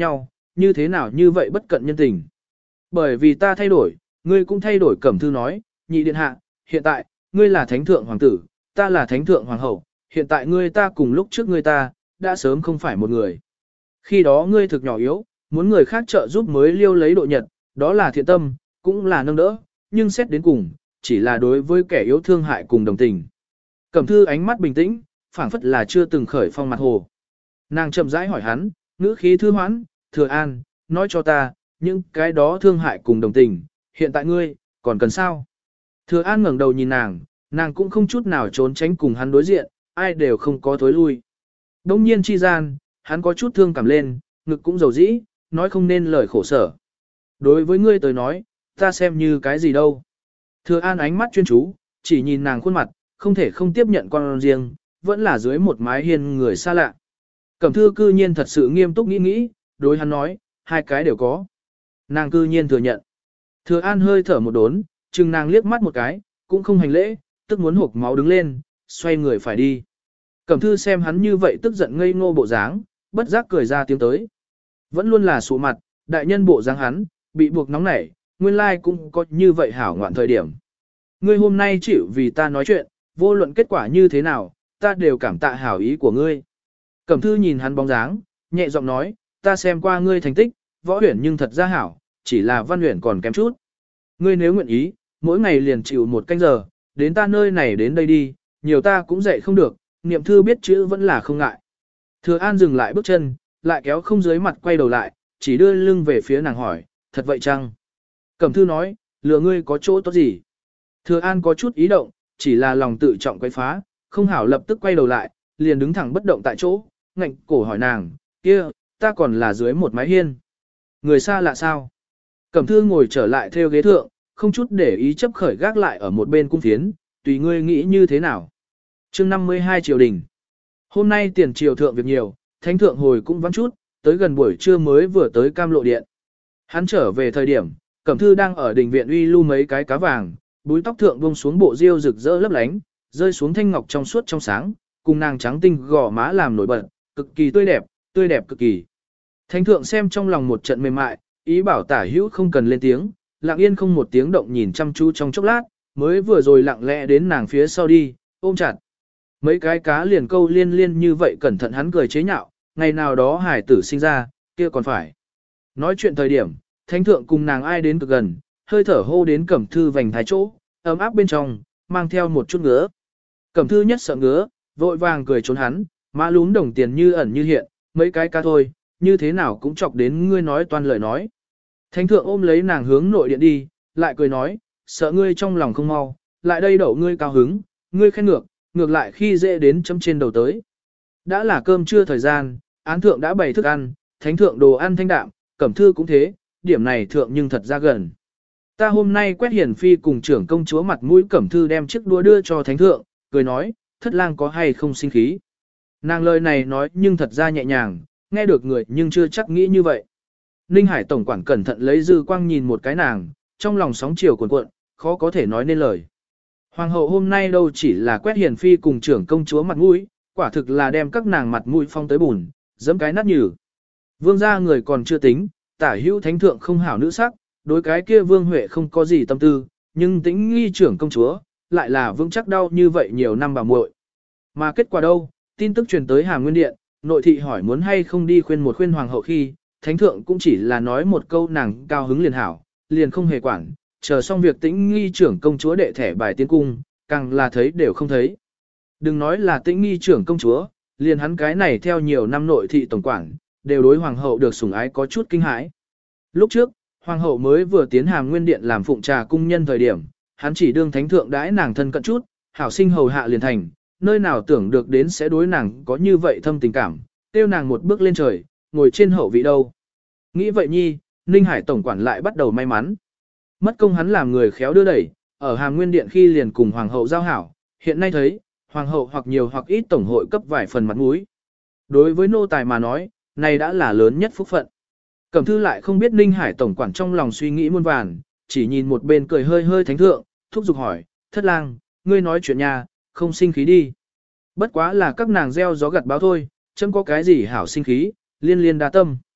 như thế nào như vậy bất cận nhân tình. Bởi vì ta thay đổi, ngươi cũng thay đổi. Cẩm thư nói, nhị điện hạ, hiện tại, ngươi là thánh thượng hoàng tử, ta là thánh thượng hoàng hậu, hiện tại ngươi ta cùng lúc trước ngươi ta, đã sớm không phải một người. Khi đó ngươi thực nhỏ yếu, muốn người khác trợ giúp mới liêu lấy độ nhật, đó là thiện tâm, cũng là nâng đỡ, nhưng xét đến cùng, chỉ là đối với kẻ yếu thương hại cùng đồng tình. Cẩm thư ánh mắt bình tĩnh, phảng phất là chưa từng khởi phong mặt hồ. Nàng chậm rãi hỏi hắn, ngữ khí thư hoãn, Thừa An, nói cho ta, những cái đó thương hại cùng đồng tình, hiện tại ngươi, còn cần sao? Thừa An ngẩng đầu nhìn nàng, nàng cũng không chút nào trốn tránh cùng hắn đối diện, ai đều không có thối lui. Đông nhiên chi gian, hắn có chút thương cảm lên, ngực cũng dầu dĩ, nói không nên lời khổ sở. Đối với ngươi tới nói, ta xem như cái gì đâu. Thừa An ánh mắt chuyên chú, chỉ nhìn nàng khuôn mặt, không thể không tiếp nhận con riêng, vẫn là dưới một mái hiên người xa lạ. Cẩm thư cư nhiên thật sự nghiêm túc nghĩ nghĩ, đối hắn nói, hai cái đều có. Nàng cư nhiên thừa nhận. Thừa An hơi thở một đốn, chừng nàng liếc mắt một cái, cũng không hành lễ, tức muốn hộc máu đứng lên, xoay người phải đi. Cẩm thư xem hắn như vậy tức giận ngây ngô bộ dáng, bất giác cười ra tiếng tới. Vẫn luôn là sụ mặt, đại nhân bộ dáng hắn, bị buộc nóng nảy, nguyên lai cũng có như vậy hảo ngoạn thời điểm. Ngươi hôm nay chịu vì ta nói chuyện, vô luận kết quả như thế nào, ta đều cảm tạ hảo ý của ngươi. Cẩm thư nhìn hắn bóng dáng, nhẹ giọng nói, ta xem qua ngươi thành tích, võ huyển nhưng thật ra hảo, chỉ là văn huyển còn kém chút. Ngươi nếu nguyện ý, mỗi ngày liền chịu một canh giờ, đến ta nơi này đến đây đi, nhiều ta cũng dạy không được, niệm thư biết chữ vẫn là không ngại. Thừa An dừng lại bước chân, lại kéo không dưới mặt quay đầu lại, chỉ đưa lưng về phía nàng hỏi, thật vậy chăng? Cẩm thư nói, lừa ngươi có chỗ tốt gì? Thừa An có chút ý động, chỉ là lòng tự trọng quấy phá, không hảo lập tức quay đầu lại, liền đứng thẳng bất động tại chỗ, ngạnh cổ hỏi nàng, kia, ta còn là dưới một mái hiên. Người xa lạ sao? Cẩm thư ngồi trở lại theo ghế thượng, không chút để ý chấp khởi gác lại ở một bên cung phiến, tùy ngươi nghĩ như thế nào. chương năm mươi hai triều đình. Hôm nay tiền triều thượng việc nhiều, thánh thượng hồi cũng vắng chút, tới gần buổi trưa mới vừa tới Cam Lộ Điện. Hắn trở về thời điểm, Cẩm thư đang ở đình viện uy lưu mấy cái cá vàng, búi tóc thượng buông xuống bộ diêu rực rỡ lấp lánh, rơi xuống thanh ngọc trong suốt trong sáng, cùng nàng trắng tinh gò má làm nổi bật, cực kỳ tươi đẹp, tươi đẹp cực kỳ. Thánh thượng xem trong lòng một trận mềm mại, ý bảo tả hữu không cần lên tiếng, lặng yên không một tiếng động nhìn chăm chú trong chốc lát, mới vừa rồi lặng lẽ đến nàng phía sau đi, ôm chặt. Mấy cái cá liền câu liên liên như vậy cẩn thận hắn cười chế nhạo, ngày nào đó hải tử sinh ra, kia còn phải. Nói chuyện thời điểm, thánh thượng cùng nàng ai đến cực gần, hơi thở hô đến Cẩm thư vành thái chỗ, ấm áp bên trong, mang theo một chút ngứa. Cẩm thư nhất sợ ngứa, vội vàng cười trốn hắn, má lún đồng tiền như ẩn như hiện, mấy cái cá thôi, như thế nào cũng chọc đến ngươi nói toan lời nói. Thánh thượng ôm lấy nàng hướng nội điện đi, lại cười nói, sợ ngươi trong lòng không mau, lại đây đậu ngươi cao hứng, ngươi khen ngược, ngược lại khi dễ đến chấm trên đầu tới. Đã là cơm trưa thời gian, án thượng đã bày thức ăn, thánh thượng đồ ăn thanh đạm, Cẩm thư cũng thế, điểm này thượng nhưng thật ra gần. Ta hôm nay quét hiển phi cùng trưởng công chúa mặt mũi, Cẩm thư đem chiếc đũa đưa cho thánh thượng, cười nói, thất lang có hay không sinh khí. Nàng lời này nói nhưng thật ra nhẹ nhàng, nghe được người nhưng chưa chắc nghĩ như vậy. Ninh Hải tổng quản cẩn thận lấy dư quang nhìn một cái nàng, trong lòng sóng chiều cuồn cuộn, khó có thể nói nên lời. Hoàng hậu hôm nay đâu chỉ là quét hiền phi cùng trưởng công chúa mặt mũi, quả thực là đem các nàng mặt mũi phong tới bùn, giẫm cái nát nhừ. Vương gia người còn chưa tính, tả hữu thánh thượng không hảo nữ sắc, đối cái kia Vương Huệ không có gì tâm tư, nhưng tính nghi trưởng công chúa, lại là vững chắc đau như vậy nhiều năm bà muội. Mà kết quả đâu, tin tức truyền tới Hàm Nguyên Điện, nội thị hỏi muốn hay không đi khuyên một khuyên hoàng hậu khi, thánh thượng cũng chỉ là nói một câu nàng cao hứng liền hảo, liền không hề quản, chờ xong việc tĩnh nghi trưởng công chúa đệ thẻ bài tiến cung, càng là thấy đều không thấy. Đừng nói là tĩnh nghi trưởng công chúa, liền hắn cái này theo nhiều năm nội thị tổng quản, đều đối hoàng hậu được sủng ái có chút kinh hãi. Lúc trước, hoàng hậu mới vừa tiến Hàm Nguyên Điện làm phụng trà cung nhân thời điểm, hắn chỉ đương thánh thượng đãi nàng thân cận chút, hảo sinh hầu hạ liền thành, nơi nào tưởng được đến sẽ đối nàng có như vậy thâm tình cảm, tiêu nàng một bước lên trời, ngồi trên hậu vị đâu. Nghĩ vậy nhi, Ninh Hải tổng quản lại bắt đầu may mắn. Mất công hắn làm người khéo đưa đẩy, ở Hàm Nguyên Điện khi liền cùng hoàng hậu giao hảo, hiện nay thấy, hoàng hậu hoặc nhiều hoặc ít tổng hội cấp vài phần mặt mũi. Đối với nô tài mà nói, này đã là lớn nhất phúc phận. Cẩm thư lại không biết Ninh Hải tổng quản trong lòng suy nghĩ muôn vàn, chỉ nhìn một bên cười hơi hơi thánh thượng, thúc giục hỏi, thất lang, ngươi nói chuyện nhà, không sinh khí đi. Bất quá là các nàng gieo gió gặt báo thôi, chấm có cái gì hảo sinh khí, liên liên đa tâm.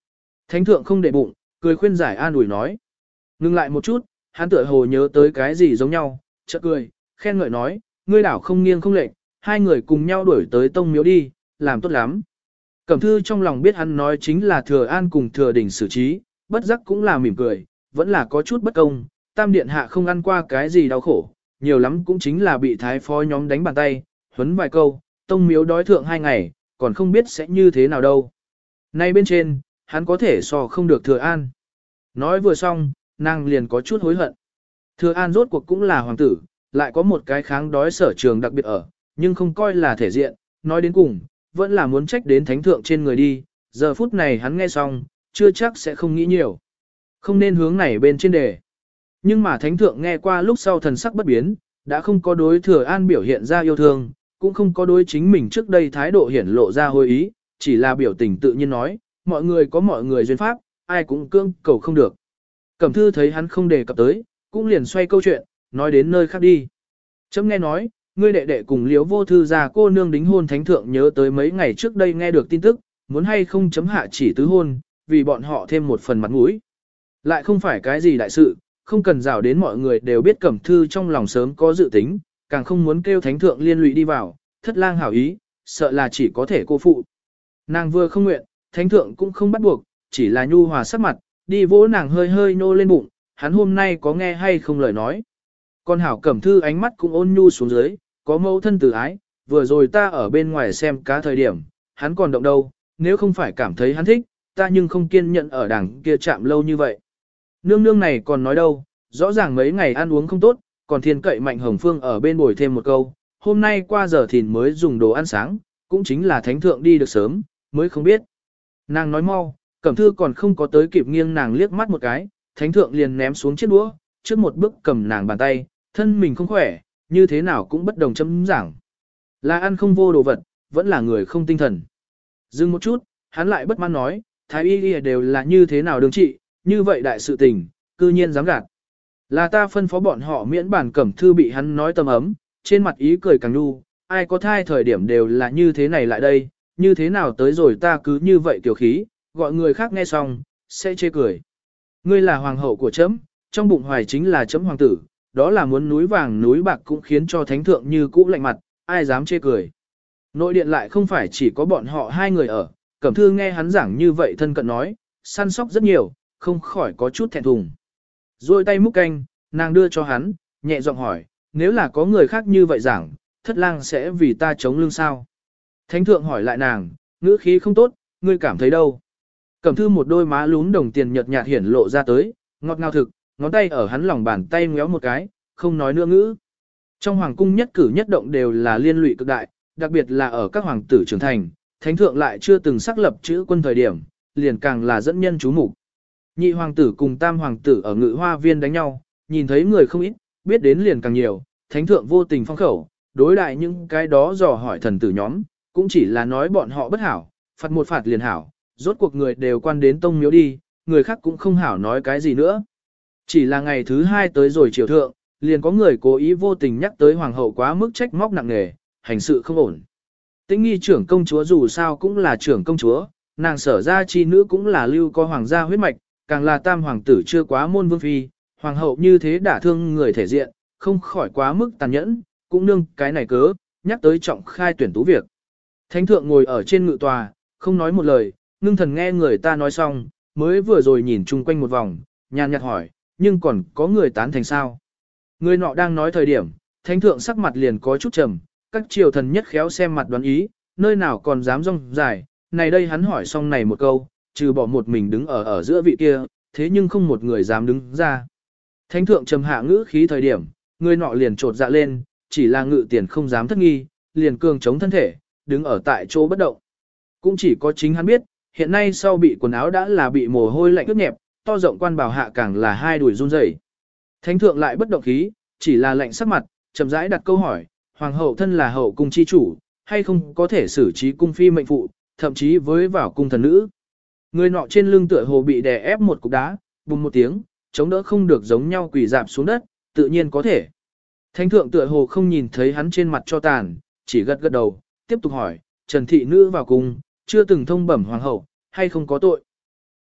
Thánh thượng không để bụng, cười khuyên giải an ủi nói. Ngừng lại một chút, hắn tựa hồ nhớ tới cái gì giống nhau, chợt cười, khen ngợi nói, ngươi đảo không nghiêng không lệch, hai người cùng nhau đuổi tới tông miếu đi, làm tốt lắm. Cẩm thư trong lòng biết hắn nói chính là thừa an cùng thừa đỉnh xử trí, bất giác cũng là mỉm cười, vẫn là có chút bất công, tam điện hạ không ăn qua cái gì đau khổ, nhiều lắm cũng chính là bị thái phó nhóm đánh bàn tay, huấn vài câu, tông miếu đói thượng hai ngày, còn không biết sẽ như thế nào đâu. Nay bên trên, hắn có thể so không được thừa an. Nói vừa xong, nàng liền có chút hối hận. Thừa an rốt cuộc cũng là hoàng tử, lại có một cái kháng đói sở trường đặc biệt ở, nhưng không coi là thể diện, nói đến cùng, vẫn là muốn trách đến thánh thượng trên người đi, giờ phút này hắn nghe xong, chưa chắc sẽ không nghĩ nhiều. Không nên hướng này bên trên đề. Nhưng mà thánh thượng nghe qua lúc sau thần sắc bất biến, đã không có đối thừa an biểu hiện ra yêu thương, cũng không có đối chính mình trước đây thái độ hiển lộ ra hồi ý, chỉ là biểu tình tự nhiên nói, mọi người có mọi người duyên pháp, ai cũng cương cầu không được. Cẩm thư thấy hắn không đề cập tới, cũng liền xoay câu chuyện, nói đến nơi khác đi. Chấm nghe nói, ngươi đệ đệ cùng liếu vô thư già cô nương đính hôn thánh thượng nhớ tới mấy ngày trước đây nghe được tin tức, muốn hay không chấm hạ chỉ tứ hôn, vì bọn họ thêm một phần mặt mũi. Lại không phải cái gì đại sự, không cần rào đến mọi người đều biết Cẩm thư trong lòng sớm có dự tính, càng không muốn kêu thánh thượng liên lụy đi vào, thất lang hảo ý, sợ là chỉ có thể cô phụ. Nàng vừa không nguyện, thánh thượng cũng không bắt buộc, chỉ là nhu hòa sắc mặt, đi vỗ nàng hơi hơi nô lên bụng, hắn hôm nay có nghe hay không lời nói. Con hảo Cẩm thư ánh mắt cũng ôn nhu xuống dưới, có mẫu thân tử ái, vừa rồi ta ở bên ngoài xem cá thời điểm, hắn còn động đâu, nếu không phải cảm thấy hắn thích, ta nhưng không kiên nhẫn ở đằng kia chạm lâu như vậy. Nương nương này còn nói đâu, rõ ràng mấy ngày ăn uống không tốt, còn thiên cậy Mạnh Hồng Phương ở bên bồi thêm một câu, hôm nay qua giờ thìn mới dùng đồ ăn sáng, cũng chính là thánh thượng đi được sớm, mới không biết. Nàng nói mau, Cẩm thư còn không có tới kịp nghiêng nàng liếc mắt một cái, thánh thượng liền ném xuống chiếc đũa, trước một bước cầm nàng bàn tay, thân mình không khỏe, như thế nào cũng bất đồng chấm giảng. Là ăn không vô đồ vật, vẫn là người không tinh thần. Dừng một chút, hắn lại bất mãn nói, thái y y đều là như thế nào đương trị, như vậy đại sự tình, cư nhiên dám gạt. Là ta phân phó bọn họ miễn bản Cẩm thư bị hắn nói tầm ấm, trên mặt ý cười càng nu, ai có thai thời điểm đều là như thế này lại đây, như thế nào tới rồi ta cứ như vậy tiểu khí, gọi người khác nghe xong, sẽ chê cười. Ngươi là hoàng hậu của chấm, trong bụng hoài chính là chấm hoàng tử, đó là muốn núi vàng núi bạc cũng khiến cho thánh thượng như cũ lạnh mặt, ai dám chê cười. Nội điện lại không phải chỉ có bọn họ hai người ở, Cẩm thư nghe hắn giảng như vậy thân cận nói, săn sóc rất nhiều, không khỏi có chút thẹn thùng. Rồi tay múc canh, nàng đưa cho hắn, nhẹ giọng hỏi, nếu là có người khác như vậy giảng, thất lang sẽ vì ta chống lưng sao? Thánh thượng hỏi lại nàng, ngữ khí không tốt, ngươi cảm thấy đâu? Cẩm thư một đôi má lún đồng tiền nhợt nhạt hiển lộ ra tới, ngọt ngào thực, ngón tay ở hắn lòng bàn tay ngéo một cái, không nói nữa ngữ. Trong hoàng cung nhất cử nhất động đều là liên lụy cực đại, đặc biệt là ở các hoàng tử trưởng thành, thánh thượng lại chưa từng xác lập chữ quân thời điểm, liền càng là dẫn nhân chú mục. Nhị hoàng tử cùng tam hoàng tử ở ngự hoa viên đánh nhau, nhìn thấy người không ít, biết đến liền càng nhiều, thánh thượng vô tình phong khẩu, đối đại những cái đó dò hỏi thần tử nhóm, cũng chỉ là nói bọn họ bất hảo, phạt một phạt liền hảo, rốt cuộc người đều quan đến tông miếu đi, người khác cũng không hảo nói cái gì nữa. Chỉ là ngày thứ hai tới rồi triều thượng, liền có người cố ý vô tình nhắc tới hoàng hậu quá mức trách móc nặng nề, hành sự không ổn. Tĩnh nghi trưởng công chúa dù sao cũng là trưởng công chúa, nàng sở ra chi nữ cũng là lưu có hoàng gia huyết mạch, càng là tam hoàng tử chưa quá môn vương phi, hoàng hậu như thế đả thương người thể diện, không khỏi quá mức tàn nhẫn, cũng nương cái này cớ, nhắc tới trọng khai tuyển tú việc. Thánh thượng ngồi ở trên ngự tòa, không nói một lời, ngưng thần nghe người ta nói xong, mới vừa rồi nhìn chung quanh một vòng, nhàn nhạt hỏi, nhưng còn có người tán thành sao? Người nọ đang nói thời điểm, thánh thượng sắc mặt liền có chút trầm, các triều thần nhất khéo xem mặt đoán ý, nơi nào còn dám rong dài, này đây hắn hỏi xong này một câu, trừ bỏ một mình đứng ở ở giữa vị kia, thế nhưng không một người dám đứng ra. Thánh thượng trầm hạ ngữ khí thời điểm, người nọ liền trột dạ lên, chỉ là ngự tiền không dám thất nghi, liền cường chống thân thể, đứng ở tại chỗ bất động. Cũng chỉ có chính hắn biết, hiện nay sau bị quần áo đã là bị mồ hôi lạnh ướt nhẹp, to rộng quan bảo hạ càng là hai đùi run rẩy. Thánh thượng lại bất động khí, chỉ là lạnh sắc mặt, chậm rãi đặt câu hỏi, hoàng hậu thân là hậu cung chi chủ, hay không có thể xử trí cung phi mệnh phụ, thậm chí với vào cung thần nữ. Người nọ trên lưng tựa hồ bị đè ép một cục đá, bùng một tiếng, chống đỡ không được giống nhau quỳ dạp xuống đất, tự nhiên có thể. Thánh thượng tựa hồ không nhìn thấy hắn trên mặt cho tàn, chỉ gật gật đầu, tiếp tục hỏi, Trần thị nữ vào cung, chưa từng thông bẩm hoàng hậu, hay không có tội.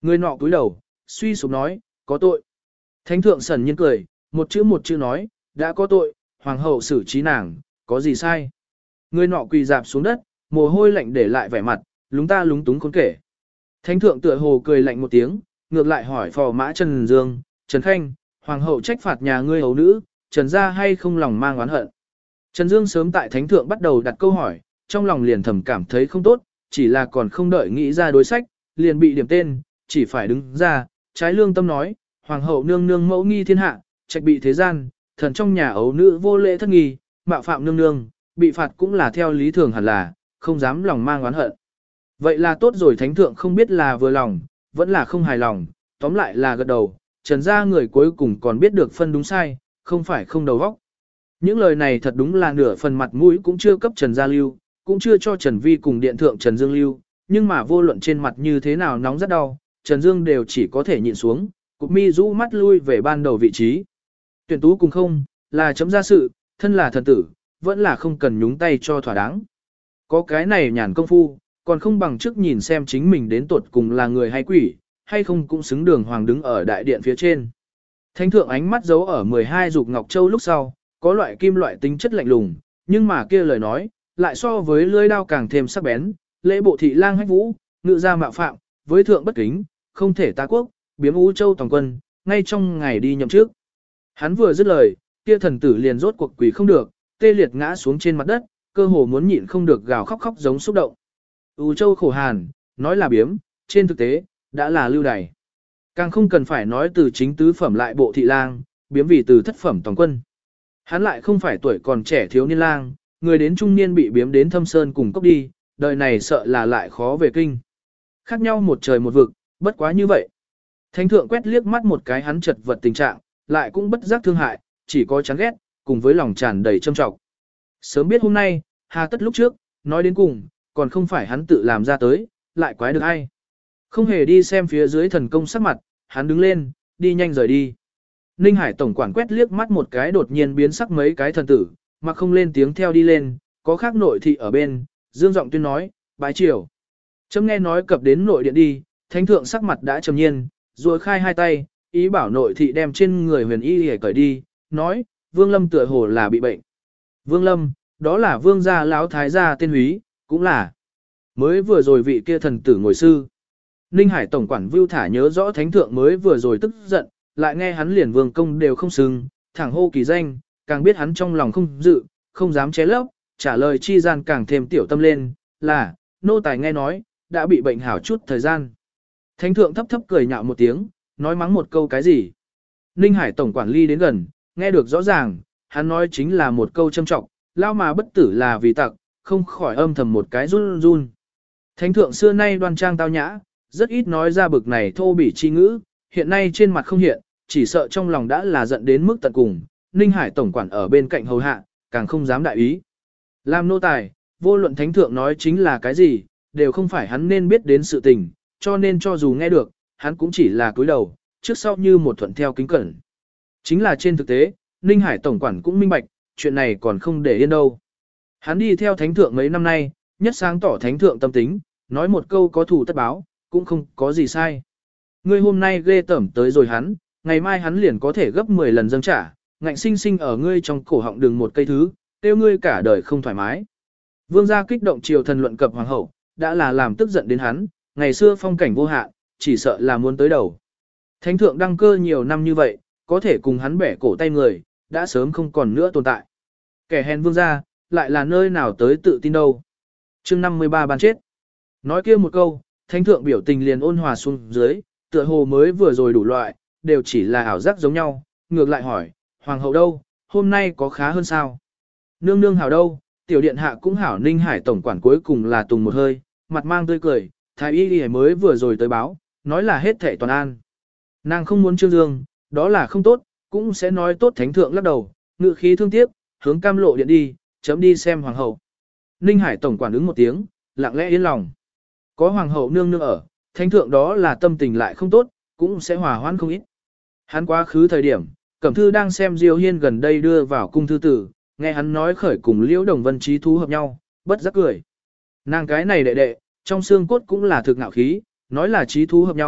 Người nọ cúi đầu, suy sụp nói, có tội. Thánh thượng sẩn nhiên cười, một chữ một chữ nói, đã có tội, hoàng hậu xử trí nàng, có gì sai. Người nọ quỳ dạp xuống đất, mồ hôi lạnh để lại vẻ mặt, lúng ta lúng túng khốn kể. Thánh thượng tựa hồ cười lạnh một tiếng, ngược lại hỏi phò mã Trần Dương, Trần Khanh, hoàng hậu trách phạt nhà ngươi hầu nữ, Trần gia hay không lòng mang oán hận. Trần Dương sớm tại thánh thượng bắt đầu đặt câu hỏi, trong lòng liền thầm cảm thấy không tốt, chỉ là còn không đợi nghĩ ra đối sách, liền bị điểm tên, chỉ phải đứng ra, trái lương tâm nói, hoàng hậu nương nương mẫu nghi thiên hạ, trách bị thế gian, thần trong nhà ấu nữ vô lễ thất nghi, mạo phạm nương nương, bị phạt cũng là theo lý thường hẳn là, không dám lòng mang oán hận. Vậy là tốt rồi, thánh thượng không biết là vừa lòng, vẫn là không hài lòng, tóm lại là gật đầu, Trần gia người cuối cùng còn biết được phân đúng sai, không phải không đầu óc. Những lời này thật đúng là nửa phần mặt mũi cũng chưa cấp Trần gia lưu, cũng chưa cho Trần Vi cùng điện thượng Trần Dương lưu, nhưng mà vô luận trên mặt như thế nào nóng rất đau, Trần Dương đều chỉ có thể nhịn xuống, cụp mi rũ mắt lui về ban đầu vị trí. Tuyển tú cùng không, là chấm ra sự, thân là thần tử, vẫn là không cần nhúng tay cho thỏa đáng. Có cái này nhàn công phu, còn không bằng trước nhìn xem chính mình đến tuột cùng là người hay quỷ, hay không cũng xứng đường hoàng đứng ở đại điện phía trên. Thánh thượng ánh mắt giấu ở mười hai dục ngọc châu lúc sau, có loại kim loại tính chất lạnh lùng, nhưng mà kia lời nói, lại so với lưỡi đao càng thêm sắc bén, lễ bộ thị lang hách vũ, ngự ra mạo phạm, với thượng bất kính, không thể ta quốc, biếm ú châu toàn quân, ngay trong ngày đi nhậm trước. Hắn vừa dứt lời, kia thần tử liền rốt cuộc quỷ không được, tê liệt ngã xuống trên mặt đất, cơ hồ muốn nhịn không được gào khóc khóc giống xúc động. Ú châu khổ hàn, nói là biếm, trên thực tế, đã là lưu đày. Càng không cần phải nói từ chính tứ phẩm lại bộ thị lang, biếm vì từ thất phẩm toàn quân. Hắn lại không phải tuổi còn trẻ thiếu niên lang, người đến trung niên bị biếm đến thâm sơn cùng cốc đi, đời này sợ là lại khó về kinh. Khác nhau một trời một vực, bất quá như vậy. Thánh thượng quét liếc mắt một cái hắn chật vật tình trạng, lại cũng bất giác thương hại, chỉ có chán ghét, cùng với lòng tràn đầy châm trọng. Sớm biết hôm nay, hà tất lúc trước, nói đến cùng, còn không phải hắn tự làm ra tới, lại quái được ai. Không hề đi xem phía dưới thần công sắc mặt, hắn đứng lên, đi nhanh rời đi. Ninh Hải tổng quản quét liếc mắt một cái đột nhiên biến sắc mấy cái thần tử, mà không lên tiếng theo đi lên, có khác nội thị ở bên, dương giọng tuyên nói, bái triều. Chấm nghe nói cập đến nội điện đi, thánh thượng sắc mặt đã trầm nhiên, rồi khai hai tay, ý bảo nội thị đem trên người huyền y để cởi đi, nói, Vương Lâm tựa hồ là bị bệnh. Vương Lâm, đó là vương gia lão thái gia tên húy, cũng là mới vừa rồi vị kia thần tử ngồi sư. Ninh Hải tổng quản Vưu Thả nhớ rõ thánh thượng mới vừa rồi tức giận, lại nghe hắn liền vương công đều không xưng, thẳng hô kỳ danh, càng biết hắn trong lòng không dự, không dám ché lấp, trả lời chi gian càng thêm tiểu tâm lên, là, nô tài nghe nói, đã bị bệnh hảo chút thời gian. Thánh thượng thấp thấp cười nhạo một tiếng, nói mắng một câu cái gì. Ninh Hải tổng quản ly đến gần, nghe được rõ ràng, hắn nói chính là một câu châm trọng, lao mà bất tử là vì tặc, không khỏi âm thầm một cái run run. Thánh thượng xưa nay đoan trang tao nhã, rất ít nói ra bực này thô bỉ chi ngữ, hiện nay trên mặt không hiện, chỉ sợ trong lòng đã là giận đến mức tận cùng. Ninh Hải tổng quản ở bên cạnh hầu hạ, càng không dám đại ý. Làm nô tài, vô luận thánh thượng nói chính là cái gì, đều không phải hắn nên biết đến sự tình, cho nên cho dù nghe được, hắn cũng chỉ là cúi đầu, trước sau như một thuận theo kính cẩn. Chính là trên thực tế, Ninh Hải tổng quản cũng minh bạch, chuyện này còn không để yên đâu. Hắn đi theo thánh thượng mấy năm nay, nhất sáng tỏ thánh thượng tâm tính, nói một câu có thù tất báo, cũng không có gì sai. Ngươi hôm nay ghê tởm tới rồi hắn, ngày mai hắn liền có thể gấp mười lần dâng trả, ngạnh sinh sinh ở ngươi trong cổ họng đường một cây thứ, tiêu ngươi cả đời không thoải mái. Vương gia kích động triều thần luận cập hoàng hậu, đã là làm tức giận đến hắn, ngày xưa phong cảnh vô hạn, chỉ sợ là muốn tới đầu. Thánh thượng đăng cơ nhiều năm như vậy, có thể cùng hắn bẻ cổ tay người, đã sớm không còn nữa tồn tại. Kẻ hèn vương gia, lại là nơi nào tới tự tin đâu. Chương năm mươi ba ban chết. Nói kia một câu, thánh thượng biểu tình liền ôn hòa xuống dưới, tựa hồ mới vừa rồi đủ loại, đều chỉ là ảo giác giống nhau, ngược lại hỏi, hoàng hậu đâu, hôm nay có khá hơn sao? Nương nương hảo đâu, tiểu điện hạ cũng hảo. Ninh Hải tổng quản cuối cùng là tùng một hơi, mặt mang tươi cười, thái y y mới vừa rồi tới báo, nói là hết thảy toàn an. Nàng không muốn trương dương, đó là không tốt, cũng sẽ nói tốt. Thánh thượng lắc đầu, ngự khí thương tiếc, hướng cam lộ điện đi, chấm đi xem hoàng hậu. Ninh Hải tổng quản ứng một tiếng, lặng lẽ yên lòng. Có hoàng hậu nương nương ở, thánh thượng đó là tâm tình lại không tốt, cũng sẽ hòa hoãn không ít. Hắn quá khứ thời điểm, Cẩm Thư đang xem Diêu Hiên gần đây đưa vào cung thư tử, nghe hắn nói khởi cùng Liễu Đồng Vân trí thú hợp nhau, bất giác cười. Nàng cái này đệ đệ, trong xương cốt cũng là thực ngạo khí, nói là trí thú hợp nhau,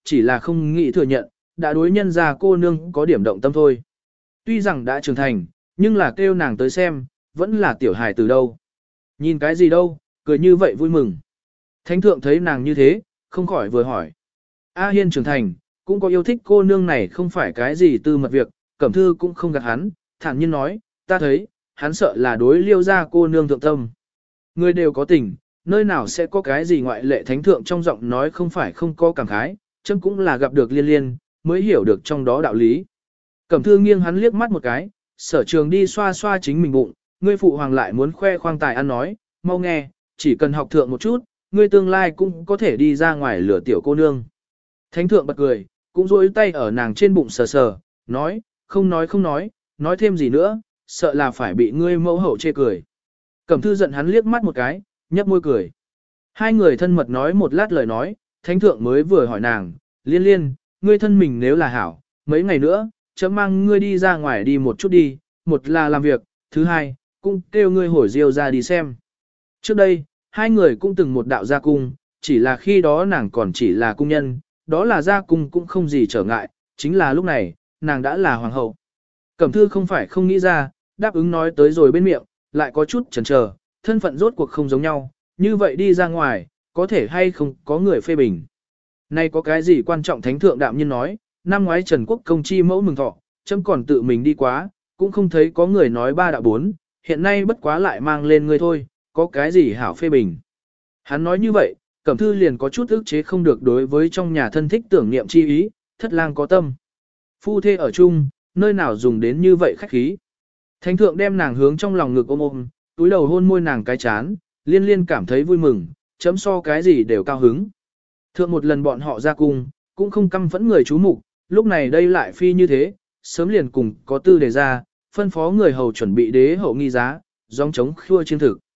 chỉ là không nghĩ thừa nhận, đã đối nhân ra cô nương có điểm động tâm thôi. Tuy rằng đã trưởng thành, nhưng là kêu nàng tới xem, vẫn là tiểu hài từ đâu. Nhìn cái gì đâu, cười như vậy vui mừng. Thánh thượng thấy nàng như thế, không khỏi vừa hỏi. A Hiên trưởng thành, cũng có yêu thích cô nương này không phải cái gì tư mật việc, Cẩm Thư cũng không gạt hắn, thản nhiên nói, ta thấy, hắn sợ là đối liêu ra cô nương thượng tâm. Người đều có tình, nơi nào sẽ có cái gì ngoại lệ, thánh thượng trong giọng nói không phải không có cảm khái, chấm cũng là gặp được liên liên, mới hiểu được trong đó đạo lý. Cẩm Thư nghiêng hắn liếc mắt một cái, Sở Trường đi xoa xoa chính mình bụng, ngươi phụ hoàng lại muốn khoe khoang tài ăn nói, mau nghe, chỉ cần học thượng một chút, ngươi tương lai cũng có thể đi ra ngoài lửa tiểu cô nương. Thánh thượng bật cười, cũng duỗi tay ở nàng trên bụng sờ sờ, nói, không nói không nói, nói thêm gì nữa, sợ là phải bị ngươi mẫu hậu chê cười. Cẩm Thư giận hắn liếc mắt một cái, nhấp môi cười. Hai người thân mật nói một lát lời nói, thánh thượng mới vừa hỏi nàng, liên liên, ngươi thân mình nếu là hảo, mấy ngày nữa, chấm mang ngươi đi ra ngoài đi một chút đi, một là làm việc, thứ hai, cũng kêu ngươi hồi diêu ra đi xem. Trước đây, hai người cũng từng một đạo gia cung, chỉ là khi đó nàng còn chỉ là cung nhân, đó là gia cung cũng không gì trở ngại, chính là lúc này, nàng đã là hoàng hậu. Cẩm Thư không phải không nghĩ ra, đáp ứng nói tới rồi bên miệng, lại có chút chần chờ, thân phận rốt cuộc không giống nhau, như vậy đi ra ngoài, có thể hay không có người phê bình. Nay có cái gì quan trọng, thánh thượng đạm nhiên nói, năm ngoái Trần Quốc công chi mẫu mừng thọ, chấm còn tự mình đi quá, cũng không thấy có người nói ba đạo bốn, hiện nay bất quá lại mang lên ngươi thôi, có cái gì hảo phê bình. Hắn nói như vậy, Cẩm Thư liền có chút ức chế không được đối với trong nhà thân thích tưởng niệm chi ý, thất lang có tâm. Phu thê ở chung, nơi nào dùng đến như vậy khách khí. Thánh thượng đem nàng hướng trong lòng ngực ôm ôm, túi đầu hôn môi nàng cái chán, liên liên cảm thấy vui mừng, chấm so cái gì đều cao hứng. Thượng một lần bọn họ ra cung, cũng không căm phẫn người chú mục, lúc này đây lại phi như thế, sớm liền cùng có tư đề ra, phân phó người hầu chuẩn bị đế hậu nghi giá, gióng chống khua chiên thực.